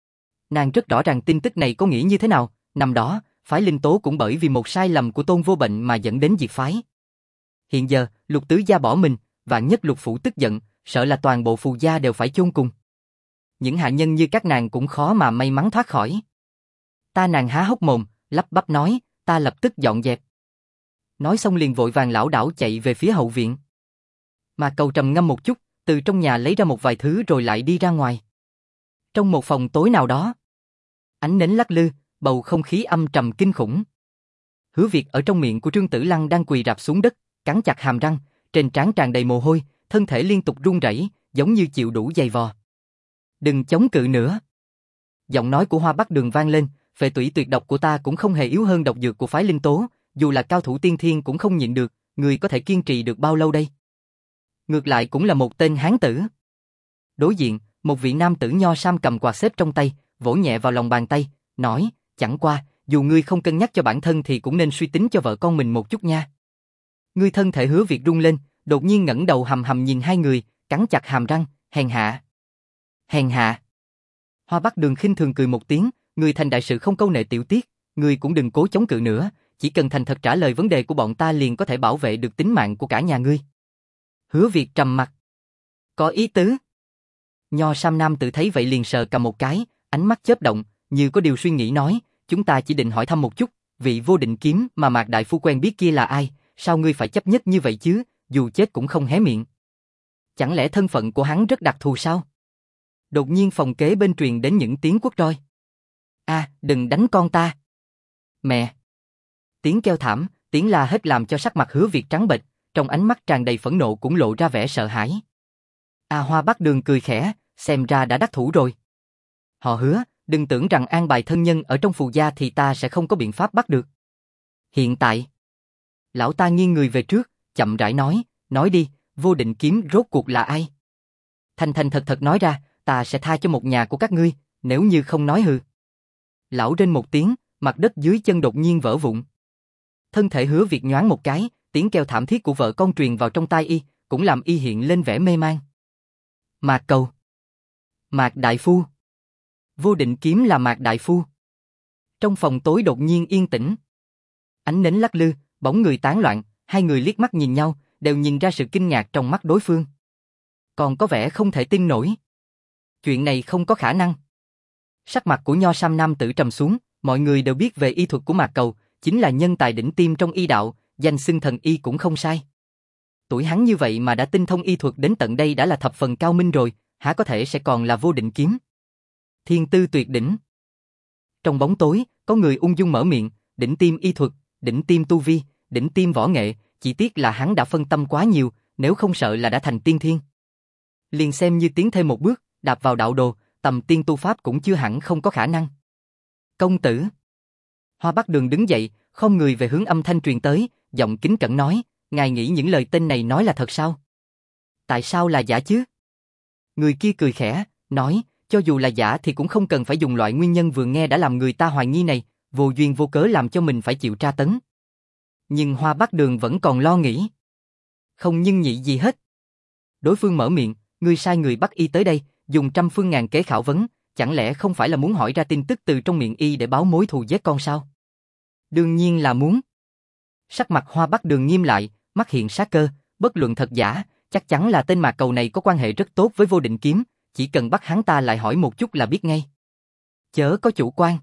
Nàng rất rõ ràng tin tức này có nghĩa như thế nào, năm đó, phái Linh Tố cũng bởi vì một sai lầm của Tôn Vô Bệnh mà dẫn đến diệt phái. Hiện giờ, Lục tứ gia bỏ mình, và nhất Lục phủ tức giận, sợ là toàn bộ Phù gia đều phải chôn cùng. Những hạ nhân như các nàng cũng khó mà may mắn thoát khỏi. Nàng há hốc mồm, lắp bắp nói, ta lập tức dọn dẹp. Nói xong liền vội vàng lảo đảo chạy về phía hậu viện. Mà Cầu trầm ngâm một chút, từ trong nhà lấy ra một vài thứ rồi lại đi ra ngoài. Trong một phòng tối nào đó, ánh nến lắc lư, bầu không khí âm trầm kinh khủng. Hứa Việt ở trong miệng của Trương Tử Lăng đang quỳ rạp xuống đất, cắn chặt hàm răng, trên trán tràn đầy mồ hôi, thân thể liên tục run rẩy, giống như chịu đủ giày vò. Đừng chống cự nữa. Giọng nói của Hoa Bắc Đường vang lên, phệ tủy tuyệt độc của ta cũng không hề yếu hơn độc dược của phái Linh Tố, dù là cao thủ tiên thiên cũng không nhịn được, người có thể kiên trì được bao lâu đây? Ngược lại cũng là một tên hán tử. Đối diện, một vị nam tử nho sam cầm quạt xếp trong tay, vỗ nhẹ vào lòng bàn tay, nói, chẳng qua, dù ngươi không cân nhắc cho bản thân thì cũng nên suy tính cho vợ con mình một chút nha. Ngươi thân thể Hứa Việt rung lên, đột nhiên ngẩng đầu hầm hầm nhìn hai người, cắn chặt hàm răng, hèn hạ. Hèn hạ. Hoa Bắc Đường khinh thường cười một tiếng, ngươi thành đại sự không câu nệ tiểu tiết, ngươi cũng đừng cố chống cự nữa, chỉ cần thành thật trả lời vấn đề của bọn ta liền có thể bảo vệ được tính mạng của cả nhà ngươi. Hứa Việt trầm mặt. Có ý tứ. Nho sam nam tự thấy vậy liền sờ cầm một cái, ánh mắt chớp động, như có điều suy nghĩ nói, chúng ta chỉ định hỏi thăm một chút, vị Vô Định Kiếm mà Mạc đại phu quen biết kia là ai, sao ngươi phải chấp nhất như vậy chứ, dù chết cũng không hé miệng. Chẳng lẽ thân phận của hắn rất đặc thù sao? Đột nhiên phòng kế bên truyền đến những tiếng quát roi. Đừng đánh con ta. Mẹ. Tiếng kêu thảm, tiếng la hét làm cho sắc mặt Hứa Việt trắng bệch, trong ánh mắt tràn đầy phẫn nộ cũng lộ ra vẻ sợ hãi. Hoa Bắc Đường cười khẽ, xem ra đã đắc thủ rồi. Họ Hứa, đừng tưởng rằng an bài thân nhân ở trong Phù gia thì ta sẽ không có biện pháp bắt được. Hiện tại, lão ta nghiêng người về trước, chậm rãi nói đi, Vô Định Kiếm rốt cuộc là ai? Thành thật nói ra, ta sẽ tha cho một nhà của các ngươi, nếu như không nói hừ. Lão rên một tiếng, mặt đất dưới chân đột nhiên vỡ vụn. Thân thể Hứa Việt nhoáng một cái, tiếng kêu thảm thiết của vợ con truyền vào trong tai y, cũng làm y hiện lên vẻ mê man. Mạc Cầu. Mạc Đại Phu. Vô Định Kiếm là Mạc Đại Phu. Trong phòng tối đột nhiên yên tĩnh. Ánh nến lắc lư, bóng người tán loạn, hai người liếc mắt nhìn nhau, đều nhìn ra sự kinh ngạc trong mắt đối phương. Còn có vẻ không thể tin nổi. Chuyện này không có khả năng. Sắc mặt của Nho Sam nam tử trầm xuống, mọi người đều biết về y thuật của Mạc Cầu, chính là nhân tài đỉnh tiêm trong y đạo, danh xưng thần y cũng không sai. Tuổi hắn như vậy mà đã tinh thông y thuật đến tận đây đã là thập phần cao minh rồi, há có thể sẽ còn là Vô Định Kiếm. Thiên tư tuyệt đỉnh. Trong bóng tối, có người ung dung mở miệng, đỉnh tiêm y thuật, đỉnh tiêm tu vi, đỉnh tiêm võ nghệ, chỉ tiếc là hắn đã phân tâm quá nhiều, nếu không sợ là đã thành tiên thiên. Liền xem như tiến thêm một bước, đạp vào đạo đồ, tầm tiên tu pháp cũng chưa hẳn không có khả năng. Công tử. Hoa Bắc Đường đứng dậy, khom người về hướng âm thanh truyền tới, giọng kính cẩn nói, ngài nghĩ những lời tên này nói là thật sao? Tại sao là giả chứ? Người kia cười khẽ, nói, cho dù là giả thì cũng không cần phải dùng loại nguyên nhân vừa nghe đã làm người ta hoài nghi này, vô duyên vô cớ làm cho mình phải chịu tra tấn. Nhưng Hoa Bắc Đường vẫn còn lo nghĩ. Không nhưng nhị gì hết. Đối phương mở miệng, ngươi sai người bắt y tới đây, dùng trăm phương ngàn kế khảo vấn, chẳng lẽ không phải là muốn hỏi ra tin tức từ trong miệng y để báo mối thù giết con sao? Đương nhiên là muốn. Sắc mặt Hoa Bắc Đường nghiêm lại, mắt hiện sát cơ, bất luận thật giả, chắc chắn là tên Mạc Cầu này có quan hệ rất tốt với Vô Định Kiếm, chỉ cần bắt hắn ta lại hỏi một chút là biết ngay. Chớ có chủ quan.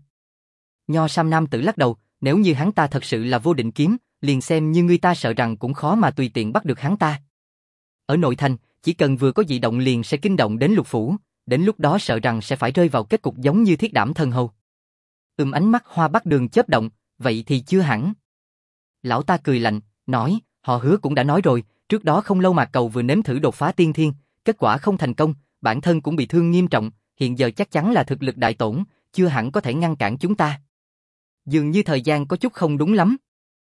Nho Sam nam tử lắc đầu, nếu như hắn ta thật sự là Vô Định Kiếm, liền xem như người ta sợ rằng cũng khó mà tùy tiện bắt được hắn ta. Ở nội thành, chỉ cần vừa có dị động liền sẽ kinh động đến lục phủ, đến lúc đó sợ rằng sẽ phải rơi vào kết cục giống như Thiết Đảm Thần Hầu. Ánh mắt Hoa Bắc Đường chớp động, vậy thì chưa hẳn. Lão ta cười lạnh, nói, họ Hứa cũng đã nói rồi, trước đó không lâu Mạc Cầu vừa nếm thử đột phá tiên thiên, kết quả không thành công, bản thân cũng bị thương nghiêm trọng, hiện giờ chắc chắn là thực lực đại tổn, chưa hẳn có thể ngăn cản chúng ta. Dường như thời gian có chút không đúng lắm.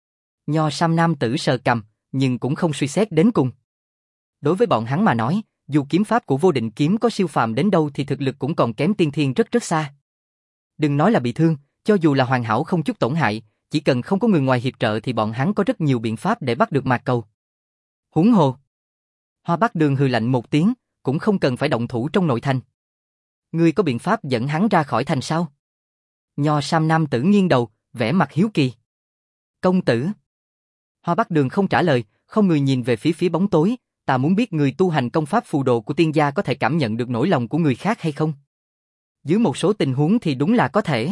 Nho Sam nam tử sờ cằm, nhưng cũng không suy xét đến cùng. Đối với bọn hắn mà nói, dù kiếm pháp của Vô Định Kiếm có siêu phàm đến đâu thì thực lực cũng còn kém tiên thiên rất rất xa. Đừng nói là bị thương, cho dù là hoàn hảo không chút tổn hại, chỉ cần không có người ngoài hiệp trợ thì bọn hắn có rất nhiều biện pháp để bắt được Mạc Cầu. Huống hồ. Hoa Bắc Đường hừ lạnh một tiếng, cũng không cần phải động thủ trong nội thành. Ngươi có biện pháp dẫn hắn ra khỏi thành sao? Nho Sam nam tử nghiêng đầu, vẻ mặt hiếu kỳ. Công tử. Hoa Bắc Đường không trả lời, không người nhìn về phía bóng tối, ta muốn biết người tu hành công pháp phù đồ của tiên gia có thể cảm nhận được nỗi lòng của người khác hay không? Dưới một số tình huống thì đúng là có thể.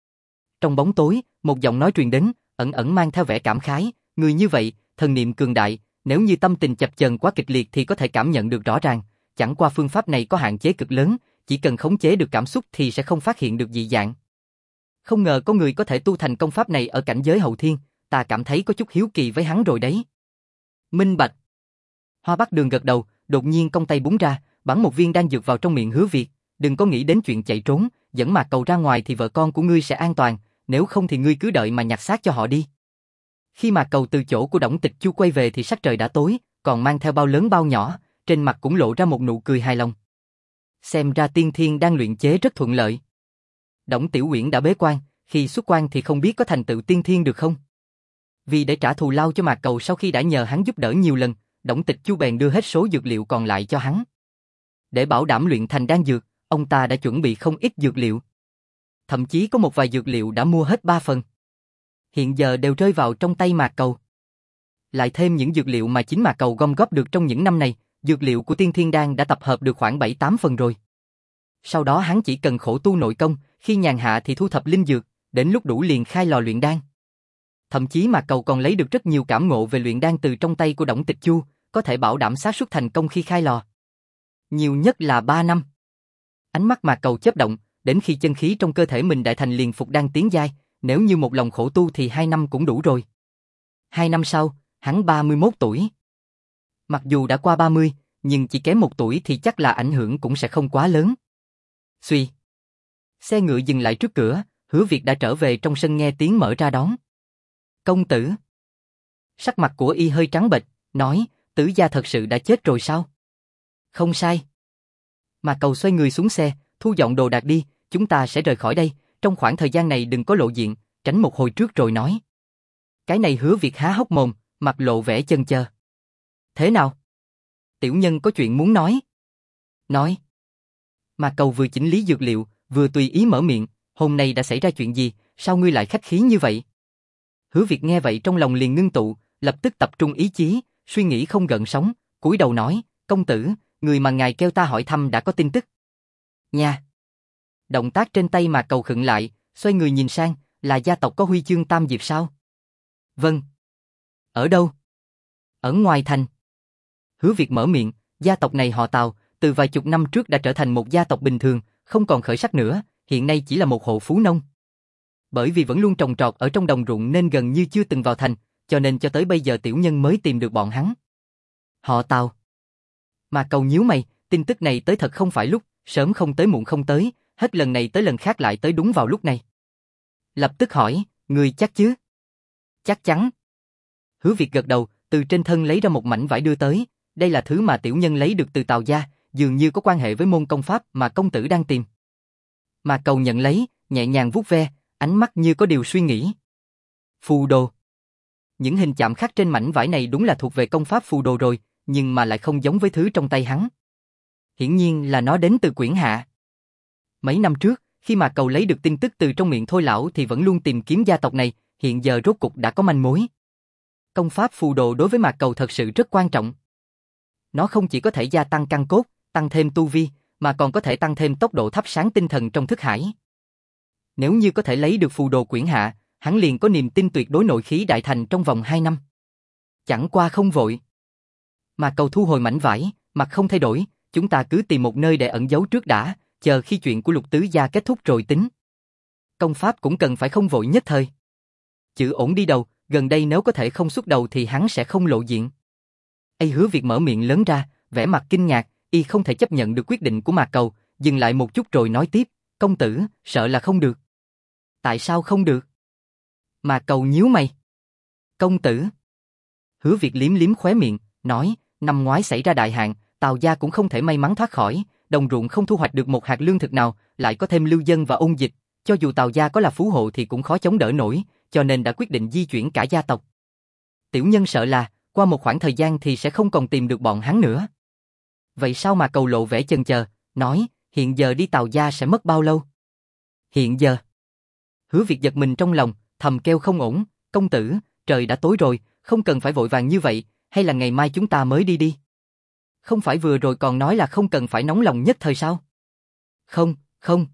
Trong bóng tối, một giọng nói truyền đến, ẩn ẩn mang theo vẻ cảm khái, người như vậy, thần niệm cường đại, nếu như tâm tình chập chờn quá kịch liệt thì có thể cảm nhận được rõ ràng, chẳng qua phương pháp này có hạn chế cực lớn, chỉ cần khống chế được cảm xúc thì sẽ không phát hiện được dị dạng. Không ngờ có người có thể tu thành công pháp này ở cảnh giới hậu thiên, ta cảm thấy có chút hiếu kỳ với hắn rồi đấy. Minh bạch. Hoa Bắc Đường gật đầu, đột nhiên cong tay búng ra, bắn một viên đan dược vào trong miệng Hứa Việt, đừng có nghĩ đến chuyện chạy trốn, dẫn Mạc Cầu ra ngoài thì vợ con của ngươi sẽ an toàn, nếu không thì ngươi cứ đợi mà nhặt xác cho họ đi. Khi Mạc Cầu từ chỗ của Đổng Tịch Chu quay về thì sắc trời đã tối, còn mang theo bao lớn bao nhỏ, trên mặt cũng lộ ra một nụ cười hài lòng. Xem ra tiên thiên đang luyện chế rất thuận lợi. Đổng Tiểu Uyển đã bế quan, khi xuất quan thì không biết có thành tựu tiên thiên được không? Vì để trả thù lao cho Mạc Cầu sau khi đã nhờ hắn giúp đỡ nhiều lần, Đổng Tịch Chu bèn đưa hết số dược liệu còn lại cho hắn. Để bảo đảm luyện thành đan dược, ông ta đã chuẩn bị không ít dược liệu. Thậm chí có một vài dược liệu đã mua hết 3 phần. Hiện giờ đều rơi vào trong tay Mạc Cầu. Lại thêm những dược liệu mà chính Mạc Cầu gom góp được trong những năm này, dược liệu của Tiên Thiên Đan đã tập hợp được khoảng 7-8 phần rồi. Sau đó hắn chỉ cần khổ tu nội công, khi nhàn hạ thì thu thập linh dược, đến lúc đủ liền khai lò luyện đan. Thậm chí Mạc Cầu còn lấy được rất nhiều cảm ngộ về luyện đan từ trong tay của Đổng Tịch Chu, có thể bảo đảm xác suất thành công khi khai lò. Nhiều nhất là 3 năm. Ánh mắt Mạc Cầu chớp động, đến khi chân khí trong cơ thể mình đại thành liền phục đan tiến giai, nếu như một lòng khổ tu thì 2 năm cũng đủ rồi. 2 năm sau, hắn 31 tuổi. Mặc dù đã qua 30, nhưng chỉ kém 1 tuổi thì chắc là ảnh hưởng cũng sẽ không quá lớn. Xuy. Xe ngựa dừng lại trước cửa, Hứa Việt đã trở về trong sân nghe tiếng mở ra đón. Công tử. Sắc mặt của y hơi trắng bệch, nói, Tứ gia thật sự đã chết rồi sao? Không sai. Mạc Cầu xoay người xuống xe, thu dọn đồ đạc đi, chúng ta sẽ rời khỏi đây, trong khoảng thời gian này đừng có lộ diện, tránh một hồi trước rồi nói. Cái này Hứa Việt há hốc mồm, mặt lộ vẻ chần chờ. Thế nào? Tiểu nhân có chuyện muốn nói. Nói. Mạc Cầu vừa chỉnh lý dược liệu, vừa tùy ý mở miệng, hôm nay đã xảy ra chuyện gì, sao ngươi lại khách khí như vậy? Hứa Việt nghe vậy trong lòng liền ngưng tụ, lập tức tập trung ý chí, suy nghĩ không gợn sóng, cúi đầu nói, công tử, người mà ngài kêu ta hỏi thăm đã có tin tức. Nha. Động tác trên tay Mạc Cầu khựng lại, xoay người nhìn sang, là gia tộc có huy chương Tam Diệp sao? Vâng. Ở đâu? Ở ngoài thành. Hứa Việt mở miệng, gia tộc này họ Tào, từ vài chục năm trước đã trở thành một gia tộc bình thường, không còn khởi sắc nữa, hiện nay chỉ là một hộ phú nông. Bởi vì vẫn luôn trồng trọt ở trong đồng ruộng nên gần như chưa từng vào thành, cho nên cho tới bây giờ tiểu nhân mới tìm được bọn hắn. Họ Tào. Mà Cầu nhíu mày, tin tức này tới thật không phải lúc, sớm không tới muộn không tới, hết lần này tới lần khác lại tới đúng vào lúc này. Lập tức hỏi, người chắc chứ? Chắc chắn. Hứa Việt gật đầu, từ trên thân lấy ra một mảnh vải đưa tới, đây là thứ mà tiểu nhân lấy được từ Tào gia, dường như có quan hệ với môn công pháp mà công tử đang tìm. Mà Cầu nhận lấy, nhẹ nhàng vuốt ve, ánh mắt như có điều suy nghĩ. Phù đồ. Những hình chạm khắc trên mảnh vải này đúng là thuộc về công pháp phù đồ rồi, nhưng mà lại không giống với thứ trong tay hắn. Hiển nhiên là nó đến từ Quyển Hạ. Mấy năm trước, khi mà Cầu lấy được tin tức từ trong miệng Thôi lão thì vẫn luôn tìm kiếm gia tộc này, hiện giờ rốt cục đã có manh mối. Công pháp phù đồ đối với Mạc Cầu thật sự rất quan trọng. Nó không chỉ có thể gia tăng căn cốt, tăng thêm tu vi, mà còn có thể tăng thêm tốc độ thắp sáng tinh thần trong thức hải. Nếu như có thể lấy được phù đồ Quyển Hạ, hắn liền có niềm tin tuyệt đối nội khí đại thành trong vòng 2 năm. Chẳng qua không vội. Mạc Cầu thu hồi mảnh vải, mặt không thay đổi, chúng ta cứ tìm một nơi để ẩn giấu trước đã, chờ khi chuyện của Lục tứ gia kết thúc rồi tính. Công pháp cũng cần phải không vội nhất thời. Chữ ổn đi đầu, gần đây nếu có thể không xuất đầu thì hắn sẽ không lộ diện. Hứa Việt mở miệng lớn ra, vẻ mặt kinh ngạc, y không thể chấp nhận được quyết định của Mạc Cầu, dừng lại một chút rồi nói tiếp, công tử, sợ là không được. Tại sao không được? Mạc Cầu nhíu mày. Công tử. Hứa Việt liếm liếm khóe miệng, nói, năm ngoái xảy ra đại hạn, Tào gia cũng không thể may mắn thoát khỏi, đồng ruộng không thu hoạch được một hạt lương thực nào, lại có thêm lưu dân và ôn dịch, cho dù Tào gia có là phú hộ thì cũng khó chống đỡ nổi, cho nên đã quyết định di chuyển cả gia tộc. Tiểu nhân sợ là, qua một khoảng thời gian thì sẽ không còn tìm được bọn hắn nữa. Vậy sao mà Cầu lộ vẻ chần chờ, nói, hiện giờ đi Tào gia sẽ mất bao lâu? Hiện giờ? Hứa Việt giật mình trong lòng, thầm kêu không ổn, công tử, trời đã tối rồi, không cần phải vội vàng như vậy, hay là ngày mai chúng ta mới đi đi? Không phải vừa rồi còn nói là không cần phải nóng lòng nhất thời sao? Không, không.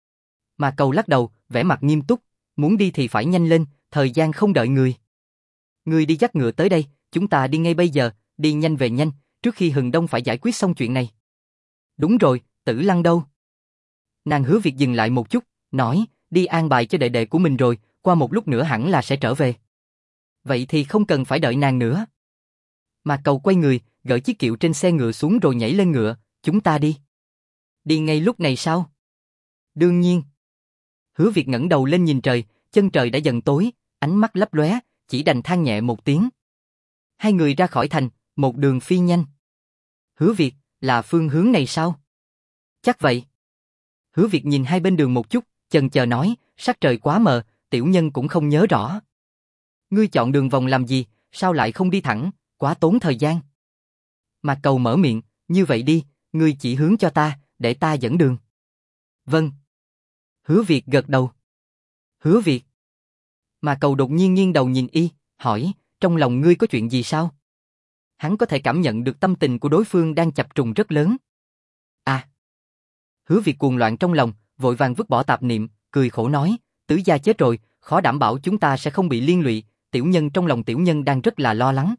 Mà Cầu lắc đầu, vẻ mặt nghiêm túc, muốn đi thì phải nhanh lên, thời gian không đợi người. Người đi dắt ngựa tới đây, chúng ta đi ngay bây giờ, đi nhanh về nhanh, trước khi Hừng Đông phải giải quyết xong chuyện này. Đúng rồi, Tử Lăng đâu? Nàng Hứa Việt dừng lại một chút, nói, đi an bài cho đệ đệ của mình rồi, qua một lúc nữa hẳn là sẽ trở về. Vậy thì không cần phải đợi nàng nữa. Mà Cầu quay người, gỡ chiếc kiệu trên xe ngựa xuống rồi nhảy lên ngựa, chúng ta đi. Đi ngay lúc này sao? Đương nhiên. Hứa Việt ngẩng đầu lên nhìn trời, chân trời đã dần tối, ánh mắt lấp lóe, chỉ đành than nhẹ một tiếng. Hai người ra khỏi thành, một đường phi nhanh. Hứa Việt, là phương hướng này sao? Chắc vậy. Hứa Việt nhìn hai bên đường một chút, chần chờ nói, sắc trời quá mờ, tiểu nhân cũng không nhớ rõ. Ngươi chọn đường vòng làm gì, sao lại không đi thẳng, quá tốn thời gian. Mạc Cầu mở miệng, như vậy đi, ngươi chỉ hướng cho ta, để ta dẫn đường. Vâng. Hứa Việt gật đầu. Hứa Việt. Mạc Cầu đột nhiên nghiêng đầu nhìn y, hỏi, trong lòng ngươi có chuyện gì sao? Hắn có thể cảm nhận được tâm tình của đối phương đang chập trùng rất lớn. À. Hứa Việt cuồng loạn trong lòng, vội vàng vứt bỏ tạp niệm, cười khổ nói, tứ gia chết rồi, khó đảm bảo chúng ta sẽ không bị liên lụy, tiểu nhân trong lòng tiểu nhân đang rất là lo lắng.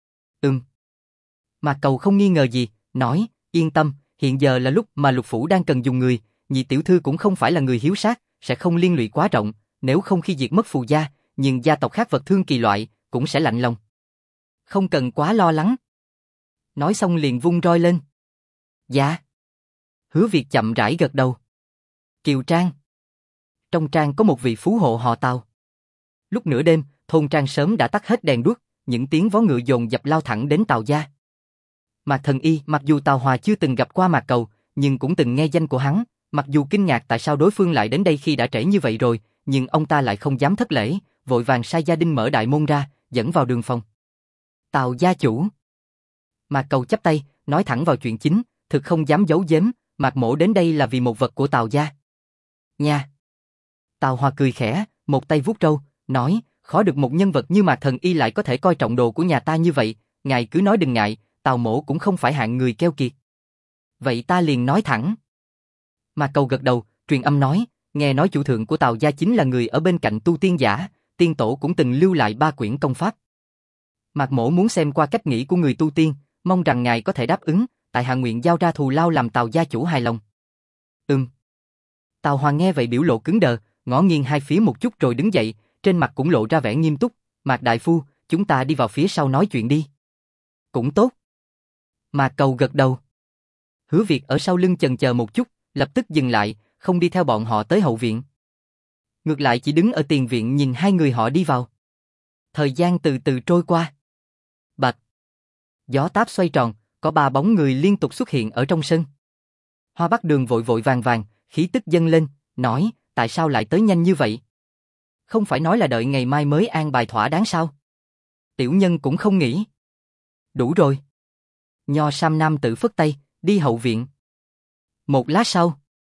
Mạc Cầu không nghi ngờ gì, nói, yên tâm, hiện giờ là lúc mà Lục phủ đang cần dùng người, nhị tiểu thư cũng không phải là người hiếu sát, sẽ không liên lụy quá rộng, nếu không khi diệt mất Phù gia, nhưng gia tộc khác vật thương kỳ loại, cũng sẽ lạnh lòng. Không cần quá lo lắng. Nói xong liền vung roi lên. Dạ. Hứa Việt chậm rãi gật đầu. Kiều Trang. Trong trang có một vị phú hộ họ Tào. Lúc nửa đêm, thôn trang sớm đã tắt hết đèn đuốc, những tiếng vó ngựa dồn dập lao thẳng đến Tào gia. Mạc Thần Y, mặc dù Tào Hòa chưa từng gặp qua Mạc Cầu, nhưng cũng từng nghe danh của hắn, mặc dù kinh ngạc tại sao đối phương lại đến đây khi đã trễ như vậy rồi, nhưng ông ta lại không dám thất lễ, vội vàng sai gia đình mở đại môn ra, dẫn vào đường phòng. Tào gia chủ. Mạc Cầu chắp tay, nói thẳng vào chuyện chính, thực không dám giấu giếm, Mạc Mỗ đến đây là vì một vật của Tào gia. Nha. Tào Hòa cười khẽ, một tay vuốt râu, nói, khó được một nhân vật như Mạc Thần Y lại có thể coi trọng đồ của nhà ta như vậy, ngài cứ nói đừng ngại, Tào Mỗ cũng không phải hạng người keo kiệt. Vậy ta liền nói thẳng. Mạc Cầu gật đầu, truyền âm nói, nghe nói chủ thượng của Tào gia chính là người ở bên cạnh tu tiên giả, tiên tổ cũng từng lưu lại 3 quyển công pháp. Mạc Mỗ muốn xem qua cách nghĩ của người tu tiên, mong rằng ngài có thể đáp ứng, tại hạ nguyện giao ra thù lao làm Tào gia chủ hài lòng. Tào Hoàng nghe vậy biểu lộ cứng đờ, ngó nghiêng hai phía một chút rồi đứng dậy, trên mặt cũng lộ ra vẻ nghiêm túc, Mạc đại phu, chúng ta đi vào phía sau nói chuyện đi. Cũng tốt. Mạc Cầu gật đầu. Hứa Việt ở sau lưng chần chờ một chút, lập tức dừng lại, không đi theo bọn họ tới hậu viện. Ngược lại chỉ đứng ở tiền viện nhìn hai người họ đi vào. Thời gian từ từ trôi qua. Bạch. Gió táp xoay tròn, có 3 bóng người liên tục xuất hiện ở trong sân. Hoa Bắc Đường vội vội vàng vàng, khí tức dâng lên, nói, tại sao lại tới nhanh như vậy? Không phải nói là đợi ngày mai mới an bài thỏa đáng sao? Tiểu nhân cũng không nghĩ. Đủ rồi. Nho Sam Nam tự phất tay, đi hậu viện. Một lát sau,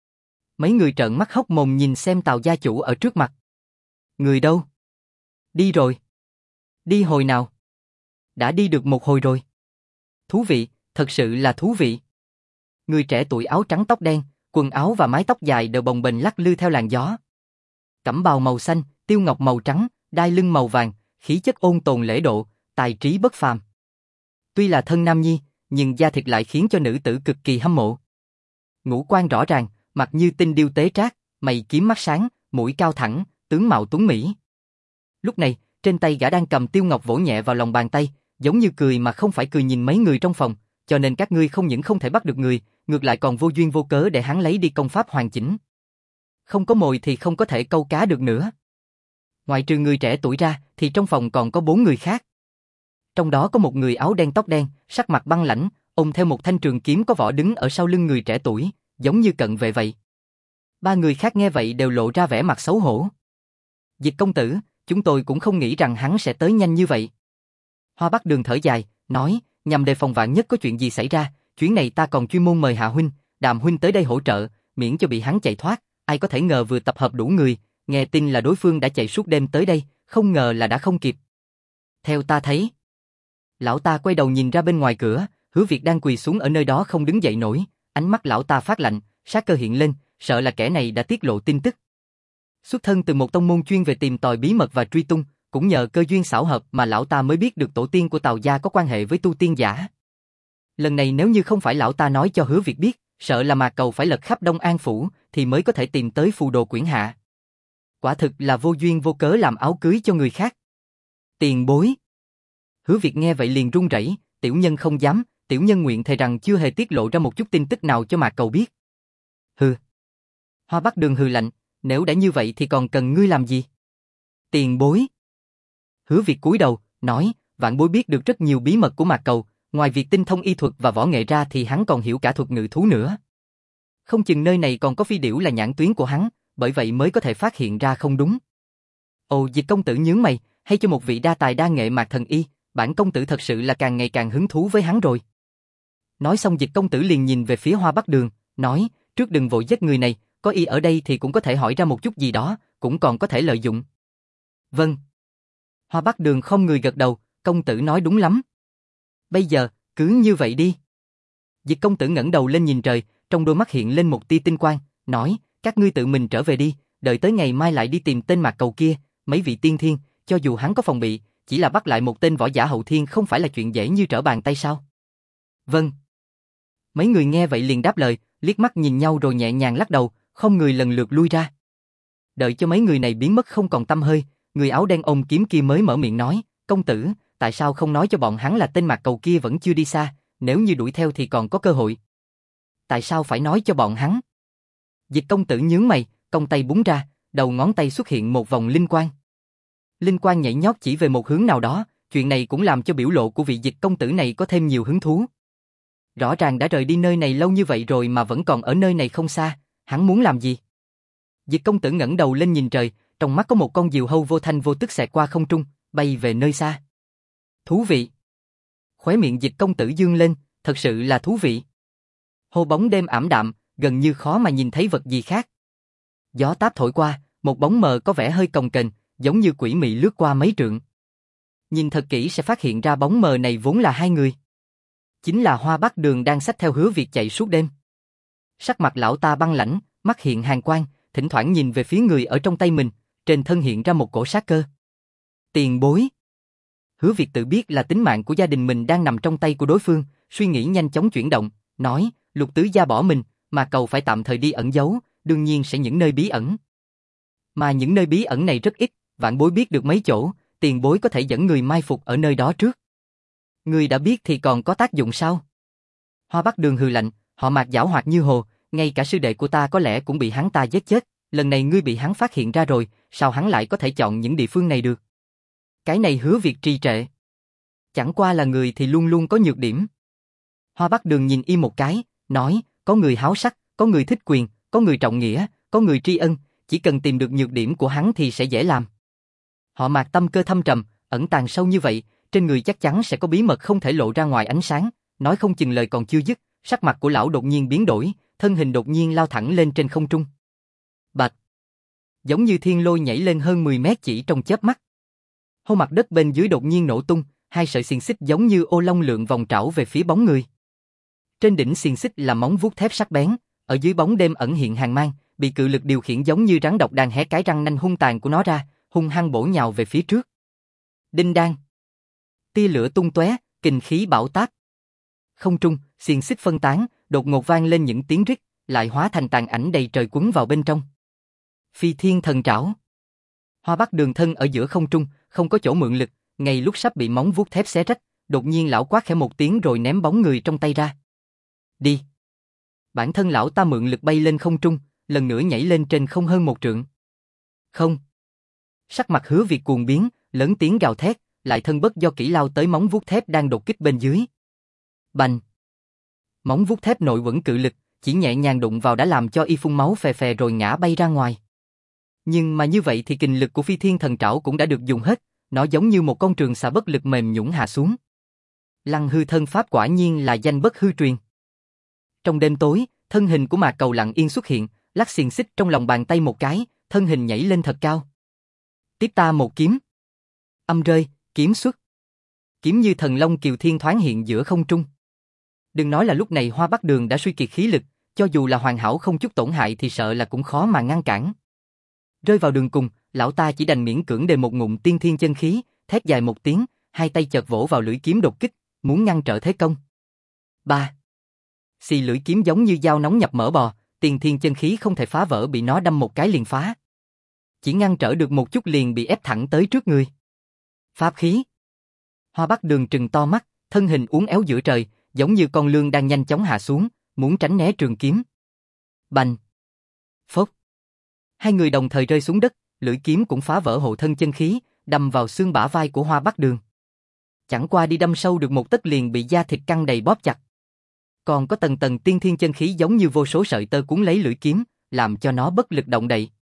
mấy người trợn mắt hốc mồm nhìn xem Tào gia chủ ở trước mặt. Người đâu? Đi rồi. Đi hồi nào? Đã đi được một hồi rồi. Thú vị, thật sự là thú vị. Người trẻ tuổi áo trắng tóc đen, quần áo và mái tóc dài đều bồng bềnh lắc lư theo làn gió. Cẩm bào màu xanh, tiêu ngọc màu trắng, đai lưng màu vàng, khí chất ôn tồn lễ độ, tài trí bất phàm. Tuy là thân nam nhi, nhưng da thịt lại khiến cho nữ tử cực kỳ hâm mộ. Ngũ quan rõ ràng, mặt như tinh điêu tế trác, mày kiếm mắt sáng, mũi cao thẳng, tướng mạo tuấn mỹ. Lúc này, trên tay gã đang cầm tiêu ngọc vỗ nhẹ vào lòng bàn tay, giống như cười mà không phải cười nhìn mấy người trong phòng, cho nên các ngươi không những không thể bắt được người, ngược lại còn vô duyên vô cớ để hắn lấy đi công pháp hoàn chỉnh. Không có mồi thì không có thể câu cá được nữa. Ngoài trừ người trẻ tuổi ra, thì trong phòng còn có 4 người khác. Trong đó có một người áo đen tóc đen, sắc mặt băng lãnh, ôm theo một thanh trường kiếm có vỏ đứng ở sau lưng người trẻ tuổi, giống như cận vệ vậy. 3 người khác nghe vậy đều lộ ra vẻ mặt xấu hổ. Dịch công tử, chúng tôi cũng không nghĩ rằng hắn sẽ tới nhanh như vậy. Hoa Bắc Đường thở dài, nói, nhằm đề phòng vạn nhất có chuyện gì xảy ra, chuyến này ta còn chuyên môn mời Hạ huynh, Đàm huynh tới đây hỗ trợ, miễn cho bị hắn chạy thoát. Ai có thể ngờ vừa tập hợp đủ người, nghe tin là đối phương đã chạy suốt đêm tới đây, không ngờ là đã không kịp. Theo ta thấy, lão ta quay đầu nhìn ra bên ngoài cửa, Hứa Việt đang quỳ xuống ở nơi đó không đứng dậy nổi, ánh mắt lão ta phát lạnh, sát cơ hiện lên, sợ là kẻ này đã tiết lộ tin tức. Xuất thân từ một tông môn chuyên về tìm tòi bí mật và truy tung, cũng nhờ cơ duyên xảo hợp mà lão ta mới biết được tổ tiên của Tào gia có quan hệ với tu tiên giả. Lần này nếu như không phải lão ta nói cho Hứa Việt biết, sợ là Mạc Cầu phải lật khắp Đông An phủ thì mới có thể tìm tới phù đồ quyển hạ. Quả thực là vô duyên vô cớ làm áo cưới cho người khác. Tiền bối. Hứa Việt nghe vậy liền run rẩy, tiểu nhân không dám, tiểu nhân nguyện thề rằng chưa hề tiết lộ ra một chút tin tức nào cho Mạc Cầu biết. Hừ. Hoa Bắc Đường hừ lạnh, nếu đã như vậy thì còn cần ngươi làm gì? Tiền bối. Hứa Việt cúi đầu, nói, vạn bối biết được rất nhiều bí mật của Mạc Cầu, ngoài việc tinh thông y thuật và võ nghệ ra thì hắn còn hiểu cả thuật ngự thú nữa. Không chừng nơi này còn có phi điểu là nhãn tuyến của hắn, bởi vậy mới có thể phát hiện ra không đúng. Ồ, Dịch công tử nhướng mày, hay cho một vị đa tài đa nghệ Mạc Thần Y, bản công tử thật sự là càng ngày càng hứng thú với hắn rồi. Nói xong Dịch công tử liền nhìn về phía Hoa Bắc Đường, nói, trước đừng vội giết người này, có y ở đây thì cũng có thể hỏi ra một chút gì đó, cũng còn có thể lợi dụng. Vâng. Hoa Bắc Đường không người gật đầu, công tử nói đúng lắm. Bây giờ, cứ như vậy đi. Dịch công tử ngẩng đầu lên nhìn trời, trong đôi mắt hiện lên một tia tinh quang, nói, các ngươi tự mình trở về đi, đợi tới ngày mai lại đi tìm tên Mạc Cầu kia, mấy vị tiên thiên, cho dù hắn có phòng bị, chỉ là bắt lại một tên võ giả hậu thiên không phải là chuyện dễ như trở bàn tay sao? Vâng. Mấy người nghe vậy liền đáp lời, liếc mắt nhìn nhau rồi nhẹ nhàng lắc đầu, không người lần lượt lui ra. Đợi cho mấy người này biến mất không còn tăm hơi, người áo đen ôm kiếm kia mới mở miệng nói, công tử, tại sao không nói cho bọn hắn là tên Mạc Cầu kia vẫn chưa đi xa, nếu như đuổi theo thì còn có cơ hội. Tại sao phải nói cho bọn hắn? Dịch công tử nhướng mày, cong tay búng ra, đầu ngón tay xuất hiện một vòng linh quang. Linh quang nhảy nhót chỉ về một hướng nào đó, chuyện này cũng làm cho biểu lộ của vị Dịch công tử này có thêm nhiều hứng thú. Rõ ràng đã rời đi nơi này lâu như vậy rồi mà vẫn còn ở nơi này không xa, hắn muốn làm gì? Dịch công tử ngẩng đầu lên nhìn trời, trong mắt có một con diều hâu vô thanh vô tức xẹt qua không trung, bay về nơi xa. Thú vị. Khóe miệng Dịch công tử dương lên, thật sự là thú vị. Hồ bóng đêm ảm đạm, gần như khó mà nhìn thấy vật gì khác. Gió táp thổi qua, một bóng mờ có vẻ hơi cồng kềnh, giống như quỷ mị lướt qua mấy trượng. Nhìn thật kỹ sẽ phát hiện ra bóng mờ này vốn là hai người. Chính là Hoa Bắc Đường đang xách theo Hứa Việt chạy suốt đêm. Sắc mặt lão ta băng lãnh, mắt hiện hàn quang, thỉnh thoảng nhìn về phía người ở trong tay mình, trên thân hiện ra một cổ sát cơ. Tiền bối. Hứa Việt tự biết là tính mạng của gia đình mình đang nằm trong tay của đối phương, suy nghĩ nhanh chóng chuyển động, nói, Lục tứ gia bỏ mình, mà cầu phải tạm thời đi ẩn giấu, đương nhiên sẽ những nơi bí ẩn. Mà những nơi bí ẩn này rất ít, vạn bối biết được mấy chỗ, tiền bối có thể dẫn người mai phục ở nơi đó trước. Người đã biết thì còn có tác dụng sao? Hoa Bắc Đường hừ lạnh, họ Mạc giảo hoạt như hồ, ngay cả sư đệ của ta có lẽ cũng bị hắn ta giết chết, lần này ngươi bị hắn phát hiện ra rồi, sao hắn lại có thể chọn những địa phương này được? Cái này Hứa Việt trì trệ. Chẳng qua là người thì luôn luôn có nhược điểm. Hoa Bắc Đường nhìn y một cái, nói, có người háo sắc, có người thích quyền, có người trọng nghĩa, có người tri ân, chỉ cần tìm được nhược điểm của hắn thì sẽ dễ làm. Họ Mạc tâm cơ thâm trầm, ẩn tàng sâu như vậy, trên người chắc chắn sẽ có bí mật không thể lộ ra ngoài ánh sáng, nói không chừng lời còn chưa dứt, sắc mặt của lão đột nhiên biến đổi, thân hình đột nhiên lao thẳng lên trên không trung. Bạch! Giống như thiên lôi nhảy lên hơn 10 mét chỉ trong chớp mắt. Hô mặt đất bên dưới đột nhiên nổ tung, hai sợi xiềng xích giống như ô long lượn vòng trảo về phía bóng người. Trên đỉnh xiềng xích là móng vuốt thép sắc bén, ở dưới bóng đêm ẩn hiện hàn mang, bị cự lực điều khiển giống như rắn độc đang hé cái răng nanh hung tàn của nó ra, hung hăng bổ nhào về phía trước. Đinh đan. Tia lửa tung tóe, kình khí bão táp. Không trung, xiềng xích phân tán, đột ngột vang lên những tiếng rít, lại hóa thành tàn ảnh đầy trời quấn vào bên trong. Phi thiên thần trảo. Hoa Bắc Đường thân ở giữa không trung, không có chỗ mượn lực, ngay lúc sắp bị móng vuốt thép xé rách, đột nhiên lão quát khẽ một tiếng rồi ném bóng người trong tay ra. Đi. Bản thân lão ta mượn lực bay lên không trung, lần nữa nhảy lên trên không hơn một trượng. Không. Sắc mặt Hứa Việt cuồng biến, lớn tiếng gào thét, lại thân bất do kỹ lao tới móng vuốt thép đang đột kích bên dưới. Bành. Móng vuốt thép nội quẩn cự lực, chỉ nhẹ nhàng đụng vào đã làm cho y phun máu phè phè rồi ngã bay ra ngoài. Nhưng mà như vậy thì kình lực của Phi Thiên Thần Trảo cũng đã được dùng hết, nó giống như một con trường xà bất lực mềm nhũn hạ xuống. Lăng hư thân pháp quả nhiên là danh bất hư truyền. Trong đêm tối, thân hình của Mạc Cầu lặng yên xuất hiện, lắc xiềng xích trong lòng bàn tay một cái, thân hình nhảy lên thật cao. Tiếp ta một kiếm. Âm rơi, kiếm xuất. Kiếm như thần long kiều thiên thoáng hiện giữa không trung. Đừng nói là lúc này Hoa Bắc Đường đã suy kiệt khí lực, cho dù là hoàn hảo không chút tổn hại thì sợ là cũng khó mà ngăn cản. Rơi vào đường cùng, lão ta chỉ đành miễn cưỡng đề một ngụm tiên thiên chân khí, thét dài một tiếng, hai tay chợt vỗ vào lưỡi kiếm đột kích, muốn ngăn trở thế công. Ba. Xì lưỡi kiếm giống như dao nóng nhập mỡ bò, tiên thiên chân khí không thể phá vỡ bị nó đâm một cái liền phá. Chỉ ngăn trở được một chút liền bị ép thẳng tới trước người. Pháp khí. Hoa Bắc Đường trừng to mắt, thân hình uốn éo giữa trời, giống như con lươn đang nhanh chóng hạ xuống, muốn tránh né trường kiếm. Bành. Phốc. Hai người đồng thời rơi xuống đất, lưỡi kiếm cũng phá vỡ hộ thân chân khí, đâm vào xương bả vai của Hoa Bắc Đường. Chẳng qua đi đâm sâu được một tấc liền bị da thịt căng đầy bóp chặt. Còn có tầng tầng tiên thiên chân khí giống như vô số sợi tơ cuốn lấy lưỡi kiếm, làm cho nó bất lực động đậy.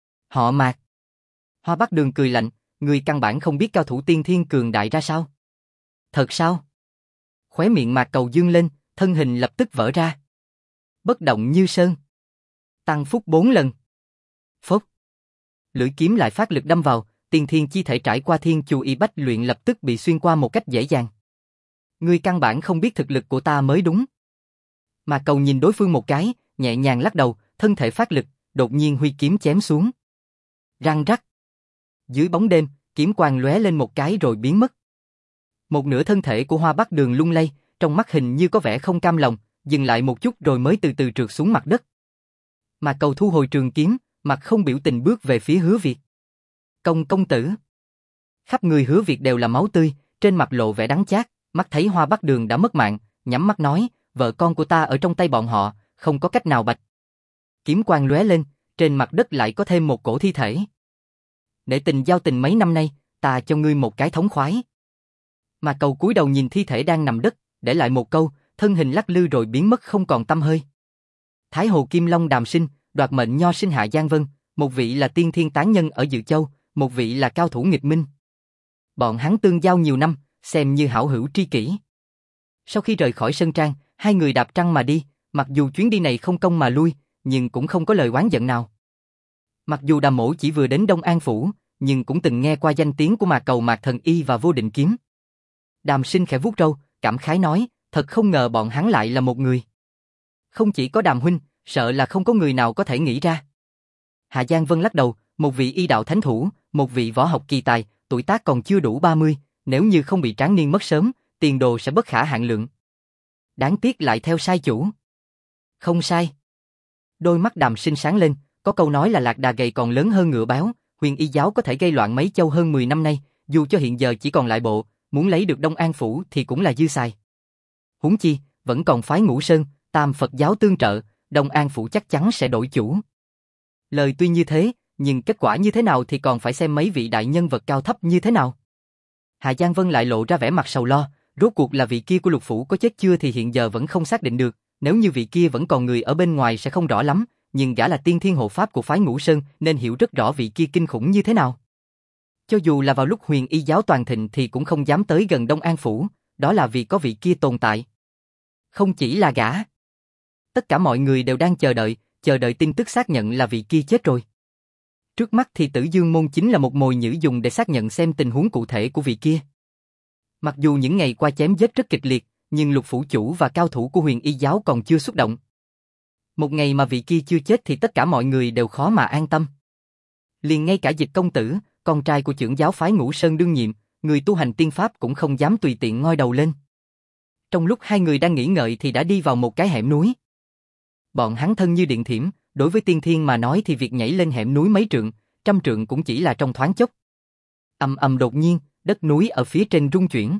Họ Mạc. Hoa Bắc Đường cười lạnh, người căn bản không biết cao thủ tiên thiên cường đại ra sao. Thật sao? Khóe miệng Mạc Cầu dương lên, thân hình lập tức vỡ ra. Bất động như sơn. Tăng phúc 4 lần. Phốc. Lưỡi kiếm lại phát lực đâm vào, tiên thiên chi thể trải qua thiên chu y bách luyện lập tức bị xuyên qua một cách dễ dàng. Ngươi căn bản không biết thực lực của ta mới đúng. Mạc Cầu nhìn đối phương một cái, nhẹ nhàng lắc đầu, thân thể phát lực, đột nhiên huy kiếm chém xuống. Răng rắc. Dưới bóng đêm, kiếm quang lóe lên một cái rồi biến mất. Một nửa thân thể của Hoa Bắc Đường lung lay, trong mắt hình như có vẻ không cam lòng, dừng lại một chút rồi mới từ từ trượt xuống mặt đất. Mạc Cầu thu hồi trường kiếm, mặt không biểu tình bước về phía Hứa Việt. Công tử. Khắp người Hứa Việt đều là máu tươi, trên mặt lộ vẻ đắng chát, mắt thấy Hoa Bắc Đường đã mất mạng, nhắm mắt nói, vợ con của ta ở trong tay bọn họ, không có cách nào bạch. Kiếm quang lóe lên, trên mặt đất lại có thêm một cổ thi thể. Để tình giao tình mấy năm nay, ta cho ngươi một cái thống khoái. Mà Cầu cúi đầu nhìn thi thể đang nằm đất, để lại một câu, thân hình lắc lư rồi biến mất không còn tăm hơi. Thái Hồ Kim Long Đàm Sinh, đoạt mệnh nho sinh Hạ Giang Vân, một vị là tiên thiên tán nhân ở Dự Châu, một vị là cao thủ nghịch minh. Bọn hắn tương giao nhiều năm, xem như hảo hữu tri kỷ. Sau khi rời khỏi Sơn Trang, hai người đạp trăng mà đi, mặc dù chuyến đi này không công mà lui, nhưng cũng không có lời oán giận nào. Mặc dù Đàm Mỗ chỉ vừa đến Đông An Phủ, nhưng cũng từng nghe qua danh tiếng của Mạc Cầu Mạc Thần Y và Vô Định Kiếm. Đàm Sinh khẽ vuốt râu, cảm khái nói, thật không ngờ bọn hắn lại là một người. Không chỉ có Đàm huynh, sợ là không có người nào có thể nghĩ ra. Hạ Giang Vân lắc đầu, một vị y đạo thánh thủ, một vị võ học kỳ tài, tuổi tác còn chưa đủ 30, nếu như không bị tráng niên mất sớm, tiền đồ sẽ bất khả hạn lượng. Đáng tiếc lại theo sai chủ. Không sai. Đôi mắt Đàm Sinh sáng lên, có câu nói là lạc đà gầy còn lớn hơn ngựa béo, Huyền Y giáo có thể gây loạn mấy châu hơn 10 năm nay, dù cho hiện giờ chỉ còn lại bộ, muốn lấy được Đông An Phủ thì cũng là dư xài. Huống chi, vẫn còn phái Ngũ Sơn, Tam Phật giáo tương trợ, Đông An Phủ chắc chắn sẽ đổi chủ. Lời tuy như thế, nhưng kết quả như thế nào thì còn phải xem mấy vị đại nhân vật cao thấp như thế nào. Hạ Giang Vân lại lộ ra vẻ mặt sầu lo, rốt cuộc là vị kia của Lục Phủ có chết chưa thì hiện giờ vẫn không xác định được, nếu như vị kia vẫn còn người ở bên ngoài sẽ không rõ lắm, nhưng gã là tiên thiên hộ pháp của phái Ngũ Sơn nên hiểu rất rõ vị kia kinh khủng như thế nào. Cho dù là vào lúc Huyền Y giáo toàn thịnh thì cũng không dám tới gần Đông An Phủ, đó là vì có vị kia tồn tại. Không chỉ là gã. Tất cả mọi người đều đang chờ đợi tin tức xác nhận là vị kia chết rồi. Trước mắt thì Tử Dương Môn chính là một mồi nhử dùng để xác nhận xem tình huống cụ thể của vị kia. Mặc dù những ngày qua chém giết rất kịch liệt, nhưng Lục phủ chủ và cao thủ của Huyền Y giáo còn chưa xuất động. Một ngày mà vị kia chưa chết thì tất cả mọi người đều khó mà an tâm. Liền ngay cả Dịch công tử, con trai của trưởng giáo phái Ngũ Sơn đương nhiệm, người tu hành tiên pháp cũng không dám tùy tiện ngoi đầu lên. Trong lúc hai người đang nghĩ ngợi thì đã đi vào một cái hẻm núi. Bọn hắn thân như điện thiểm, đối với tiên thiên mà nói thì việc nhảy lên hẻm núi mấy trượng, trăm trượng cũng chỉ là trong thoáng chốc. Ầm ầm đột nhiên, đất núi ở phía trên rung chuyển.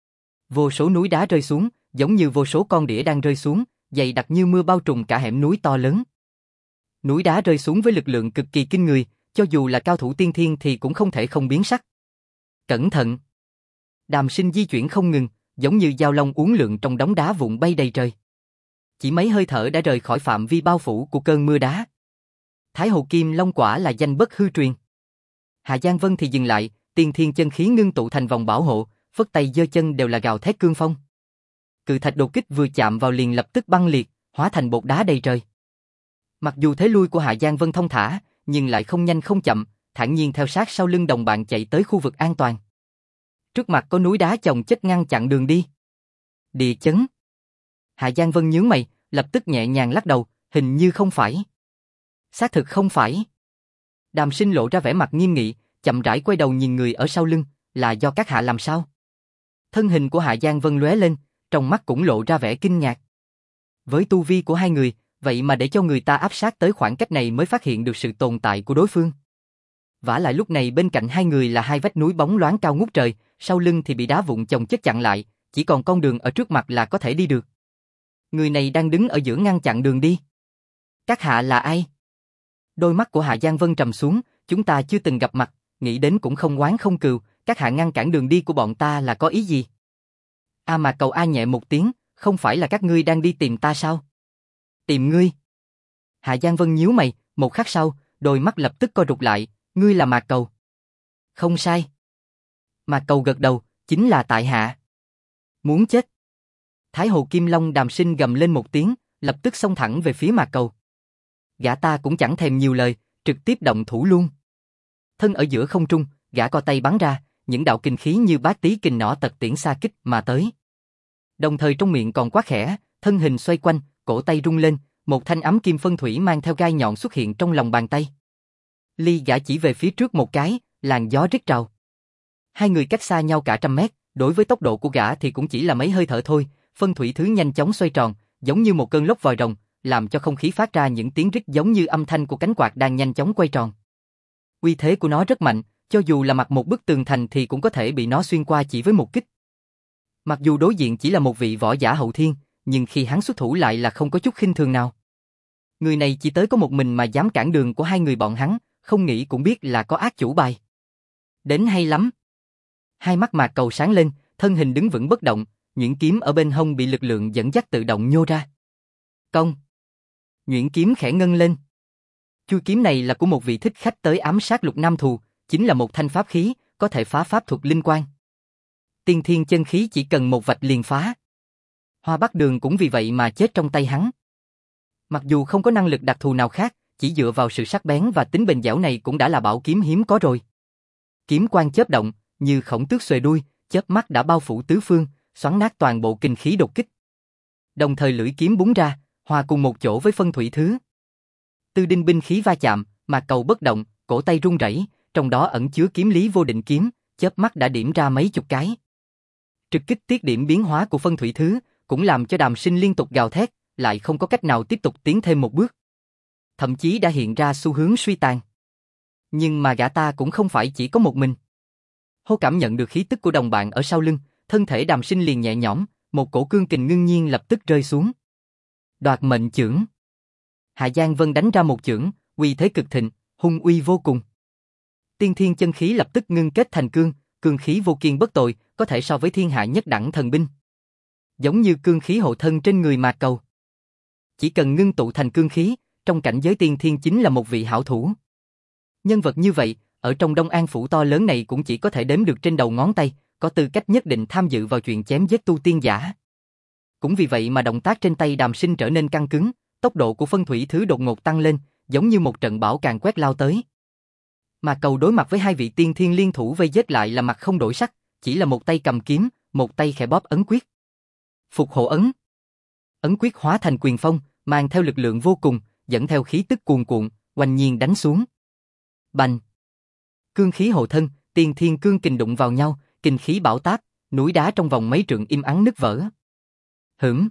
Vô số núi đá rơi xuống, giống như vô số con đĩa đang rơi xuống, dày đặc như mưa bao trùm cả hẻm núi to lớn. Núi đá rơi xuống với lực lượng cực kỳ kinh người, cho dù là cao thủ tiên thiên thì cũng không thể không biến sắc. Cẩn thận! Đàm Sinh di chuyển không ngừng, giống như dao long uốn lượn trong đống đá vụn bay đầy trời. Chỉ mấy hơi thở đã rời khỏi phạm vi bao phủ của cơn mưa đá. Thái Hồ Kim Long quả là danh bất hư truyền. Hạ Giang Vân thì dừng lại, tiên thiên chân khí ngưng tụ thành vòng bảo hộ, phất tay giơ chân đều là gào thét cương phong. Cự thạch đột kích vừa chạm vào liền lập tức băng liệt, hóa thành bột đá đầy trời. Mặc dù thế lui của Hạ Giang Vân thông thả, nhưng lại không nhanh không chậm, thản nhiên theo sát sau lưng đồng bạn chạy tới khu vực an toàn. Trước mặt có núi đá chồng chất ngăn chặn đường đi. Địa chấn. Hạ Giang Vân nhướng mày, lập tức nhẹ nhàng lắc đầu, hình như không phải. Xác thực không phải. Đàm Sinh lộ ra vẻ mặt nghiêm nghị, chậm rãi quay đầu nhìn người ở sau lưng, là do các hạ làm sao? Thân hình của Hạ Giang Vân lóe lên, trong mắt cũng lộ ra vẻ kinh ngạc. Với tu vi của hai người, vậy mà để cho người ta áp sát tới khoảng cách này mới phát hiện được sự tồn tại của đối phương. Vả lại lúc này bên cạnh hai người là hai vách núi bóng loáng cao ngút trời, sau lưng thì bị đá vụn chồng chất chặn lại, chỉ còn con đường ở trước mặt là có thể đi được. Người này đang đứng ở giữa ngăn chặn đường đi. Các hạ là ai? Đôi mắt của Hạ Giang Vân trầm xuống, chúng ta chưa từng gặp mặt, nghĩ đến cũng không oán không cừu, các hạ ngăn cản đường đi của bọn ta là có ý gì? A Mạc Cầu a nhẹ một tiếng, không phải là các ngươi đang đi tìm ta sao? Tìm ngươi? Hạ Giang Vân nhíu mày, một khắc sau, đôi mắt lập tức co rụt lại, ngươi là Mạc Cầu. Không sai. Mạc Cầu gật đầu, chính là tại hạ. Muốn chết. Thái Hồ Kim Long Đàm Sinh gầm lên một tiếng, lập tức xông thẳng về phía Mạc Cầu. Gã ta cũng chẳng thèm nhiều lời, trực tiếp động thủ luôn. Thân ở giữa không trung, gã co tay bắn ra, những đạo kinh khí như bát tí kình nỏ tật tiễn xa kích mà tới. Đồng thời trong miệng còn quát khẽ, thân hình xoay quanh, cổ tay rung lên, một thanh ấm kim phân thủy mang theo gai nhọn xuất hiện trong lòng bàn tay. Ly gã chỉ về phía trước một cái, làn gió rít rào. Hai người cách xa nhau cả trăm mét, đối với tốc độ của gã thì cũng chỉ là mấy hơi thở thôi, phân thủy thứ nhanh chóng xoay tròn, giống như một cơn lốc vòi rồng, làm cho không khí phát ra những tiếng rít giống như âm thanh của cánh quạt đang nhanh chóng quay tròn. Uy thế của nó rất mạnh, cho dù là mặt một bức tường thành thì cũng có thể bị nó xuyên qua chỉ với một kích. Mặc dù đối diện chỉ là một vị võ giả hậu thiên, nhưng khi hắn xuất thủ lại là không có chút khinh thường nào. Người này chỉ tới có một mình mà dám cản đường của hai người bọn hắn, không nghĩ cũng biết là có ác chủ bài. Đến hay lắm. Hai mắt Mạc Cầu sáng lên, thân hình đứng vững bất động, nhuyễn kiếm ở bên hông bị lực lượng dẫn dắt tự động nhô ra. Cong. Nhuyễn kiếm khẽ ngân lên. Chuôi kiếm này là của một vị thích khách tới ám sát Lục Nam Thù, chính là một thanh pháp khí, có thể phá pháp thuật linh quan. Tiên thiên chân khí chỉ cần một vạch liền phá. Hoa Bắc Đường cũng vì vậy mà chết trong tay hắn. Mặc dù không có năng lực đặc thù nào khác, chỉ dựa vào sự sắc bén và tính bền dẻo này cũng đã là bảo kiếm hiếm có rồi. Kiếm quang chớp động, như khổng tước xuề đuôi, chớp mắt đã bao phủ tứ phương, xoắn nát toàn bộ kinh khí đột kích. Đồng thời lưỡi kiếm búng ra, hòa cùng một chỗ với phân thủy thứ. Tư đinh binh khí va chạm, mà cầu bất động, cổ tay run rẩy, trong đó ẩn chứa kiếm lý vô định kiếm, chớp mắt đã điểm ra mấy chục cái. Trực kích tiết điểm biến hóa của phân thủy thứ, cũng làm cho Đàm Sinh liên tục gào thét, lại không có cách nào tiếp tục tiến thêm một bước. Thậm chí đã hiện ra xu hướng suy tàn. Nhưng mà gã ta cũng không phải chỉ có một mình. Hô cảm nhận được khí tức của đồng bạn ở sau lưng, thân thể Đàm Sinh liền nhẹ nhõm, một cổ cương kình ngưng nhiên lập tức rơi xuống. Đoạt mệnh chưởng. Hạ Giang Vân đánh ra một chưởng, uy thế cực thịnh, hung uy vô cùng. Tiên thiên chân khí lập tức ngưng kết thành cương khí vô kiên bất tồi, có thể so với thiên hạ nhất đẳng thần binh. Giống như cương khí hộ thân trên người Mạc Cầu. Chỉ cần ngưng tụ thành cương khí, trong cảnh giới tiên thiên chính là một vị hảo thủ. Nhân vật như vậy, ở trong Đông An phủ to lớn này cũng chỉ có thể đếm được trên đầu ngón tay, có tư cách nhất định tham dự vào chuyện chém giết tu tiên giả. Cũng vì vậy mà động tác trên tay Đàm Sinh trở nên căng cứng, tốc độ của phân thủy thứ đột ngột tăng lên, giống như một trận bão càn quét lao tới. Mà Cầu đối mặt với hai vị tiên thiên liên thủ vây giết lại là mặt không đổi sắc, chỉ là một tay cầm kiếm, một tay khẽ bóp ấn quyết. Phục hộ ấn. Ấn quyết hóa thành quyền phong, mang theo lực lượng vô cùng, dẫn theo khí tức cuồn cuộn, oanh nhiên đánh xuống. Bành. Cương khí hộ thân, tiên thiên cương kình đụng vào nhau, kình khí bão táp, núi đá trong vòng mấy trượng im ắng nứt vỡ. Hửm.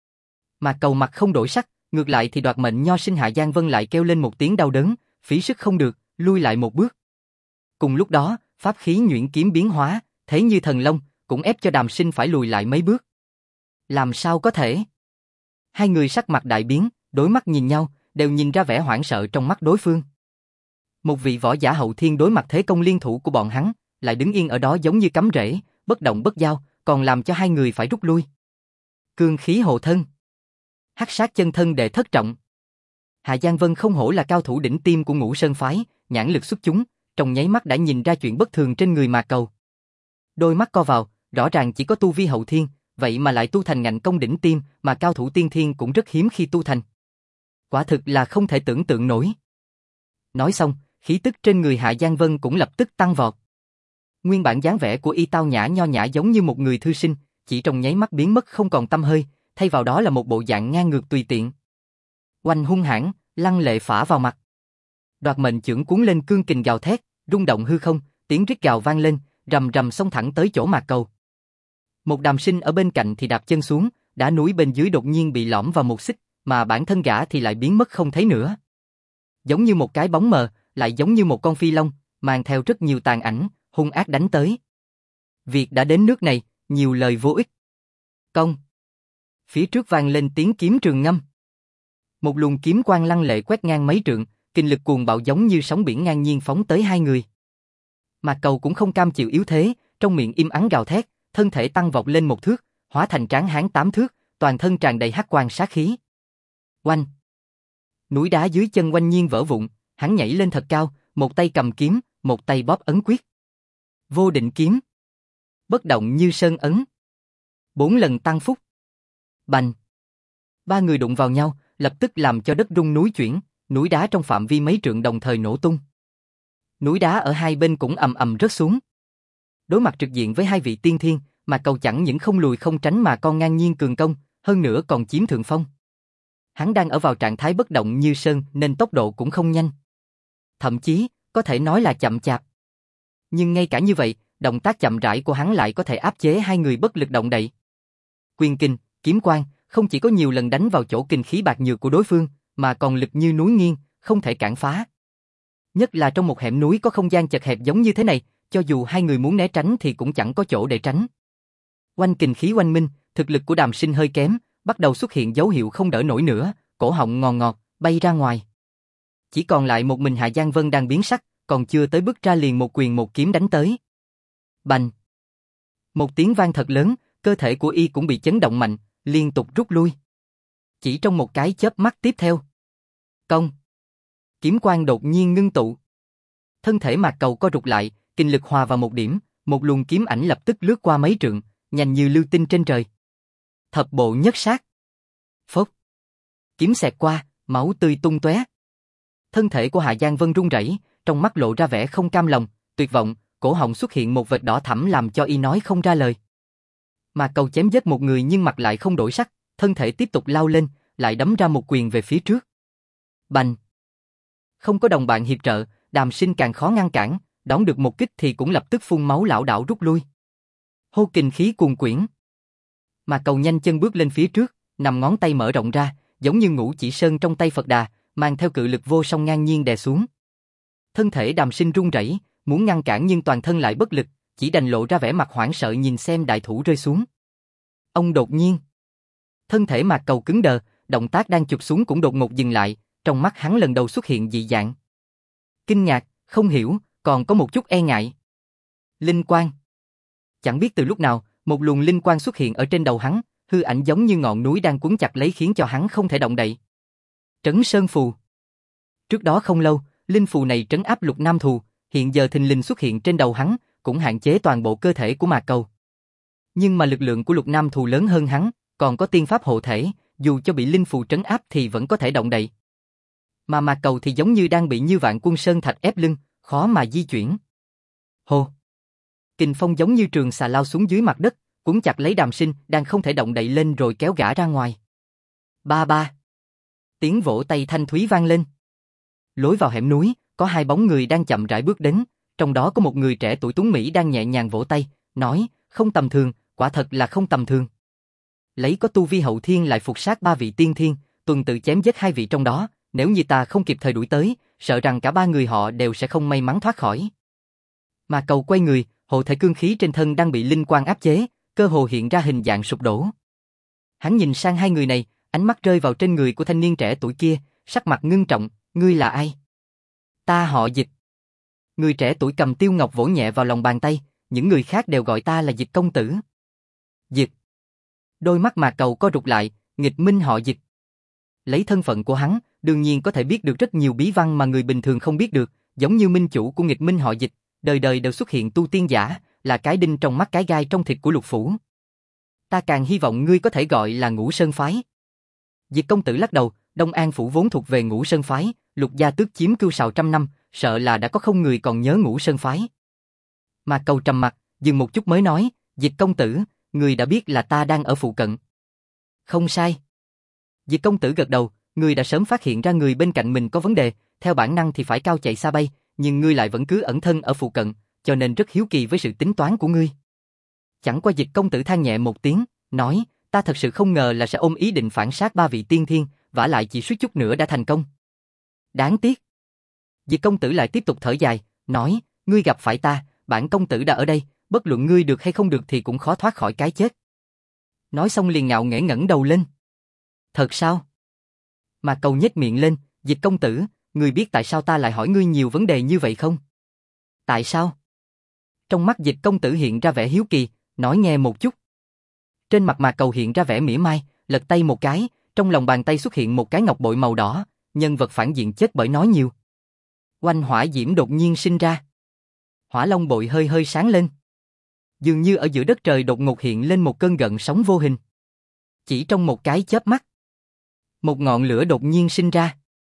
Mà Cầu mặt không đổi sắc, ngược lại thì đoạt mệnh nho sinh Hạ Giang Vân lại kêu lên một tiếng đau đớn, phí sức không được, lui lại một bước. Cùng lúc đó, pháp khí nhuyễn kiếm biến hóa, thế như thần long, cũng ép cho Đàm Sinh phải lùi lại mấy bước. Làm sao có thể? Hai người sắc mặt đại biến, đối mắt nhìn nhau, đều nhìn ra vẻ hoảng sợ trong mắt đối phương. Một vị võ giả hậu thiên đối mặt thế công liên thủ của bọn hắn, lại đứng yên ở đó giống như cắm rễ, bất động bất giao, còn làm cho hai người phải rút lui. Cương khí hộ thân. Hắc sát chân thân đệ thất trọng. Hạ Giang Vân không hổ là cao thủ đỉnh tiêm của Ngũ Sơn phái, nhãn lực xuất chúng, trong nháy mắt đã nhìn ra chuyện bất thường trên người Mạc Cầu. Đôi mắt co vào, rõ ràng chỉ có tu vi hậu thiên, vậy mà lại tu thành ngạnh công đỉnh tiêm, mà cao thủ tiên thiên cũng rất hiếm khi tu thành. Quả thực là không thể tưởng tượng nổi. Nói xong, khí tức trên người Hạ Giang Vân cũng lập tức tăng vọt. Nguyên bản dáng vẻ của y tao nhã nho nhã giống như một người thư sinh, chỉ trong nháy mắt biến mất không còn tăm hơi, thay vào đó là một bộ dạng ngang ngược tùy tiện. Oanh hung hãn, lăng lệ phả vào mặt. Đoạt mệnh chưởng cuốn lên cương kình gào thét, rung động hư không, tiếng rít gào vang lên, rầm rầm xông thẳng tới chỗ Mạc Cầu. Một Đàm Sinh ở bên cạnh thì đạp chân xuống, đá núi bên dưới đột nhiên bị lõm vào một xích, mà bản thân gã thì lại biến mất không thấy nữa. Giống như một cái bóng mờ, lại giống như một con phi long, mang theo rất nhiều tàn ảnh, hung ác đánh tới. Việc đã đến nước này, nhiều lời vô ích. Công. Phía trước vang lên tiếng kiếm trường ngâm. Một luồng kiếm quang lăng lệ quét ngang mấy trượng, kinh lực cuồng bạo giống như sóng biển ngang nhiên phóng tới hai người. Mạc Cầu cũng không cam chịu yếu thế, trong miệng im ắng gào thét, thân thể tăng vọt lên một thước, hóa thành tráng hán 8 thước, toàn thân tràn đầy hắc quang sát khí. Oanh! Núi đá dưới chân oanh nhiên vỡ vụn, hắn nhảy lên thật cao, một tay cầm kiếm, một tay bóp ấn quyết. Vô định kiếm. Bất động như sơn ấn. 4 lần tăng phúc. Bành! Ba người đụng vào nhau, lập tức làm cho đất rung núi chuyển, núi đá trong phạm vi mấy trượng đồng thời nổ tung. Núi đá ở hai bên cũng ầm ầm rớt xuống. Đối mặt trực diện với hai vị tiên thiên, mà Cầu chẳng những không lùi không tránh mà còn ngang nhiên cường công, hơn nữa còn chiếm thượng phong. Hắn đang ở vào trạng thái bất động như sơn nên tốc độ cũng không nhanh. Thậm chí, có thể nói là chậm chạp. Nhưng ngay cả như vậy, động tác chậm rãi của hắn lại có thể áp chế hai người bất lực động đậy. Quyền kình, kiếm quang, không chỉ có nhiều lần đánh vào chỗ kình khí bạc nhược của đối phương, mà còn lực như núi nghiêng, không thể cản phá. Nhất là trong một hẻm núi có không gian chật hẹp giống như thế này, cho dù hai người muốn né tránh thì cũng chẳng có chỗ để tránh. Oanh kình khí oanh minh, thực lực của Đàm Sinh hơi kém, bắt đầu xuất hiện dấu hiệu không đỡ nổi nữa, cổ họng ngòn ngọt, bay ra ngoài. Chỉ còn lại một mình Hạ Giang Vân đang biến sắc, còn chưa tới bước ra liền một quyền một kiếm đánh tới. Bành! Một tiếng vang thật lớn, cơ thể của y cũng bị chấn động mạnh, liên tục rút lui. Chỉ trong một cái chớp mắt tiếp theo. Công. Kiếm quang đột nhiên ngưng tụ. Thân thể Mạc Cầu co rụt lại, kinh lực hòa vào một điểm, một luồng kiếm ảnh lập tức lướt qua mấy trượng, nhanh như lưu tinh trên trời. Thập bộ nhất sát. Phốc. Kiếm xẹt qua, máu tươi tung tóe. Thân thể của Hạ Giang Vân run rẩy, trong mắt lộ ra vẻ không cam lòng, tuyệt vọng, cổ họng xuất hiện một vệt đỏ thẫm làm cho y nói không ra lời. Mạc Cầu chém giết một người nhưng mặt lại không đổi sắc, thân thể tiếp tục lao lên, lại đấm ra một quyền về phía trước. Bành! Không có đồng bạn hiệp trợ, Đàm Sinh càng khó ngăn cản, đón được một kích thì cũng lập tức phun máu lảo đảo rút lui. Hô kình khí cuồn quyển. Mạc Cầu nhanh chân bước lên phía trước, nằm ngón tay mở rộng ra, giống như Ngũ Chỉ Sơn trong tay Phật Đà, mang theo cự lực vô song ngang nhiên đè xuống. Thân thể Đàm Sinh run rẩy, muốn ngăn cản nhưng toàn thân lại bất lực, chỉ đành lộ ra vẻ mặt hoảng sợ nhìn xem đại thủ rơi xuống. Ông đột nhiên, thân thể Mạc Cầu cứng đờ, động tác đang chụp xuống cũng đột ngột dừng lại, trong mắt hắn lần đầu xuất hiện dị dạng. Kinh ngạc, không hiểu, còn có một chút e ngại. Linh quang. Chẳng biết từ lúc nào, một luồng linh quang xuất hiện ở trên đầu hắn, hư ảnh giống như ngọn núi đang quấn chặt lấy khiến cho hắn không thể động đậy. Trấn Sơn Phù. Trước đó không lâu, linh phù này trấn áp Lục Nam Thù, hiện giờ thình lình xuất hiện trên đầu hắn, cũng hạn chế toàn bộ cơ thể của Mạc Cầu. Nhưng mà lực lượng của Lục Nam Thù lớn hơn hắn, còn có tiên pháp hộ thể, dù cho bị linh phù trấn áp thì vẫn có thể động đậy. Mà Mạc Cầu thì giống như đang bị như vạn quân sơn thạch ép lưng, khó mà di chuyển. Hô! Kình phong giống như trường xà lao xuống dưới mặt đất, cuốn chặt lấy Đàm Sinh đang không thể động đậy lên rồi kéo gã ra ngoài. Ba ba! Tiếng vỗ tay thanh thúy vang lên. Lối vào hẻm núi, có hai bóng người đang chậm rãi bước đến, trong đó có một người trẻ tuổi tuấn Mỹ đang nhẹ nhàng vỗ tay, nói, không tầm thường, quả thật là không tầm thường. Lấy có tu vi hậu thiên lại phục sát 3 vị tiên thiên, tuần tự chém giết 2 vị trong đó, nếu như ta không kịp thời đuổi tới, sợ rằng cả 3 người họ đều sẽ không may mắn thoát khỏi. Mà Cầu quay người, hộ thể cương khí trên thân đang bị linh quang áp chế, cơ hồ hiện ra hình dạng sụp đổ. Hắn nhìn sang hai người này, ánh mắt rơi vào trên người của thanh niên trẻ tuổi kia, sắc mặt ngưng trọng, ngươi là ai? Ta họ Dịch. Người trẻ tuổi cầm tiêu ngọc vỗ nhẹ vào lòng bàn tay, những người khác đều gọi ta là Dịch công tử. Dịch. Đôi mắt Mạc Cầu co rụt lại, nghịch minh họ Dịch. Lấy thân phận của hắn, đương nhiên có thể biết được rất nhiều bí văn mà người bình thường không biết được, giống như minh chủ của nghịch minh họ Dịch, đời đời đều xuất hiện tu tiên giả, là cái đinh trong mắt cái gai trong thịt của Lục phủ. Ta càng hy vọng ngươi có thể gọi là Ngũ Sơn phái. Dịch công tử lắc đầu, Đông An phủ vốn thuộc về Ngũ Sơn phái, Lục gia tước chiếm cưu sào trăm năm, sợ là đã có không người còn nhớ Ngũ Sơn phái. Mạc Cầu trầm mặt, dừng một chút mới nói, Dịch công tử, người đã biết là ta đang ở phụ cận. Không sai. Dịch công tử gật đầu, ngươi đã sớm phát hiện ra người bên cạnh mình có vấn đề, theo bản năng thì phải cao chạy xa bay, nhưng ngươi lại vẫn cứ ẩn thân ở phụ cận, cho nên rất hiếu kỳ với sự tính toán của ngươi. Chẳng qua Dịch công tử than nhẹ một tiếng, nói, ta thật sự không ngờ là sẽ ôm ý định phản sát 3 vị tiên thiên, vả lại chỉ suýt chút nữa đã thành công. Đáng tiếc. Dịch công tử lại tiếp tục thở dài, nói, ngươi gặp phải ta, bản công tử đã ở đây, bất luận ngươi được hay không được thì cũng khó thoát khỏi cái chết. Nói xong liền ngạo nghễ ngẩng đầu lên. Thật sao? Mạc Cầu nhếch miệng lên, Dịch công tử, ngươi biết tại sao ta lại hỏi ngươi nhiều vấn đề như vậy không? Tại sao? Trong mắt Dịch công tử hiện ra vẻ hiếu kỳ, nói nghe một chút. Trên mặt Mạc Cầu hiện ra vẻ mỉa mai, lật tay một cái, trong lòng bàn tay xuất hiện một cái ngọc bội màu đỏ, nhân vật phản diện chết bởi nói nhiều. Oanh hỏa diễm đột nhiên sinh ra. Hỏa long bội hơi hơi sáng lên. Dường như ở giữa đất trời đột ngột hiện lên một cơn gợn sóng vô hình. Chỉ trong một cái chớp mắt, một ngọn lửa đột nhiên sinh ra.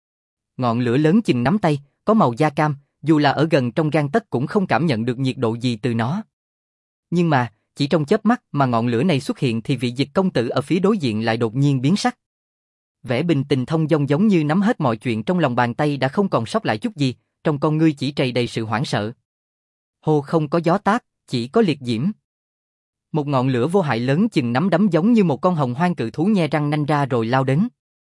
Ngọn lửa lớn chừng nắm tay, có màu da cam, dù là ở gần trong gang tấc cũng không cảm nhận được nhiệt độ gì từ nó. Nhưng mà, chỉ trong chớp mắt mà ngọn lửa này xuất hiện thì vị Dịch công tử ở phía đối diện lại đột nhiên biến sắc. Vẻ bình tình thông dong giống như nắm hết mọi chuyện trong lòng bàn tay đã không còn sót lại chút gì, trong con ngươi chỉ trầy đầy sự hoảng sợ. Hồ không có gió táp, chỉ có liệt diễm. Một ngọn lửa vô hại lớn chừng nắm đấm giống như một con hồng hoang cự thú nhe răng nanh ra rồi lao đến.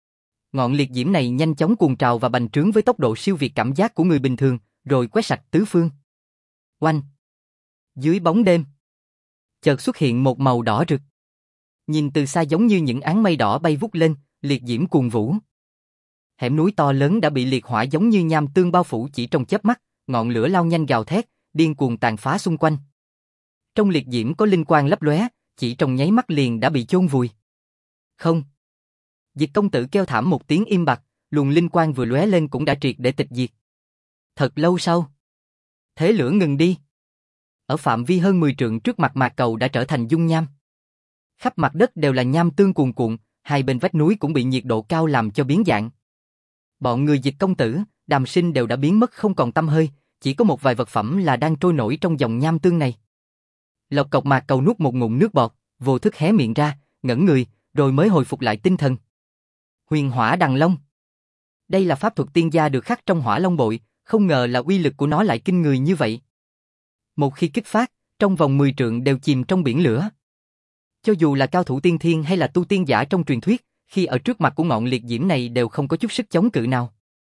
Ngọn liệt diễm này nhanh chóng cuồn trào và bành trướng với tốc độ siêu việt cảm giác của người bình thường, rồi quét sạch tứ phương. Oanh! Dưới bóng đêm, chợt xuất hiện một màu đỏ rực. Nhìn từ xa giống như những áng mây đỏ bay vút lên, liệt diễm cuồn vũ. Hẻm núi to lớn đã bị liệt hỏa giống như nham tương bao phủ chỉ trong chớp mắt, ngọn lửa lao nhanh gào thét, điên cuồng tàn phá xung quanh. Trong liệt diễm có linh quang lấp lóe, chỉ trong nháy mắt liền đã bị chôn vùi. Không. Dịch công tử kêu thảm một tiếng im bặt, luồng linh quang vừa lóe lên cũng đã triệt để tịch diệt. Thật lâu sau, thế lửa ngừng đi. Ở phạm vi hơn 10 trượng trước mặt Mạc Cầu đã trở thành dung nham. Khắp mặt đất đều là nham tương cuồn cuộn, hai bên vách núi cũng bị nhiệt độ cao làm cho biến dạng. Bọn người Dịch công tử, Đàm Sinh đều đã biến mất không còn tăm hơi, chỉ có một vài vật phẩm là đang trôi nổi trong dòng nham tương này. Lộc cộc Mạc Cầu nuốt một ngụm nước bọt, vô thức hé miệng ra, ngẩn người, rồi mới hồi phục lại tinh thần. Huyền Hỏa Đằng Long. Đây là pháp thuật tiên gia được khắc trong Hỏa Long bội, không ngờ là uy lực của nó lại kinh người như vậy. Một khi kích phát, trong vòng 10 trượng đều chìm trong biển lửa. Cho dù là cao thủ tiên thiên hay là tu tiên giả trong truyền thuyết, khi ở trước mặt của ngọn liệt diễm này đều không có chút sức chống cự nào.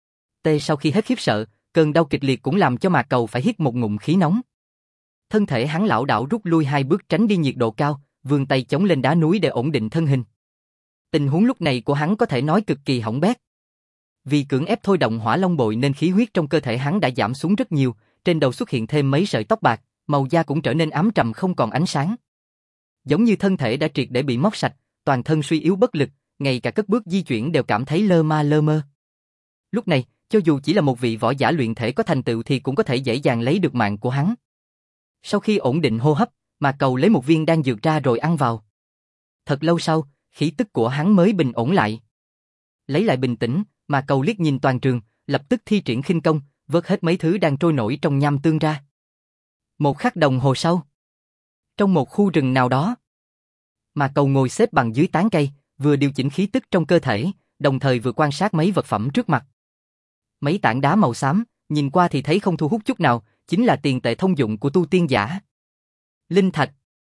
Sau khi hết khiếp sợ, cơn đau kịch liệt cũng làm cho Mạc Cầu phải hít một ngụm khí nóng. Thân thể hắn lảo đảo rút lui 2 bước tránh đi nhiệt độ cao, vươn tay chống lên đá núi để ổn định thân hình. Tình huống lúc này của hắn có thể nói cực kỳ hỏng bét. Vì cưỡng ép thôi động Hỏa Long bội nên khí huyết trong cơ thể hắn đã giảm xuống rất nhiều, trên đầu xuất hiện thêm mấy sợi tóc bạc, màu da cũng trở nên ám trầm không còn ánh sáng. Giống như thân thể đã triệt để bị móc sạch, toàn thân suy yếu bất lực, ngay cả cất bước di chuyển đều cảm thấy lơ ma lơ mơ. Lúc này, cho dù chỉ là một vị võ giả luyện thể có thành tựu thì cũng có thể dễ dàng lấy được mạng của hắn. Sau khi ổn định hô hấp, Mạc Cầu lấy một viên đan dược ra rồi ăn vào. Thật lâu sau, khí tức của hắn mới bình ổn lại. Lấy lại bình tĩnh, Mạc Cầu liếc nhìn toàn trường, lập tức thi triển khinh công, vớt hết mấy thứ đang trôi nổi trong nham tương ra. Một khắc đồng hồ sau, trong một khu rừng nào đó, Mạc Cầu ngồi xếp bằng dưới tán cây, vừa điều chỉnh khí tức trong cơ thể, đồng thời vừa quan sát mấy vật phẩm trước mặt. Mấy tảng đá màu xám, nhìn qua thì thấy không thu hút chút nào, chính là tiền tệ thông dụng của tu tiên giả. Linh thạch.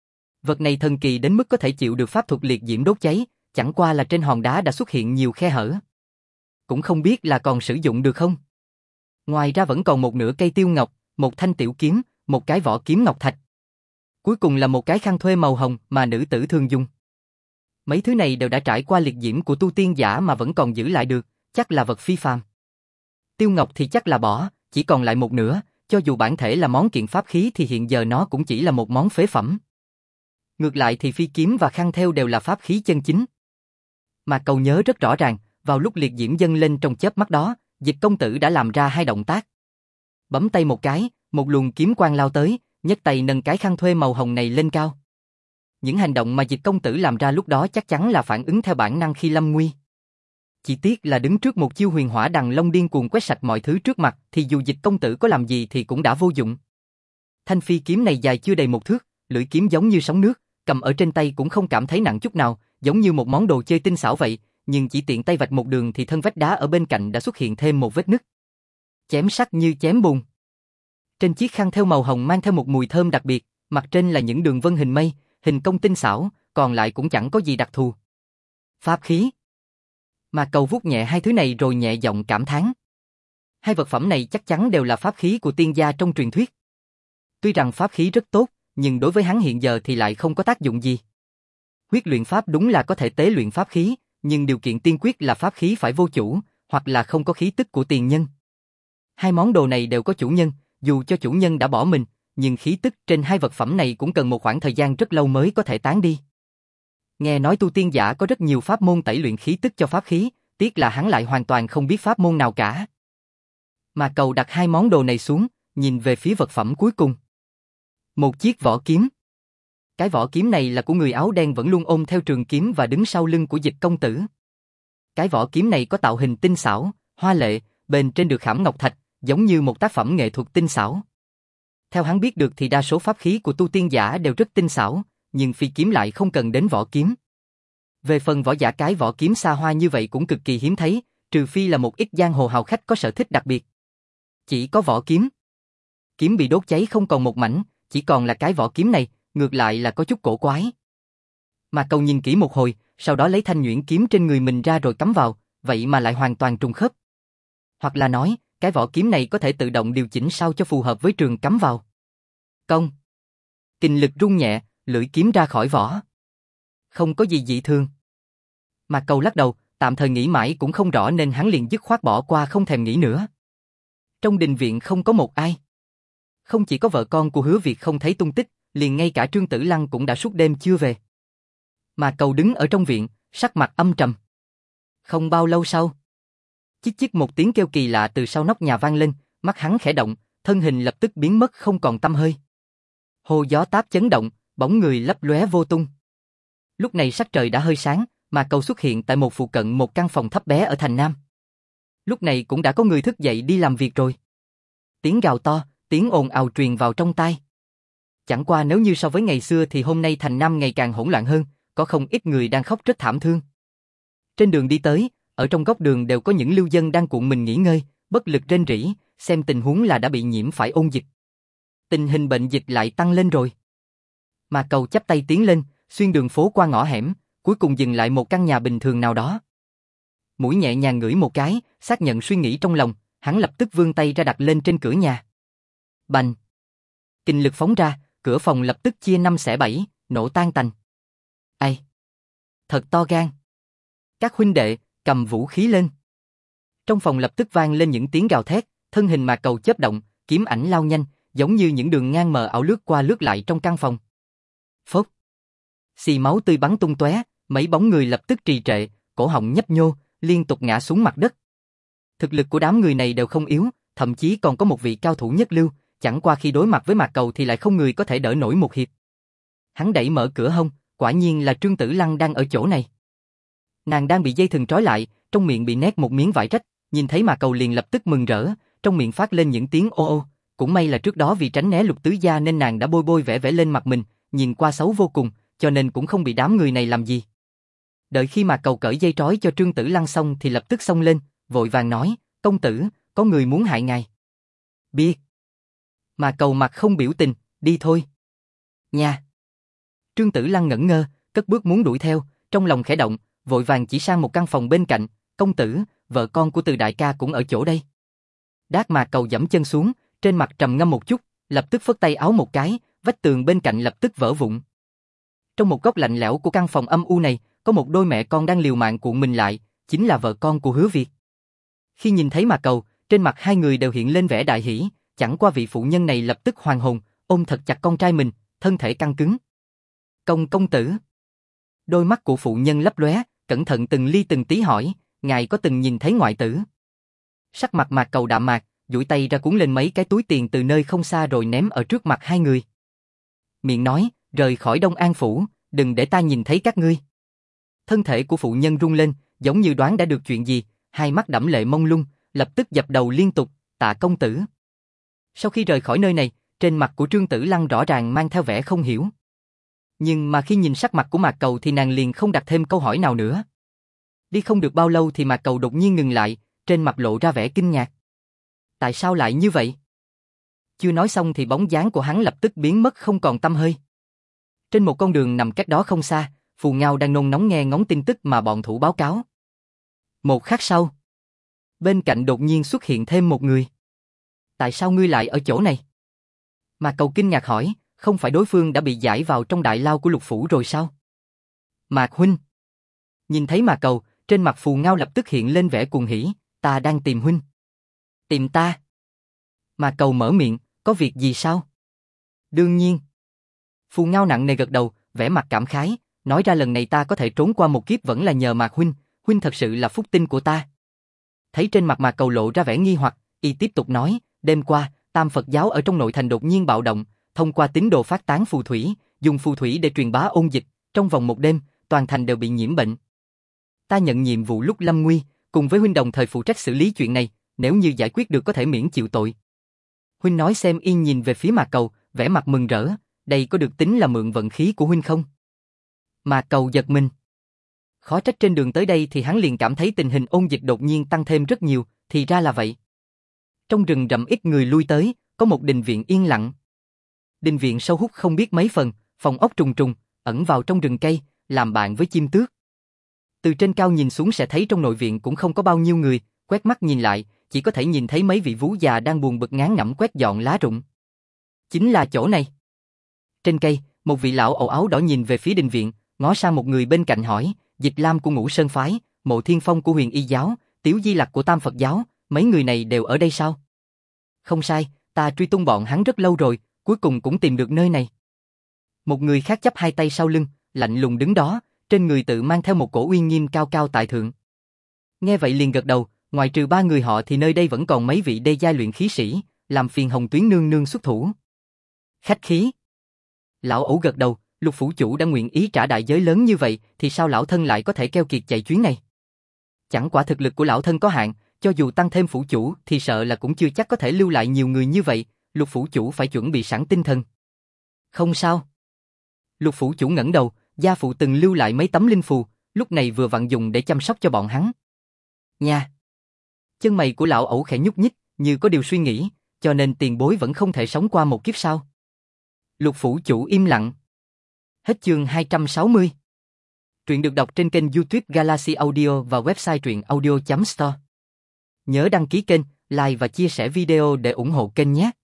Vật này thần kỳ đến mức có thể chịu được pháp thuật liệt diễm đốt cháy, chẳng qua là trên hòn đá đã xuất hiện nhiều khe hở. Cũng không biết là còn sử dụng được không. Ngoài ra vẫn còn một nửa cây tiêu ngọc, một thanh tiểu kiếm, một cái vỏ kiếm ngọc thạch. Cuối cùng là một cái khăn thuê màu hồng mà nữ tử thường dùng. Mấy thứ này đều đã trải qua liệt diễm của tu tiên giả mà vẫn còn giữ lại được, chắc là vật phi phàm. Tiêu ngọc thì chắc là bỏ, chỉ còn lại một nửa, cho dù bản thể là món kiện pháp khí thì hiện giờ nó cũng chỉ là một món phế phẩm. Ngược lại thì phi kiếm và khăn thêu đều là pháp khí chân chính. Mà Cầu nhớ rất rõ ràng, vào lúc liệt diễm dâng lên trong chớp mắt đó, Dịch công tử đã làm ra 2 động tác. Bấm tay một cái, một luồng kiếm quang lao tới, nhấc tay nâng cái khăn thuê màu hồng này lên cao. Những hành động mà Dịch công tử làm ra lúc đó chắc chắn là phản ứng theo bản năng khi lâm nguy. Chỉ tiếc là đứng trước một chiêu Huyền Hỏa Đằng Long điên cuồng quét sạch mọi thứ trước mặt thì dù Dịch công tử có làm gì thì cũng đã vô dụng. Thanh phi kiếm này dài chưa đầy 1 thước, lưỡi kiếm giống như sóng nước, cầm ở trên tay cũng không cảm thấy nặng chút nào, giống như một món đồ chơi tinh xảo vậy, nhưng chỉ tiện tay vạch một đường thì thân vách đá ở bên cạnh đã xuất hiện thêm một vết nứt. Chém sắc như chém bùn. Trên chiếc khăn thêu màu hồng mang theo một mùi thơm đặc biệt, mặt trên là những đường vân hình mây, hình công tinh xảo, còn lại cũng chẳng có gì đặc thù. Pháp khí. Mà Cầu vuốt nhẹ 2 thứ này rồi nhẹ giọng cảm thán. 2 vật phẩm này chắc chắn đều là pháp khí của tiên gia trong truyền thuyết. Tuy rằng pháp khí rất tốt, nhưng đối với hắn hiện giờ thì lại không có tác dụng gì. Huyết luyện pháp đúng là có thể tế luyện pháp khí, nhưng điều kiện tiên quyết là pháp khí phải vô chủ, hoặc là không có khí tức của tiền nhân. 2 món đồ này đều có chủ nhân, dù cho chủ nhân đã bỏ mình, nhưng khí tức trên 2 vật phẩm này cũng cần một khoảng thời gian rất lâu mới có thể tán đi. Nghe nói tu tiên giả có rất nhiều pháp môn tẩy luyện khí tức cho pháp khí, tiếc là hắn lại hoàn toàn không biết pháp môn nào cả. Mà Cầu đặt 2 món đồ này xuống, nhìn về phía vật phẩm cuối cùng. Một chiếc vỏ kiếm. Cái vỏ kiếm này là của người áo đen vẫn luôn ôm theo trường kiếm và đứng sau lưng của Dịch công tử. Cái vỏ kiếm này có tạo hình tinh xảo, hoa lệ, bên trên được khảm ngọc thạch, giống như một tác phẩm nghệ thuật tinh xảo. Theo hắn biết được thì đa số pháp khí của tu tiên giả đều rất tinh xảo, nhưng phi kiếm lại không cần đến vỏ kiếm. Về phần võ giả cái vỏ kiếm xa hoa như vậy cũng cực kỳ hiếm thấy, trừ phi là một ít giang hồ hào khách có sở thích đặc biệt. Chỉ có vỏ kiếm. Kiếm bị đốt cháy không còn một mảnh, chỉ còn là cái vỏ kiếm này, ngược lại là có chút cổ quái. Mà Cầu nhìn kỹ một hồi, sau đó lấy thanh nhuyễn kiếm trên người mình ra rồi cắm vào, vậy mà lại hoàn toàn trùng khớp. Hoặc là nói, cái vỏ kiếm này có thể tự động điều chỉnh sao cho phù hợp với trường cắm vào. Cong. Kình lực rung nhẹ, lưỡi kiếm ra khỏi vỏ. Không có gì dị thường. Mà Cầu lắc đầu, tạm thời nghĩ mãi cũng không rõ nên hắn liền dứt khoát bỏ qua không thèm nghĩ nữa. Trong đình viện không có một ai. Không chỉ có vợ con của Hứa Việt không thấy tung tích, liền ngay cả Trương Tử Lăng cũng đã suốt đêm chưa về. Mà Cầu đứng ở trong viện, sắc mặt âm trầm. Không bao lâu sau, chích chích một tiếng kêu kỳ lạ từ sau nóc nhà vang lên, mắt hắn khẽ động, thân hình lập tức biến mất không còn tăm hơi. Hồ gió táp chấn động, bóng người lấp lóe vô tung. Lúc này sắc trời đã hơi sáng, mà Cầu xuất hiện tại phụ cận một căn phòng thấp bé ở thành Nam. Lúc này cũng đã có người thức dậy đi làm việc rồi. Tiếng gào to, tiếng ồn ào truyền vào trong tai. Chẳng qua nếu như so với ngày xưa thì hôm nay thành Nam ngày càng hỗn loạn hơn, có không ít người đang khóc rất thảm thương. Trên đường đi tới, ở trong góc đường đều có những lưu dân đang cuộn mình nghỉ ngơi, bất lực rên rỉ, xem tình huống là đã bị nhiễm phải ôn dịch. Tình hình bệnh dịch lại tăng lên rồi. Mà Cầu chắp tay tiến lên, xuyên đường phố qua ngõ hẻm, cuối cùng dừng lại một căn nhà bình thường nào đó. Mũi nhẹ nhàng ngửi một cái, xác nhận suy nghĩ trong lòng, hắn lập tức vươn tay ra đặt lên trên cửa nhà. Bành! Kình lực phóng ra, cửa phòng lập tức chia 5 xẻ 7, nổ tan tành. Ai? Thật to gan! Các huynh đệ, cầm vũ khí lên. Trong phòng lập tức vang lên những tiếng gào thét, thân hình Mà Cầu chớp động, kiếm ảnh lao nhanh, giống như những đường ngang mờ ảo lướt qua lướt lại trong căn phòng. Phốc! Xì máu tươi bắn tung tóe, mấy bóng người lập tức trì trệ, cổ họng nhấp nhô, liên tục ngã xuống mặt đất. Thực lực của đám người này đều không yếu, thậm chí còn có một vị cao thủ nhất lưu, chẳng qua khi đối mặt với Mạc Cầu thì lại không người có thể đỡ nổi một hiệp. Hắn đẩy mở cửa hông, quả nhiên là Trương Tử Lăng đang ở chỗ này. Nàng đang bị dây thừng trói lại, trong miệng bị nét một miếng vải rách, nhìn thấy Mạc Cầu liền lập tức mừng rỡ, trong miệng phát lên những tiếng ô ô. Cũng may là trước đó vì tránh né Lục tứ gia nên nàng đã bôi bôi vẽ vẽ lên mặt mình, nhìn qua xấu vô cùng, cho nên cũng không bị đám người này làm gì. Đợi khi Mạc Cầu cởi dây trói cho Trương Tử Lăng xong thì lập tức xông lên, vội vàng nói, công tử, có người muốn hại ngài. Biết. Mạc Cầu mặt không biểu tình, đi thôi. Nha. Trương Tử Lăng ngẩn ngơ, cất bước muốn đuổi theo, trong lòng khẽ động, vội vàng chỉ sang một căn phòng bên cạnh, công tử, vợ con của Từ đại ca cũng ở chỗ đây. Đát Mạc Cầu giẫm chân xuống, trên mặt trầm ngâm một chút, lập tức phất tay áo một cái, vách tường bên cạnh lập tức vỡ vụn. Trong một góc lạnh lẽo của căn phòng âm u này, có một đôi mẹ con đang liều mạng cuộn mình lại, chính là vợ con của Hứa Việt. Khi nhìn thấy Mạc Cầu, trên mặt hai người đều hiện lên vẻ đại hỉ, chẳng qua vị phụ nhân này lập tức hoàn hồn, ôm thật chặt con trai mình, thân thể căng cứng. Công tử. Đôi mắt của phụ nhân lấp lóe, cẩn thận từng ly từng tí hỏi, ngài có từng nhìn thấy ngoại tử? Sắc mặt Mạc Cầu đạm mạc, duỗi tay ra cuốn lên mấy cái túi tiền từ nơi không xa rồi ném ở trước mặt hai người. Miệng nói, rời khỏi Đông An phủ, đừng để ta nhìn thấy các ngươi. Thân thể của phụ nhân rung lên, giống như đoán đã được chuyện gì, hai mắt đẫm lệ mông lung, lập tức dập đầu liên tục, tạ công tử. Sau khi rời khỏi nơi này, trên mặt của Trương Tử Lăng rõ ràng mang theo vẻ không hiểu. Nhưng mà khi nhìn sắc mặt của Mạc Cầu thì nàng liền không đặt thêm câu hỏi nào nữa. Đi không được bao lâu thì Mạc Cầu đột nhiên ngừng lại, trên mặt lộ ra vẻ kinh ngạc. Tại sao lại như vậy? Chưa nói xong thì bóng dáng của hắn lập tức biến mất không còn tăm hơi. Trên một con đường nằm cách đó không xa, Phù Ngao đang nôn nóng nghe ngóng tin tức mà bọn thủ báo cáo. Một khắc sau, bên cạnh đột nhiên xuất hiện thêm một người. Tại sao ngươi lại ở chỗ này? Mạc Cầu kinh ngạc hỏi, không phải đối phương đã bị giải vào trong đại lao của Lục phủ rồi sao? Mạc huynh. Nhìn thấy Mạc Cầu, trên mặt Phù Ngao lập tức hiện lên vẻ cuồng hỉ, ta đang tìm huynh. Tìm ta? Mạc Cầu mở miệng, có việc gì sao? Đương nhiên. Phù Ngao nặng nề gật đầu, vẻ mặt cảm khái, nói ra lần này ta có thể trốn qua một kiếp vẫn là nhờ Mạc huynh, huynh thật sự là phúc tinh của ta. Thấy trên mặt Mạc Cầu lộ ra vẻ nghi hoặc, y tiếp tục nói, đêm qua, Tam Phật giáo ở trong nội thành đột nhiên bạo động, thông qua tín đồ phát tán phù thủy, dùng phù thủy để truyền bá ôn dịch, trong vòng một đêm, toàn thành đều bị nhiễm bệnh. Ta nhận nhiệm vụ lúc lâm nguy, cùng với huynh đồng thời phụ trách xử lý chuyện này, nếu như giải quyết được có thể miễn chịu tội. Huynh nói xem. Yên nhìn về phía Mạc Cầu, vẻ mặt mừng rỡ, đây có được tính là mượn vận khí của huynh không? Mạc Cầu giật mình. Khó trách trên đường tới đây thì hắn liền cảm thấy tình hình ôn dịch đột nhiên tăng thêm rất nhiều, thì ra là vậy. Trong rừng rậm ít người lui tới, có một đình viện yên lặng. Đình viện sâu hút không biết mấy phần, phòng ốc trùng trùng, ẩn vào trong rừng cây, làm bạn với chim tước. Từ trên cao nhìn xuống sẽ thấy trong nội viện cũng không có bao nhiêu người, quét mắt nhìn lại, chỉ có thể nhìn thấy mấy vị vú già đang buồn bực ngán ngẩm quét dọn lá rụng. Chính là chỗ này. Trên cây, một vị lão ẩu áo đỏ nhìn về phía đình viện, ngó sang một người bên cạnh hỏi, Dịch Lam của Ngũ Sơn phái, Mộ Thiên Phong của Huyền Y giáo, Tiếu Di Lặc của Tam Phật giáo, mấy người này đều ở đây sao? Không sai, ta truy tung bọn hắn rất lâu rồi, cuối cùng cũng tìm được nơi này. Một người khác chắp hai tay sau lưng, lạnh lùng đứng đó, trên người tự mang theo một cổ uy nghiêm cao cao tại thượng. Nghe vậy liền gật đầu, ngoài trừ ba người họ thì nơi đây vẫn còn mấy vị đê giai luyện khí sĩ, làm phiền Hồng Tuyến nương nương xuất thủ. Khách khí. Lão ẩu gật đầu, Lục phủ chủ đã nguyện ý trả đại giới lớn như vậy, thì sao lão thân lại có thể keo kiệt chạy chuyến này? Chẳng quả thực lực của lão thân có hạn, cho dù tăng thêm phủ chủ thì sợ là cũng chưa chắc có thể lưu lại nhiều người như vậy, Lục phủ chủ phải chuẩn bị sẵn tinh thần. Không sao. Lục phủ chủ ngẩng đầu, gia phụ từng lưu lại mấy tấm linh phù, lúc này vừa vặn dùng để chăm sóc cho bọn hắn. Nha. Chân mày của lão ẩu khẽ nhúc nhích, như có điều suy nghĩ, cho nên tiền bối vẫn không thể sống qua một kiếp sao? Lục phủ chủ im lặng. Hết chương 260. Truyện được đọc trên kênh YouTube Galaxy Audio và website truyện audio.store. Nhớ đăng ký kênh, like và chia sẻ video để ủng hộ kênh nhé.